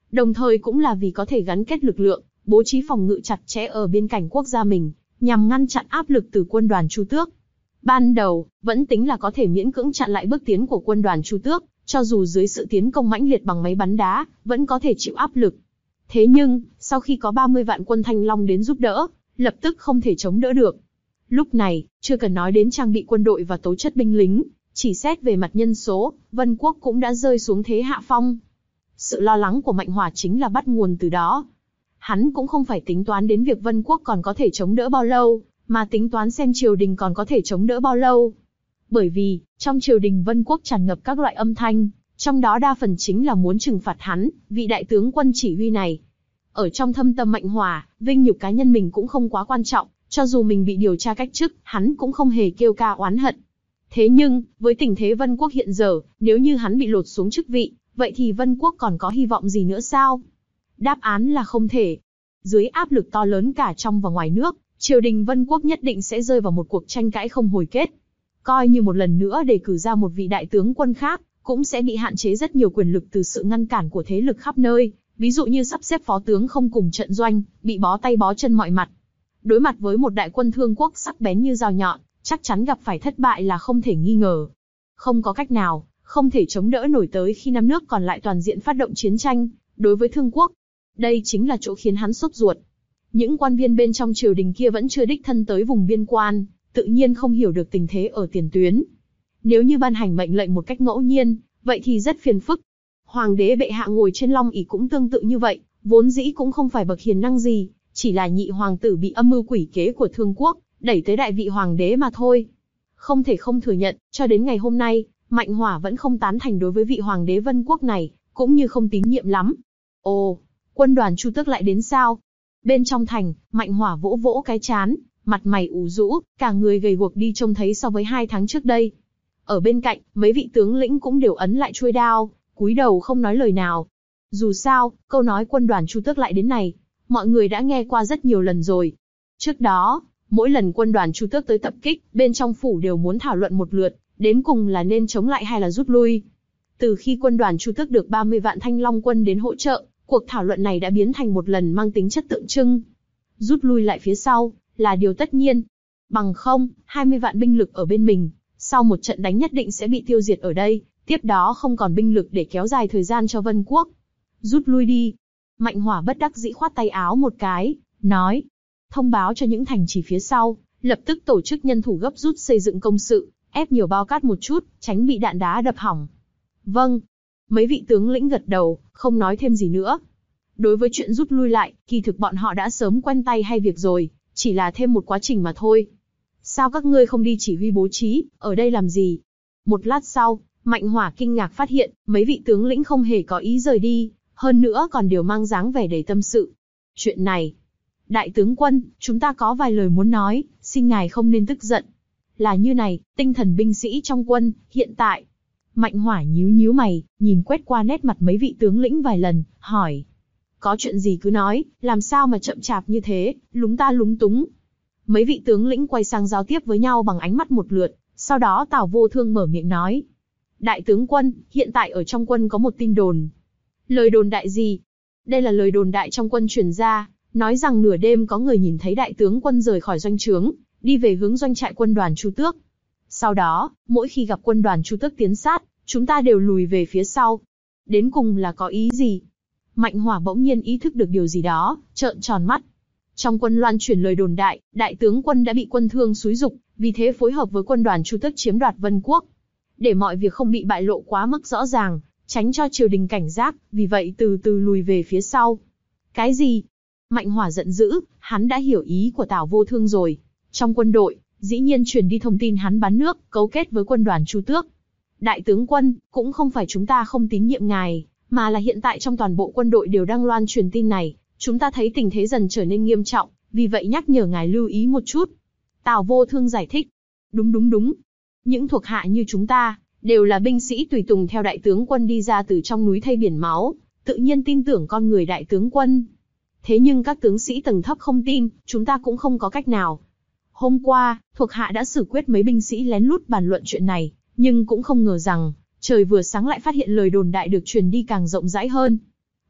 đồng thời cũng là vì có thể gắn kết lực lượng, bố trí phòng ngự chặt chẽ ở bên cạnh quốc gia mình, nhằm ngăn chặn áp lực từ quân đoàn Chu Tước. Ban đầu, vẫn tính là có thể miễn cưỡng chặn lại bước tiến của quân đoàn Chu Tước, cho dù dưới sự tiến công mãnh liệt bằng máy bắn đá, vẫn có thể chịu áp lực. Thế nhưng, sau khi có ba mươi vạn quân Thanh Long đến giúp đỡ, lập tức không thể chống đỡ được. Lúc này, chưa cần nói đến trang bị quân đội và tố chất binh lính, chỉ xét về mặt nhân số, Vân Quốc cũng đã rơi xuống thế hạ phong. Sự lo lắng của Mạnh Hỏa chính là bắt nguồn từ đó. Hắn cũng không phải tính toán đến việc Vân Quốc còn có thể chống đỡ bao lâu, mà tính toán xem triều đình còn có thể chống đỡ bao lâu. Bởi vì, trong triều đình Vân Quốc tràn ngập các loại âm thanh, trong đó đa phần chính là muốn trừng phạt hắn, vị đại tướng quân chỉ huy này. Ở trong thâm tâm Mạnh Hỏa, vinh nhục cá nhân mình cũng không quá quan trọng, cho dù mình bị điều tra cách chức, hắn cũng không hề kêu ca oán hận. Thế nhưng, với tình thế Vân Quốc hiện giờ, nếu như hắn bị lột xuống chức vị, vậy thì Vân Quốc còn có hy vọng gì nữa sao? Đáp án là không thể. Dưới áp lực to lớn cả trong và ngoài nước, triều đình Vân Quốc nhất định sẽ rơi vào một cuộc tranh cãi không hồi kết. Coi như một lần nữa đề cử ra một vị đại tướng quân khác, cũng sẽ bị hạn chế rất nhiều quyền lực từ sự ngăn cản của thế lực khắp nơi, ví dụ như sắp xếp phó tướng không cùng trận doanh, bị bó tay bó chân mọi mặt. Đối mặt với một đại quân Thương Quốc sắc bén như dao nhọn, chắc chắn gặp phải thất bại là không thể nghi ngờ. Không có cách nào, không thể chống đỡ nổi tới khi năm nước còn lại toàn diện phát động chiến tranh, đối với Thương Quốc. Đây chính là chỗ khiến hắn sốt ruột. Những quan viên bên trong triều đình kia vẫn chưa đích thân tới vùng biên quan, tự nhiên không hiểu được tình thế ở tiền tuyến. Nếu như ban hành mệnh lệnh một cách ngẫu nhiên, vậy thì rất phiền phức. Hoàng đế bệ hạ ngồi trên long ỷ cũng tương tự như vậy, vốn dĩ cũng không phải bậc hiền năng gì, chỉ là nhị hoàng tử bị âm mưu quỷ kế của Thương Quốc đẩy tới đại vị hoàng đế mà thôi. Không thể không thừa nhận, cho đến ngày hôm nay, Mạnh Hỏa vẫn không tán thành đối với vị hoàng đế Vân Quốc này, cũng như không tín nhiệm lắm. Ồ, quân đoàn Chu Tước lại đến sao? Bên trong thành, Mạnh Hỏa vỗ vỗ cái trán, mặt mày ủ rũ, cả người gầy guộc đi trông thấy so với hai tháng trước đây. Ở bên cạnh, mấy vị tướng lĩnh cũng đều ấn lại chuôi đao, cúi đầu không nói lời nào. Dù sao, câu nói quân đoàn Chu Tước lại đến này, mọi người đã nghe qua rất nhiều lần rồi. Trước đó, mỗi lần quân đoàn Chu Tước tới tập kích, bên trong phủ đều muốn thảo luận một lượt, đến cùng là nên chống lại hay là rút lui. Từ khi quân đoàn Chu Tước được ba mươi vạn Thanh Long quân đến hỗ trợ, cuộc thảo luận này đã biến thành một lần mang tính chất tượng trưng. Rút lui lại phía sau, là điều tất nhiên. Bằng không, hai mươi vạn binh lực ở bên mình, sau một trận đánh nhất định sẽ bị tiêu diệt ở đây, tiếp đó không còn binh lực để kéo dài thời gian cho Vân Quốc. Rút lui đi. Mạnh Hỏa bất đắc dĩ khoát tay áo một cái, nói. Thông báo cho những thành trì phía sau, lập tức tổ chức nhân thủ gấp rút xây dựng công sự, ép nhiều bao cát một chút, tránh bị đạn đá đập hỏng. Vâng. Mấy vị tướng lĩnh gật đầu, không nói thêm gì nữa. Đối với chuyện rút lui lại, kỳ thực bọn họ đã sớm quen tay hay việc rồi, chỉ là thêm một quá trình mà thôi. Sao các ngươi không đi chỉ huy bố trí, ở đây làm gì? Một lát sau, Mạnh Hỏa kinh ngạc phát hiện, mấy vị tướng lĩnh không hề có ý rời đi, hơn nữa còn đều mang dáng vẻ đầy tâm sự. Chuyện này, đại tướng quân, chúng ta có vài lời muốn nói, xin ngài không nên tức giận. Là như này, tinh thần binh sĩ trong quân, hiện tại. Mạnh Hỏa nhíu nhíu mày, nhìn quét qua nét mặt mấy vị tướng lĩnh vài lần, hỏi. Có chuyện gì cứ nói, làm sao mà chậm chạp như thế, lúng ta lúng túng. Mấy vị tướng lĩnh quay sang giao tiếp với nhau bằng ánh mắt một lượt, sau đó Tào Vô Thương mở miệng nói. Đại tướng quân, hiện tại ở trong quân có một tin đồn. Lời đồn đại gì? Đây là lời đồn đại trong quân truyền ra, nói rằng nửa đêm có người nhìn thấy đại tướng quân rời khỏi doanh trướng, đi về hướng doanh trại quân đoàn Chu Tước. Sau đó, mỗi khi gặp quân đoàn Chu Tước tiến sát, chúng ta đều lùi về phía sau. Đến cùng là có ý gì? Mạnh Hỏa bỗng nhiên ý thức được điều gì đó, trợn tròn mắt. Trong quân loan truyền lời đồn đại, đại tướng quân đã bị quân Thương xúi giục, vì thế phối hợp với quân đoàn Chu Tước chiếm đoạt Vân Quốc. Để mọi việc không bị bại lộ quá mức rõ ràng, tránh cho triều đình cảnh giác, vì vậy từ từ lùi về phía sau. Cái gì? Mạnh Hỏa giận dữ, hắn đã hiểu ý của Tào Vô Thương rồi. Trong quân đội, dĩ nhiên truyền đi thông tin hắn bán nước, cấu kết với quân đoàn Chu Tước. Đại tướng quân, cũng không phải chúng ta không tín nhiệm ngài, mà là hiện tại trong toàn bộ quân đội đều đang loan truyền tin này, chúng ta thấy tình thế dần trở nên nghiêm trọng, vì vậy nhắc nhở ngài lưu ý một chút. Tào Vô Thương giải thích. Đúng đúng đúng. Những thuộc hạ như chúng ta, đều là binh sĩ tùy tùng theo đại tướng quân đi ra từ trong núi thay biển máu, tự nhiên tin tưởng con người đại tướng quân. Thế nhưng các tướng sĩ tầng thấp không tin, chúng ta cũng không có cách nào. Hôm qua, thuộc hạ đã xử quyết mấy binh sĩ lén lút bàn luận chuyện này, nhưng cũng không ngờ rằng, trời vừa sáng lại phát hiện lời đồn đại được truyền đi càng rộng rãi hơn.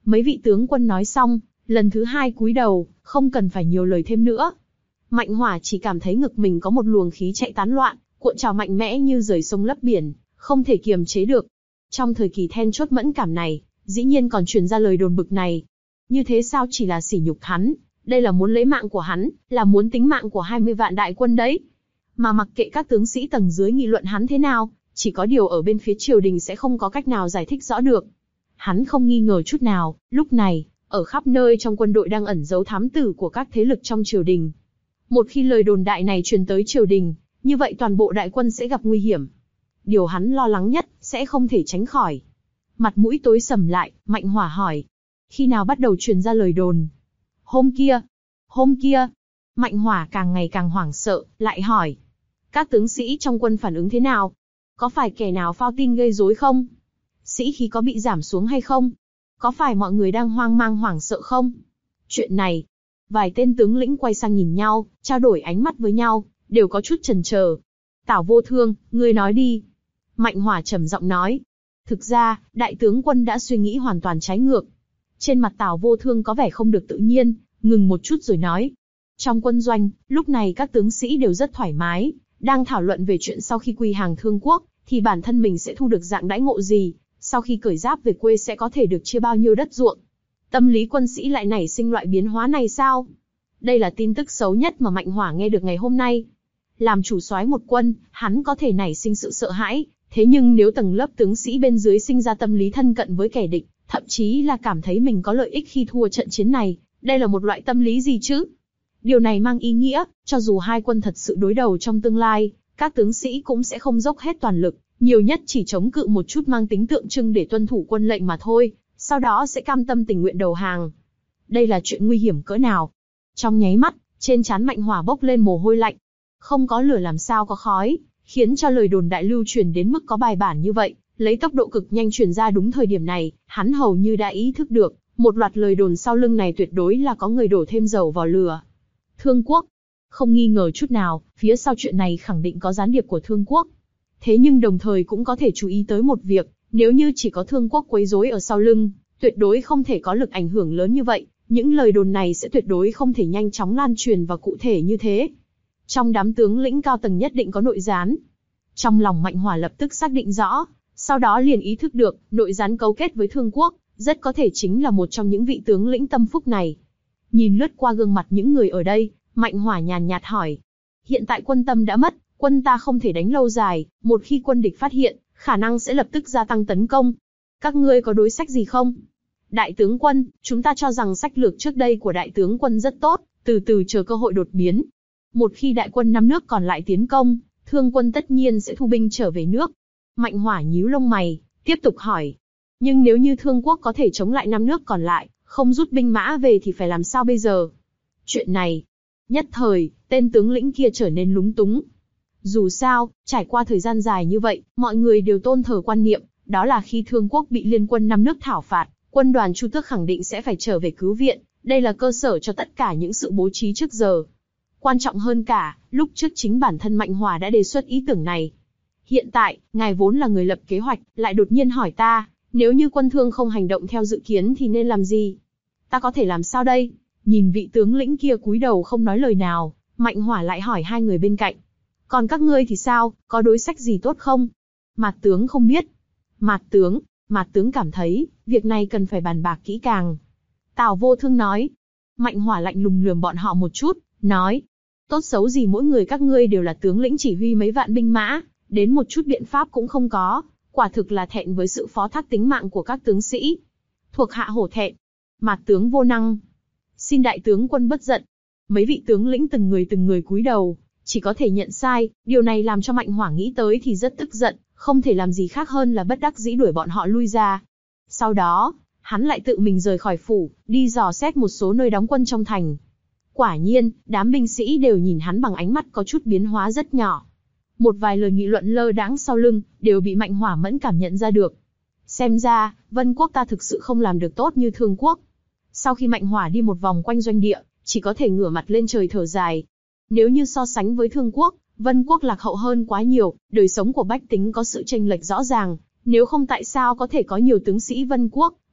Mấy vị tướng quân nói xong, lần thứ hai cúi đầu, không cần phải nhiều lời thêm nữa. Mạnh Hỏa chỉ cảm thấy ngực mình có một luồng khí chạy tán loạn, cuộn trào mạnh mẽ như rời sông lấp biển, không thể kiềm chế được. Trong thời kỳ then chốt mẫn cảm này, dĩ nhiên còn truyền ra lời đồn bực này. Như thế sao chỉ là sỉ nhục hắn, đây là muốn lấy mạng của hắn, là muốn tính mạng của hai mươi vạn đại quân đấy. Mà mặc kệ các tướng sĩ tầng dưới nghị luận hắn thế nào, chỉ có điều ở bên phía triều đình sẽ không có cách nào giải thích rõ được. Hắn không nghi ngờ chút nào, lúc này, ở khắp nơi trong quân đội đang ẩn giấu thám tử của các thế lực trong triều đình. Một khi lời đồn đại này truyền tới triều đình, như vậy toàn bộ đại quân sẽ gặp nguy hiểm. Điều hắn lo lắng nhất, sẽ không thể tránh khỏi. Mặt mũi tối sầm lại, Mạnh Hỏa hỏi. Khi nào bắt đầu truyền ra lời đồn? Hôm kia. Hôm kia. Mạnh Hỏa càng ngày càng hoảng sợ, lại hỏi. Các tướng sĩ trong quân phản ứng thế nào? Có phải kẻ nào phao tin gây rối không? Sĩ khí có bị giảm xuống hay không? Có phải mọi người đang hoang mang hoảng sợ không? Chuyện này, vài tên tướng lĩnh quay sang nhìn nhau, trao đổi ánh mắt với nhau, đều có chút chần chờ. Tào Vô Thương, ngươi nói đi. Mạnh Hỏa trầm giọng nói. Thực ra, đại tướng quân đã suy nghĩ hoàn toàn trái ngược. Trên mặt Tào Vô Thương có vẻ không được tự nhiên, ngừng một chút rồi nói. Trong quân doanh, lúc này các tướng sĩ đều rất thoải mái, đang thảo luận về chuyện sau khi quy hàng Thương Quốc, thì bản thân mình sẽ thu được dạng đãi ngộ gì, sau khi cởi giáp về quê sẽ có thể được chia bao nhiêu đất ruộng. Tâm lý quân sĩ lại nảy sinh loại biến hóa này sao? Đây là tin tức xấu nhất mà Mạnh Hỏa nghe được ngày hôm nay. Làm chủ soái một quân, hắn có thể nảy sinh sự sợ hãi, thế nhưng nếu tầng lớp tướng sĩ bên dưới sinh ra tâm lý thân cận với kẻ địch, thậm chí là cảm thấy mình có lợi ích khi thua trận chiến này, đây là một loại tâm lý gì chứ? Điều này mang ý nghĩa, cho dù hai quân thật sự đối đầu trong tương lai, các tướng sĩ cũng sẽ không dốc hết toàn lực, nhiều nhất chỉ chống cự một chút mang tính tượng trưng để tuân thủ quân lệnh mà thôi, sau đó sẽ cam tâm tình nguyện đầu hàng. Đây là chuyện nguy hiểm cỡ nào? Trong nháy mắt, trên trán Mạnh Hỏa bốc lên mồ hôi lạnh. Không có lửa làm sao có khói, khiến cho lời đồn đại lưu truyền đến mức có bài bản như vậy, lấy tốc độ cực nhanh truyền ra đúng thời điểm này, hắn hầu như đã ý thức được, một loạt lời đồn sau lưng này tuyệt đối là có người đổ thêm dầu vào lửa. Thương Quốc, không nghi ngờ chút nào, phía sau chuyện này khẳng định có gián điệp của Thương Quốc. Thế nhưng đồng thời cũng có thể chú ý tới một việc, nếu như chỉ có Thương Quốc quấy rối ở sau lưng, tuyệt đối không thể có lực ảnh hưởng lớn như vậy, những lời đồn này sẽ tuyệt đối không thể nhanh chóng lan truyền và cụ thể như thế. Trong đám tướng lĩnh cao tầng nhất định có nội gián. Trong lòng Mạnh Hỏa lập tức xác định rõ, sau đó liền ý thức được, nội gián cấu kết với Thương Quốc, rất có thể chính là một trong những vị tướng lĩnh tâm phúc này. Nhìn lướt qua gương mặt những người ở đây, Mạnh Hỏa nhàn nhạt hỏi. Hiện tại quân tâm đã mất, quân ta không thể đánh lâu dài, một khi quân địch phát hiện, khả năng sẽ lập tức gia tăng tấn công. Các ngươi có đối sách gì không? Đại tướng quân, chúng ta cho rằng sách lược trước đây của đại tướng quân rất tốt, từ từ chờ cơ hội đột biến. Một khi đại quân năm nước còn lại tiến công, Thương quân tất nhiên sẽ thu binh trở về nước. Mạnh Hỏa nhíu lông mày, tiếp tục hỏi. Nhưng nếu như Thương Quốc có thể chống lại năm nước còn lại, không rút binh mã về thì phải làm sao bây giờ? Chuyện này, nhất thời, tên tướng lĩnh kia trở nên lúng túng. Dù sao, trải qua thời gian dài như vậy, mọi người đều tôn thờ quan niệm, đó là khi Thương Quốc bị liên quân năm nước thảo phạt, quân đoàn Chu Tước khẳng định sẽ phải trở về cứu viện, đây là cơ sở cho tất cả những sự bố trí trước giờ. Quan trọng hơn cả, lúc trước chính bản thân Mạnh Hỏa đã đề xuất ý tưởng này. Hiện tại, ngài vốn là người lập kế hoạch, lại đột nhiên hỏi ta, nếu như quân Thương không hành động theo dự kiến thì nên làm gì? Ta có thể làm sao đây? Nhìn vị tướng lĩnh kia cúi đầu không nói lời nào, Mạnh Hỏa lại hỏi hai người bên cạnh. Còn các ngươi thì sao, có đối sách gì tốt không? Mạt tướng không biết. Mạt tướng, Mạt tướng cảm thấy, việc này cần phải bàn bạc kỹ càng. Tào Vô Thương nói. Mạnh Hỏa lạnh lùng lườm bọn họ một chút, nói. Tốt xấu gì mỗi người các ngươi đều là tướng lĩnh chỉ huy mấy vạn binh mã, đến một chút biện pháp cũng không có, quả thực là thẹn với sự phó thác tính mạng của các tướng sĩ. Thuộc hạ hổ thẹn. Mạt tướng vô năng. Xin đại tướng quân bất giận. Mấy vị tướng lĩnh từng người từng người cúi đầu, chỉ có thể nhận sai, điều này làm cho Mạnh Hỏa nghĩ tới thì rất tức giận, không thể làm gì khác hơn là bất đắc dĩ đuổi bọn họ lui ra. Sau đó, hắn lại tự mình rời khỏi phủ, đi dò xét một số nơi đóng quân trong thành. Quả nhiên, đám binh sĩ đều nhìn hắn bằng ánh mắt có chút biến hóa rất nhỏ. Một vài lời nghị luận lơ đãng sau lưng, đều bị Mạnh Hỏa mẫn cảm nhận ra được. Xem ra, Vân Quốc ta thực sự không làm được tốt như Thương Quốc. Sau khi Mạnh Hỏa đi một vòng quanh doanh địa, chỉ có thể ngửa mặt lên trời thở dài. Nếu như so sánh với Thương Quốc, Vân Quốc lạc hậu hơn quá nhiều, đời sống của bách tính có sự chênh lệch rõ ràng, nếu không tại sao có thể có nhiều tướng sĩ Vân Quốc,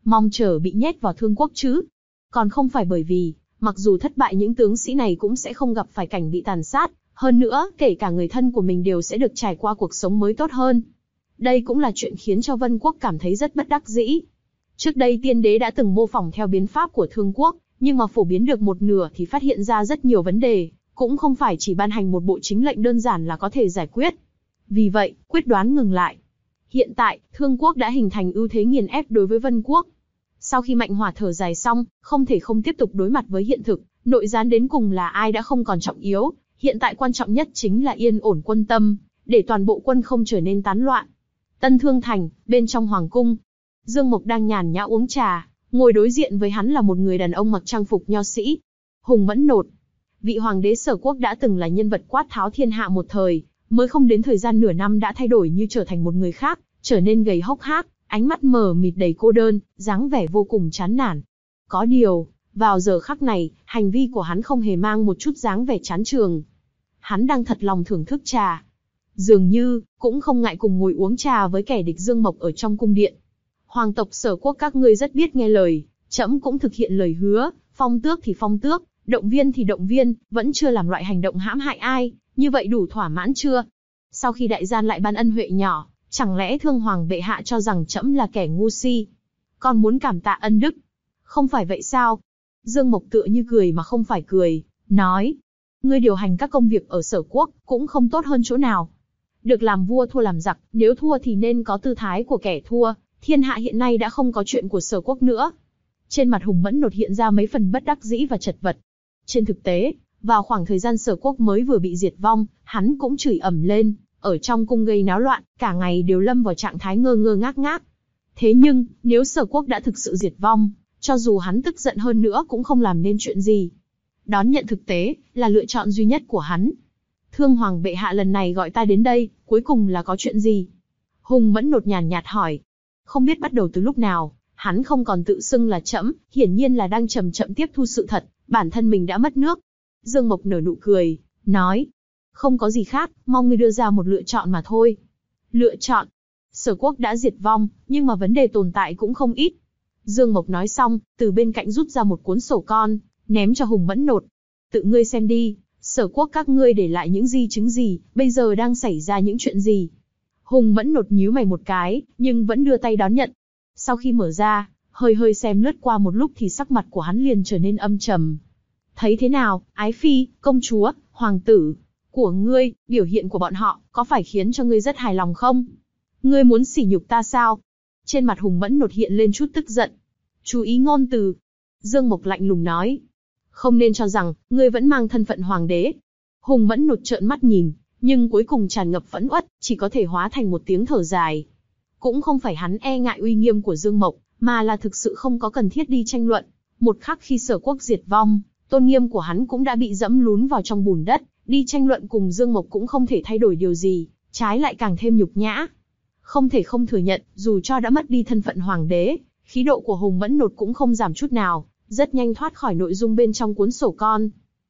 mong chờ bị nhét vào Thương Quốc chứ. Còn không phải bởi vì, mặc dù thất bại những tướng sĩ này cũng sẽ không gặp phải cảnh bị tàn sát, hơn nữa, kể cả người thân của mình đều sẽ được trải qua cuộc sống mới tốt hơn. Đây cũng là chuyện khiến cho Vân Quốc cảm thấy rất bất đắc dĩ. Trước đây tiên đế đã từng mô phỏng theo biến pháp của Thương Quốc, nhưng mà phổ biến được một nửa thì phát hiện ra rất nhiều vấn đề, cũng không phải chỉ ban hành một bộ chính lệnh đơn giản là có thể giải quyết. Vì vậy, quyết đoán ngừng lại. Hiện tại, Thương Quốc đã hình thành ưu thế nghiền ép đối với Vân Quốc. Sau khi Mạnh Hỏa thở dài xong, không thể không tiếp tục đối mặt với hiện thực, nội gián đến cùng là ai đã không còn trọng yếu, hiện tại quan trọng nhất chính là yên ổn quân tâm, để toàn bộ quân không trở nên tán loạn. Tân Thương Thành, bên trong hoàng cung, Dương Mộc đang nhàn nhã uống trà, ngồi đối diện với hắn là một người đàn ông mặc trang phục nho sĩ, Hùng Mẫn Nột. Vị hoàng đế Sở Quốc đã từng là nhân vật quát tháo thiên hạ một thời, mới không đến thời gian nửa năm đã thay đổi như trở thành một người khác, trở nên gầy hốc hác, ánh mắt mờ mịt đầy cô đơn, dáng vẻ vô cùng chán nản. Có điều, vào giờ khắc này, hành vi của hắn không hề mang một chút dáng vẻ chán trường. Hắn đang thật lòng thưởng thức trà. Dường như, cũng không ngại cùng ngồi uống trà với kẻ địch Dương Mộc ở trong cung điện. Hoàng tộc Sở Quốc các ngươi rất biết nghe lời, trẫm cũng thực hiện lời hứa, phong tước thì phong tước, động viên thì động viên, vẫn chưa làm loại hành động hãm hại ai, như vậy đủ thỏa mãn chưa? Sau khi đại gian lại ban ân huệ nhỏ, chẳng lẽ Thương Hoàng bệ hạ cho rằng trẫm là kẻ ngu si? Còn muốn cảm tạ ân đức? Không phải vậy sao? Dương Mộc tựa như cười mà không phải cười, nói: ngươi điều hành các công việc ở Sở Quốc cũng không tốt hơn chỗ nào. Được làm vua thua làm giặc, nếu thua thì nên có tư thái của kẻ thua. Thiên hạ hiện nay đã không có chuyện của Sở Quốc nữa. Trên mặt Hùng Mẫn Nột hiện ra mấy phần bất đắc dĩ và chật vật. Trên thực tế, vào khoảng thời gian Sở Quốc mới vừa bị diệt vong, hắn cũng chửi ầm lên, ở trong cung gây náo loạn, cả ngày đều lâm vào trạng thái ngơ ngơ ngác ngác. Thế nhưng, nếu Sở Quốc đã thực sự diệt vong, cho dù hắn tức giận hơn nữa cũng không làm nên chuyện gì. Đón nhận thực tế, là lựa chọn duy nhất của hắn. Thương Hoàng bệ hạ lần này gọi ta đến đây, cuối cùng là có chuyện gì? Hùng Mẫn Nột nhàn nhạt hỏi. Không biết bắt đầu từ lúc nào, hắn không còn tự xưng là trẫm, hiển nhiên là đang chậm chậm tiếp thu sự thật, bản thân mình đã mất nước. Dương Mộc nở nụ cười, nói: không có gì khác, mong ngươi đưa ra một lựa chọn mà thôi. Lựa chọn? Sở Quốc đã diệt vong, nhưng mà vấn đề tồn tại cũng không ít. Dương Mộc nói xong, từ bên cạnh rút ra một cuốn sổ con, ném cho Hùng Mẫn Nột. Tự ngươi xem đi, Sở Quốc các ngươi để lại những di chứng gì, bây giờ đang xảy ra những chuyện gì. Hùng Mẫn Nột nhíu mày một cái, nhưng vẫn đưa tay đón nhận. Sau khi mở ra, hơi hơi xem lướt qua một lúc thì sắc mặt của hắn liền trở nên âm trầm. Thấy thế nào, ái phi, công chúa, hoàng tử của ngươi, biểu hiện của bọn họ, có phải khiến cho ngươi rất hài lòng không? Ngươi muốn sỉ nhục ta sao? Trên mặt Hùng Mẫn Nột hiện lên chút tức giận. Chú ý ngôn từ. Dương Mộc lạnh lùng nói. Không nên cho rằng, ngươi vẫn mang thân phận hoàng đế. Hùng Mẫn Nột trợn mắt nhìn, nhưng cuối cùng tràn ngập phẫn uất, chỉ có thể hóa thành một tiếng thở dài. Cũng không phải hắn e ngại uy nghiêm của Dương Mộc, mà là thực sự không có cần thiết đi tranh luận. Một khắc khi Sở Quốc diệt vong, tôn nghiêm của hắn cũng đã bị dẫm lún vào trong bùn đất, đi tranh luận cùng Dương Mộc cũng không thể thay đổi điều gì, trái lại càng thêm nhục nhã. Không thể không thừa nhận, dù cho đã mất đi thân phận hoàng đế, khí độ của Hùng Mẫn Nột cũng không giảm chút nào, rất nhanh thoát khỏi nội dung bên trong cuốn sổ con.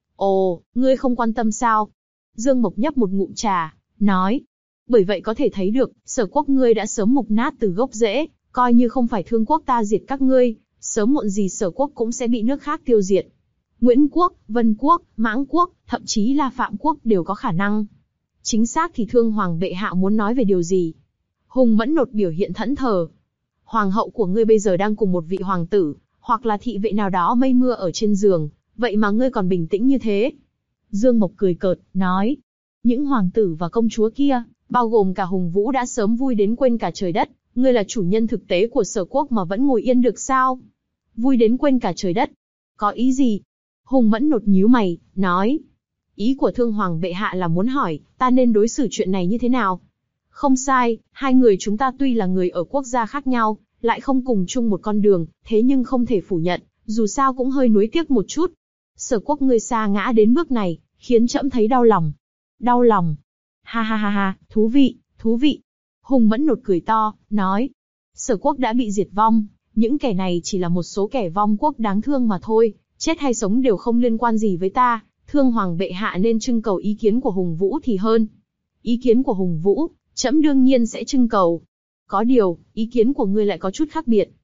Ồ, ngươi không quan tâm sao? Dương Mộc nhấp một ngụm trà, nói. Bởi vậy có thể thấy được, Sở Quốc ngươi đã sớm mục nát từ gốc rễ, coi như không phải Thương Quốc ta diệt các ngươi, sớm muộn gì Sở Quốc cũng sẽ bị nước khác tiêu diệt. Nguyễn Quốc, Vân Quốc, Mãng Quốc, thậm chí là Phạm Quốc đều có khả năng. Chính xác thì Thương Hoàng bệ hạ muốn nói về điều gì? Hùng Mẫn Nột biểu hiện thẫn thờ. Hoàng hậu của ngươi bây giờ đang cùng một vị hoàng tử, hoặc là thị vệ nào đó mây mưa ở trên giường, vậy mà ngươi còn bình tĩnh như thế. Dương Mộc cười cợt, nói. Những hoàng tử và công chúa kia, bao gồm cả Hùng Vũ đã sớm vui đến quên cả trời đất, ngươi là chủ nhân thực tế của Sở Quốc mà vẫn ngồi yên được sao? Vui đến quên cả trời đất. Có ý gì? Hùng Mẫn Nột nhíu mày, nói. Ý của Thương Hoàng bệ hạ là muốn hỏi, ta nên đối xử chuyện này như thế nào? Không sai, hai người chúng ta tuy là người ở quốc gia khác nhau, lại không cùng chung một con đường, thế nhưng không thể phủ nhận, dù sao cũng hơi nuối tiếc một chút. Sở Quốc ngươi sa ngã đến bước này, khiến trẫm thấy đau lòng. Đau lòng? Ha ha ha ha, thú vị, thú vị. Hùng Mẫn Nột cười to, nói. Sở Quốc đã bị diệt vong, những kẻ này chỉ là một số kẻ vong quốc đáng thương mà thôi, chết hay sống đều không liên quan gì với ta, Thương Hoàng bệ hạ nên trưng cầu ý kiến của Hùng Vũ thì hơn. Ý kiến của Hùng Vũ, trẫm đương nhiên sẽ trưng cầu. Có điều, ý kiến của ngươi lại có chút khác biệt.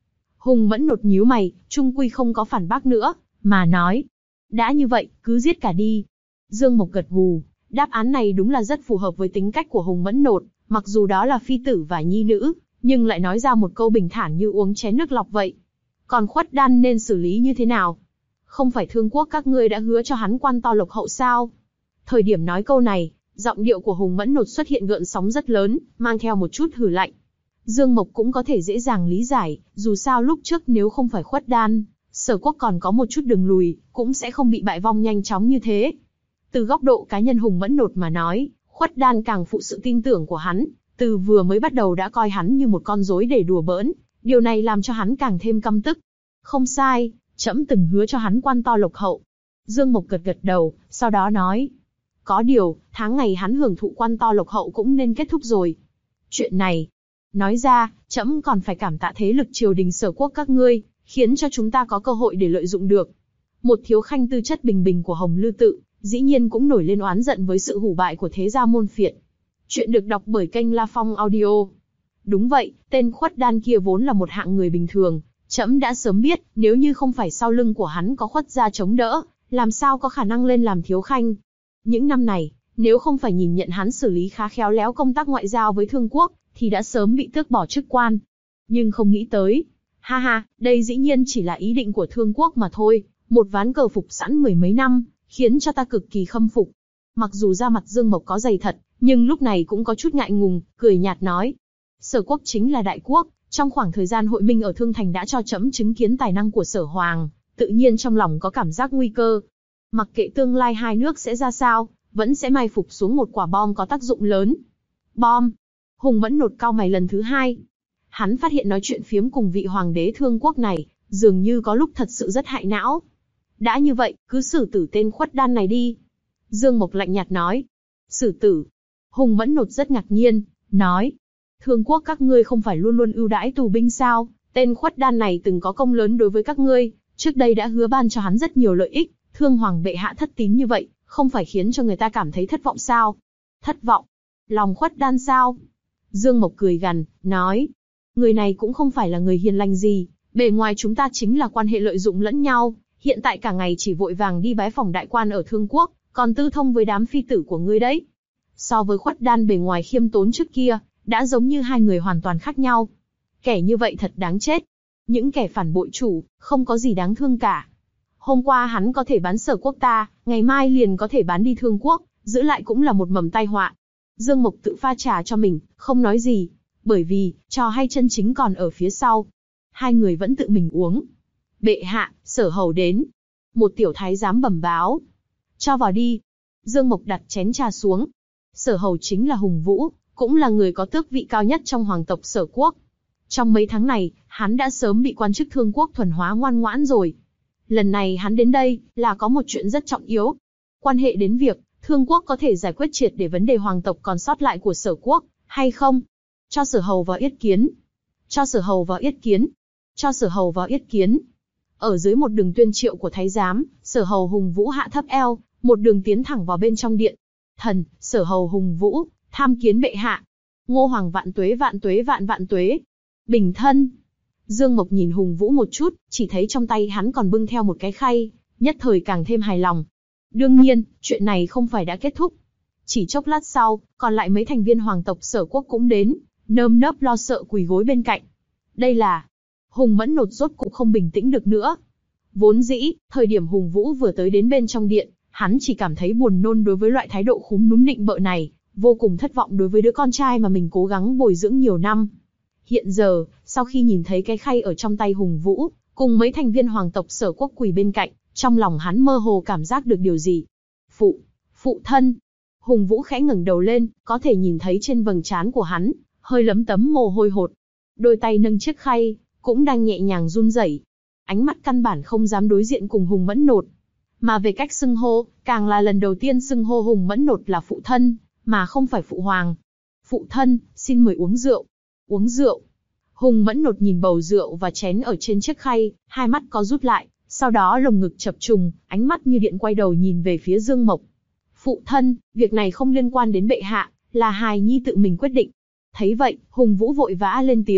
Hùng Mẫn Nột nhíu mày, trung quy không có phản bác nữa, mà nói. Đã như vậy, cứ giết cả đi. Dương Mộc gật gù, đáp án này đúng là rất phù hợp với tính cách của Hùng Mẫn Nột, mặc dù đó là phi tử và nhi nữ, nhưng lại nói ra một câu bình thản như uống chén nước lọc vậy. Còn Khuất Đan nên xử lý như thế nào? Không phải Thương Quốc các ngươi đã hứa cho hắn quan to lộc hậu sao? Thời điểm nói câu này, giọng điệu của Hùng Mẫn Nột xuất hiện gợn sóng rất lớn, mang theo một chút hừ lạnh. Dương Mộc cũng có thể dễ dàng lý giải, dù sao lúc trước nếu không phải Khuất Đan, Sở Quốc còn có một chút đường lùi, cũng sẽ không bị bại vong nhanh chóng như thế. Từ góc độ cá nhân Hùng Mẫn Nột mà nói, Khuất Đan càng phụ sự tin tưởng của hắn, từ vừa mới bắt đầu đã coi hắn như một con rối để đùa bỡn, điều này làm cho hắn càng thêm căm tức. Không sai, trẫm từng hứa cho hắn quan to lộc hậu. Dương Mộc gật gật đầu, sau đó nói. Có điều, tháng ngày hắn hưởng thụ quan to lộc hậu cũng nên kết thúc rồi. Chuyện này, nói ra, trẫm còn phải cảm tạ thế lực triều đình Sở Quốc các ngươi, khiến cho chúng ta có cơ hội để lợi dụng được. Một thiếu khanh tư chất bình bình của Hồng Lư Tự, dĩ nhiên cũng nổi lên oán giận với sự hủ bại của thế gia môn phiệt. Chuyện được đọc bởi kênh La Phong Audio. Đúng vậy, tên Khuất Đan kia vốn là một hạng người bình thường, trẫm đã sớm biết, nếu như không phải sau lưng của hắn có Khuất gia chống đỡ, làm sao có khả năng lên làm thiếu khanh. Những năm này, nếu không phải nhìn nhận hắn xử lý khá khéo léo công tác ngoại giao với Thương Quốc, thì đã sớm bị tước bỏ chức quan. Nhưng không nghĩ tới, ha ha, đây dĩ nhiên chỉ là ý định của Thương Quốc mà thôi, một ván cờ phục sẵn mười mấy năm, khiến cho ta cực kỳ khâm phục. Mặc dù da mặt Dương Mộc có dày thật, nhưng lúc này cũng có chút ngại ngùng, cười nhạt nói. Sở Quốc chính là đại quốc, trong khoảng thời gian hội minh ở Thương Thành đã cho trẫm chứng kiến tài năng của Sở Hoàng, tự nhiên trong lòng có cảm giác nguy cơ. Mặc kệ tương lai hai nước sẽ ra sao, vẫn sẽ mai phục xuống một quả bom có tác dụng lớn. Bom? Hùng Mẫn Nột cau mày lần thứ hai. Hắn phát hiện nói chuyện phiếm cùng vị hoàng đế Thương Quốc này, dường như có lúc thật sự rất hại não. Đã như vậy, cứ xử tử tên Khuất Đan này đi. Dương Mộc lạnh nhạt nói. Xử tử? Hùng Mẫn Nột rất ngạc nhiên, nói. Thương Quốc các ngươi không phải luôn luôn ưu đãi tù binh sao? Tên Khuất Đan này từng có công lớn đối với các ngươi, trước đây đã hứa ban cho hắn rất nhiều lợi ích. Thương Hoàng bệ hạ thất tín như vậy, không phải khiến cho người ta cảm thấy thất vọng sao? Thất vọng? Lòng Khuất Đan sao? Dương Mộc cười gằn, nói. Người này cũng không phải là người hiền lành gì, bề ngoài chúng ta chính là quan hệ lợi dụng lẫn nhau, hiện tại cả ngày chỉ vội vàng đi bái phỏng đại quan ở Thương Quốc, còn tư thông với đám phi tử của ngươi đấy. So với Khuất Đan bề ngoài khiêm tốn trước kia, đã giống như hai người hoàn toàn khác nhau. Kẻ như vậy thật đáng chết. Những kẻ phản bội chủ, không có gì đáng thương cả. Hôm qua hắn có thể bán Sở Quốc ta, ngày mai liền có thể bán đi Thương Quốc, giữ lại cũng là một mầm tai họa. Dương Mộc tự pha trà cho mình, không nói gì, bởi vì, trò hay chân chính còn ở phía sau. Hai người vẫn tự mình uống. Bệ hạ, Sở hầu đến. Một tiểu thái giám bẩm báo. Cho vào đi. Dương Mộc đặt chén trà xuống. Sở hầu chính là Hùng Vũ, cũng là người có tước vị cao nhất trong hoàng tộc Sở Quốc. Trong mấy tháng này, hắn đã sớm bị quan chức Thương Quốc thuần hóa ngoan ngoãn rồi. Lần này hắn đến đây, là có một chuyện rất trọng yếu. Quan hệ đến việc, Thương Quốc có thể giải quyết triệt để vấn đề hoàng tộc còn sót lại của Sở Quốc, hay không? Cho Sở hầu vào yết kiến. Cho Sở hầu vào yết kiến. Cho Sở hầu vào yết kiến. Ở dưới một đường tuyên triệu của thái giám, Sở hầu Hùng Vũ hạ thấp eo, một đường tiến thẳng vào bên trong điện. Thần, Sở hầu Hùng Vũ, tham kiến bệ hạ. Ngô Hoàng vạn tuế vạn tuế vạn vạn tuế. Bình thân. Dương Mộc nhìn Hùng Vũ một chút, chỉ thấy trong tay hắn còn bưng theo một cái khay, nhất thời càng thêm hài lòng. Đương nhiên, chuyện này không phải đã kết thúc. Chỉ chốc lát sau, còn lại mấy thành viên hoàng tộc Sở Quốc cũng đến, nơm nớp lo sợ quỳ gối bên cạnh. Đây là... Hùng Mẫn Nột rốt cũng không bình tĩnh được nữa. Vốn dĩ, thời điểm Hùng Vũ vừa tới đến bên trong điện, hắn chỉ cảm thấy buồn nôn đối với loại thái độ khúm núm nịnh bợ này, vô cùng thất vọng đối với đứa con trai mà mình cố gắng bồi dưỡng nhiều năm. Hiện giờ, sau khi nhìn thấy cái khay ở trong tay Hùng Vũ, cùng mấy thành viên hoàng tộc Sở Quốc quỳ bên cạnh, trong lòng hắn mơ hồ cảm giác được điều gì. Phụ, phụ thân. Hùng Vũ khẽ ngẩng đầu lên, có thể nhìn thấy trên vầng trán của hắn, hơi lấm tấm mồ hôi hột. Đôi tay nâng chiếc khay, cũng đang nhẹ nhàng run rẩy. Ánh mắt căn bản không dám đối diện cùng Hùng Mẫn Nột. Mà về cách xưng hô, càng là lần đầu tiên xưng hô Hùng Mẫn Nột là phụ thân, mà không phải phụ hoàng. Phụ thân, xin mời uống rượu. Uống rượu. Hùng Mẫn Nột nhìn bầu rượu và chén ở trên chiếc khay, hai mắt có rút lại, sau đó lồng ngực chập trùng, ánh mắt như điện quay đầu nhìn về phía Dương Mộc. Phụ thân, việc này không liên quan đến bệ hạ, là hài nhi tự mình quyết định. Thấy vậy, Hùng Vũ vội vã lên tiếng,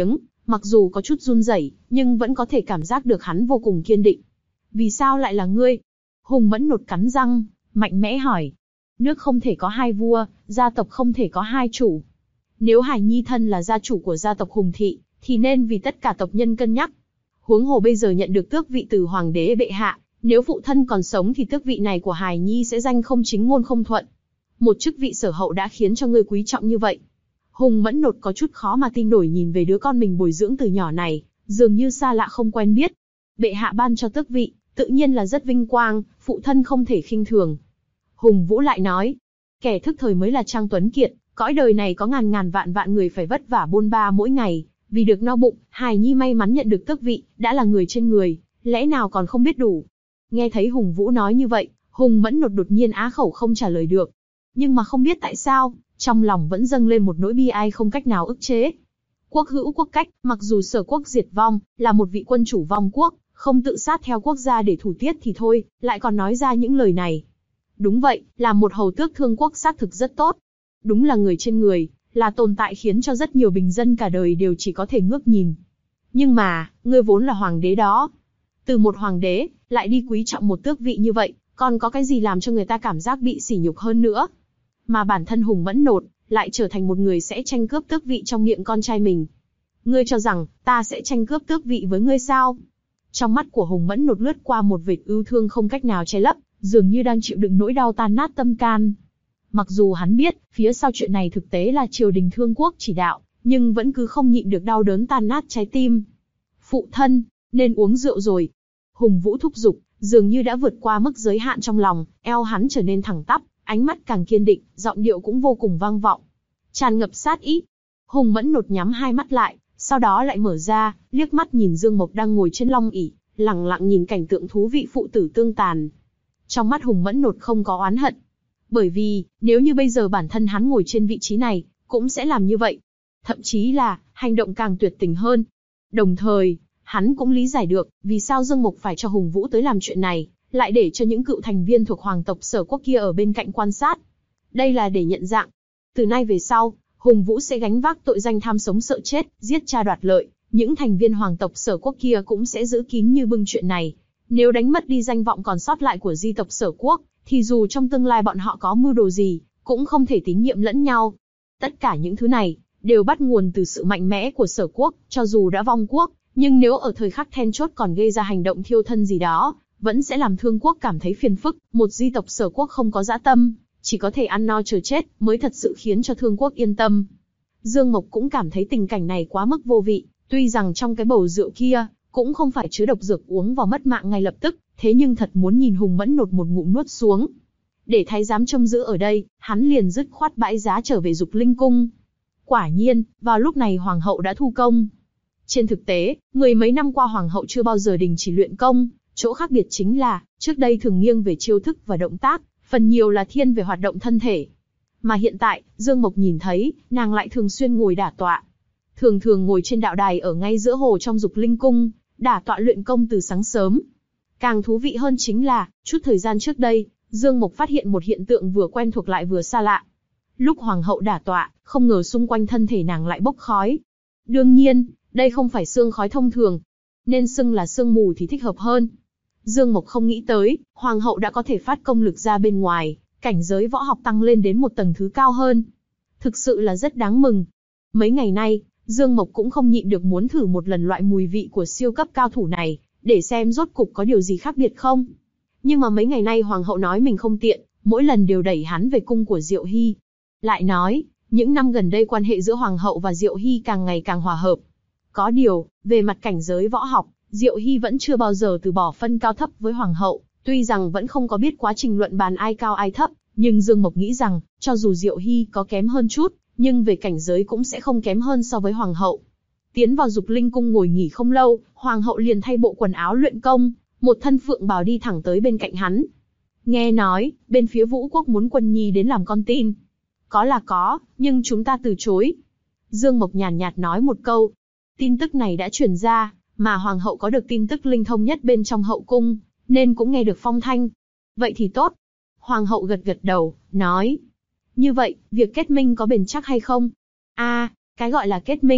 Mặc dù có chút run rẩy, nhưng vẫn có thể cảm giác được hắn vô cùng kiên định. Vì sao lại là ngươi? Hùng Mẫn Nột cắn răng, mạnh mẽ hỏi. Nước không thể có hai vua, gia tộc không thể có hai chủ. Nếu Hải Nhi thân là gia chủ của gia tộc Hùng Thị, thì nên vì tất cả tộc nhân cân nhắc. Huống hồ bây giờ nhận được tước vị từ hoàng đế bệ hạ, nếu phụ thân còn sống thì tước vị này của Hải Nhi sẽ danh không chính ngôn không thuận. Một chức vị sở hậu đã khiến cho ngươi quý trọng như vậy. Hùng Mẫn Nột có chút khó mà tin nổi nhìn về đứa con mình bồi dưỡng từ nhỏ này, dường như xa lạ không quen biết. Bệ hạ ban cho tước vị, tự nhiên là rất vinh quang, phụ thân không thể khinh thường. Hùng Vũ lại nói, kẻ thức thời mới là Trang Tuấn Kiệt, cõi đời này có ngàn ngàn vạn vạn người phải vất vả bôn ba mỗi ngày, vì được no bụng. Hải Nhi may mắn nhận được tước vị, đã là người trên người, lẽ nào còn không biết đủ. Nghe thấy Hùng Vũ nói như vậy, Hùng Mẫn Nột đột nhiên á khẩu không trả lời được. Nhưng mà không biết tại sao, trong lòng vẫn dâng lên một nỗi bi ai không cách nào ức chế. Quốc hữu quốc cách, mặc dù Sở quốc diệt vong, là một vị quân chủ vong quốc, không tự sát theo quốc gia để thủ tiết thì thôi, lại còn nói ra những lời này. Đúng vậy, là một hầu tước thương quốc xác thực rất tốt. Đúng là người trên người, là tồn tại khiến cho rất nhiều bình dân cả đời đều chỉ có thể ngước nhìn. Nhưng mà, ngươi vốn là hoàng đế đó. Từ một hoàng đế, lại đi quý trọng một tước vị như vậy, còn có cái gì làm cho người ta cảm giác bị sỉ nhục hơn nữa. Mà bản thân Hùng Mẫn Nột, lại trở thành một người sẽ tranh cướp tước vị trong miệng con trai mình. Ngươi cho rằng, ta sẽ tranh cướp tước vị với ngươi sao? Trong mắt của Hùng Mẫn Nột lướt qua một vệt ưu thương không cách nào che lấp, dường như đang chịu đựng nỗi đau tan nát tâm can. Mặc dù hắn biết, phía sau chuyện này thực tế là triều đình Thương quốc chỉ đạo, nhưng vẫn cứ không nhịn được đau đớn tan nát trái tim. Phụ thân, nên uống rượu rồi. Hùng Vũ thúc giục, dường như đã vượt qua mức giới hạn trong lòng, eo hắn trở nên thẳng tắp, ánh mắt càng kiên định, giọng điệu cũng vô cùng vang vọng, tràn ngập sát ý. Hùng Mẫn Nột nhắm hai mắt lại, sau đó lại mở ra, liếc mắt nhìn Dương Mộc đang ngồi trên long ỷ, lặng lặng nhìn cảnh tượng thú vị phụ tử tương tàn. Trong mắt Hùng Mẫn Nột không có oán hận, bởi vì nếu như bây giờ bản thân hắn ngồi trên vị trí này, cũng sẽ làm như vậy, thậm chí là hành động càng tuyệt tình hơn. Đồng thời, hắn cũng lý giải được vì sao Dương Mộc phải cho Hùng Vũ tới làm chuyện này, lại để cho những cựu thành viên thuộc hoàng tộc Sở quốc kia ở bên cạnh quan sát. Đây là để nhận dạng. Từ nay về sau, Hùng Vũ sẽ gánh vác tội danh tham sống sợ chết, giết cha đoạt lợi. Những thành viên hoàng tộc Sở quốc kia cũng sẽ giữ kín như bưng chuyện này. Nếu đánh mất đi danh vọng còn sót lại của di tộc Sở quốc, thì dù trong tương lai bọn họ có mưu đồ gì, cũng không thể tín nhiệm lẫn nhau. Tất cả những thứ này đều bắt nguồn từ sự mạnh mẽ của Sở quốc, cho dù đã vong quốc, nhưng nếu ở thời khắc then chốt còn gây ra hành động thiêu thân gì đó, vẫn sẽ làm Thương quốc cảm thấy phiền phức. Một di tộc Sở quốc không có dã tâm, chỉ có thể ăn no chờ chết, mới thật sự khiến cho Thương quốc yên tâm. Dương Mộc cũng cảm thấy tình cảnh này quá mức vô vị, tuy rằng trong cái bầu rượu kia cũng không phải chứa độc dược uống vào mất mạng ngay lập tức, thế nhưng thật muốn nhìn Hùng Mẫn Nột một ngụm nuốt xuống. Để thái giám trông giữ ở đây, hắn liền dứt khoát bãi giá trở về Dục Linh cung. Quả nhiên, vào lúc này hoàng hậu đã thu công. Trên thực tế, mười mấy năm qua hoàng hậu chưa bao giờ đình chỉ luyện công, chỗ khác biệt chính là, trước đây thường nghiêng về chiêu thức và động tác, phần nhiều là thiên về hoạt động thân thể. Mà hiện tại, Dương Mộc nhìn thấy, nàng lại thường xuyên ngồi đả tọa. Thường thường ngồi trên đạo đài ở ngay giữa hồ trong Dục Linh cung, đả tọa luyện công từ sáng sớm. Càng thú vị hơn chính là, chút thời gian trước đây, Dương Mộc phát hiện một hiện tượng vừa quen thuộc lại vừa xa lạ. Lúc hoàng hậu đả tọa, không ngờ xung quanh thân thể nàng lại bốc khói. Đương nhiên, đây không phải sương khói thông thường, nên xưng là sương mù thì thích hợp hơn. Dương Mộc không nghĩ tới, hoàng hậu đã có thể phát công lực ra bên ngoài, cảnh giới võ học tăng lên đến một tầng thứ cao hơn. Thực sự là rất đáng mừng. Mấy ngày nay, Dương Mộc cũng không nhịn được muốn thử một lần loại mùi vị của siêu cấp cao thủ này, để xem rốt cục có điều gì khác biệt không. Nhưng mà mấy ngày nay hoàng hậu nói mình không tiện, mỗi lần đều đẩy hắn về cung của Diệu Hy. Lại nói, những năm gần đây quan hệ giữa hoàng hậu và Diệu Hy càng ngày càng hòa hợp. Có điều, về mặt cảnh giới võ học, Diệu Hy vẫn chưa bao giờ từ bỏ phân cao thấp với hoàng hậu, tuy rằng vẫn không có biết quá trình luận bàn ai cao ai thấp, nhưng Dương Mộc nghĩ rằng, cho dù Diệu Hy có kém hơn chút, nhưng về cảnh giới cũng sẽ không kém hơn so với hoàng hậu. Tiến vào Dục Linh cung ngồi nghỉ không lâu, hoàng hậu liền thay bộ quần áo luyện công, một thân phượng bào đi thẳng tới bên cạnh hắn. Nghe nói, bên phía Vũ quốc muốn Quân Nhi đến làm con tin. Có là có, nhưng chúng ta từ chối. Dương Mộc nhàn nhạt nói một câu. Tin tức này đã truyền ra, mà hoàng hậu có được tin tức linh thông nhất bên trong hậu cung, nên cũng nghe được phong thanh. Vậy thì tốt. Hoàng hậu gật gật đầu, nói. Như vậy, việc kết minh có bền chắc hay không? À, cái gọi là kết minh,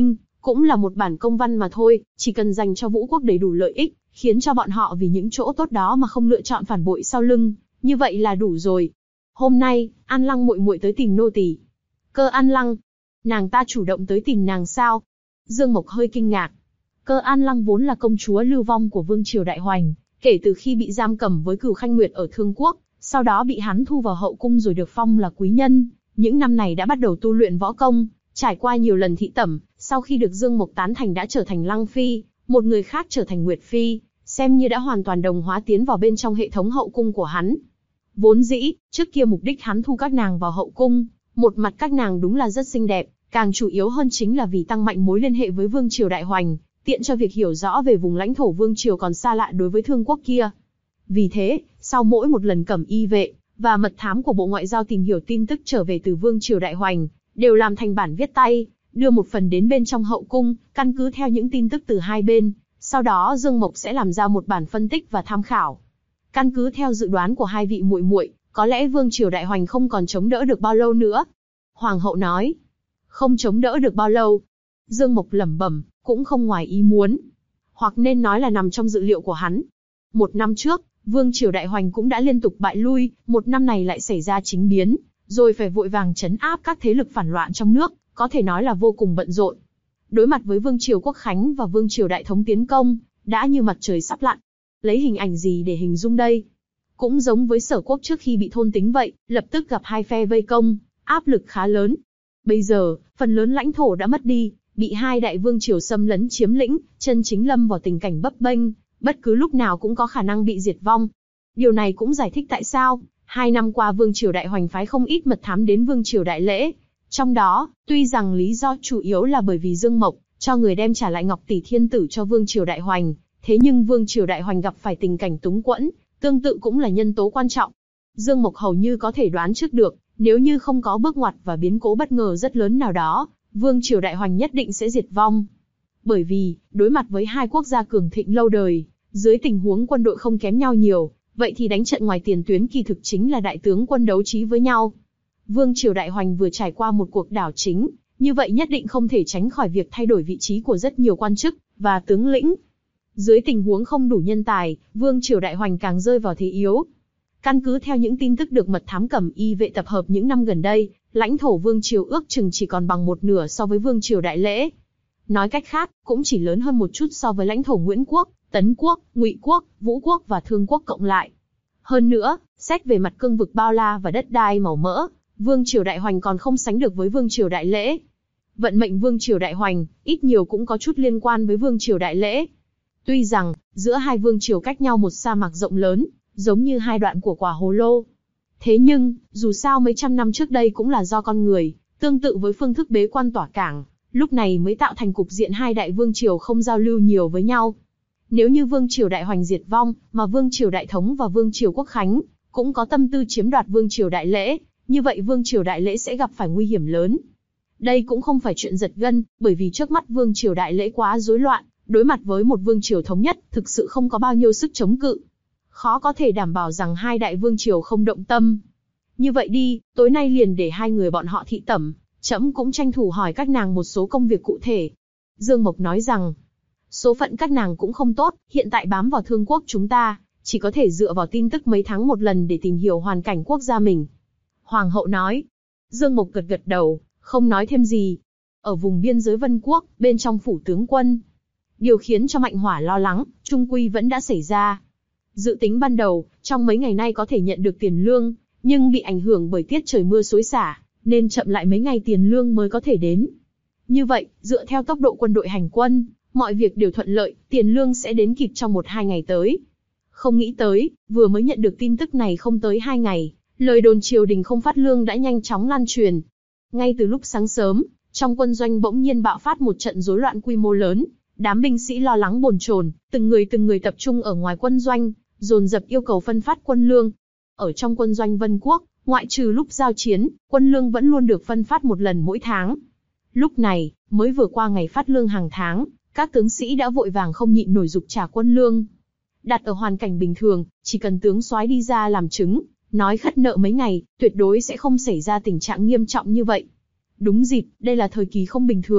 cũng là một bản công văn mà thôi, chỉ cần dành cho Vũ quốc đầy đủ lợi ích, khiến cho bọn họ vì những chỗ tốt đó mà không lựa chọn phản bội sau lưng, như vậy là đủ rồi. Hôm nay, An Lăng muội muội tới tìm nô tỳ. Cơ An Lăng, nàng ta chủ động tới tìm nàng sao? Dương Mộc hơi kinh ngạc. Cơ An Lăng vốn là công chúa lưu vong của vương triều Đại Hoành, kể từ khi bị giam cầm với Cửu Khanh Nguyệt ở Thương Quốc, sau đó bị hắn thu vào hậu cung rồi được phong là quý nhân, những năm này đã bắt đầu tu luyện võ công, trải qua nhiều lần thị tẩm, sau khi được Dương Mộc tán thành đã trở thành Lăng Phi, một người khác trở thành Nguyệt Phi, xem như đã hoàn toàn đồng hóa tiến vào bên trong hệ thống hậu cung của hắn. Vốn dĩ, trước kia mục đích hắn thu các nàng vào hậu cung, một mặt các nàng đúng là rất xinh đẹp, càng chủ yếu hơn chính là vì tăng mạnh mối liên hệ với vương triều Đại Hoành, tiện cho việc hiểu rõ về vùng lãnh thổ vương triều còn xa lạ đối với Thương Quốc kia. Vì thế, sau mỗi một lần cẩm y vệ và mật thám của Bộ Ngoại giao tìm hiểu tin tức trở về từ vương triều Đại Hoành, đều làm thành bản viết tay, đưa một phần đến bên trong hậu cung, căn cứ theo những tin tức từ hai bên, sau đó Dương Mộc sẽ làm ra một bản phân tích và tham khảo. Căn cứ theo dự đoán của hai vị muội muội, có lẽ vương triều Đại Hoành không còn chống đỡ được bao lâu nữa. Hoàng hậu nói, không chống đỡ được bao lâu. Dương Mộc lẩm bẩm, cũng không ngoài ý muốn, hoặc nên nói là nằm trong dự liệu của hắn. Một năm trước, vương triều Đại Hoành cũng đã liên tục bại lui, một năm này lại xảy ra chính biến, rồi phải vội vàng trấn áp các thế lực phản loạn trong nước, có thể nói là vô cùng bận rộn. Đối mặt với vương triều Quốc Khánh và vương triều Đại Thống tiến công, đã như mặt trời sắp lặn. Lấy hình ảnh gì để hình dung đây? Cũng giống với Sở Quốc trước khi bị thôn tính vậy, lập tức gặp hai phe vây công, áp lực khá lớn. Bây giờ, phần lớn lãnh thổ đã mất đi, bị hai đại vương triều xâm lấn chiếm lĩnh, chân chính lâm vào tình cảnh bấp bênh, bất cứ lúc nào cũng có khả năng bị diệt vong. Điều này cũng giải thích tại sao, hai năm qua vương triều Đại Hoành phái không ít mật thám đến vương triều Đại Lễ. Trong đó, tuy rằng lý do chủ yếu là bởi vì Dương Mộc cho người đem trả lại Ngọc Tỷ Thiên Tử cho vương triều Đại Hoành, thế nhưng vương triều Đại Hoành gặp phải tình cảnh túng quẫn, tương tự cũng là nhân tố quan trọng. Dương Mộc hầu như có thể đoán trước được, nếu như không có bước ngoặt và biến cố bất ngờ rất lớn nào đó, vương triều Đại Hoành nhất định sẽ diệt vong. Bởi vì, đối mặt với hai quốc gia cường thịnh lâu đời, dưới tình huống quân đội không kém nhau nhiều, vậy thì đánh trận ngoài tiền tuyến kỳ thực chính là đại tướng quân đấu trí với nhau. Vương triều Đại Hoành vừa trải qua một cuộc đảo chính, như vậy nhất định không thể tránh khỏi việc thay đổi vị trí của rất nhiều quan chức và tướng lĩnh. Dưới tình huống không đủ nhân tài, vương triều Đại Hoành càng rơi vào thế yếu. Căn cứ theo những tin tức được mật thám cẩm y vệ tập hợp những năm gần đây, lãnh thổ vương triều ước chừng chỉ còn bằng một nửa so với vương triều Đại Lễ. Nói cách khác, cũng chỉ lớn hơn một chút so với lãnh thổ Nguyễn Quốc, Tấn Quốc, Ngụy Quốc, Vũ Quốc và Thương Quốc cộng lại. Hơn nữa, xét về mặt cương vực bao la và đất đai màu mỡ, vương triều Đại Hoành còn không sánh được với vương triều Đại Lễ. Vận mệnh vương triều Đại Hoành, ít nhiều cũng có chút liên quan với vương triều Đại Lễ. Tuy rằng, giữa hai vương triều cách nhau một sa mạc rộng lớn, giống như hai đoạn của quả hồ lô. Thế nhưng, dù sao mấy trăm năm trước đây cũng là do con người, tương tự với phương thức bế quan tỏa cảng, lúc này mới tạo thành cục diện hai đại vương triều không giao lưu nhiều với nhau. Nếu như vương triều Đại Hoành diệt vong, mà vương triều Đại Thống và vương triều Quốc Khánh cũng có tâm tư chiếm đoạt vương triều Đại Lễ, như vậy vương triều Đại Lễ sẽ gặp phải nguy hiểm lớn. Đây cũng không phải chuyện giật gân, bởi vì trước mắt vương triều Đại Lễ quá rối loạn, đối mặt với một vương triều thống nhất, thực sự không có bao nhiêu sức chống cự. Khó có thể đảm bảo rằng hai đại vương triều không động tâm. Như vậy đi, tối nay liền để hai người bọn họ thị tẩm, trẫm cũng tranh thủ hỏi các nàng một số công việc cụ thể. Dương Mộc nói rằng, số phận các nàng cũng không tốt, hiện tại bám vào Thương Quốc chúng ta, chỉ có thể dựa vào tin tức mấy tháng một lần để tìm hiểu hoàn cảnh quốc gia mình. Hoàng hậu nói. Dương Mộc gật gật đầu, không nói thêm gì. Ở vùng biên giới Vân Quốc, bên trong phủ tướng quân, điều khiến cho Mạnh Hỏa lo lắng, trung quy vẫn đã xảy ra. Dự tính ban đầu, trong mấy ngày nay có thể nhận được tiền lương, nhưng bị ảnh hưởng bởi tiết trời mưa xối xả, nên chậm lại mấy ngày tiền lương mới có thể đến. Như vậy, dựa theo tốc độ quân đội hành quân, mọi việc đều thuận lợi, tiền lương sẽ đến kịp trong một hai ngày tới. Không nghĩ tới, vừa mới nhận được tin tức này không tới hai ngày, lời đồn triều đình không phát lương đã nhanh chóng lan truyền. Ngay từ lúc sáng sớm, trong quân doanh bỗng nhiên bạo phát một trận rối loạn quy mô lớn, đám binh sĩ lo lắng bồn chồn, từng người từng người tập trung ở ngoài quân doanh, dồn dập yêu cầu phân phát quân lương. Ở trong quân doanh Vân Quốc, ngoại trừ lúc giao chiến, quân lương vẫn luôn được phân phát một lần mỗi tháng. Lúc này, mới vừa qua ngày phát lương hàng tháng, các tướng sĩ đã vội vàng không nhịn nổi giục trả quân lương. Đặt ở hoàn cảnh bình thường, chỉ cần tướng soái đi ra làm chứng, nói khất nợ mấy ngày, tuyệt đối sẽ không xảy ra tình trạng nghiêm trọng như vậy. Đúng dịp, đây là thời kỳ không bình thường,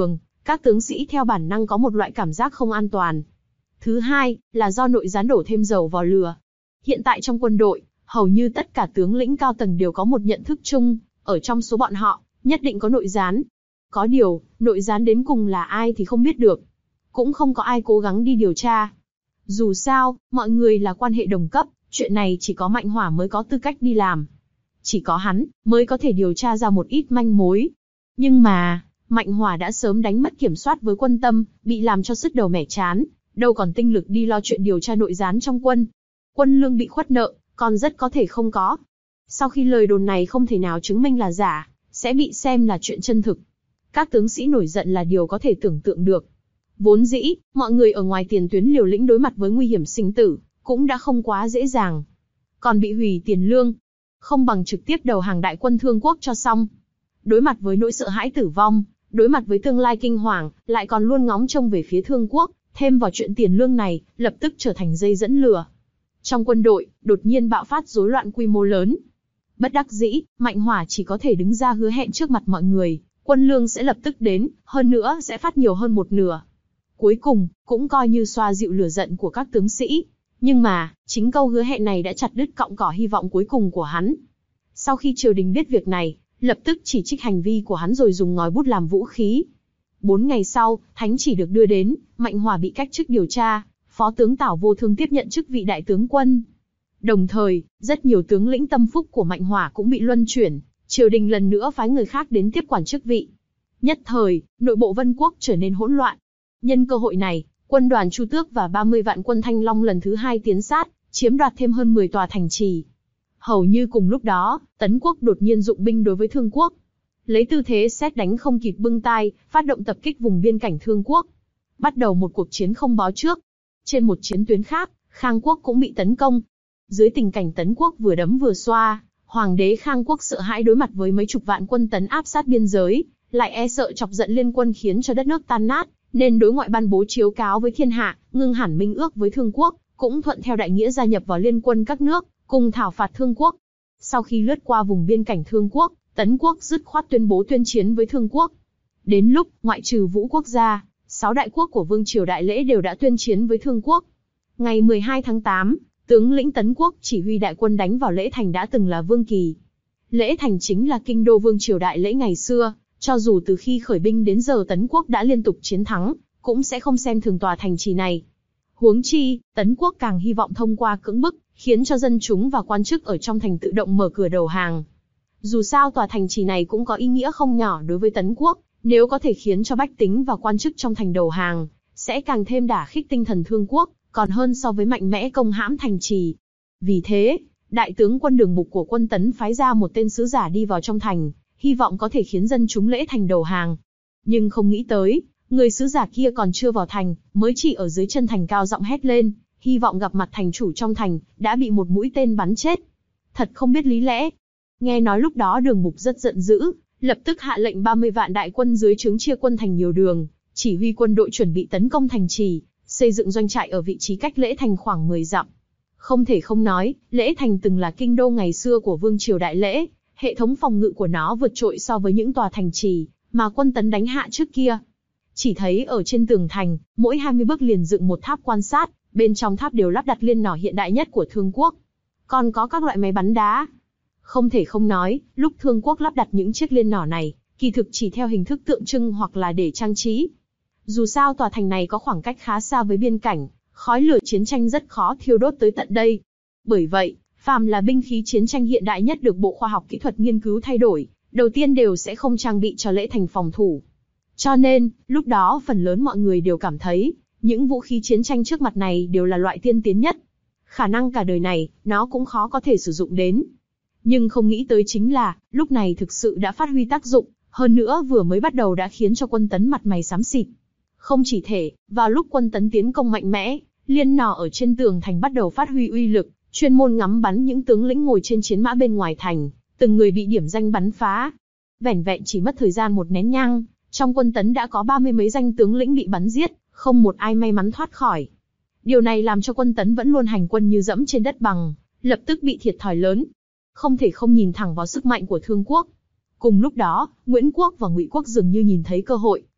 các tướng sĩ theo bản năng có một loại cảm giác không an toàn. Thứ hai, là do nội gián đổ thêm dầu vào lửa. Hiện tại trong quân đội, hầu như tất cả tướng lĩnh cao tầng đều có một nhận thức chung, ở trong số bọn họ, nhất định có nội gián. Có điều, nội gián đến cùng là ai thì không biết được. Cũng không có ai cố gắng đi điều tra. Dù sao, mọi người là quan hệ đồng cấp, chuyện này chỉ có Mạnh Hỏa mới có tư cách đi làm. Chỉ có hắn, mới có thể điều tra ra một ít manh mối. Nhưng mà, Mạnh Hỏa đã sớm đánh mất kiểm soát với Quân Tâm, bị làm cho sứt đầu mẻ chán, đâu còn tinh lực đi lo chuyện điều tra nội gián trong quân. Quân lương bị khuất nợ, còn rất có thể không có. Sau khi lời đồn này không thể nào chứng minh là giả, sẽ bị xem là chuyện chân thực. Các tướng sĩ nổi giận là điều có thể tưởng tượng được. Vốn dĩ, mọi người ở ngoài tiền tuyến liều lĩnh đối mặt với nguy hiểm sinh tử, cũng đã không quá dễ dàng. Còn bị hủy tiền lương, không bằng trực tiếp đầu hàng đại quân Thương Quốc cho xong. Đối mặt với nỗi sợ hãi tử vong, đối mặt với tương lai kinh hoàng, lại còn luôn ngóng trông về phía Thương Quốc, thêm vào chuyện tiền lương này, lập tức trở thành dây dẫn lửa. Trong quân đội, đột nhiên bạo phát rối loạn quy mô lớn. Bất đắc dĩ, Mạnh Hỏa chỉ có thể đứng ra hứa hẹn trước mặt mọi người, quân lương sẽ lập tức đến, hơn nữa sẽ phát nhiều hơn một nửa. Cuối cùng, cũng coi như xoa dịu lửa giận của các tướng sĩ. Nhưng mà, chính câu hứa hẹn này đã chặt đứt cọng cỏ hy vọng cuối cùng của hắn. Sau khi triều đình biết việc này, lập tức chỉ trích hành vi của hắn rồi dùng ngòi bút làm vũ khí. Bốn ngày sau, thánh chỉ được đưa đến, Mạnh Hỏa bị cách chức điều tra, phó tướng Tảo Vô Thương tiếp nhận chức vị đại tướng quân. Đồng thời, rất nhiều tướng lĩnh tâm phúc của Mạnh Hỏa cũng bị luân chuyển, triều đình lần nữa phái người khác đến tiếp quản chức vị. Nhất thời, nội bộ Vân Quốc trở nên hỗn loạn. Nhân cơ hội này, quân đoàn Chu Tước và ba mươi vạn quân Thanh Long lần thứ hai tiến sát, chiếm đoạt thêm hơn mười tòa thành trì. Hầu như cùng lúc đó, Tấn Quốc đột nhiên dụng binh đối với Thương Quốc. Lấy tư thế sét đánh không kịp bưng tai, phát động tập kích vùng biên cảnh Thương Quốc. Bắt đầu một cuộc chiến không báo trước. Trên một chiến tuyến khác, Khang Quốc cũng bị tấn công. Dưới tình cảnh Tấn Quốc vừa đấm vừa xoa, Hoàng đế Khang Quốc sợ hãi đối mặt với mấy chục vạn quân tấn áp sát biên giới, lại e sợ chọc giận liên quân khiến cho đất nước tan nát, nên đối ngoại ban bố chiếu cáo với thiên hạ, ngưng hẳn minh ước với Thương Quốc, cũng thuận theo đại nghĩa gia nhập vào liên quân các nước, cùng thảo phạt Thương Quốc. Sau khi lướt qua vùng biên cảnh Thương Quốc, Tấn Quốc dứt khoát tuyên bố tuyên chiến với Thương Quốc. Đến lúc, ngoại trừ Vũ Quốc gia, sáu đại quốc của Vương triều Đại Lễ đều đã tuyên chiến với Thương Quốc. Ngày mười hai tháng tám, tướng lĩnh Tấn Quốc chỉ huy đại quân đánh vào Lễ Thành đã từng là Vương Kỳ. Lễ Thành chính là kinh đô Vương triều Đại Lễ ngày xưa, cho dù từ khi khởi binh đến giờ Tấn Quốc đã liên tục chiến thắng, cũng sẽ không xem thường tòa thành trì này. Huống chi, Tấn Quốc càng hy vọng thông qua cưỡng bức, khiến cho dân chúng và quan chức ở trong thành tự động mở cửa đầu hàng. Dù sao tòa thành trì này cũng có ý nghĩa không nhỏ đối với Tấn Quốc, nếu có thể khiến cho bách tính và quan chức trong thành đầu hàng, sẽ càng thêm đả khích tinh thần Thương Quốc, còn hơn so với mạnh mẽ công hãm thành trì. Vì thế, đại tướng quân Đường Mục của quân Tấn phái ra một tên sứ giả đi vào trong thành, hy vọng có thể khiến dân chúng Lễ Thành đầu hàng. Nhưng không nghĩ tới, người sứ giả kia còn chưa vào thành, mới chỉ ở dưới chân thành cao giọng hét lên, hy vọng gặp mặt thành chủ trong thành, đã bị một mũi tên bắn chết. Thật không biết lý lẽ. Nghe nói lúc đó Đường Mục rất giận dữ, lập tức hạ lệnh ba mươi vạn đại quân dưới trướng chia quân thành nhiều đường, chỉ huy quân đội chuẩn bị tấn công thành trì, xây dựng doanh trại ở vị trí cách Lễ Thành khoảng mười dặm. Không thể không nói, Lễ Thành từng là kinh đô ngày xưa của Vương triều Đại Lễ, hệ thống phòng ngự của nó vượt trội so với những tòa thành trì mà quân Tấn đánh hạ trước kia. Chỉ thấy ở trên tường thành, mỗi hai mươi bước liền dựng một tháp quan sát, bên trong tháp đều lắp đặt liên nỏ hiện đại nhất của Thương Quốc. Còn có các loại máy bắn đá. Không thể không nói, lúc Thương Quốc lắp đặt những chiếc liên nỏ này, kỳ thực chỉ theo hình thức tượng trưng hoặc là để trang trí. Dù sao tòa thành này có khoảng cách khá xa với biên cảnh, khói lửa chiến tranh rất khó thiêu đốt tới tận đây. Bởi vậy, phàm là binh khí chiến tranh hiện đại nhất được Bộ Khoa học Kỹ thuật nghiên cứu thay đổi, đầu tiên đều sẽ không trang bị cho Lễ Thành phòng thủ. Cho nên, lúc đó phần lớn mọi người đều cảm thấy, những vũ khí chiến tranh trước mặt này đều là loại tiên tiến nhất. Khả năng cả đời này, nó cũng khó có thể sử dụng đến. Nhưng không nghĩ tới chính là, lúc này thực sự đã phát huy tác dụng, hơn nữa vừa mới bắt đầu đã khiến cho quân Tấn mặt mày xám xịt. Không chỉ thể, vào lúc quân Tấn tiến công mạnh mẽ, liên nỏ ở trên tường thành bắt đầu phát huy uy lực, chuyên môn ngắm bắn những tướng lĩnh ngồi trên chiến mã bên ngoài thành, từng người bị điểm danh bắn phá. Vẻn vẹn chỉ mất thời gian một nén nhang, trong quân Tấn đã có ba mươi mấy danh tướng lĩnh bị bắn giết, không một ai may mắn thoát khỏi. Điều này làm cho quân Tấn vẫn luôn hành quân như dẫm trên đất bằng, lập tức bị thiệt thòi lớn. Không thể không nhìn thẳng vào sức mạnh của Thương Quốc. Cùng lúc đó, Nguyễn Quốc và Ngụy Quốc dường như nhìn thấy cơ hội,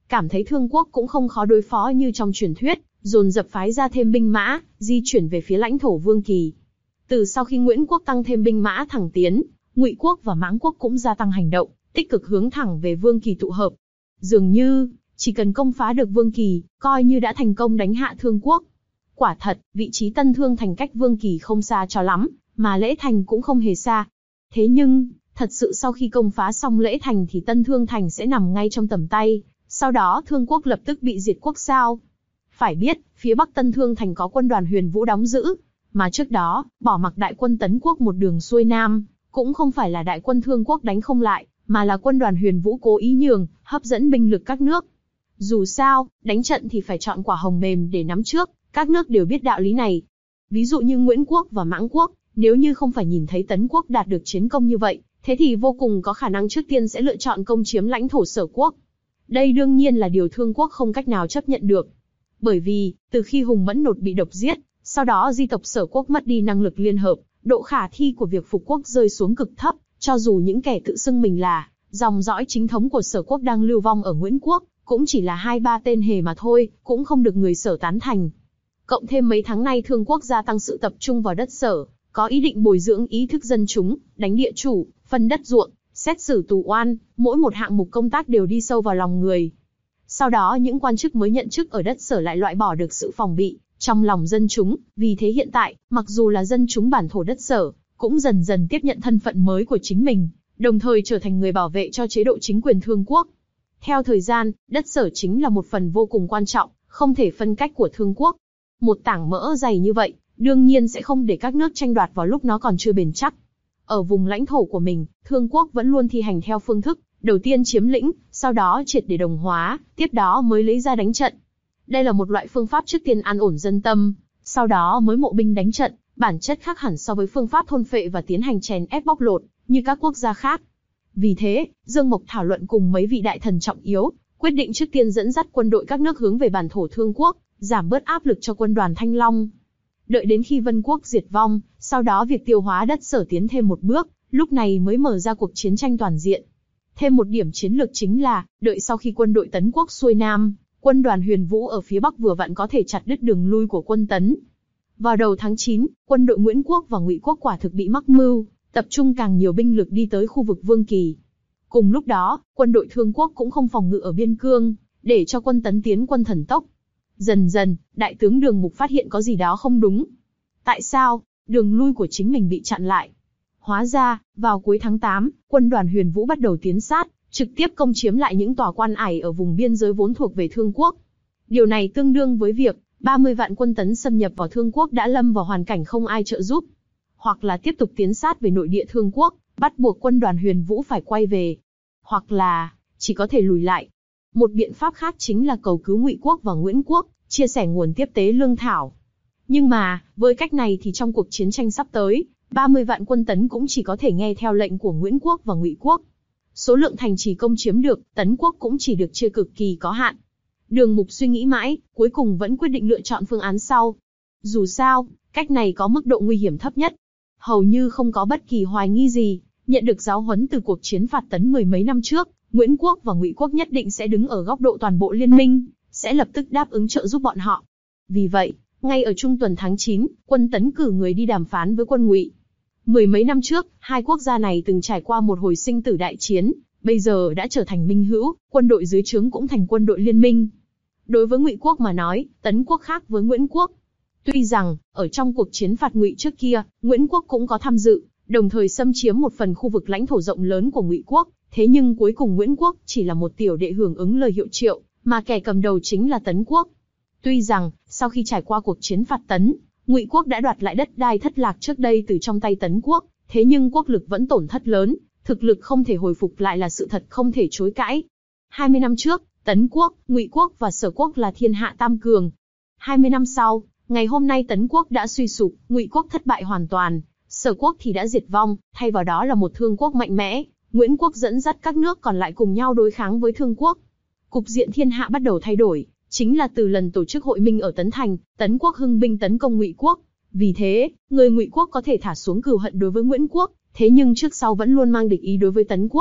cảm thấy Thương quốc cũng không khó đối phó như trong truyền thuyết, dồn dập phái ra thêm binh mã, di chuyển về phía lãnh thổ Vương Kỳ. Từ sau khi Nguyễn quốc tăng thêm binh mã thẳng tiến, Ngụy quốc và Mãng quốc cũng gia tăng hành động, tích cực hướng thẳng về Vương Kỳ tụ hợp. Dường như, chỉ cần công phá được Vương Kỳ, coi như đã thành công đánh hạ Thương quốc. Quả thật, vị trí Tân Thương Thành cách Vương Kỳ không xa cho lắm, mà Lễ Thành cũng không hề xa. Thế nhưng, thật sự sau khi công phá xong Lễ Thành thì Tân Thương Thành sẽ nằm ngay trong tầm tay, sau đó Thương quốc lập tức bị diệt quốc sao? Phải biết, phía bắc Tân Thương Thành có quân đoàn Huyền Vũ đóng giữ, mà trước đó, bỏ mặc đại quân Tấn quốc một đường xuôi nam, cũng không phải là đại quân Thương quốc đánh không lại, mà là quân đoàn Huyền Vũ cố ý nhường, hấp dẫn binh lực các nước. Dù sao, đánh trận thì phải chọn quả hồng mềm để nắm trước, các nước đều biết đạo lý này. Ví dụ như Nguyễn quốc và Mãng quốc, nếu như không phải nhìn thấy Tấn quốc đạt được chiến công như vậy, thế thì vô cùng có khả năng trước tiên sẽ lựa chọn công chiếm lãnh thổ Sở quốc. Đây đương nhiên là điều Thương quốc không cách nào chấp nhận được. Bởi vì, từ khi Hùng Mẫn Nột bị độc giết, sau đó di tộc Sở quốc mất đi năng lực liên hợp, độ khả thi của việc phục quốc rơi xuống cực thấp, cho dù những kẻ tự xưng mình là dòng dõi chính thống của Sở quốc đang lưu vong ở Nguyễn quốc, cũng chỉ là hai ba tên hề mà thôi, cũng không được người Sở tán thành. Cộng thêm mấy tháng nay Thương quốc gia tăng sự tập trung vào đất Sở, có ý định bồi dưỡng ý thức dân chúng, đánh địa chủ, phân đất ruộng, xét xử tù oan, mỗi một hạng mục công tác đều đi sâu vào lòng người. Sau đó những quan chức mới nhận chức ở đất Sở lại loại bỏ được sự phòng bị trong lòng dân chúng, vì thế hiện tại, mặc dù là dân chúng bản thổ đất Sở, cũng dần dần tiếp nhận thân phận mới của chính mình, đồng thời trở thành người bảo vệ cho chế độ chính quyền Thương quốc. Theo thời gian, đất Sở chính là một phần vô cùng quan trọng, không thể phân cách của Thương quốc. Một tảng mỡ dày như vậy, đương nhiên sẽ không để các nước tranh đoạt vào lúc nó còn chưa bền chắc. Ở vùng lãnh thổ của mình, Thương quốc vẫn luôn thi hành theo phương thức, đầu tiên chiếm lĩnh, sau đó triệt để đồng hóa, tiếp đó mới lấy ra đánh trận. Đây là một loại phương pháp trước tiên an ổn dân tâm, sau đó mới mộ binh đánh trận, bản chất khác hẳn so với phương pháp thôn phệ và tiến hành chèn ép bóc lột, như các quốc gia khác. Vì thế, Dương Mộc thảo luận cùng mấy vị đại thần trọng yếu, quyết định trước tiên dẫn dắt quân đội các nước hướng về bản thổ Thương quốc, giảm bớt áp lực cho quân đoàn Thanh Long. Đợi đến khi Vân quốc diệt vong, sau đó việc tiêu hóa đất Sở tiến thêm một bước, lúc này mới mở ra cuộc chiến tranh toàn diện. Thêm một điểm chiến lược chính là, đợi sau khi quân đội Tấn quốc xuôi nam, quân đoàn Huyền Vũ ở phía bắc vừa vặn có thể chặt đứt đường lui của quân Tấn. Vào đầu tháng chín, quân đội Nguyễn quốc và Ngụy quốc quả thực bị mắc mưu, tập trung càng nhiều binh lực đi tới khu vực Vương Kỳ. Cùng lúc đó, quân đội Thương quốc cũng không phòng ngự ở biên cương, để cho quân Tấn tiến quân thần tốc. Dần dần, đại tướng Đường Mục phát hiện có gì đó không đúng. Tại sao, đường lui của chính mình bị chặn lại? Hóa ra, vào cuối tháng tám, quân đoàn Huyền Vũ bắt đầu tiến sát, trực tiếp công chiếm lại những tòa quan ải ở vùng biên giới vốn thuộc về Thương quốc. Điều này tương đương với việc, ba mươi vạn quân Tấn xâm nhập vào Thương quốc đã lâm vào hoàn cảnh không ai trợ giúp. Hoặc là tiếp tục tiến sát về nội địa Thương quốc, bắt buộc quân đoàn Huyền Vũ phải quay về. Hoặc là, chỉ có thể lùi lại. Một biện pháp khác chính là cầu cứu Ngụy quốc và Nguyễn quốc, chia sẻ nguồn tiếp tế lương thảo. Nhưng mà, với cách này thì trong cuộc chiến tranh sắp tới, ba mươi vạn quân Tấn cũng chỉ có thể nghe theo lệnh của Nguyễn quốc và Ngụy quốc. Số lượng thành trì công chiếm được, Tấn quốc cũng chỉ được chia cực kỳ có hạn. Đường Mục suy nghĩ mãi, cuối cùng vẫn quyết định lựa chọn phương án sau. Dù sao, cách này có mức độ nguy hiểm thấp nhất. Hầu như không có bất kỳ hoài nghi gì, nhận được giáo huấn từ cuộc chiến phạt Tấn mười mấy năm trước, Nguyễn quốc và Ngụy quốc nhất định sẽ đứng ở góc độ toàn bộ liên minh, sẽ lập tức đáp ứng trợ giúp bọn họ. Vì vậy, ngay ở trung tuần tháng chín, quân Tấn cử người đi đàm phán với quân Ngụy. Mười mấy năm trước, hai quốc gia này từng trải qua một hồi sinh tử đại chiến, bây giờ đã trở thành minh hữu, quân đội dưới trướng cũng thành quân đội liên minh. Đối với Ngụy quốc mà nói, Tấn quốc khác với Nguyễn quốc. Tuy rằng, ở trong cuộc chiến phạt Ngụy trước kia, Nguyễn quốc cũng có tham dự, đồng thời xâm chiếm một phần khu vực lãnh thổ rộng lớn của Ngụy quốc, thế nhưng cuối cùng Nguyễn quốc chỉ là một tiểu đệ hưởng ứng lời hiệu triệu, mà kẻ cầm đầu chính là Tấn quốc. Tuy rằng, sau khi trải qua cuộc chiến phạt Tấn, Ngụy quốc đã đoạt lại đất đai thất lạc trước đây từ trong tay Tấn quốc, thế nhưng quốc lực vẫn tổn thất lớn, thực lực không thể hồi phục lại là sự thật không thể chối cãi. hai mươi năm trước, Tấn quốc, Ngụy quốc và Sở quốc là thiên hạ tam cường. hai mươi năm sau, ngày hôm nay Tấn quốc đã suy sụp, Ngụy quốc thất bại hoàn toàn, Sở quốc thì đã diệt vong, thay vào đó là một Thương quốc mạnh mẽ. Nguyễn quốc dẫn dắt các nước còn lại cùng nhau đối kháng với Thương quốc. Cục diện thiên hạ bắt đầu thay đổi, chính là từ lần tổ chức hội minh ở Tấn Thành, Tấn quốc hưng binh tấn công Ngụy quốc. Vì thế, người Ngụy quốc có thể thả xuống cừu hận đối với Nguyễn quốc, thế nhưng trước sau vẫn luôn mang địch ý đối với Tấn quốc.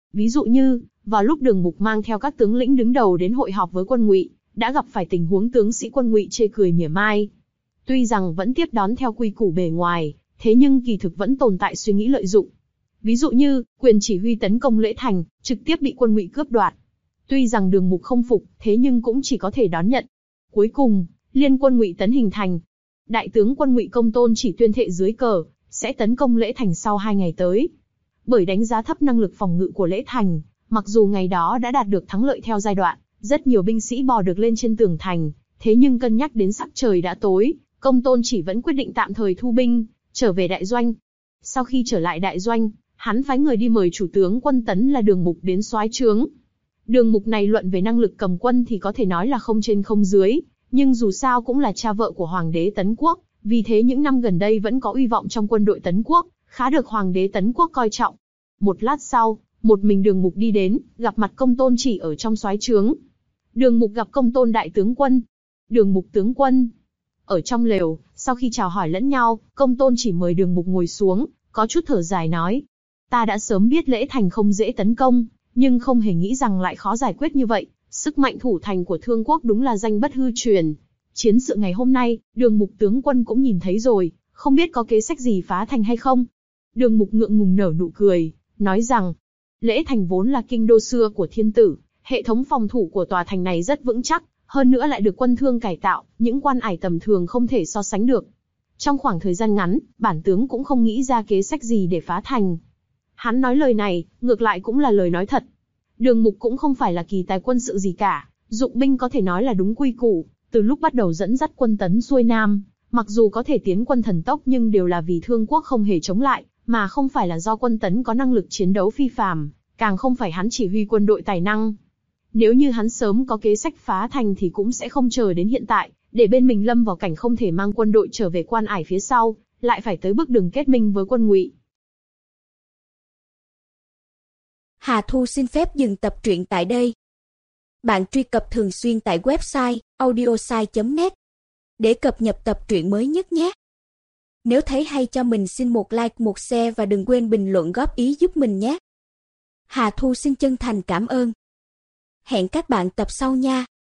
Ví dụ như, vào lúc Đường Mục mang theo các tướng lĩnh đứng đầu đến hội họp với quân Ngụy, đã gặp phải tình huống tướng sĩ quân Ngụy chê cười mỉa mai. Tuy rằng vẫn tiếp đón theo quy củ bề ngoài, thế nhưng kỳ thực vẫn tồn tại suy nghĩ lợi dụng. Ví dụ như, quyền chỉ huy tấn công Lễ Thành, trực tiếp bị quân Ngụy cướp đoạt. Tuy rằng Đường Mục không phục, thế nhưng cũng chỉ có thể đón nhận. Cuối cùng, liên quân Ngụy tấn hình thành. Đại tướng quân Ngụy Công Tôn chỉ tuyên thệ dưới cờ, sẽ tấn công Lễ Thành sau hai ngày tới. Bởi đánh giá thấp năng lực phòng ngự của Lễ Thành, mặc dù ngày đó đã đạt được thắng lợi theo giai đoạn, rất nhiều binh sĩ bò được lên trên tường thành, thế nhưng cân nhắc đến sắc trời đã tối, Công Tôn chỉ vẫn quyết định tạm thời thu binh, trở về đại doanh. Sau khi trở lại đại doanh, hắn phái người đi mời chủ tướng quân tấn là Đường Mục đến soái trướng. Đường Mục này luận về năng lực cầm quân thì có thể nói là không trên không dưới, nhưng dù sao cũng là cha vợ của Hoàng đế Tấn Quốc, vì thế những năm gần đây vẫn có uy vọng trong quân đội Tấn Quốc, khá được Hoàng đế Tấn Quốc coi trọng. Một lát sau, một mình Đường Mục đi đến, gặp mặt Công Tôn chỉ ở trong soái trướng. Đường Mục gặp Công Tôn đại tướng quân. Đường Mục tướng quân. Ở trong lều, sau khi chào hỏi lẫn nhau, Công Tôn chỉ mời Đường Mục ngồi xuống, có chút thở dài nói: ta đã sớm biết Lễ Thành không dễ tấn công, nhưng không hề nghĩ rằng lại khó giải quyết như vậy. Sức mạnh thủ thành của Thương Quốc đúng là danh bất hư truyền. Chiến sự ngày hôm nay, Đường Mục tướng quân cũng nhìn thấy rồi, không biết có kế sách gì phá thành hay không? Đường Mục ngượng ngùng nở nụ cười, nói rằng, Lễ Thành vốn là kinh đô xưa của thiên tử, hệ thống phòng thủ của tòa thành này rất vững chắc, hơn nữa lại được quân Thương cải tạo, những quan ải tầm thường không thể so sánh được. Trong khoảng thời gian ngắn, bản tướng cũng không nghĩ ra kế sách gì để phá thành. Hắn nói lời này, ngược lại cũng là lời nói thật. Đường Mục cũng không phải là kỳ tài quân sự gì cả, dụng binh có thể nói là đúng quy củ, từ lúc bắt đầu dẫn dắt quân Tấn xuôi Nam, mặc dù có thể tiến quân thần tốc nhưng đều là vì Thương Quốc không hề chống lại, mà không phải là do quân Tấn có năng lực chiến đấu phi phàm, càng không phải hắn chỉ huy quân đội tài năng. Nếu như hắn sớm có kế sách phá thành thì cũng sẽ không chờ đến hiện tại, để bên mình lâm vào cảnh không thể mang quân đội trở về quan ải phía sau, lại phải tới bước đường kết minh với quân Ngụy. Hà Thu xin phép dừng tập truyện tại đây. Bạn truy cập thường xuyên tại website audiosai chấm net để cập nhật tập truyện mới nhất nhé. Nếu thấy hay cho mình xin một like, một share và đừng quên bình luận góp ý giúp mình nhé. Hà Thu xin chân thành cảm ơn. Hẹn các bạn tập sau nha.